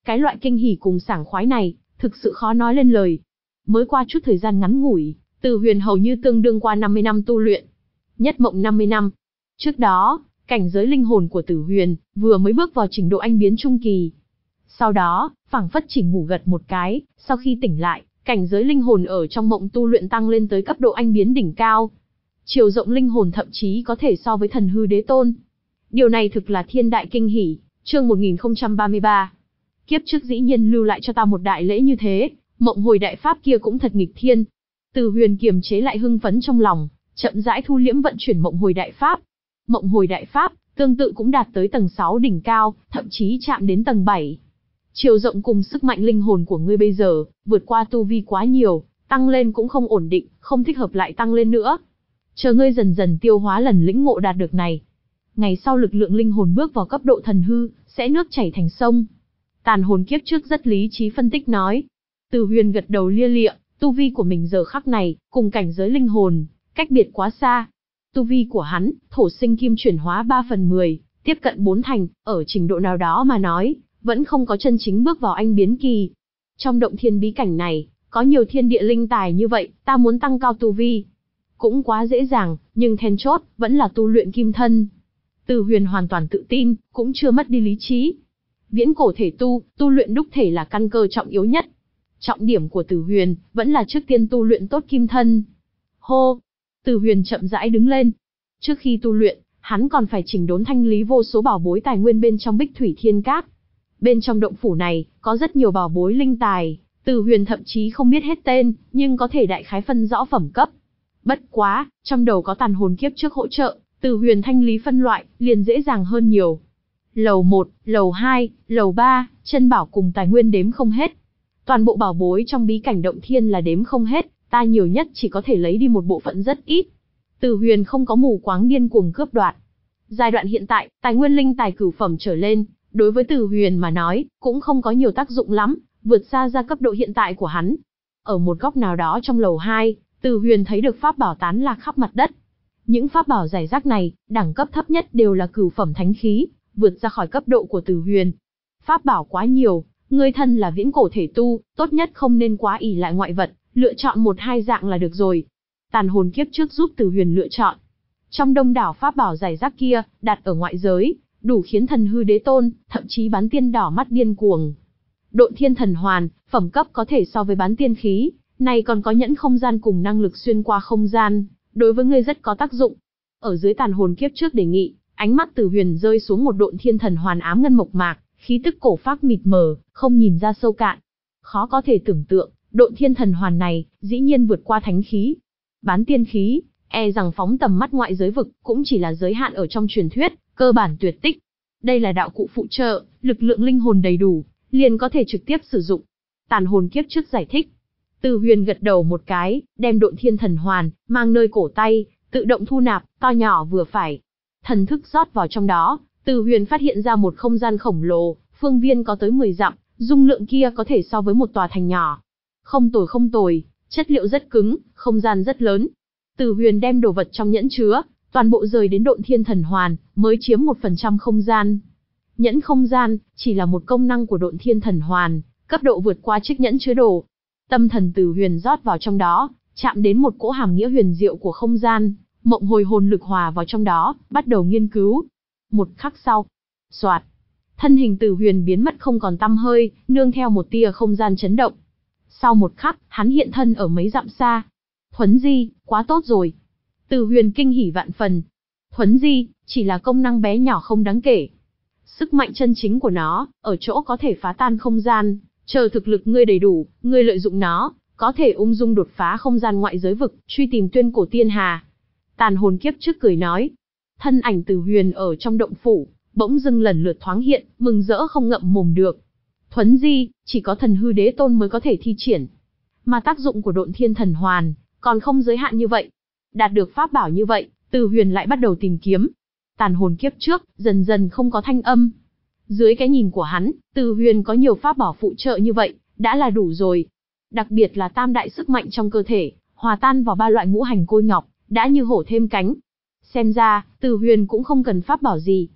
Cái loại kinh hỉ cùng sảng khoái này, thực sự khó nói lên lời. Mới qua chút thời gian ngắn ngủi, Từ Huyền hầu như tương đương qua năm mươi năm tu luyện. Nhất mộng năm mươi năm. Trước đó, cảnh giới linh hồn của Tử Huyền vừa mới bước vào trình độ anh biến trung kỳ. Sau đó, phảng phất chỉ ngủ gật một cái, sau khi tỉnh lại, cảnh giới linh hồn ở trong mộng tu luyện tăng lên tới cấp độ anh biến đỉnh cao. Chiều rộng linh hồn thậm chí có thể so với thần hư đế tôn. Điều này thực là thiên đại kinh hỉ. Chương một nghìn không trăm ba mươi ba. Kiếp trước dĩ nhiên lưu lại cho ta một đại lễ như thế, mộng hồi đại pháp kia cũng thật nghịch thiên. Từ Huyền kiềm chế lại hưng phấn trong lòng, chậm rãi thu liễm vận chuyển mộng hồi đại pháp. Mộng hồi đại pháp, tương tự cũng đạt tới tầng sáu đỉnh cao, thậm chí chạm đến tầng bảy. Chiều rộng cùng sức mạnh linh hồn của ngươi bây giờ, vượt qua tu vi quá nhiều, tăng lên cũng không ổn định, không thích hợp lại tăng lên nữa. Chờ ngươi dần dần tiêu hóa lần lĩnh ngộ đạt được này. Ngày sau lực lượng linh hồn bước vào cấp độ thần hư, sẽ nước chảy thành sông. Tàn hồn kiếp trước rất lý trí phân tích nói. Từ Huyền gật đầu lia lịa, tu vi của mình giờ khắc này, cùng cảnh giới linh hồn, cách biệt quá xa. Tu vi của hắn, thổ sinh kim chuyển hóa ba phần mười, tiếp cận bốn thành, ở trình độ nào đó mà nói, vẫn không có chân chính bước vào anh biến kỳ. Trong động thiên bí cảnh này, có nhiều thiên địa linh tài như vậy, ta muốn tăng cao tu vi. Cũng quá dễ dàng, nhưng then chốt, vẫn là tu luyện kim thân. Từ Huyền hoàn toàn tự tin, cũng chưa mất đi lý trí. Viễn cổ thể tu, tu luyện đúc thể là căn cơ trọng yếu nhất. Trọng điểm của Từ Huyền, vẫn là trước tiên tu luyện tốt kim thân. Hô! Từ Huyền chậm rãi đứng lên. Trước khi tu luyện, hắn còn phải chỉnh đốn thanh lý vô số bảo bối tài nguyên bên trong Bích Thủy Thiên Các. Bên trong động phủ này, có rất nhiều bảo bối linh tài, Từ Huyền thậm chí không biết hết tên, nhưng có thể đại khái phân rõ phẩm cấp. Bất quá, trong đầu có tàn hồn kiếp trước hỗ trợ, Từ Huyền thanh lý phân loại, liền dễ dàng hơn nhiều. Lầu một, lầu hai, lầu ba, chân bảo cùng tài nguyên đếm không hết. Toàn bộ bảo bối trong bí cảnh động thiên là đếm không hết, ta nhiều nhất chỉ có thể lấy đi một bộ phận rất ít. Từ Huyền không có mù quáng điên cuồng cướp đoạt. Giai đoạn hiện tại, tài nguyên linh tài cửu phẩm trở lên, đối với Từ Huyền mà nói, cũng không có nhiều tác dụng lắm, vượt xa ra cấp độ hiện tại của hắn. Ở một góc nào đó trong lầu hai, Từ Huyền thấy được pháp bảo tán lạc khắp mặt đất. Những pháp bảo rải rác này, đẳng cấp thấp nhất đều là cửu phẩm thánh khí, vượt ra khỏi cấp độ của Từ Huyền. Pháp bảo quá nhiều, ngươi thân là viễn cổ thể tu, tốt nhất không nên quá ỷ lại ngoại vật, lựa chọn một hai dạng là được rồi. Tàn hồn kiếp trước giúp Từ Huyền lựa chọn. Trong đông đảo pháp bảo rải rác kia, đặt ở ngoại giới, đủ khiến thần hư đế tôn, thậm chí bán tiên đỏ mắt điên cuồng. Độn thiên thần hoàn, phẩm cấp có thể so với bán tiên khí, này còn có nhẫn không gian cùng năng lực xuyên qua không gian, đối với ngươi rất có tác dụng. Ở dưới tàn hồn kiếp trước đề nghị, ánh mắt Từ Huyền rơi xuống một độn thiên thần hoàn ám ngân mộc mạc, khí tức cổ phác mịt mờ, không nhìn ra sâu cạn. Khó có thể tưởng tượng, độn thiên thần hoàn này, dĩ nhiên vượt qua thánh khí. Bán tiên khí, e rằng phóng tầm mắt ngoại giới vực, cũng chỉ là giới hạn ở trong truyền thuyết, cơ bản tuyệt tích. Đây là đạo cụ phụ trợ, lực lượng linh hồn đầy đủ, liền có thể trực tiếp sử dụng. Tàn hồn kiếp trước giải thích. Từ Huyền gật đầu một cái, đem độn thiên thần hoàn, mang nơi cổ tay, tự động thu nạp, to nhỏ vừa phải. Thần thức rót vào trong đó, Từ Huyền phát hiện ra một không gian khổng lồ, phương viên có tới mười dặm, dung lượng kia có thể so với một tòa thành nhỏ. Không tồi không tồi, chất liệu rất cứng, không gian rất lớn. Từ Huyền đem đồ vật trong nhẫn chứa, toàn bộ rời đến độn thiên thần hoàn, mới chiếm một phần trăm không gian. Nhẫn không gian, chỉ là một công năng của độn thiên thần hoàn, cấp độ vượt qua chiếc nhẫn chứa đồ. Tâm thần Từ Huyền rót vào trong đó, chạm đến một cỗ hàm nghĩa huyền diệu của không gian, mộng hồi hồn lực hòa vào trong đó, bắt đầu nghiên cứu. Một khắc sau, soạt, thân hình Từ Huyền biến mất không còn tăm hơi, nương theo một tia không gian chấn động. Sau một khắc, hắn hiện thân ở mấy dặm xa. Thuấn di, quá tốt rồi. Từ Huyền kinh hỉ vạn phần. Thuấn di, chỉ là công năng bé nhỏ không đáng kể. Sức mạnh chân chính của nó, ở chỗ có thể phá tan không gian, chờ thực lực ngươi đầy đủ, ngươi lợi dụng nó, có thể ung dung đột phá không gian ngoại giới vực, truy tìm tuyên cổ tiên hà. Tàn hồn kiếp trước cười nói. Thân ảnh Từ Huyền ở trong động phủ, bỗng dưng lần lượt thoáng hiện, mừng rỡ không ngậm mồm được. Thuấn di, chỉ có thần hư đế tôn mới có thể thi triển. Mà tác dụng của độn thiên thần hoàn, còn không giới hạn như vậy. Đạt được pháp bảo như vậy, Từ Huyền lại bắt đầu tìm kiếm. Tàn hồn kiếp trước, dần dần không có thanh âm. Dưới cái nhìn của hắn, Từ Huyền có nhiều pháp bảo phụ trợ như vậy, đã là đủ rồi. Đặc biệt là tam đại sức mạnh trong cơ thể, hòa tan vào ba loại ngũ hành côi ngọc, đã như hổ thêm cánh. Xem ra, Từ Huyền cũng không cần pháp bảo gì.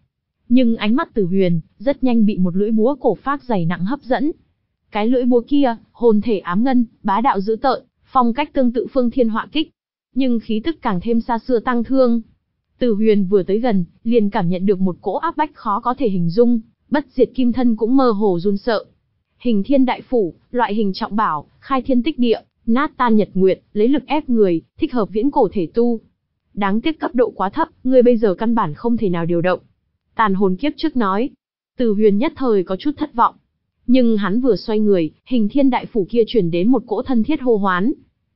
Nhưng ánh mắt Từ Huyền rất nhanh bị một lưỡi búa cổ phác dày nặng hấp dẫn. Cái lưỡi búa kia, hồn thể ám ngân, bá đạo dữ tợn, phong cách tương tự Phương Thiên Họa Kích, nhưng khí tức càng thêm xa xưa tăng thương. Từ Huyền vừa tới gần, liền cảm nhận được một cỗ áp bách khó có thể hình dung, bất diệt kim thân cũng mơ hồ run sợ. Hình Thiên Đại Phủ, loại hình trọng bảo, khai thiên tích địa, nát tan nhật nguyệt, lấy lực ép người, thích hợp viễn cổ thể tu. Đáng tiếc cấp độ quá thấp, ngươi bây giờ căn bản không thể nào điều động. Tàn hồn kiếp trước nói. Từ Huyền nhất thời có chút thất vọng. Nhưng hắn vừa xoay người, Hình Thiên Đại Phủ kia truyền đến một cỗ thân thiết hô hoán.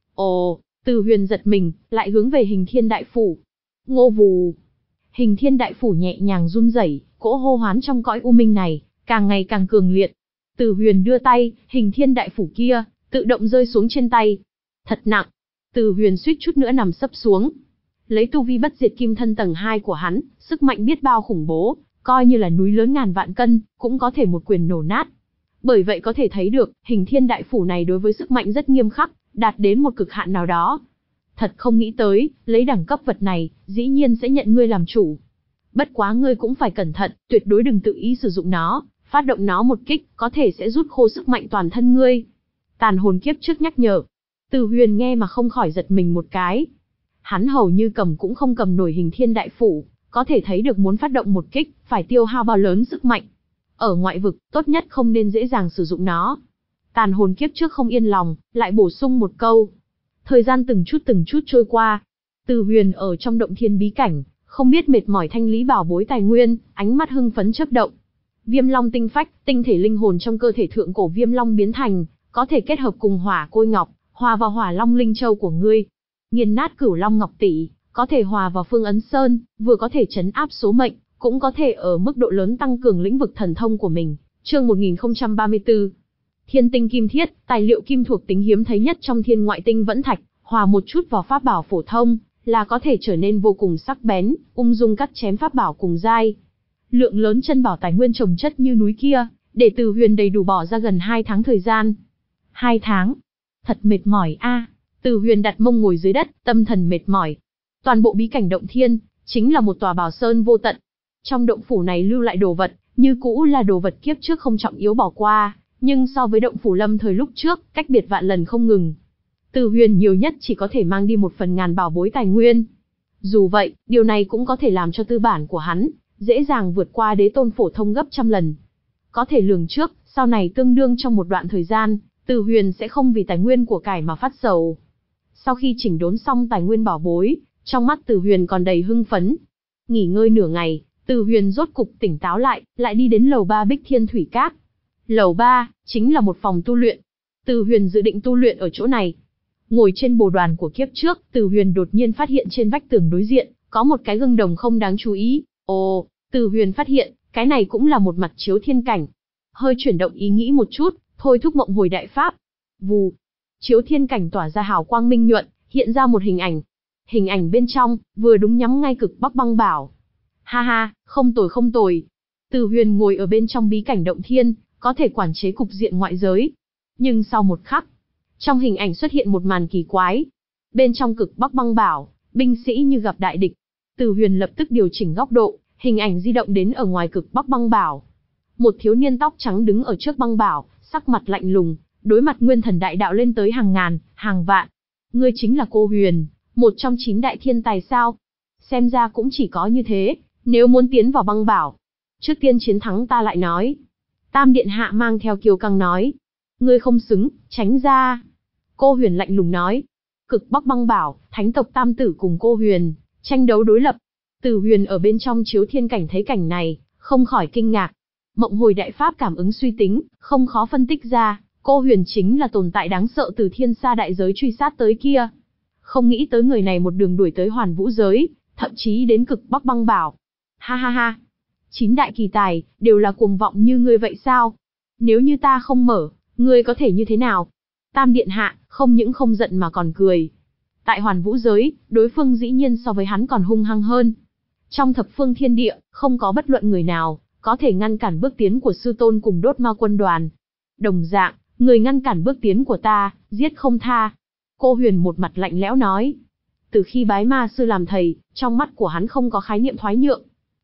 Ồ, Từ Huyền giật mình, lại hướng về Hình Thiên Đại Phủ. Ngô vù. Hình Thiên Đại Phủ nhẹ nhàng run rẩy, cỗ hô hoán trong cõi u minh này, càng ngày càng cường liệt. Từ Huyền đưa tay, Hình Thiên Đại Phủ kia, tự động rơi xuống trên tay. Thật nặng. Từ Huyền suýt chút nữa nằm sấp xuống. Lấy tu vi bất diệt kim thân tầng hai của hắn, sức mạnh biết bao khủng bố, coi như là núi lớn ngàn vạn cân, cũng có thể một quyền nổ nát. Bởi vậy có thể thấy được, Hình Thiên Đại Phủ này đối với sức mạnh rất nghiêm khắc, đạt đến một cực hạn nào đó. Thật không nghĩ tới, lấy đẳng cấp vật này, dĩ nhiên sẽ nhận ngươi làm chủ. Bất quá ngươi cũng phải cẩn thận, tuyệt đối đừng tự ý sử dụng nó, phát động nó một kích, có thể sẽ rút khô sức mạnh toàn thân ngươi. Tàn hồn kiếp trước nhắc nhở. Từ Huyền nghe mà không khỏi giật mình một cái. Hắn hầu như cầm cũng không cầm nổi Hình Thiên Đại Phủ, có thể thấy được muốn phát động một kích, phải tiêu hao bao lớn sức mạnh. Ở ngoại vực, tốt nhất không nên dễ dàng sử dụng nó. Tàn hồn kiếp trước không yên lòng, lại bổ sung một câu. Thời gian từng chút từng chút trôi qua. Từ Huyền ở trong động thiên bí cảnh, không biết mệt mỏi thanh lý bảo bối tài nguyên, ánh mắt hưng phấn chớp động. Viêm Long tinh phách, tinh thể linh hồn trong cơ thể thượng cổ Viêm Long biến thành, có thể kết hợp cùng Hỏa Côi Ngọc, hòa vào Hỏa Long linh châu của ngươi. Nghiền nát Cửu Long Ngọc Tỷ, có thể hòa vào Phương Ấn Sơn, vừa có thể trấn áp số mệnh, cũng có thể ở mức độ lớn tăng cường lĩnh vực thần thông của mình. Chương một nghìn không trăm ba mươi tư. Thiên tinh kim thiết, tài liệu kim thuộc tính hiếm thấy nhất trong thiên ngoại tinh vẫn thạch, hòa một chút vào pháp bảo phổ thông, là có thể trở nên vô cùng sắc bén, ung dung cắt chém pháp bảo cùng giai. Lượng lớn chân bảo tài nguyên trồng chất như núi kia, để Từ Huyền đầy đủ bỏ ra gần hai tháng thời gian. Hai tháng? Thật mệt mỏi a. Từ Huyền đặt mông ngồi dưới đất, tâm thần mệt mỏi. Toàn bộ bí cảnh động thiên, chính là một tòa bảo sơn vô tận. Trong động phủ này lưu lại đồ vật, như cũ là đồ vật kiếp trước không trọng yếu bỏ qua, nhưng so với động phủ lâm thời lúc trước, cách biệt vạn lần không ngừng. Từ Huyền nhiều nhất chỉ có thể mang đi một phần ngàn bảo bối tài nguyên. Dù vậy, điều này cũng có thể làm cho tư bản của hắn dễ dàng vượt qua đế tôn phổ thông gấp trăm lần. Có thể lường trước, sau này tương đương trong một đoạn thời gian, Từ Huyền sẽ không vì tài nguyên của cải mà phát sầu. Sau khi chỉnh đốn xong tài nguyên bảo bối, trong mắt Từ Huyền còn đầy hưng phấn. Nghỉ ngơi nửa ngày, Từ Huyền rốt cục tỉnh táo lại, lại đi đến lầu ba Bích Thiên Thủy Các. Lầu ba chính là một phòng tu luyện. Từ Huyền dự định tu luyện ở chỗ này. Ngồi trên bồ đoàn của kiếp trước, Từ Huyền đột nhiên phát hiện trên vách tường đối diện có một cái gương đồng không đáng chú ý. Ồ, Từ Huyền phát hiện, cái này cũng là một mặt chiếu thiên cảnh. Hơi chuyển động ý nghĩ một chút, thôi thúc mộng hồi đại pháp. Vù, chiếu thiên cảnh tỏa ra hào quang minh nhuận, hiện ra một hình ảnh. Hình ảnh bên trong, vừa đúng nhắm ngay cực Bắc Băng Bảo. Ha ha, không tồi không tồi. Từ Huyền ngồi ở bên trong bí cảnh động thiên, có thể quản chế cục diện ngoại giới. Nhưng sau một khắc, trong hình ảnh xuất hiện một màn kỳ quái. Bên trong cực Bắc Băng Bảo, binh sĩ như gặp đại địch. Từ Huyền lập tức điều chỉnh góc độ, hình ảnh di động đến ở ngoài cực Bắc Băng Bảo. Một thiếu niên tóc trắng đứng ở trước băng bảo, sắc mặt lạnh lùng, đối mặt nguyên thần đại đạo lên tới hàng ngàn, hàng vạn. Ngươi chính là Cô Huyền, một trong chín đại thiên tài sao? Xem ra cũng chỉ có như thế, nếu muốn tiến vào băng bảo, trước tiên chiến thắng ta lại nói. Tam điện hạ mang theo kiêu căng nói. Ngươi không xứng, tránh ra. Cô Huyền lạnh lùng nói. Cực Bắc Băng Bảo, thánh tộc tam tử cùng Cô Huyền, tranh đấu đối lập. Từ Huyền ở bên trong chiếu thiên cảnh thấy cảnh này, không khỏi kinh ngạc. Mộng hồi đại pháp cảm ứng suy tính, không khó phân tích ra, Cô Huyền chính là tồn tại đáng sợ từ thiên sa đại giới truy sát tới kia. Không nghĩ tới người này một đường đuổi tới hoàn vũ giới, thậm chí đến cực Bắc Băng Bảo. Ha ha ha, chín đại kỳ tài, đều là cuồng vọng như ngươi vậy sao? Nếu như ta không mở, ngươi có thể như thế nào? Tam điện hạ, không những không giận mà còn cười. Tại hoàn vũ giới, đối phương dĩ nhiên so với hắn còn hung hăng hơn. Trong thập phương thiên địa, không có bất luận người nào có thể ngăn cản bước tiến của sư tôn cùng đốt ma quân đoàn. Đồng dạng, người ngăn cản bước tiến của ta, giết không tha. Cô Huyền một mặt lạnh lẽo nói. Từ khi bái ma sư làm thầy, trong mắt của hắn không có khái niệm thoái nhượng.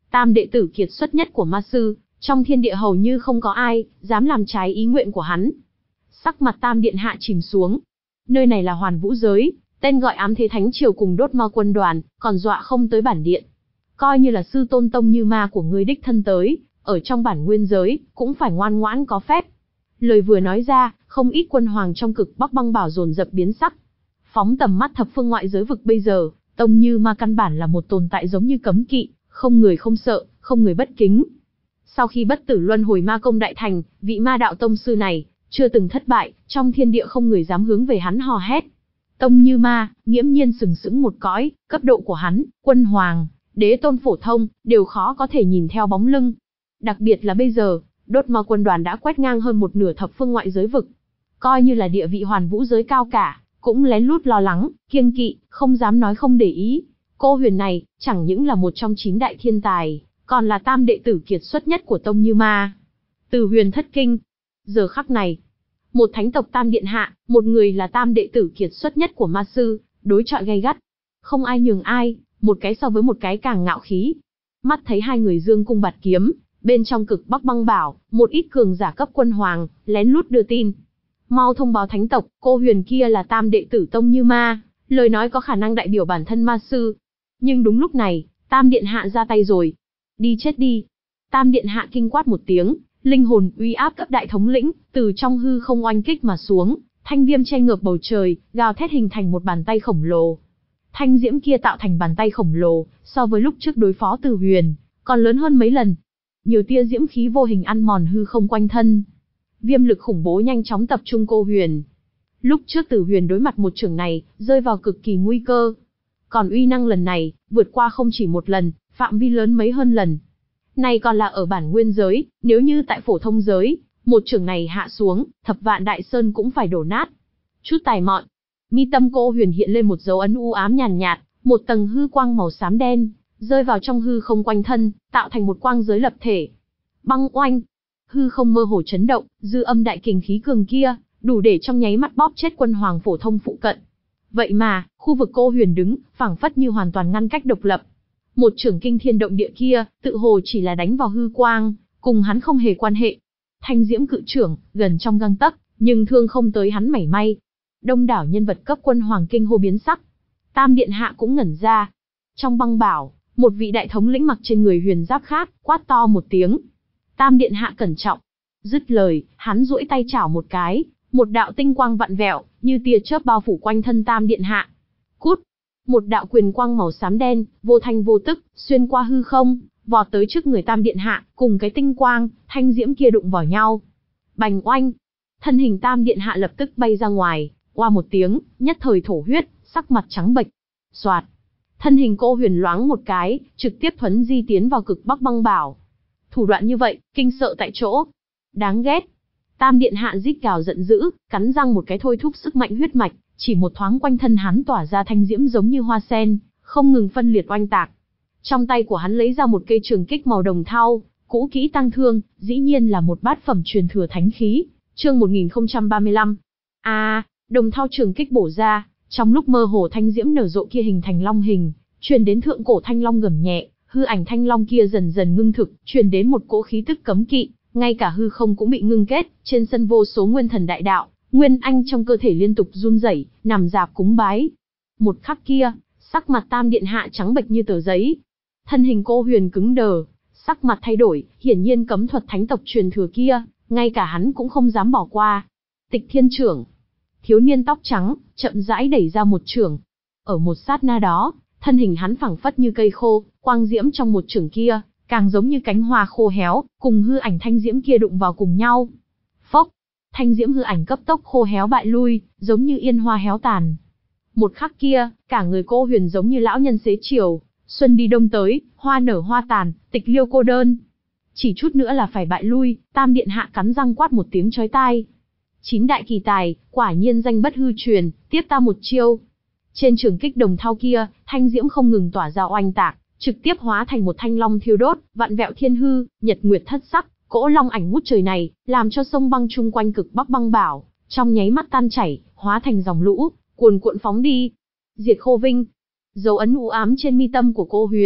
Tam đệ tử kiệt xuất nhất của ma sư, trong thiên địa hầu như không có ai dám làm trái ý nguyện của hắn. Sắc mặt Tam điện hạ chìm xuống. Nơi này là Hoàn Vũ giới, tên gọi ám thế thánh triều cùng đốt ma quân đoàn, còn dọa không tới bản điện. Coi như là sư tôn Tông Như Ma của ngươi đích thân tới, ở trong bản nguyên giới, cũng phải ngoan ngoãn có phép. Lời vừa nói ra, không ít quân hoàng trong cực Bắc băng bảo dồn dập biến sắc. Phóng tầm mắt thập phương ngoại giới vực bây giờ, Tông Như Ma căn bản là một tồn tại giống như cấm kỵ, không người không sợ, không người bất kính. Sau khi bất tử luân hồi ma công đại thành, vị ma đạo tông sư này, chưa từng thất bại, trong thiên địa không người dám hướng về hắn hò hét. Tông Như Ma, nghiễm nhiên sừng sững một cõi, cấp độ của hắn, quân hoàng, đế tôn phổ thông, đều khó có thể nhìn theo bóng lưng. Đặc biệt là bây giờ, đốt ma quân đoàn đã quét ngang hơn một nửa thập phương ngoại giới vực. Coi như là địa vị Hoàn Vũ giới cao cả, cũng lén lút lo lắng, kiêng kỵ, không dám nói không để ý. Cô Huyền này, chẳng những là một trong chín đại thiên tài, còn là tam đệ tử kiệt xuất nhất của Tông Như Ma. Từ Huyền thất kinh. Giờ khắc này, một thánh tộc tam điện hạ, một người là tam đệ tử kiệt xuất nhất của ma sư, đối chọi gay gắt. Không ai nhường ai, một cái so với một cái càng ngạo khí. Mắt thấy hai người dương cung bạt kiếm, bên trong cực Bắc băng bảo, một ít cường giả cấp quân hoàng, lén lút đưa tin. Mau thông báo thánh tộc, cô Huyền kia là tam đệ tử Tông Như Ma, lời nói có khả năng đại biểu bản thân ma sư. Nhưng đúng lúc này, Tam điện hạ ra tay rồi. Đi chết đi. Tam điện hạ kinh quát một tiếng, linh hồn uy áp cấp đại thống lĩnh, từ trong hư không oanh kích mà xuống, thanh viêm che ngược bầu trời, gào thét hình thành một bàn tay khổng lồ. Thanh diễm kia tạo thành bàn tay khổng lồ, so với lúc trước đối phó Từ Huyền, còn lớn hơn mấy lần. Nhiều tia diễm khí vô hình ăn mòn hư không quanh thân. Viêm lực khủng bố nhanh chóng tập trung cô Huyền. Lúc trước Từ Huyền đối mặt một chưởng này, rơi vào cực kỳ nguy cơ. Còn uy năng lần này, vượt qua không chỉ một lần, phạm vi lớn mấy hơn lần. Này còn là ở bản nguyên giới, nếu như tại phổ thông giới, một chưởng này hạ xuống, thập vạn đại sơn cũng phải đổ nát. Chút tài mọn, mi tâm cô Huyền hiện lên một dấu ấn u ám nhàn nhạt, một tầng hư quang màu xám đen, rơi vào trong hư không quanh thân, tạo thành một quang giới lập thể. Băng oanh, hư không mơ hồ chấn động, dư âm đại kình khí cường kia, đủ để trong nháy mắt bóp chết quân hoàng phổ thông phụ cận. Vậy mà, khu vực cô Huyền đứng, phảng phất như hoàn toàn ngăn cách độc lập. Một chưởng kinh thiên động địa kia, tự hồ chỉ là đánh vào hư quang, cùng hắn không hề quan hệ. Thanh diễm cự chưởng, gần trong gang tấc, nhưng thương không tới hắn mảy may. Đông đảo nhân vật cấp quân hoàng kinh hô biến sắc. Tam điện hạ cũng ngẩn ra. Trong băng bảo, một vị đại thống lĩnh mặc trên người huyền giáp khác, quát to một tiếng. Tam điện hạ cẩn trọng. Dứt lời, hắn duỗi tay chảo một cái, một đạo tinh quang vặn vẹo, như tia chớp bao phủ quanh thân Tam điện hạ. Cút! Một đạo quyền quang màu xám đen, vô thanh vô tức, xuyên qua hư không, vọt tới trước người Tam điện hạ, cùng cái tinh quang, thanh diễm kia đụng vào nhau. Bành oanh! Thân hình Tam điện hạ lập tức bay ra ngoài, oa một tiếng, nhất thời thổ huyết, sắc mặt trắng bệch. Soạt! Thân hình cô Huyền loáng một cái, trực tiếp thuấn di tiến vào cực Bắc băng bảo. Thủ đoạn như vậy, kinh sợ tại chỗ. Đáng ghét! Tam điện hạ rít gào giận dữ, cắn răng một cái thôi thúc sức mạnh huyết mạch, chỉ một thoáng quanh thân hắn tỏa ra thanh diễm giống như hoa sen, không ngừng phân liệt oanh tạc. Trong tay của hắn lấy ra một cây trường kích màu đồng thau, cũ kỹ tăng thương, dĩ nhiên là một bát phẩm truyền thừa thánh khí. Chương một nghìn không trăm ba mươi lăm. A, à, đồng thau trường kích bổ ra, trong lúc mơ hồ thanh diễm nở rộ kia hình thành long hình, truyền đến thượng cổ thanh long gầm nhẹ, hư ảnh thanh long kia dần dần ngưng thực, truyền đến một cỗ khí tức cấm kỵ. Ngay cả hư không cũng bị ngưng kết, trên sân vô số nguyên thần đại đạo, nguyên anh trong cơ thể liên tục run rẩy, nằm dạp cúng bái. Một khắc kia, sắc mặt Tam điện hạ trắng bệch như tờ giấy. Thân hình cô Huyền cứng đờ, sắc mặt thay đổi, hiển nhiên cấm thuật thánh tộc truyền thừa kia, ngay cả hắn cũng không dám bỏ qua. Tịch thiên chưởng. Thiếu niên tóc trắng, chậm rãi đẩy ra một chưởng. Ở một sát na đó, thân hình hắn phẳng phất như cây khô, quang diễm trong một chưởng kia, càng giống như cánh hoa khô héo, cùng hư ảnh thanh diễm kia đụng vào cùng nhau. Phốc, thanh diễm hư ảnh cấp tốc khô héo bại lui, giống như yên hoa héo tàn. Một khắc kia, cả người cô Huyền giống như lão nhân xế chiều, xuân đi đông tới, hoa nở hoa tàn, tịch liêu cô đơn. Chỉ chút nữa là phải bại lui, Tam điện hạ cắn răng quát một tiếng chói tai. Chín đại kỳ tài, quả nhiên danh bất hư truyền, tiếp ta một chiêu. Trên trường kích đồng thau kia, thanh diễm không ngừng tỏa ra oanh tạc, trực tiếp hóa thành một thanh long thiêu đốt, vạn vẹo thiên hư, nhật nguyệt thất sắc, cỗ long ảnh ngút trời này, làm cho sông băng chung quanh cực Bắc băng bảo, trong nháy mắt tan chảy, hóa thành dòng lũ, cuồn cuộn phóng đi. Diệt Khô Vinh, dấu ấn u ám trên mi tâm của cô Huyền,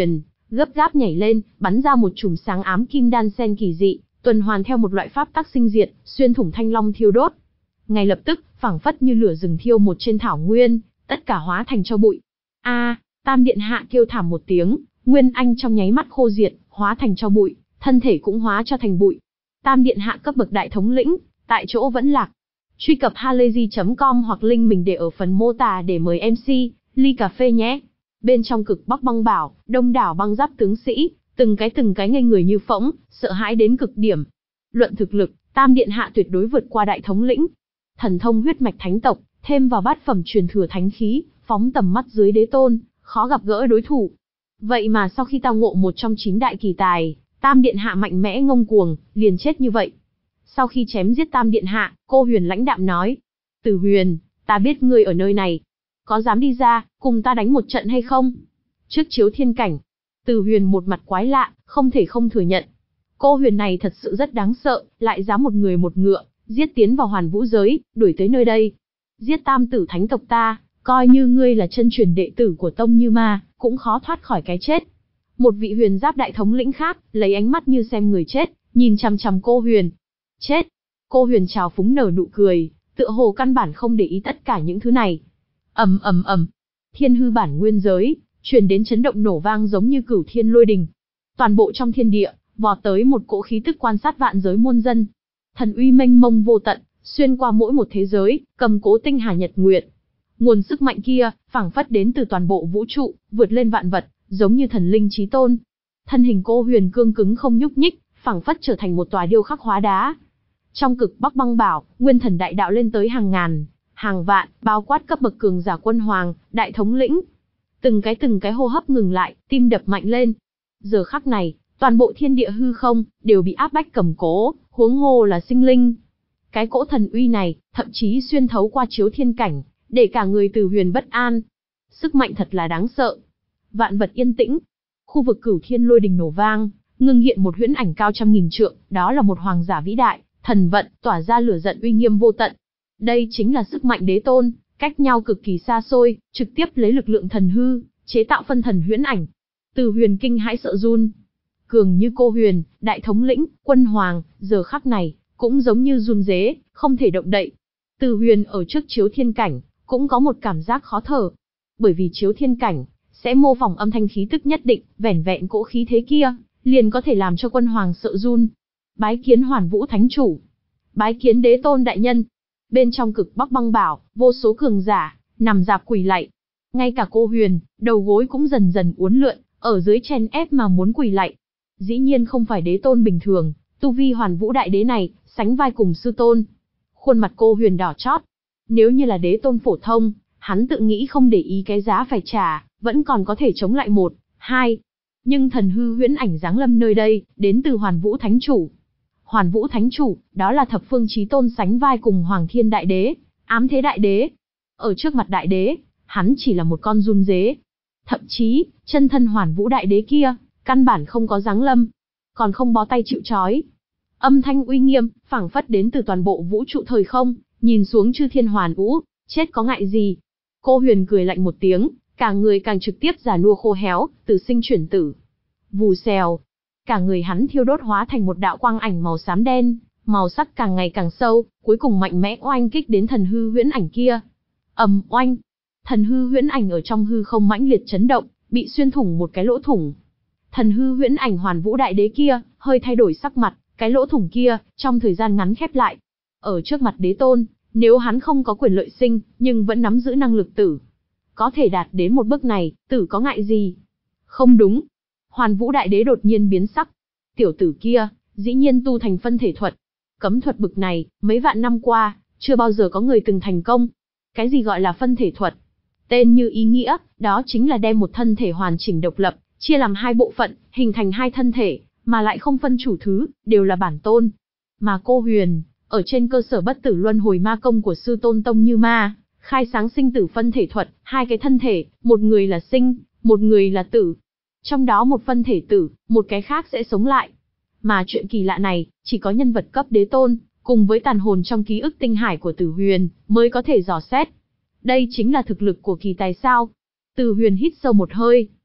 gấp gáp nhảy lên, bắn ra một chùm sáng ám kim đan sen kỳ dị, tuần hoàn theo một loại pháp tắc sinh diệt, xuyên thủng thanh long thiêu đốt. Ngay lập tức, phảng phất như lửa rừng thiêu một trên thảo nguyên, tất cả hóa thành tro bụi. A, Tam Điện Hạ kêu thảm một tiếng, nguyên anh trong nháy mắt khô diệt, hóa thành tro bụi, thân thể cũng hóa cho thành bụi. Tam Điện Hạ cấp bậc đại thống lĩnh, tại chỗ vẫn lạc. Truy cập halayzi chấm com hoặc link mình để ở phần mô tả để mời em xê, ly cà phê nhé. Bên trong cực Bắc băng bảo, đông đảo băng giáp tướng sĩ, từng cái từng cái ngây người như phỗng, sợ hãi đến cực điểm. Luận thực lực, Tam Điện Hạ tuyệt đối vượt qua đại thống lĩnh. Thần thông huyết mạch thánh tộc, thêm vào bát phẩm truyền thừa thánh khí, phóng tầm mắt dưới đế tôn, khó gặp gỡ đối thủ. Vậy mà sau khi tao ngộ một trong chín đại kỳ tài, Tam Điện Hạ mạnh mẽ ngông cuồng, liền chết như vậy. Sau khi chém giết Tam Điện Hạ, cô Huyền lãnh đạm nói: Từ Huyền, ta biết ngươi ở nơi này. Có dám đi ra, cùng ta đánh một trận hay không? Trước chiếu thiên cảnh, Từ Huyền một mặt quái lạ, không thể không thừa nhận. Cô Huyền này thật sự rất đáng sợ, lại dám một người một ngựa, giết tiến vào hoàn vũ giới, đuổi tới nơi đây. Giết tam tử thánh tộc ta, coi như ngươi là chân truyền đệ tử của Tông Như Ma, cũng khó thoát khỏi cái chết. Một vị huyền giáp đại thống lĩnh khác, lấy ánh mắt như xem người chết, nhìn chằm chằm cô Huyền. Chết! Cô Huyền trào phúng nở nụ cười, tựa hồ căn bản không để ý tất cả những thứ này. Ầm ầm ầm, thiên hư bản nguyên giới, truyền đến chấn động nổ vang giống như cửu thiên lôi đình. Toàn bộ trong thiên địa, vọt tới một cỗ khí tức quan sát vạn giới muôn dân. Thần uy mênh mông vô tận, xuyên qua mỗi một thế giới, cầm cố tinh hà nhật nguyệt. Nguồn sức mạnh kia, phảng phất đến từ toàn bộ vũ trụ, vượt lên vạn vật, giống như thần linh chí tôn. Thân hình cô Huyền cương cứng không nhúc nhích, phảng phất trở thành một tòa điêu khắc hóa đá. Trong cực Bắc băng bảo, nguyên thần đại đạo lên tới hàng ngàn, hàng vạn, bao quát cấp bậc cường giả quân hoàng, đại thống lĩnh. Từng cái từng cái hô hấp ngừng lại, tim đập mạnh lên. Giờ khắc này, toàn bộ thiên địa hư không, đều bị áp bách cầm cố, huống hồ là sinh linh. Cái cỗ thần uy này, thậm chí xuyên thấu qua chiếu thiên cảnh, để cả người Từ Huyền bất an. Sức mạnh thật là đáng sợ. Vạn vật yên tĩnh. Khu vực cửu thiên lôi đình nổ vang, ngưng hiện một huyễn ảnh cao trăm nghìn trượng, đó là một hoàng giả vĩ đại, thần vận, tỏa ra lửa giận uy nghiêm vô tận. Đây chính là sức mạnh đế tôn, cách nhau cực kỳ xa xôi, trực tiếp lấy lực lượng thần hư, chế tạo phân thần huyễn ảnh. Từ Huyền kinh hãi sợ run. Cường như cô Huyền, đại thống lĩnh, quân hoàng, giờ khắc này, cũng giống như run rế, không thể động đậy. Từ Huyền ở trước chiếu thiên cảnh, cũng có một cảm giác khó thở. Bởi vì chiếu thiên cảnh, sẽ mô phỏng âm thanh khí tức nhất định, vẻn vẹn cỗ khí thế kia, liền có thể làm cho quân hoàng sợ run. Bái kiến Hoàn Vũ Thánh Chủ. Bái kiến đế tôn đại nhân. Bên trong cực Bắc băng bảo, vô số cường giả, nằm dạp quỳ lạy. Ngay cả cô Huyền, đầu gối cũng dần dần uốn lượn, ở dưới chen ép mà muốn quỳ lạy. Dĩ nhiên không phải đế tôn bình thường, tu vi Hoàn Vũ đại đế này, sánh vai cùng sư tôn. Khuôn mặt cô Huyền đỏ chót. Nếu như là đế tôn phổ thông, hắn tự nghĩ không để ý cái giá phải trả, vẫn còn có thể chống lại một, hai. Nhưng thần hư huyễn ảnh giáng lâm nơi đây, đến từ Hoàn Vũ Thánh Chủ. Hoàn Vũ Thánh Chủ, đó là thập phương chí tôn sánh vai cùng Hoàng Thiên Đại Đế, Ám Thế Đại Đế. Ở trước mặt Đại Đế, hắn chỉ là một con run rế. Thậm chí, chân thân Hoàn Vũ Đại Đế kia, căn bản không có giáng lâm, còn không bó tay chịu trói. Âm thanh uy nghiêm, phảng phất đến từ toàn bộ vũ trụ thời không, nhìn xuống chư thiên hoàn vũ, chết có ngại gì. Cô Huyền cười lạnh một tiếng, cả người càng trực tiếp già nua khô héo, từ sinh chuyển tử. Vù xèo, cả người hắn thiêu đốt hóa thành một đạo quang ảnh màu xám đen, màu sắc càng ngày càng sâu, cuối cùng mạnh mẽ oanh kích đến thần hư huyễn ảnh kia. Ầm oanh, thần hư huyễn ảnh ở trong hư không mãnh liệt chấn động, bị xuyên thủng một cái lỗ thủng. Thần hư huyễn ảnh Hoàn Vũ đại đế kia, hơi thay đổi sắc mặt, cái lỗ thủng kia, trong thời gian ngắn khép lại. Ở trước mặt đế tôn, nếu hắn không có quyền lợi sinh, nhưng vẫn nắm giữ năng lực tử. Có thể đạt đến một bước này, tử có ngại gì? Không đúng. Hoàn Vũ đại đế đột nhiên biến sắc. Tiểu tử kia, dĩ nhiên tu thành phân thể thuật. Cấm thuật bực này, mấy vạn năm qua, chưa bao giờ có người từng thành công. Cái gì gọi là phân thể thuật? Tên như ý nghĩa, đó chính là đem một thân thể hoàn chỉnh độc lập, chia làm hai bộ phận, hình thành hai thân thể, mà lại không phân chủ thứ, đều là bản tôn. Mà cô Huyền, ở trên cơ sở bất tử luân hồi ma công của sư tôn Tông Như Ma, khai sáng sinh tử phân thể thuật, hai cái thân thể, một người là sinh, một người là tử. Trong đó một phân thể tử, một cái khác sẽ sống lại. Mà chuyện kỳ lạ này, chỉ có nhân vật cấp đế tôn, cùng với tàn hồn trong ký ức tinh hải của Tử Huyền, mới có thể dò xét. Đây chính là thực lực của kỳ tài sao. Tử Huyền hít sâu một hơi.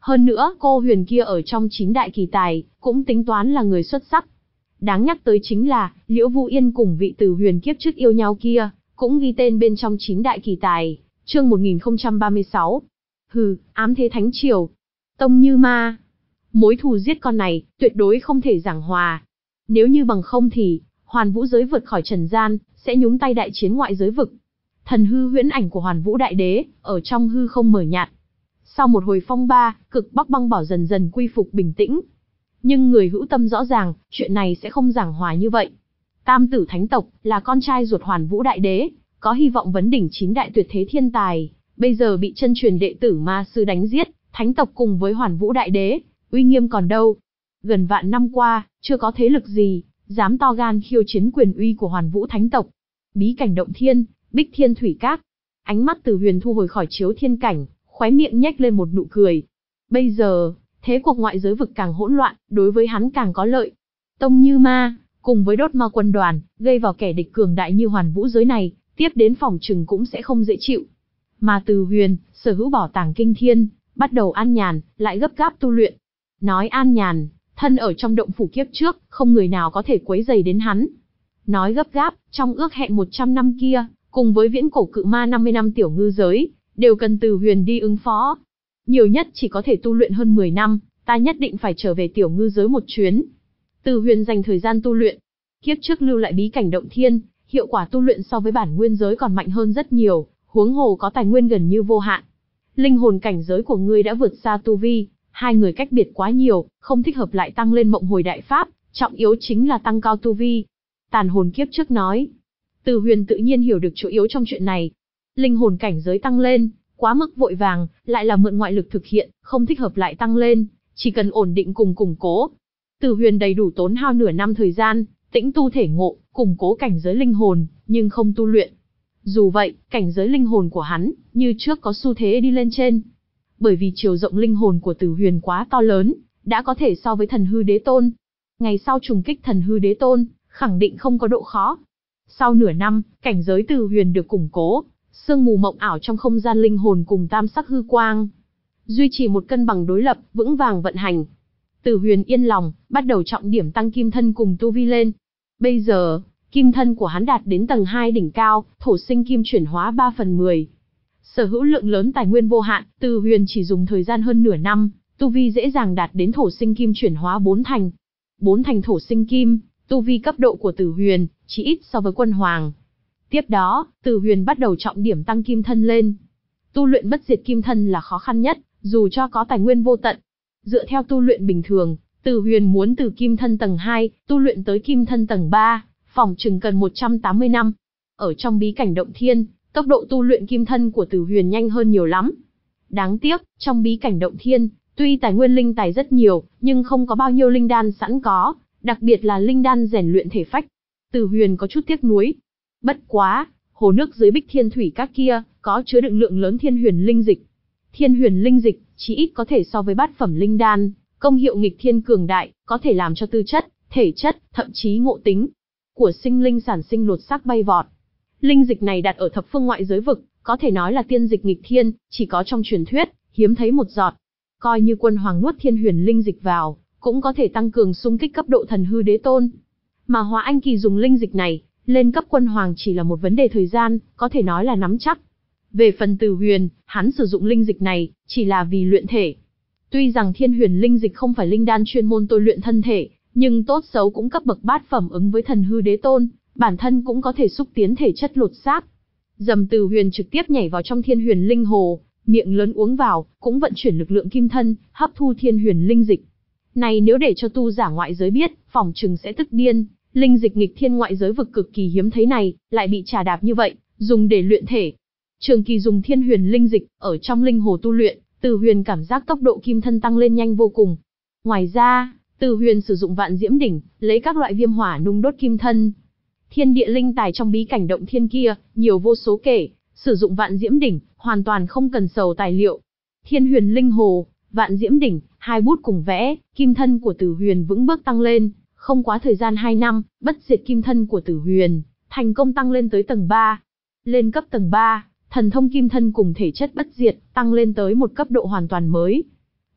Hơn nữa, cô Huyền kia ở trong chín đại kỳ tài, cũng tính toán là người xuất sắc. Đáng nhắc tới chính là, Liễu Vũ Yên cùng vị Từ Huyền kiếp trước yêu nhau kia, cũng ghi tên bên trong chín đại kỳ tài. Chương một nghìn không trăm ba mươi sáu. Hừ, ám thế thánh triều. Tông Như Ma. Mối thù giết con này, tuyệt đối không thể giảng hòa. Nếu như bằng không thì, Hoàn Vũ giới vượt khỏi trần gian, sẽ nhúng tay đại chiến ngoại giới vực. Thần hư huyễn ảnh của Hoàn Vũ đại đế, ở trong hư không mờ nhạt. Sau một hồi phong ba, cực bắc băng bảo dần dần quy phục bình tĩnh. Nhưng người hữu tâm rõ ràng, chuyện này sẽ không giảng hòa như vậy. Tam tử thánh tộc, là con trai ruột Hoàn Vũ đại đế, có hy vọng vấn đỉnh chín đại tuyệt thế thiên tài, bây giờ bị chân truyền đệ tử ma sư đánh giết, thánh tộc cùng với Hoàn Vũ đại đế, uy nghiêm còn đâu. Gần vạn năm qua, chưa có thế lực gì dám to gan khiêu chiến quyền uy của Hoàn Vũ thánh tộc. Bí cảnh động thiên, Bích Thiên Thủy Các. Ánh mắt Từ Huyền thu hồi khỏi chiếu thiên cảnh, khóe miệng nhếch lên một nụ cười. Bây giờ, thế cuộc ngoại giới vực càng hỗn loạn, đối với hắn càng có lợi. Tông Như Ma, cùng với đốt ma quân đoàn, gây vào kẻ địch cường đại như Hoàn Vũ giới này, tiếp đến phòng trừng cũng sẽ không dễ chịu. Mà Từ Huyền, sở hữu bảo tàng kinh thiên, bắt đầu an nhàn, lại gấp gáp tu luyện. Nói an nhàn, thân ở trong động phủ kiếp trước, không người nào có thể quấy rầy đến hắn. Nói gấp gáp, trong ước hẹn một trăm năm kia, cùng với viễn cổ cự ma năm mươi năm tiểu ngư giới, đều cần Từ Huyền đi ứng phó. Nhiều nhất chỉ có thể tu luyện hơn mười năm, ta nhất định phải trở về tiểu ngư giới một chuyến. Từ Huyền dành thời gian tu luyện. Kiếp trước lưu lại bí cảnh động thiên, hiệu quả tu luyện so với bản nguyên giới còn mạnh hơn rất nhiều, huống hồ có tài nguyên gần như vô hạn. Linh hồn cảnh giới của ngươi đã vượt xa tu vi, hai người cách biệt quá nhiều, không thích hợp lại tăng lên mộng hồi đại pháp, trọng yếu chính là tăng cao tu vi. Tàn hồn kiếp trước nói. Từ Huyền tự nhiên hiểu được chỗ yếu trong chuyện này. Linh hồn cảnh giới tăng lên, quá mức vội vàng, lại là mượn ngoại lực thực hiện, không thích hợp lại tăng lên, chỉ cần ổn định cùng củng cố. Từ Huyền đầy đủ tốn hao nửa năm thời gian, tĩnh tu thể ngộ, củng cố cảnh giới linh hồn, nhưng không tu luyện. Dù vậy, cảnh giới linh hồn của hắn, như trước có xu thế đi lên trên. Bởi vì chiều rộng linh hồn của Từ Huyền quá to lớn, đã có thể so với thần hư đế tôn. Ngày sau trùng kích thần hư đế tôn, khẳng định không có độ khó. Sau nửa năm, cảnh giới Từ Huyền được củng cố, sương mù mộng ảo trong không gian linh hồn cùng tam sắc hư quang, duy trì một cân bằng đối lập, vững vàng vận hành. Từ Huyền yên lòng, bắt đầu trọng điểm tăng kim thân cùng tu vi lên. Bây giờ, kim thân của hắn đạt đến tầng hai đỉnh cao, thổ sinh kim chuyển hóa ba phần mười. Sở hữu lượng lớn tài nguyên vô hạn, Từ Huyền chỉ dùng thời gian hơn nửa năm, tu vi dễ dàng đạt đến thổ sinh kim chuyển hóa bốn thành. Bốn thành thổ sinh kim, tu vi cấp độ của Từ Huyền, chỉ ít so với quân hoàng. Tiếp đó, Từ Huyền bắt đầu trọng điểm tăng kim thân lên. Tu luyện bất diệt kim thân là khó khăn nhất, dù cho có tài nguyên vô tận. Dựa theo tu luyện bình thường, Từ Huyền muốn từ kim thân tầng hai, tu luyện tới kim thân tầng ba, phỏng chừng cần một trăm tám mươi năm. Ở trong bí cảnh động thiên, tốc độ tu luyện kim thân của Từ Huyền nhanh hơn nhiều lắm. Đáng tiếc, trong bí cảnh động thiên, tuy tài nguyên linh tài rất nhiều, nhưng không có bao nhiêu linh đan sẵn có, đặc biệt là linh đan rèn luyện thể phách. Từ Huyền có chút tiếc nuối. Bất quá, hồ nước dưới Bích Thiên Thủy Các kia, có chứa đựng lượng lớn thiên huyền linh dịch. Thiên huyền linh dịch, chỉ ít có thể so với bát phẩm linh đan, công hiệu nghịch thiên cường đại, có thể làm cho tư chất, thể chất, thậm chí ngộ tính của sinh linh sản sinh lột xác bay vọt. Linh dịch này đặt ở thập phương ngoại giới vực, có thể nói là tiên dịch nghịch thiên, chỉ có trong truyền thuyết, hiếm thấy một giọt. Coi như quân hoàng nuốt thiên huyền linh dịch vào, cũng có thể tăng cường xung kích cấp độ thần hư đế tôn. Mà Hóa Anh Kỳ dùng linh dịch này, lên cấp quân hoàng chỉ là một vấn đề thời gian, có thể nói là nắm chắc. Về phần Từ Huyền, hắn sử dụng linh dịch này, chỉ là vì luyện thể. Tuy rằng thiên huyền linh dịch không phải linh đan chuyên môn tôi luyện thân thể, nhưng tốt xấu cũng cấp bậc bát phẩm ứng với thần hư đế tôn, bản thân cũng có thể xúc tiến thể chất lột xác. Dầm Từ Huyền trực tiếp nhảy vào trong thiên huyền linh hồ, miệng lớn uống vào, cũng vận chuyển lực lượng kim thân, hấp thu thiên huyền linh dịch. Này nếu để cho tu giả ngoại giới biết, phỏng chừng sẽ tức điên. Linh dịch nghịch thiên ngoại giới vực cực kỳ hiếm thấy này, lại bị trà đạp như vậy, dùng để luyện thể. Trường kỳ dùng thiên huyền linh dịch, ở trong linh hồ tu luyện, Từ Huyền cảm giác tốc độ kim thân tăng lên nhanh vô cùng. Ngoài ra, Từ Huyền sử dụng vạn diễm đỉnh, lấy các loại viêm hỏa nung đốt kim thân. Thiên địa linh tài trong bí cảnh động thiên kia, nhiều vô số kể, sử dụng vạn diễm đỉnh, hoàn toàn không cần sầu tài liệu. Thiên huyền linh hồ, vạn diễm đỉnh, hai bút cùng vẽ, kim thân của Từ Huyền vững bước tăng lên. Không quá thời gian hai năm, bất diệt kim thân của Từ Huyền, thành công tăng lên tới tầng ba. Lên cấp tầng ba, thần thông kim thân cùng thể chất bất diệt, tăng lên tới một cấp độ hoàn toàn mới.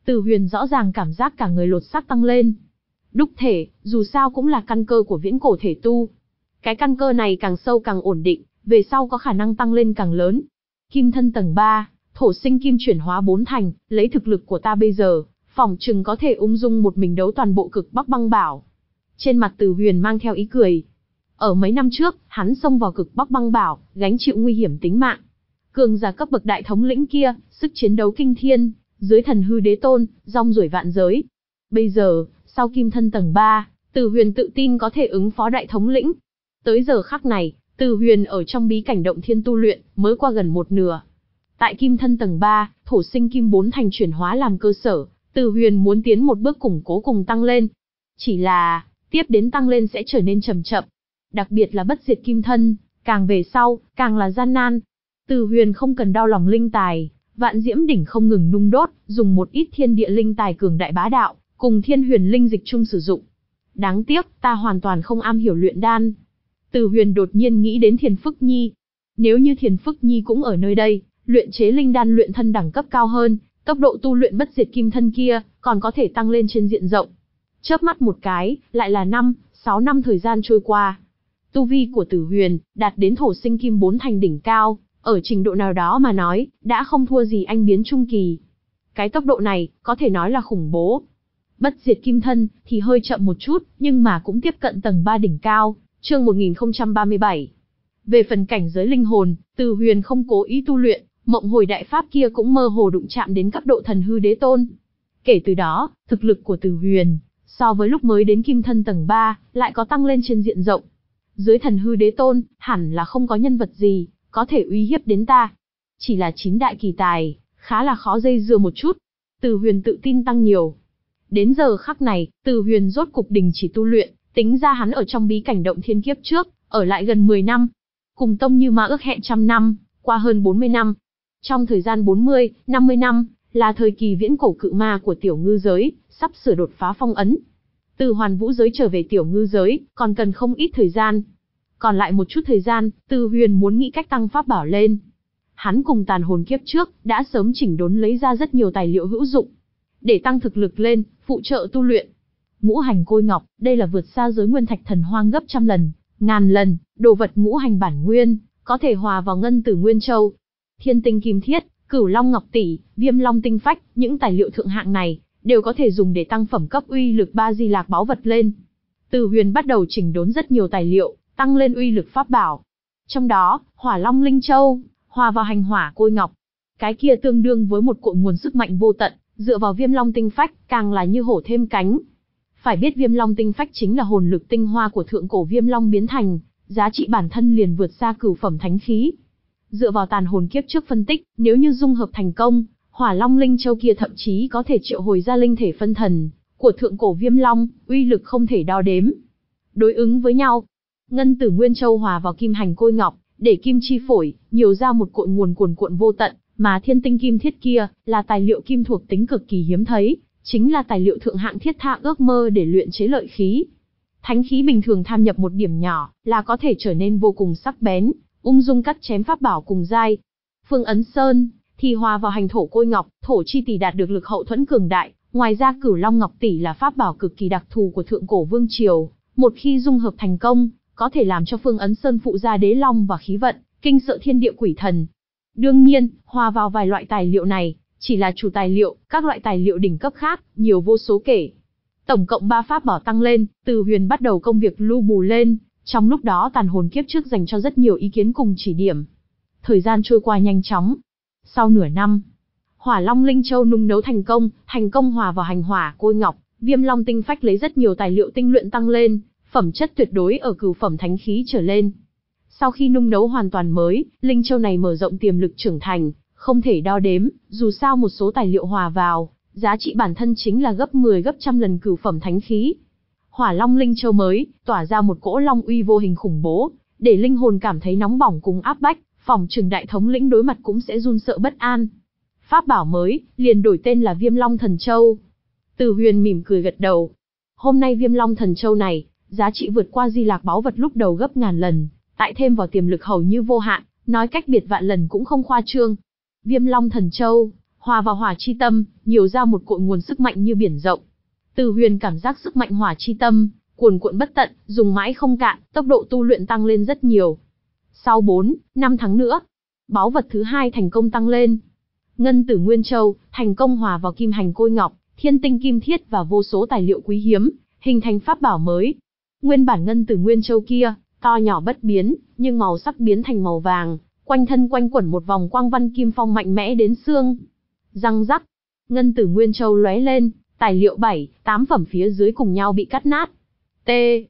Từ Huyền rõ ràng cảm giác cả người lột xác tăng lên. Đúc thể, dù sao cũng là căn cơ của viễn cổ thể tu. Cái căn cơ này càng sâu càng ổn định, về sau có khả năng tăng lên càng lớn. Kim thân tầng ba, thổ sinh kim chuyển hóa bốn thành, lấy thực lực của ta bây giờ, phỏng chừng có thể ung dung một mình đấu toàn bộ cực Bắc băng bảo. Trên mặt Từ Huyền mang theo ý cười. Ở mấy năm trước, hắn xông vào cực Bắc băng bảo, gánh chịu nguy hiểm tính mạng. Cường giả cấp bậc đại thống lĩnh kia, sức chiến đấu kinh thiên, dưới thần hư đế tôn, rong ruổi vạn giới. Bây giờ, sau kim thân tầng ba, Từ Huyền tự tin có thể ứng phó đại thống lĩnh. Tới giờ khắc này, Từ Huyền ở trong bí cảnh động thiên tu luyện, mới qua gần một nửa. Tại kim thân tầng ba, thổ sinh kim bốn thành chuyển hóa làm cơ sở, Từ Huyền muốn tiến một bước củng cố cùng tăng lên. Chỉ là, tiếp đến tăng lên sẽ trở nên chậm chậm. Đặc biệt là bất diệt kim thân, càng về sau, càng là gian nan. Từ Huyền không cần đau lòng linh tài, vạn diễm đỉnh không ngừng nung đốt, dùng một ít thiên địa linh tài cường đại bá đạo, cùng thiên huyền linh dịch chung sử dụng. Đáng tiếc, ta hoàn toàn không am hiểu luyện đan. Từ Huyền đột nhiên nghĩ đến Thiền Phức Nhi. Nếu như Thiền Phức Nhi cũng ở nơi đây, luyện chế linh đan luyện thân đẳng cấp cao hơn, tốc độ tu luyện bất diệt kim thân kia, còn có thể tăng lên trên diện rộng. Chớp mắt một cái, lại là năm, sáu năm thời gian trôi qua. Tu vi của Từ Huyền, đạt đến thổ sinh kim bốn thành đỉnh cao, ở trình độ nào đó mà nói, đã không thua gì anh biến trung kỳ. Cái tốc độ này, có thể nói là khủng bố. Bất diệt kim thân, thì hơi chậm một chút, nhưng mà cũng tiếp cận tầng ba đỉnh cao, chương một nghìn không trăm ba mươi bảy. Về phần cảnh giới linh hồn, Từ Huyền không cố ý tu luyện, mộng hồi đại pháp kia cũng mơ hồ đụng chạm đến cấp độ thần hư đế tôn. Kể từ đó, thực lực của Từ Huyền, so với lúc mới đến kim thân tầng ba, lại có tăng lên trên diện rộng. Dưới thần hư đế tôn, hẳn là không có nhân vật gì, có thể uy hiếp đến ta. Chỉ là chín đại kỳ tài, khá là khó dây dưa một chút. Từ Huyền tự tin tăng nhiều. Đến giờ khắc này, Từ Huyền rốt cục đình chỉ tu luyện, tính ra hắn ở trong bí cảnh động thiên kiếp trước, ở lại gần mười năm. Cùng Tông Như Ma ước hẹn trăm năm, qua hơn bốn mươi năm. Trong thời gian bốn mươi, năm mươi năm, là thời kỳ viễn cổ cự ma của tiểu ngư giới, sắp sửa đột phá phong ấn. Từ hoàn vũ giới trở về tiểu ngư giới, còn cần không ít thời gian. Còn lại một chút thời gian, Từ Huyền muốn nghĩ cách tăng pháp bảo lên. Hắn cùng tàn hồn kiếp trước, đã sớm chỉnh đốn lấy ra rất nhiều tài liệu hữu dụng. Để tăng thực lực lên, phụ trợ tu luyện. Ngũ hành côi ngọc, đây là vượt xa giới nguyên thạch thần hoang gấp trăm lần, ngàn lần, đồ vật ngũ hành bản nguyên, có thể hòa vào ngân tử nguyên châu. Thiên tinh kim thiết, cửu long ngọc tỷ, viêm long tinh phách, những tài liệu thượng hạng này, đều có thể dùng để tăng phẩm cấp uy lực ba di lạc báu vật lên. Từ Huyền bắt đầu chỉnh đốn rất nhiều tài liệu, tăng lên uy lực pháp bảo. Trong đó, hỏa long linh châu, hòa vào hành hỏa côi ngọc. Cái kia tương đương với một cội nguồn sức mạnh vô tận, dựa vào viêm long tinh phách, càng là như hổ thêm cánh. Phải biết viêm long tinh phách chính là hồn lực tinh hoa của thượng cổ viêm long biến thành, giá trị bản thân liền vượt xa cửu phẩm thánh khí. Dựa vào tàn hồn kiếp trước phân tích, nếu như dung hợp thành công, hỏa long linh châu kia thậm chí có thể triệu hồi ra linh thể phân thần của thượng cổ viêm long, uy lực không thể đo đếm. Đối ứng với nhau, ngân tử nguyên châu hòa vào kim hành côi ngọc, để kim chi phổi, nhiều ra một cội nguồn cuồn cuộn vô tận, mà thiên tinh kim thiết kia, là tài liệu kim thuộc tính cực kỳ hiếm thấy, chính là tài liệu thượng hạng thiết tha ước mơ để luyện chế lợi khí. Thánh khí bình thường tham nhập một điểm nhỏ, là có thể trở nên vô cùng sắc bén, ung dung cắt chém pháp bảo cùng giai. Phương Ấn Sơn, thì hòa vào hành thổ côi ngọc, thổ chi tỷ đạt được lực hậu thuẫn cường đại, ngoài ra cửu long ngọc tỷ là pháp bảo cực kỳ đặc thù của thượng cổ vương triều, một khi dung hợp thành công, có thể làm cho Phương Ấn Sơn phụ ra đế long và khí vận, kinh sợ thiên địa quỷ thần. Đương nhiên, hòa vào vài loại tài liệu này, chỉ là chủ tài liệu, các loại tài liệu đỉnh cấp khác, nhiều vô số kể. Tổng cộng ba pháp bảo tăng lên, Từ Huyền bắt đầu công việc lưu bù lên, trong lúc đó tàn hồn kiếp trước dành cho rất nhiều ý kiến cùng chỉ điểm. Thời gian trôi qua nhanh chóng. Sau nửa năm, hỏa long linh châu nung nấu thành công, thành công hòa vào hành hỏa côi ngọc, viêm long tinh phách lấy rất nhiều tài liệu tinh luyện tăng lên, phẩm chất tuyệt đối ở cửu phẩm thánh khí trở lên. Sau khi nung nấu hoàn toàn mới, linh châu này mở rộng tiềm lực trưởng thành, không thể đo đếm, dù sao một số tài liệu hòa vào, giá trị bản thân chính là gấp mười gấp trăm lần cửu phẩm thánh khí. Hỏa long linh châu mới, tỏa ra một cỗ long uy vô hình khủng bố, để linh hồn cảm thấy nóng bỏng cùng áp bách, phỏng chừng đại thống lĩnh đối mặt cũng sẽ run sợ bất an. Pháp bảo mới, liền đổi tên là Viêm Long Thần Châu. Từ Huyền mỉm cười gật đầu. Hôm nay Viêm Long Thần Châu này, giá trị vượt qua di lạc báu vật lúc đầu gấp ngàn lần, tại thêm vào tiềm lực hầu như vô hạn, nói cách biệt vạn lần cũng không khoa trương. Viêm Long Thần Châu, hòa vào hỏa chi tâm, nhiều ra một cội nguồn sức mạnh như biển rộng. Từ Huyền cảm giác sức mạnh hỏa chi tâm cuồn cuộn bất tận, dùng mãi không cạn, tốc độ tu luyện tăng lên rất nhiều. Sau bốn, năm tháng nữa, báu vật thứ hai thành công tăng lên. Ngân Tử Nguyên Châu thành công hòa vào kim hành côi ngọc, thiên tinh kim thiết và vô số tài liệu quý hiếm, hình thành pháp bảo mới. Nguyên bản Ngân Tử Nguyên Châu kia, to nhỏ bất biến, nhưng màu sắc biến thành màu vàng, quanh thân quanh quẩn một vòng quang văn kim phong mạnh mẽ đến xương. Răng rắc, Ngân Tử Nguyên Châu lóe lên, tài liệu bảy, tám phẩm phía dưới cùng nhau bị cắt nát. T.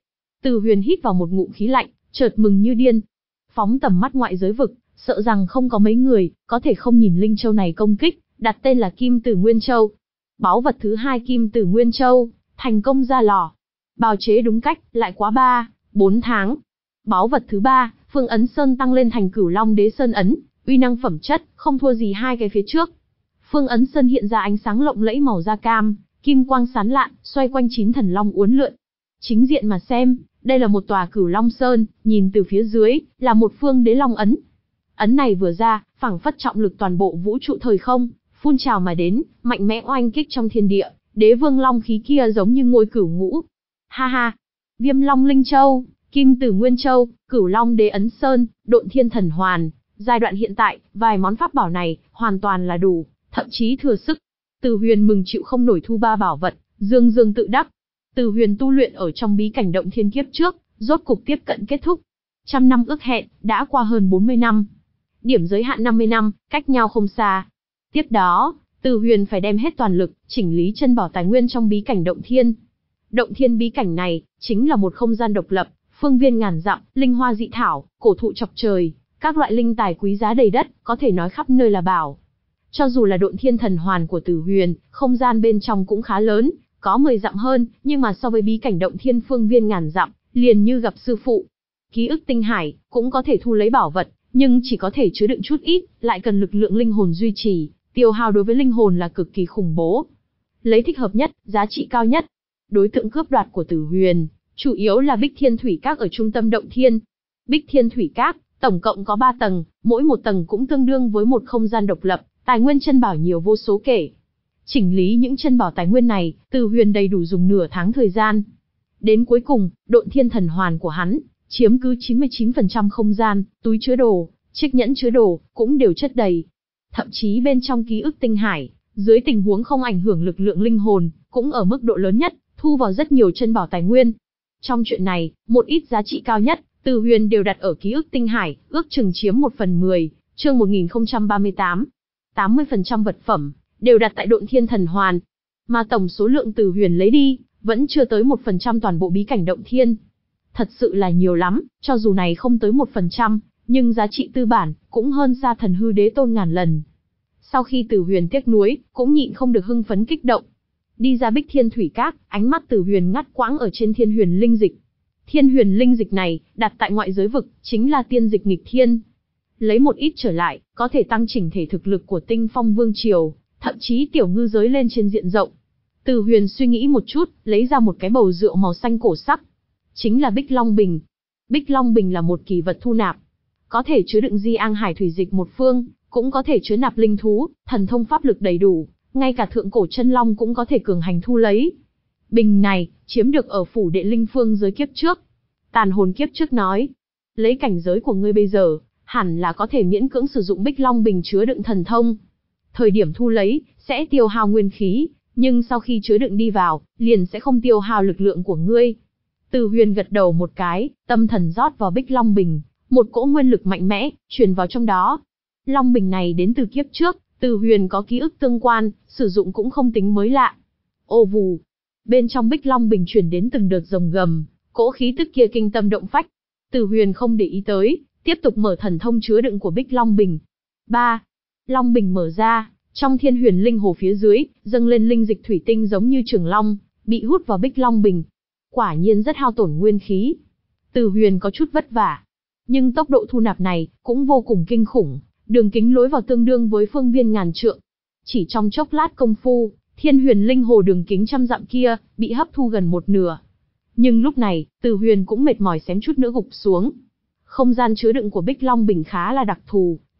Từ Huyền hít vào một ngụm khí lạnh, chợt mừng như điên. Phóng tầm mắt ngoại giới vực, sợ rằng không có mấy người có thể không nhìn linh châu này công kích, đặt tên là Kim Tử Nguyên Châu. Báu vật thứ hai Kim Tử Nguyên Châu thành công ra lò. Bào chế đúng cách, lại quá ba, bốn tháng. Báu vật thứ ba, Phương Ấn Sơn tăng lên thành Cửu Long Đế Sơn ấn, uy năng phẩm chất không thua gì hai cái phía trước. Phương Ấn Sơn hiện ra ánh sáng lộng lẫy màu da cam, kim quang sáng lạn, xoay quanh chín thần long uốn lượn. Chính diện mà xem, đây là một tòa Cửu Long Sơn, nhìn từ phía dưới là một phương Đế Long ấn. Ấn này vừa ra, phảng phất trọng lực toàn bộ vũ trụ thời không, phun trào mà đến, mạnh mẽ oanh kích trong thiên địa, Đế Vương Long khí kia giống như ngôi cửu ngũ. Ha ha, Viêm Long Linh Châu, Kim Tử Nguyên Châu, Cửu Long Đế Ấn Sơn, Độn Thiên Thần Hoàn, giai đoạn hiện tại, vài món pháp bảo này hoàn toàn là đủ, thậm chí thừa sức. Từ Huyền mừng chịu không nổi thu ba bảo vật, dương dương tự đắc. Từ Huyền tu luyện ở trong bí cảnh động thiên kiếp trước, rốt cục tiếp cận kết thúc. Trăm năm ước hẹn, đã qua hơn bốn mươi năm. Điểm giới hạn năm mươi năm, cách nhau không xa. Tiếp đó, Từ Huyền phải đem hết toàn lực, chỉnh lý chân bảo tài nguyên trong bí cảnh động thiên. Động thiên bí cảnh này, chính là một không gian độc lập, phương viên ngàn dặm, linh hoa dị thảo, cổ thụ chọc trời, các loại linh tài quý giá đầy đất, có thể nói khắp nơi là bảo. Cho dù là Độn Thiên Thần Hoàn của Từ Huyền, không gian bên trong cũng khá lớn, có mười dặm hơn, nhưng mà so với bí cảnh động thiên phương viên ngàn dặm, liền như gặp sư phụ. Ký ức tinh hải, cũng có thể thu lấy bảo vật, nhưng chỉ có thể chứa đựng chút ít, lại cần lực lượng linh hồn duy trì, tiêu hao đối với linh hồn là cực kỳ khủng bố. Lấy thích hợp nhất, giá trị cao nhất. Đối tượng cướp đoạt của Từ Huyền, chủ yếu là Bích Thiên Thủy Các ở trung tâm động thiên. Bích Thiên Thủy Các, tổng cộng có ba tầng, mỗi một tầng cũng tương đương với một không gian độc lập, tài nguyên chân bảo nhiều vô số kể. Chỉnh lý những chân bảo tài nguyên này, Từ Huyền đầy đủ dùng nửa tháng thời gian. Đến cuối cùng, Độn Thiên Thần Hoàn của hắn, chiếm cứ chín mươi chín phần trăm không gian, túi chứa đồ, chiếc nhẫn chứa đồ, cũng đều chất đầy. Thậm chí bên trong ký ức tinh hải, dưới tình huống không ảnh hưởng lực lượng linh hồn, cũng ở mức độ lớn nhất, thu vào rất nhiều chân bảo tài nguyên. Trong chuyện này, một ít giá trị cao nhất, Từ Huyền đều đặt ở ký ức tinh hải, ước chừng chiếm một phần mười, chương một nghìn không trăm ba mươi tám. tám mươi phần trăm vật phẩm, đều đặt tại Độn Thiên Thần Hoàn. Mà tổng số lượng Từ Huyền lấy đi, vẫn chưa tới một phần trăm toàn bộ bí cảnh động thiên. Thật sự là nhiều lắm, cho dù này không tới một phần trăm, nhưng giá trị tư bản, cũng hơn xa Thần Hư Đế Tôn ngàn lần. Sau khi Từ Huyền tiếc nuối, cũng nhịn không được hưng phấn kích động. Đi ra Bích Thiên Thủy Các, ánh mắt Từ Huyền ngắt quãng ở trên Thiên Huyền Linh Dịch. Thiên Huyền Linh Dịch này, đặt tại ngoại giới vực, chính là tiên dịch nghịch thiên. Lấy một ít trở lại, có thể tăng chỉnh thể thực lực của Tinh Phong Vương Triều, thậm chí tiểu ngư giới lên trên diện rộng. Từ Huyền suy nghĩ một chút, lấy ra một cái bầu rượu màu xanh cổ sắc. Chính là Bích Long Bình. Bích Long Bình là một kỳ vật thu nạp. Có thể chứa đựng di ang hải thủy dịch một phương, cũng có thể chứa nạp linh thú, thần thông pháp lực đầy đủ, ngay cả thượng cổ chân long cũng có thể cường hành thu lấy. Bình này, chiếm được ở phủ đệ linh phương giới kiếp trước. Tàn hồn kiếp trước nói, lấy cảnh giới của ngươi bây giờ, hẳn là có thể miễn cưỡng sử dụng Bích Long Bình chứa đựng thần thông. Thời điểm thu lấy, sẽ tiêu hao nguyên khí, nhưng sau khi chứa đựng đi vào, liền sẽ không tiêu hao lực lượng của ngươi. Từ Huyền gật đầu một cái, tâm thần rót vào Bích Long Bình, một cỗ nguyên lực mạnh mẽ, truyền vào trong đó. Long Bình này đến từ kiếp trước, Từ Huyền có ký ức tương quan, sử dụng cũng không tính mới lạ. Ô vù, bên trong Bích Long Bình truyền đến từng đợt rồng gầm, cỗ khí tức kia kinh tâm động phách. Từ Huyền không để ý tới, tiếp tục mở thần thông chứa đựng của Bích Long Bình. ba. Long Bình mở ra, trong Thiên Huyền Linh Hồ phía dưới, dâng lên linh dịch thủy tinh giống như trường long, bị hút vào Bích Long Bình. Quả nhiên rất hao tổn nguyên khí. Từ Huyền có chút vất vả, nhưng tốc độ thu nạp này cũng vô cùng kinh khủng, đường kính lối vào tương đương với phương viên ngàn trượng. Chỉ trong chốc lát công phu, Thiên Huyền Linh Hồ đường kính trăm dặm kia bị hấp thu gần một nửa. Nhưng lúc này, Từ Huyền cũng mệt mỏi xém chút nữa gục xuống. Không gian chứa đựng của Bích Long Bình khá là đặc thù,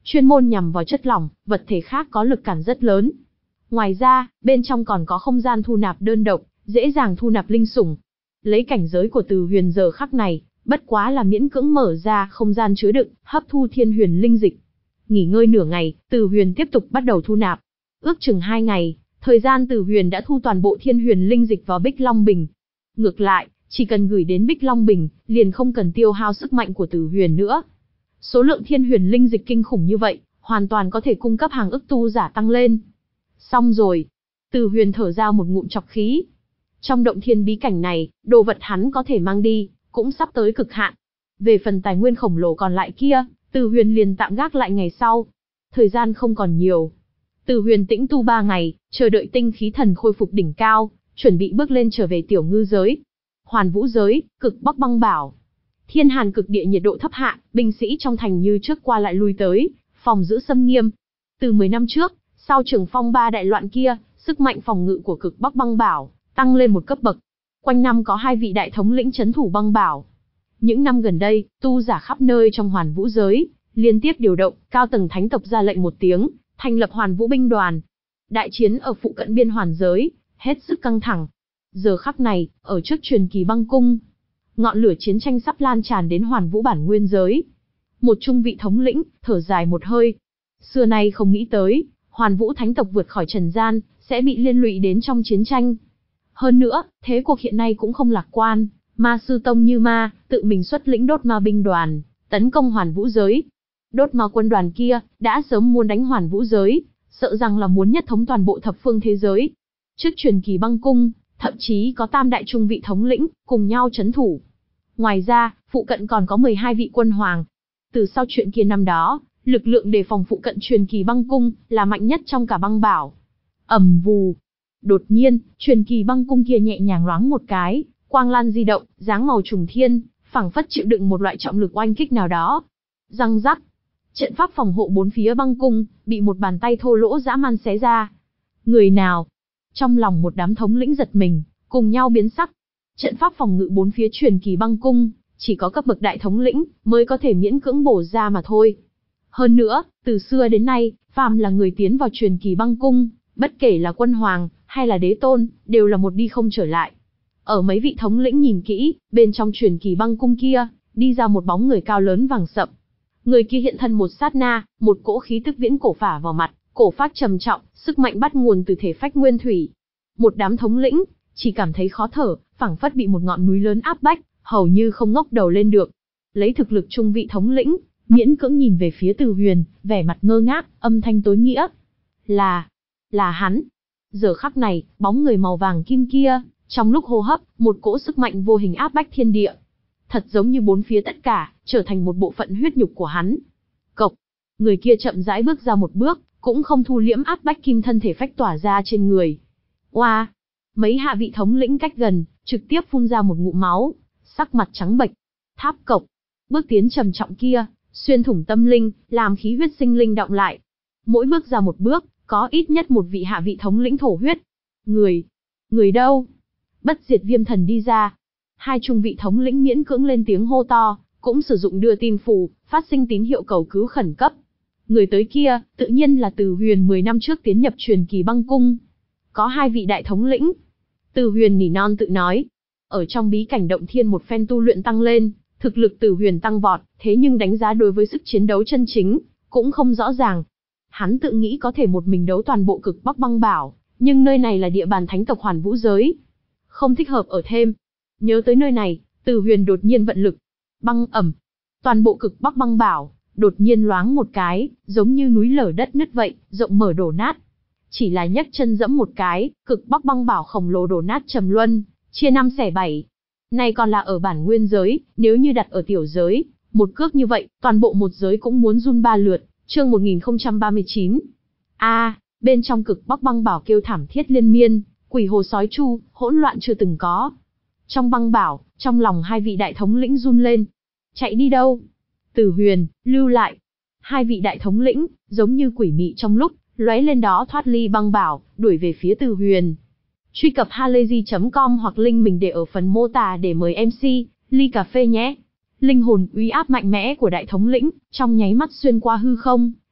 chuyên môn nhằm vào chất lỏng, vật thể khác có lực cản rất lớn. Ngoài ra, bên trong còn có không gian thu nạp đơn độc, dễ dàng thu nạp linh sủng. Lấy cảnh giới của Từ Huyền giờ khắc này, bất quá là miễn cưỡng mở ra không gian chứa đựng, hấp thu thiên huyền linh dịch. Nghỉ ngơi nửa ngày, Từ Huyền tiếp tục bắt đầu thu nạp. Ước chừng hai ngày, thời gian Từ Huyền đã thu toàn bộ thiên huyền linh dịch vào Bích Long Bình. Ngược lại, chỉ cần gửi đến Bích Long Bình, liền không cần tiêu hao sức mạnh của Từ Huyền nữa. Số lượng thiên huyền linh dịch kinh khủng như vậy, hoàn toàn có thể cung cấp hàng ức tu giả tăng lên. Xong rồi. Từ Huyền thở ra một ngụm trọc khí. Trong động thiên bí cảnh này, đồ vật hắn có thể mang đi, cũng sắp tới cực hạn. Về phần tài nguyên khổng lồ còn lại kia, Từ Huyền liền tạm gác lại ngày sau. Thời gian không còn nhiều. Từ Huyền tĩnh tu ba ngày, chờ đợi tinh khí thần khôi phục đỉnh cao, chuẩn bị bước lên trở về tiểu ngư giới. Hoàn Vũ giới, cực Bắc băng bảo. Thiên hàn cực địa nhiệt độ thấp hạ, binh sĩ trong thành như trước qua lại lui tới, phòng giữ xâm nghiêm. Từ mười năm trước, sau trường phong ba đại loạn kia, sức mạnh phòng ngự của cực Bắc băng bảo tăng lên một cấp bậc. Quanh năm có hai vị đại thống lĩnh trấn thủ băng bảo. Những năm gần đây, tu giả khắp nơi trong Hoàn Vũ giới liên tiếp điều động, cao tầng thánh tộc ra lệnh một tiếng, thành lập Hoàn Vũ binh đoàn. Đại chiến ở phụ cận biên hoàn giới hết sức căng thẳng. Giờ khắc này, ở trước truyền kỳ băng cung, ngọn lửa chiến tranh sắp lan tràn đến Hoàn Vũ bản nguyên giới. Một trung vị thống lĩnh thở dài một hơi. Xưa nay không nghĩ tới, Hoàn Vũ thánh tộc vượt khỏi trần gian, sẽ bị liên lụy đến trong chiến tranh. Hơn nữa, thế cuộc hiện nay cũng không lạc quan, Ma Sư Tông Như Ma tự mình xuất lĩnh đốt ma binh đoàn, tấn công Hoàn Vũ giới. Đốt ma quân đoàn kia đã sớm muốn đánh Hoàn Vũ giới, sợ rằng là muốn nhất thống toàn bộ thập phương thế giới. Trước truyền kỳ băng cung, thậm chí có tam đại trung vị thống lĩnh cùng nhau trấn thủ. Ngoài ra, phụ cận còn có mười hai vị quân hoàng. Từ sau chuyện kia năm đó, lực lượng đề phòng phụ cận truyền kỳ băng cung là mạnh nhất trong cả băng bảo. Ầm vù. Đột nhiên, truyền kỳ băng cung kia nhẹ nhàng loáng một cái, quang lan di động, dáng màu trùng thiên, phảng phất chịu đựng một loại trọng lực oanh kích nào đó. Răng rắc. Trận pháp phòng hộ bốn phía băng cung bị một bàn tay thô lỗ dã man xé ra. Người nào? Trong lòng một đám thống lĩnh giật mình, cùng nhau biến sắc. Trận pháp phòng ngự bốn phía truyền kỳ băng cung, chỉ có cấp bậc đại thống lĩnh mới có thể miễn cưỡng bổ ra mà thôi. Hơn nữa, từ xưa đến nay, phàm là người tiến vào truyền kỳ băng cung, bất kể là quân hoàng hay là đế tôn, đều là một đi không trở lại. Ở mấy vị thống lĩnh nhìn kỹ, bên trong truyền kỳ băng cung kia, đi ra một bóng người cao lớn vàng sậm. Người kia hiện thân một sát na, một cỗ khí tức viễn cổ phả vào mặt, cổ phác trầm trọng, sức mạnh bắt nguồn từ thể phách nguyên thủy. Một đám thống lĩnh chỉ cảm thấy khó thở, phảng phất bị một ngọn núi lớn áp bách, hầu như không ngóc đầu lên được. Lấy thực lực trung vị thống lĩnh, miễn cưỡng nhìn về phía Từ Huyền, vẻ mặt ngơ ngác, âm thanh tối nghĩa. Là, là hắn. Giờ khắc này, bóng người màu vàng kim kia, trong lúc hô hấp, một cỗ sức mạnh vô hình áp bách thiên địa. Thật giống như bốn phía tất cả, trở thành một bộ phận huyết nhục của hắn. Cộc, người kia chậm rãi bước ra một bước, cũng không thu liễm áp bách kim thân thể phách tỏa ra trên người. Oa, mấy hạ vị thống lĩnh cách gần, trực tiếp phun ra một ngụm máu, sắc mặt trắng bệch. Tháp cộc, bước tiến trầm trọng kia, xuyên thủng tâm linh, làm khí huyết sinh linh động lại. Mỗi bước ra một bước, có ít nhất một vị hạ vị thống lĩnh thổ huyết. Người, người đâu? Bất diệt viêm thần đi ra. Hai trung vị thống lĩnh miễn cưỡng lên tiếng hô to, cũng sử dụng đưa tin phù, phát sinh tín hiệu cầu cứu khẩn cấp. Người tới kia, tự nhiên là Từ Huyền mười năm trước tiến nhập truyền kỳ băng cung. Có hai vị đại thống lĩnh. Từ Huyền nỉ non tự nói. Ở trong bí cảnh động thiên một phen tu luyện tăng lên, thực lực Từ Huyền tăng vọt, thế nhưng đánh giá đối với sức chiến đấu chân chính, cũng không rõ ràng. Hắn tự nghĩ có thể một mình đấu toàn bộ cực Bắc băng bảo, nhưng nơi này là địa bàn thánh tộc Hoàn Vũ giới. Không thích hợp ở thêm. Nhớ tới nơi này, Từ Huyền đột nhiên vận lực. Băng ẩm. Toàn bộ cực Bắc băng bảo, đột nhiên loáng một cái, giống như núi lở đất nứt vậy, rộng mở đổ nát. Chỉ là nhấc chân dẫm một cái, cực Bắc băng bảo khổng lồ đổ nát trầm luân, chia năm xẻ bảy. Này còn là ở bản nguyên giới, nếu như đặt ở tiểu giới, một cước như vậy, toàn bộ một giới cũng muốn run ba lượt. Chương một nghìn không trăm ba mươi chín. A, à, bên trong cực Bắc băng bảo kêu thảm thiết liên miên, quỷ hồ sói chu, hỗn loạn chưa từng có. Trong băng bảo, trong lòng hai vị đại thống lĩnh run lên. Chạy đi đâu? Từ Huyền, lưu lại. Hai vị đại thống lĩnh, giống như quỷ mị trong lúc, lóe lên đó thoát ly băng bảo, đuổi về phía Từ Huyền. Truy cập halayzi chấm com hoặc link mình để ở phần mô tả để mời em xê, ly cà phê nhé. Linh hồn uy áp mạnh mẽ của đại thống lĩnh, trong nháy mắt xuyên qua hư không,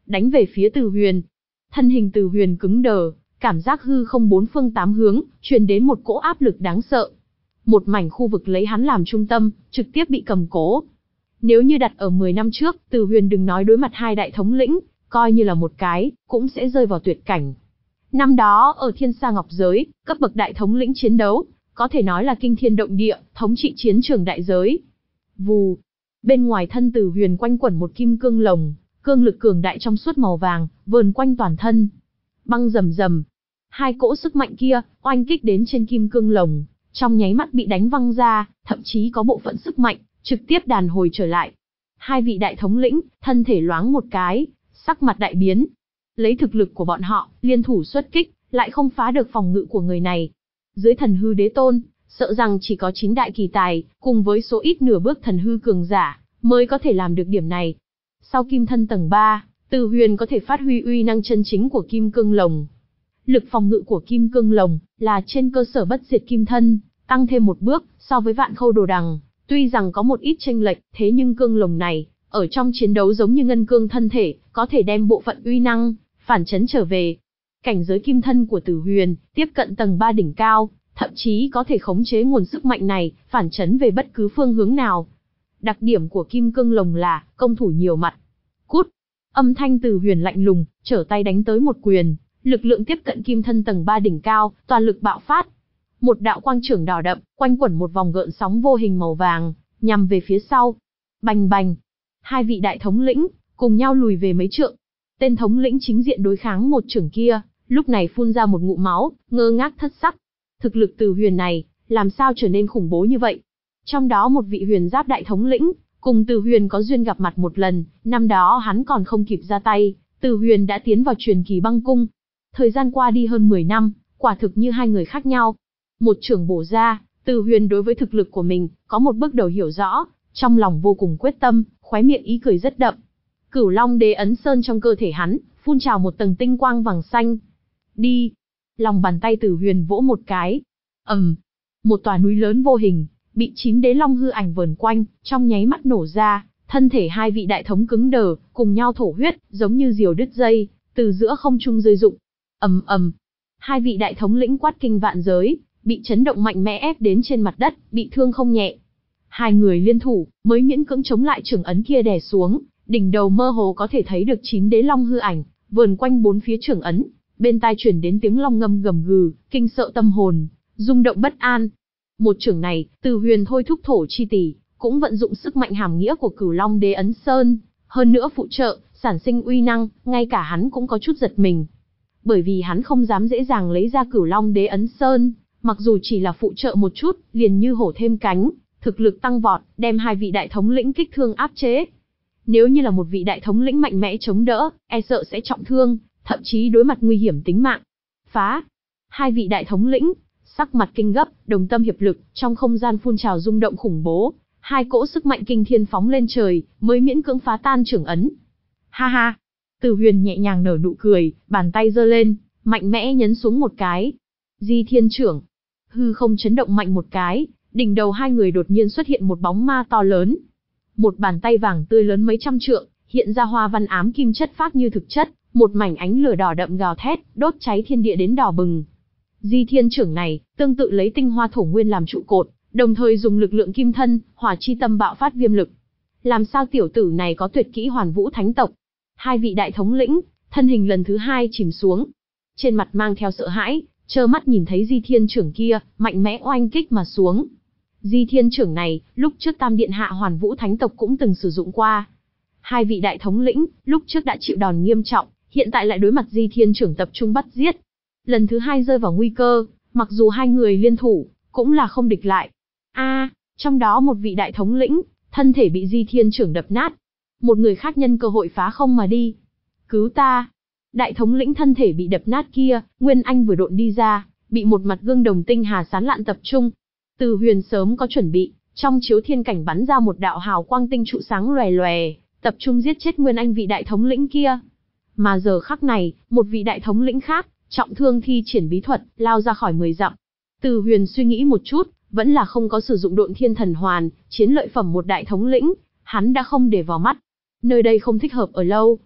đánh về phía Từ Huyền. Thân hình Từ Huyền cứng đờ, cảm giác hư không bốn phương tám hướng, truyền đến một cỗ áp lực đáng sợ. Một mảnh khu vực lấy hắn làm trung tâm, trực tiếp bị cầm cố. Nếu như đặt ở mười năm trước, Từ Huyền đừng nói đối mặt hai đại thống lĩnh, coi như là một cái, cũng sẽ rơi vào tuyệt cảnh. Năm đó, ở Thiên Sa Ngọc Giới, cấp bậc đại thống lĩnh chiến đấu, có thể nói là kinh thiên động địa, thống trị chiến trường đại giới. Vù. Bên ngoài thân Từ Huyền quanh quẩn một kim cương lồng, cương lực cường đại trong suốt màu vàng, vờn quanh toàn thân. Băng rầm rầm. Hai cỗ sức mạnh kia, oanh kích đến trên kim cương lồng, trong nháy mắt bị đánh văng ra, thậm chí có bộ phận sức mạnh, trực tiếp đàn hồi trở lại. Hai vị đại thống lĩnh, thân thể loáng một cái, sắc mặt đại biến. Lấy thực lực của bọn họ, liên thủ xuất kích, lại không phá được phòng ngự của người này. Dưới thần hư đế tôn, sợ rằng chỉ có chín đại kỳ tài, cùng với số ít nửa bước thần hư cường giả, mới có thể làm được điểm này. Sau kim thân tầng ba, Từ Huyền có thể phát huy uy năng chân chính của kim cương lồng. Lực phòng ngự của kim cương lồng, là trên cơ sở bất diệt kim thân, tăng thêm một bước, so với vạn khâu đồ đằng. Tuy rằng có một ít chênh lệch, thế nhưng cương lồng này, ở trong chiến đấu giống như ngân cương thân thể, có thể đem bộ phận uy năng, phản chấn trở về. Cảnh giới kim thân của Từ Huyền, tiếp cận tầng ba đỉnh cao, thậm chí có thể khống chế nguồn sức mạnh này, phản chấn về bất cứ phương hướng nào. Đặc điểm của kim cương lồng là, công thủ nhiều mặt. Cút! Âm thanh Từ Huyền lạnh lùng, trở tay đánh tới một quyền, lực lượng tiếp cận kim thân tầng ba đỉnh cao, toàn lực bạo phát. Một đạo quang trưởng đỏ đậm, quanh quẩn một vòng gợn sóng vô hình màu vàng, nhằm về phía sau. Bành bành! Hai vị đại thống lĩnh, cùng nhau lùi về mấy trượng. Tên thống lĩnh chính diện đối kháng một trưởng kia, lúc này phun ra một ngụm máu, ngơ ngác thất sắc. Thực lực Từ Huyền này, làm sao trở nên khủng bố như vậy? Trong đó một vị huyền giáp đại thống lĩnh, cùng Từ Huyền có duyên gặp mặt một lần, năm đó hắn còn không kịp ra tay, Từ Huyền đã tiến vào truyền kỳ băng cung. Thời gian qua đi hơn mười năm, quả thực như hai người khác nhau. Một trưởng bổ ra, Từ Huyền đối với thực lực của mình, có một bước đầu hiểu rõ, trong lòng vô cùng quyết tâm, khóe miệng ý cười rất đậm. Cửu Long Đế ấn sơn trong cơ thể hắn, phun trào một tầng tinh quang vàng xanh. Đi! Lòng bàn tay Từ Huyền vỗ một cái. ầm, um, một tòa núi lớn vô hình, bị chín đế long hư ảnh vờn quanh, trong nháy mắt nổ ra, thân thể hai vị đại thống cứng đờ, cùng nhau thổ huyết, giống như diều đứt dây, từ giữa không trung rơi rụng. ầm um, ầm, um. Hai vị đại thống lĩnh quát kinh vạn giới, bị chấn động mạnh mẽ ép đến trên mặt đất, bị thương không nhẹ. Hai người liên thủ, mới miễn cưỡng chống lại trưởng ấn kia đè xuống, đỉnh đầu mơ hồ có thể thấy được chín đế long hư ảnh, vờn quanh bốn phía trưởng ấn, bên tai truyền đến tiếng long ngâm gầm gừ, kinh sợ tâm hồn, rung động bất an. Một trưởng này, Từ Huyền thôi thúc thổ chi tỷ, cũng vận dụng sức mạnh hàm nghĩa của Cửu Long Đế ấn sơn, hơn nữa phụ trợ, sản sinh uy năng, ngay cả hắn cũng có chút giật mình. Bởi vì hắn không dám dễ dàng lấy ra Cửu Long Đế ấn sơn, mặc dù chỉ là phụ trợ một chút, liền như hổ thêm cánh, thực lực tăng vọt, đem hai vị đại thống lĩnh kích thương áp chế. Nếu như là một vị đại thống lĩnh mạnh mẽ chống đỡ, e sợ sẽ trọng thương, thậm chí đối mặt nguy hiểm tính mạng. Phá! Hai vị đại thống lĩnh, sắc mặt kinh gấp, đồng tâm hiệp lực, trong không gian phun trào rung động khủng bố, hai cỗ sức mạnh kinh thiên phóng lên trời, mới miễn cưỡng phá tan trưởng ấn. Ha ha! Từ Huyền nhẹ nhàng nở nụ cười, bàn tay giơ lên, mạnh mẽ nhấn xuống một cái. Di Thiên trưởng. Hư không chấn động mạnh một cái, đỉnh đầu hai người đột nhiên xuất hiện một bóng ma to lớn. Một bàn tay vàng tươi lớn mấy trăm trượng, hiện ra hoa văn ám kim chất phát như thực chất, một mảnh ánh lửa đỏ đậm gào thét, đốt cháy thiên địa đến đỏ bừng. Di Thiên trưởng này, tương tự lấy tinh hoa thổ nguyên làm trụ cột, đồng thời dùng lực lượng kim thân, hỏa chi tâm bạo phát viêm lực. Làm sao tiểu tử này có tuyệt kỹ Hoàn Vũ Thánh tộc? Hai vị đại thống lĩnh, thân hình lần thứ hai chìm xuống. Trên mặt mang theo sợ hãi, trơ mắt nhìn thấy Di Thiên trưởng kia, mạnh mẽ oanh kích mà xuống. Di Thiên trưởng này, lúc trước Tam Điện Hạ Hoàn Vũ Thánh tộc cũng từng sử dụng qua. Hai vị đại thống lĩnh, lúc trước đã chịu đòn nghiêm trọng, hiện tại lại đối mặt Di Thiên trưởng tập trung bắt giết. Lần thứ hai rơi vào nguy cơ, mặc dù hai người liên thủ, cũng là không địch lại. A, à, trong đó một vị đại thống lĩnh, thân thể bị Di Thiên trưởng đập nát. Một người khác nhân cơ hội phá không mà đi. Cứu ta! Đại thống lĩnh thân thể bị đập nát kia, Nguyên Anh vừa độn đi ra, bị một mặt gương đồng tinh hà sán lạn tập trung. Từ Huyền sớm có chuẩn bị, trong chiếu thiên cảnh bắn ra một đạo hào quang tinh trụ sáng lòe lòe, tập trung giết chết Nguyên Anh vị đại thống lĩnh kia. Mà giờ khắc này, một vị đại thống lĩnh khác, trọng thương thi triển bí thuật, lao ra khỏi mười dặm. Từ Huyền suy nghĩ một chút, vẫn là không có sử dụng Độn Thiên Thần Hoàn, chiến lợi phẩm một đại thống lĩnh, hắn đã không để vào mắt. Nơi đây không thích hợp ở lâu.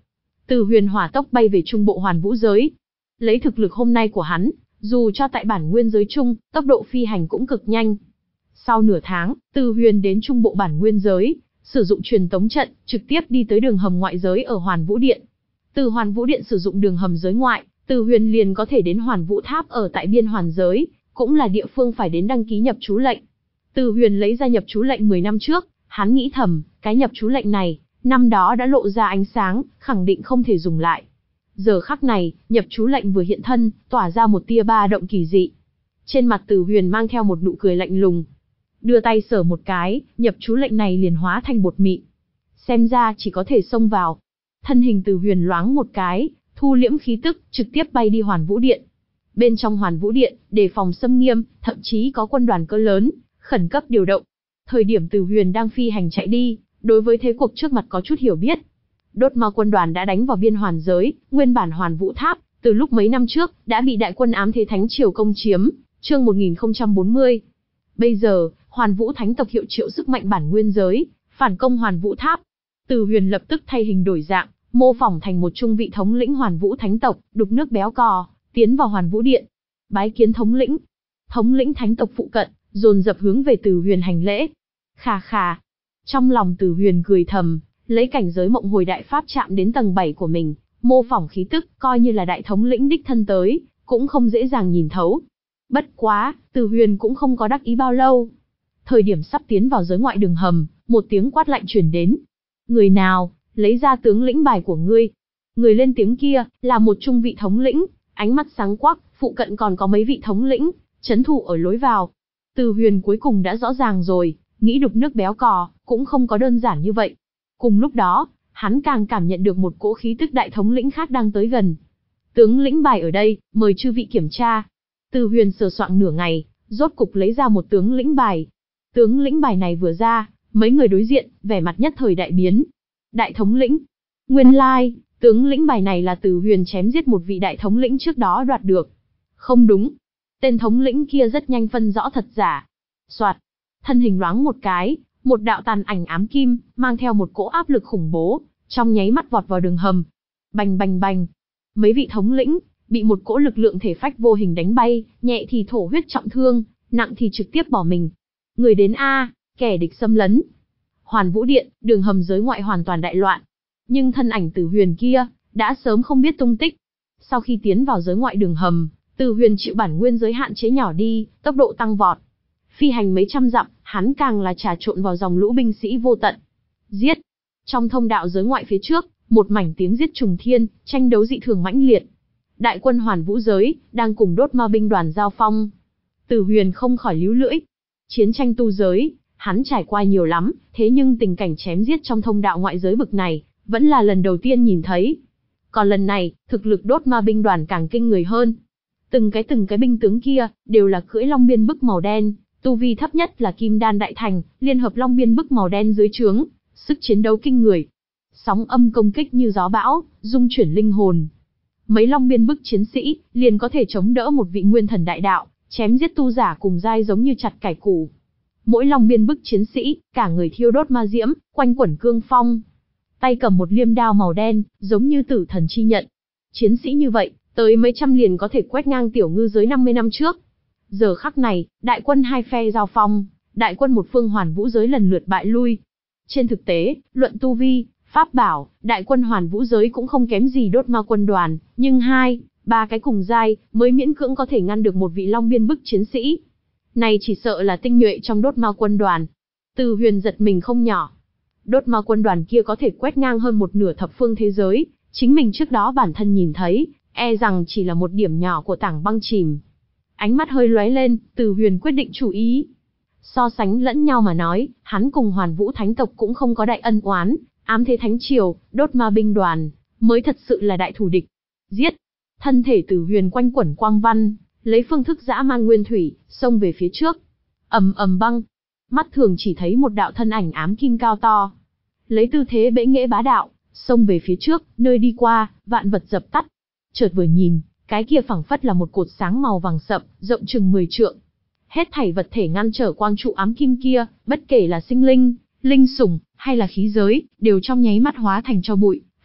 Từ Huyền hỏa tốc bay về trung bộ Hoàn Vũ giới. Lấy thực lực hôm nay của hắn, dù cho tại bản nguyên giới chung, tốc độ phi hành cũng cực nhanh. Sau nửa tháng, Từ Huyền đến trung bộ bản nguyên giới, sử dụng truyền tống trận, trực tiếp đi tới đường hầm ngoại giới ở Hoàn Vũ Điện. Từ Hoàn Vũ Điện sử dụng đường hầm giới ngoại, Từ Huyền liền có thể đến Hoàn Vũ Tháp ở tại biên hoàn giới, cũng là địa phương phải đến đăng ký nhập chú lệnh. Từ Huyền lấy ra nhập chú lệnh mười năm trước, hắn nghĩ thầm, cái nhập chú lệnh này, năm đó đã lộ ra ánh sáng, khẳng định không thể dùng lại. Giờ khắc này, nhập chú lệnh vừa hiện thân, tỏa ra một tia ba động kỳ dị. Trên mặt Từ Huyền mang theo một nụ cười lạnh lùng. Đưa tay sờ một cái, nhập chú lệnh này liền hóa thành bột mịn. Xem ra chỉ có thể xông vào. Thân hình Từ Huyền loáng một cái, thu liễm khí tức, trực tiếp bay đi Hoàn Vũ Điện. Bên trong Hoàn Vũ Điện, đề phòng xâm nghiêm, thậm chí có quân đoàn cỡ lớn, khẩn cấp điều động. Thời điểm Từ Huyền đang phi hành chạy đi, đối với thế cuộc trước mặt có chút hiểu biết. Đốt ma quân đoàn đã đánh vào biên hoàn giới, nguyên bản Hoàn Vũ Tháp, từ lúc mấy năm trước, đã bị đại quân ám thế thánh triều công chiếm, chương một nghìn không trăm bốn mươi. Bây giờ, Hoàn Vũ Thánh tộc hiệu triệu sức mạnh bản nguyên giới, phản công Hoàn Vũ Tháp. Từ Huyền lập tức thay hình đổi dạng, mô phỏng thành một trung vị thống lĩnh Hoàn Vũ Thánh tộc, đục nước béo cò, tiến vào Hoàn Vũ Điện. Bái kiến thống lĩnh. Thống lĩnh Thánh tộc phụ cận, dồn dập hướng về Từ Huyền hành lễ. Khà khà. Trong lòng Từ Huyền cười thầm, lấy cảnh giới mộng hồi đại pháp chạm đến tầng bảy của mình, mô phỏng khí tức, coi như là đại thống lĩnh đích thân tới, cũng không dễ dàng nhìn thấu. Bất quá, Từ Huyền cũng không có đắc ý bao lâu. Thời điểm sắp tiến vào giới ngoại đường hầm, một tiếng quát lạnh truyền đến. Người nào, lấy ra tướng lĩnh bài của ngươi. Người lên tiếng kia, là một trung vị thống lĩnh, ánh mắt sáng quắc, phụ cận còn có mấy vị thống lĩnh, trấn thủ ở lối vào. Từ Huyền cuối cùng đã rõ ràng rồi, nghĩ đục nước béo cò, cũng không có đơn giản như vậy. Cùng lúc đó, hắn càng cảm nhận được một cỗ khí tức đại thống lĩnh khác đang tới gần. Tướng lĩnh bài ở đây, mời chư vị kiểm tra. Từ Huyền sờ soạn nửa ngày, rốt cục lấy ra một tướng lĩnh bài. Tướng lĩnh bài này vừa ra, mấy người đối diện, vẻ mặt nhất thời đại biến. Đại thống lĩnh. Nguyên lai, tướng lĩnh bài này là Từ Huyền chém giết một vị đại thống lĩnh trước đó đoạt được. Không đúng. Tên thống lĩnh kia rất nhanh phân rõ thật giả. Soạt. Thân hình loáng một cái, một đạo tàn ảnh ám kim, mang theo một cỗ áp lực khủng bố, trong nháy mắt vọt vào đường hầm. Bành bành bành. Mấy vị thống lĩnh, bị một cỗ lực lượng thể phách vô hình đánh bay, nhẹ thì thổ huyết trọng thương, nặng thì trực tiếp bỏ mình. Người đến A, kẻ địch xâm lấn. Hoàn Vũ Điện, đường hầm giới ngoại hoàn toàn đại loạn. Nhưng thân ảnh Từ Huyền kia, đã sớm không biết tung tích. Sau khi tiến vào giới ngoại đường hầm, Từ Huyền chịu bản nguyên giới hạn chế nhỏ đi, tốc độ tăng vọt. Phi hành mấy trăm dặm, hắn càng là trà trộn vào dòng lũ binh sĩ vô tận. Giết! Trong thông đạo giới ngoại phía trước, một mảnh tiếng giết trùng thiên, tranh đấu dị thường mãnh liệt. Đại quân Hoàn Vũ giới, đang cùng đốt ma binh đoàn giao phong. Từ Huyền không khỏi líu lưỡi. Chiến tranh tu giới, hắn trải qua nhiều lắm, thế nhưng tình cảnh chém giết trong thông đạo ngoại giới bực này, vẫn là lần đầu tiên nhìn thấy. Còn lần này, thực lực đốt ma binh đoàn càng kinh người hơn. Từng cái từng cái binh tướng kia, đều là cưỡi long biên bức màu đen, tu vi thấp nhất là Kim Đan Đại Thành, liên hợp long biên bức màu đen dưới trướng, sức chiến đấu kinh người. Sóng âm công kích như gió bão, dung chuyển linh hồn. Mấy long biên bức chiến sĩ, liền có thể chống đỡ một vị nguyên thần đại đạo, chém giết tu giả cùng giai giống như chặt cải củ. Mỗi long biên bức chiến sĩ, cả người thiêu đốt ma diễm, quanh quẩn cương phong. Tay cầm một liêm đao màu đen, giống như tử thần chi nhận. Chiến sĩ như vậy, tới mấy trăm liền có thể quét ngang tiểu ngư giới năm mươi năm trước. Giờ khắc này, đại quân hai phe giao phong, đại quân một phương Hoàn Vũ giới lần lượt bại lui. Trên thực tế, luận tu vi, pháp bảo, đại quân Hoàn Vũ giới cũng không kém gì đốt ma quân đoàn, nhưng hai, ba cái cùng giai, mới miễn cưỡng có thể ngăn được một vị long biên bức chiến sĩ. Này chỉ sợ là tinh nhuệ trong đốt ma quân đoàn. Từ Huyền giật mình không nhỏ. Đốt ma quân đoàn kia có thể quét ngang hơn một nửa thập phương thế giới, chính mình trước đó bản thân nhìn thấy, e rằng chỉ là một điểm nhỏ của tảng băng chìm. Ánh mắt hơi lóe lên, Từ Huyền quyết định chủ ý. So sánh lẫn nhau mà nói, hắn cùng Hoàn Vũ Thánh tộc cũng không có đại ân oán, ám thế thánh triều, đốt ma binh đoàn, mới thật sự là đại thù địch. Giết! Thân thể Từ Huyền quanh quẩn quang văn, lấy phương thức dã man nguyên thủy, xông về phía trước. Ầm ầm băng! Mắt thường chỉ thấy một đạo thân ảnh ám kim cao to. Lấy tư thế bẽ nghễ bá đạo, xông về phía trước, nơi đi qua, vạn vật dập tắt. Chợt vừa nhìn, cái kia phảng phất là một cột sáng màu vàng sậm, rộng chừng mười trượng. Hết thảy vật thể ngăn trở quang trụ ám kim kia, bất kể là sinh linh, linh sủng, hay là khí giới, đều trong nháy mắt hóa thành tro bụi,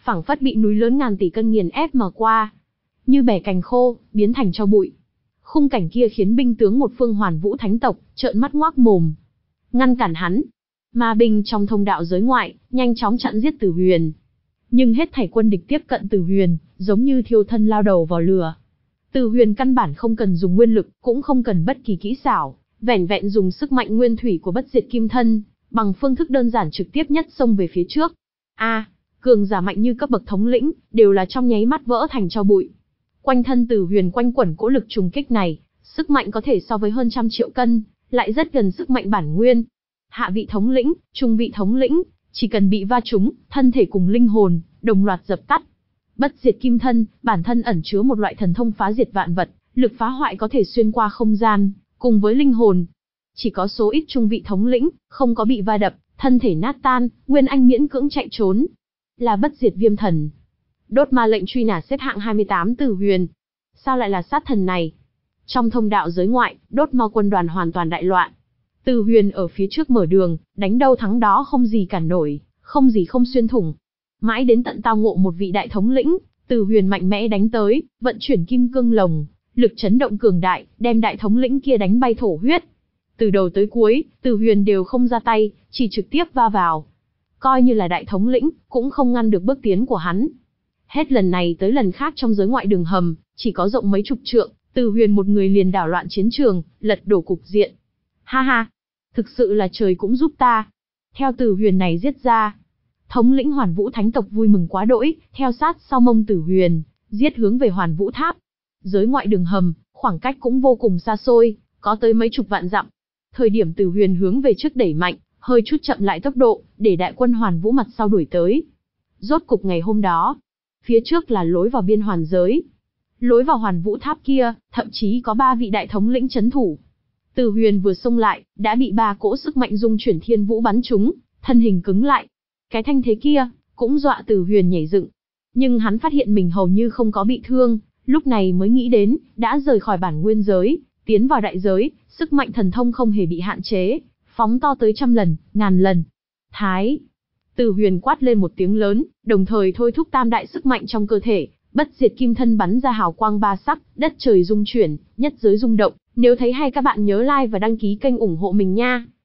phảng phất bị núi lớn ngàn tỷ cân nghiền ép mà qua, như bẻ cành khô, biến thành tro bụi. Khung cảnh kia khiến binh tướng một phương Hoàn Vũ Thánh tộc trợn mắt ngoác mồm, ngăn cản hắn. Ma binh trong thông đạo giới ngoại nhanh chóng chặn giết Tử Huyền, nhưng hết thảy quân địch tiếp cận Tử Huyền, giống như thiêu thân lao đầu vào lửa. Tử Huyền căn bản không cần dùng nguyên lực, cũng không cần bất kỳ kỹ xảo, vẻn vẹn dùng sức mạnh nguyên thủy của bất diệt kim thân, bằng phương thức đơn giản trực tiếp nhất xông về phía trước. A, à, cường giả mạnh như cấp bậc thống lĩnh, đều là trong nháy mắt vỡ thành tro bụi. Quanh thân Tử Huyền quanh quẩn cỗ lực trùng kích này, sức mạnh có thể so với hơn trăm triệu cân, lại rất gần sức mạnh bản nguyên. Hạ vị thống lĩnh, trung vị thống lĩnh, chỉ cần bị va trúng, thân thể cùng linh hồn đồng loạt dập tắt. Bất diệt kim thân, bản thân ẩn chứa một loại thần thông phá diệt vạn vật, lực phá hoại có thể xuyên qua không gian, cùng với linh hồn. Chỉ có số ít trung vị thống lĩnh, không có bị va đập, thân thể nát tan, Nguyên Anh miễn cưỡng chạy trốn. Là bất diệt viêm thần. Đốt ma lệnh truy nã xếp hạng hai mươi tám Tử Huyền. Sao lại là sát thần này? Trong thông đạo giới ngoại, đốt ma quân đoàn hoàn toàn đại loạn. Tử Huyền ở phía trước mở đường, đánh đâu thắng đó không gì cản nổi, không gì không xuyên thủng. Mãi đến tận tao ngộ một vị đại thống lĩnh, Tử Huyền mạnh mẽ đánh tới, vận chuyển kim cương lồng, lực chấn động cường đại, đem đại thống lĩnh kia đánh bay thổ huyết. Từ đầu tới cuối, Tử Huyền đều không ra tay, chỉ trực tiếp va vào. Coi như là đại thống lĩnh, cũng không ngăn được bước tiến của hắn. Hết lần này tới lần khác trong giới ngoại đường hầm, chỉ có rộng mấy chục trượng, Tử Huyền một người liền đảo loạn chiến trường, lật đổ cục diện. Ha ha, thực sự là trời cũng giúp ta. Theo Tử Huyền này giết ra, thống lĩnh Hoàn Vũ Thánh tộc vui mừng quá đỗi, theo sát sau mông Tử Huyền, giết hướng về Hoàn Vũ Tháp. Giới ngoại đường hầm, khoảng cách cũng vô cùng xa xôi, có tới mấy chục vạn dặm. Thời điểm Tử Huyền hướng về trước đẩy mạnh, hơi chút chậm lại tốc độ, để đại quân Hoàn Vũ mặt sau đuổi tới. Rốt cục ngày hôm đó, phía trước là lối vào biên hoàn giới. Lối vào Hoàn Vũ Tháp kia, thậm chí có ba vị đại thống lĩnh trấn thủ. Tử Huyền vừa xông lại, đã bị ba cỗ sức mạnh dung chuyển thiên vũ bắn trúng, thân hình cứng lại. Cái thanh thế kia, cũng dọa Tử Huyền nhảy dựng. Nhưng hắn phát hiện mình hầu như không có bị thương, lúc này mới nghĩ đến, đã rời khỏi bản nguyên giới, tiến vào đại giới, sức mạnh thần thông không hề bị hạn chế, phóng to tới trăm lần, ngàn lần. Thái! Tử Huyền quát lên một tiếng lớn, đồng thời thôi thúc tam đại sức mạnh trong cơ thể, bất diệt kim thân bắn ra hào quang ba sắc, đất trời rung chuyển, nhất giới rung động. Nếu thấy hay các bạn nhớ like và đăng ký kênh ủng hộ mình nha.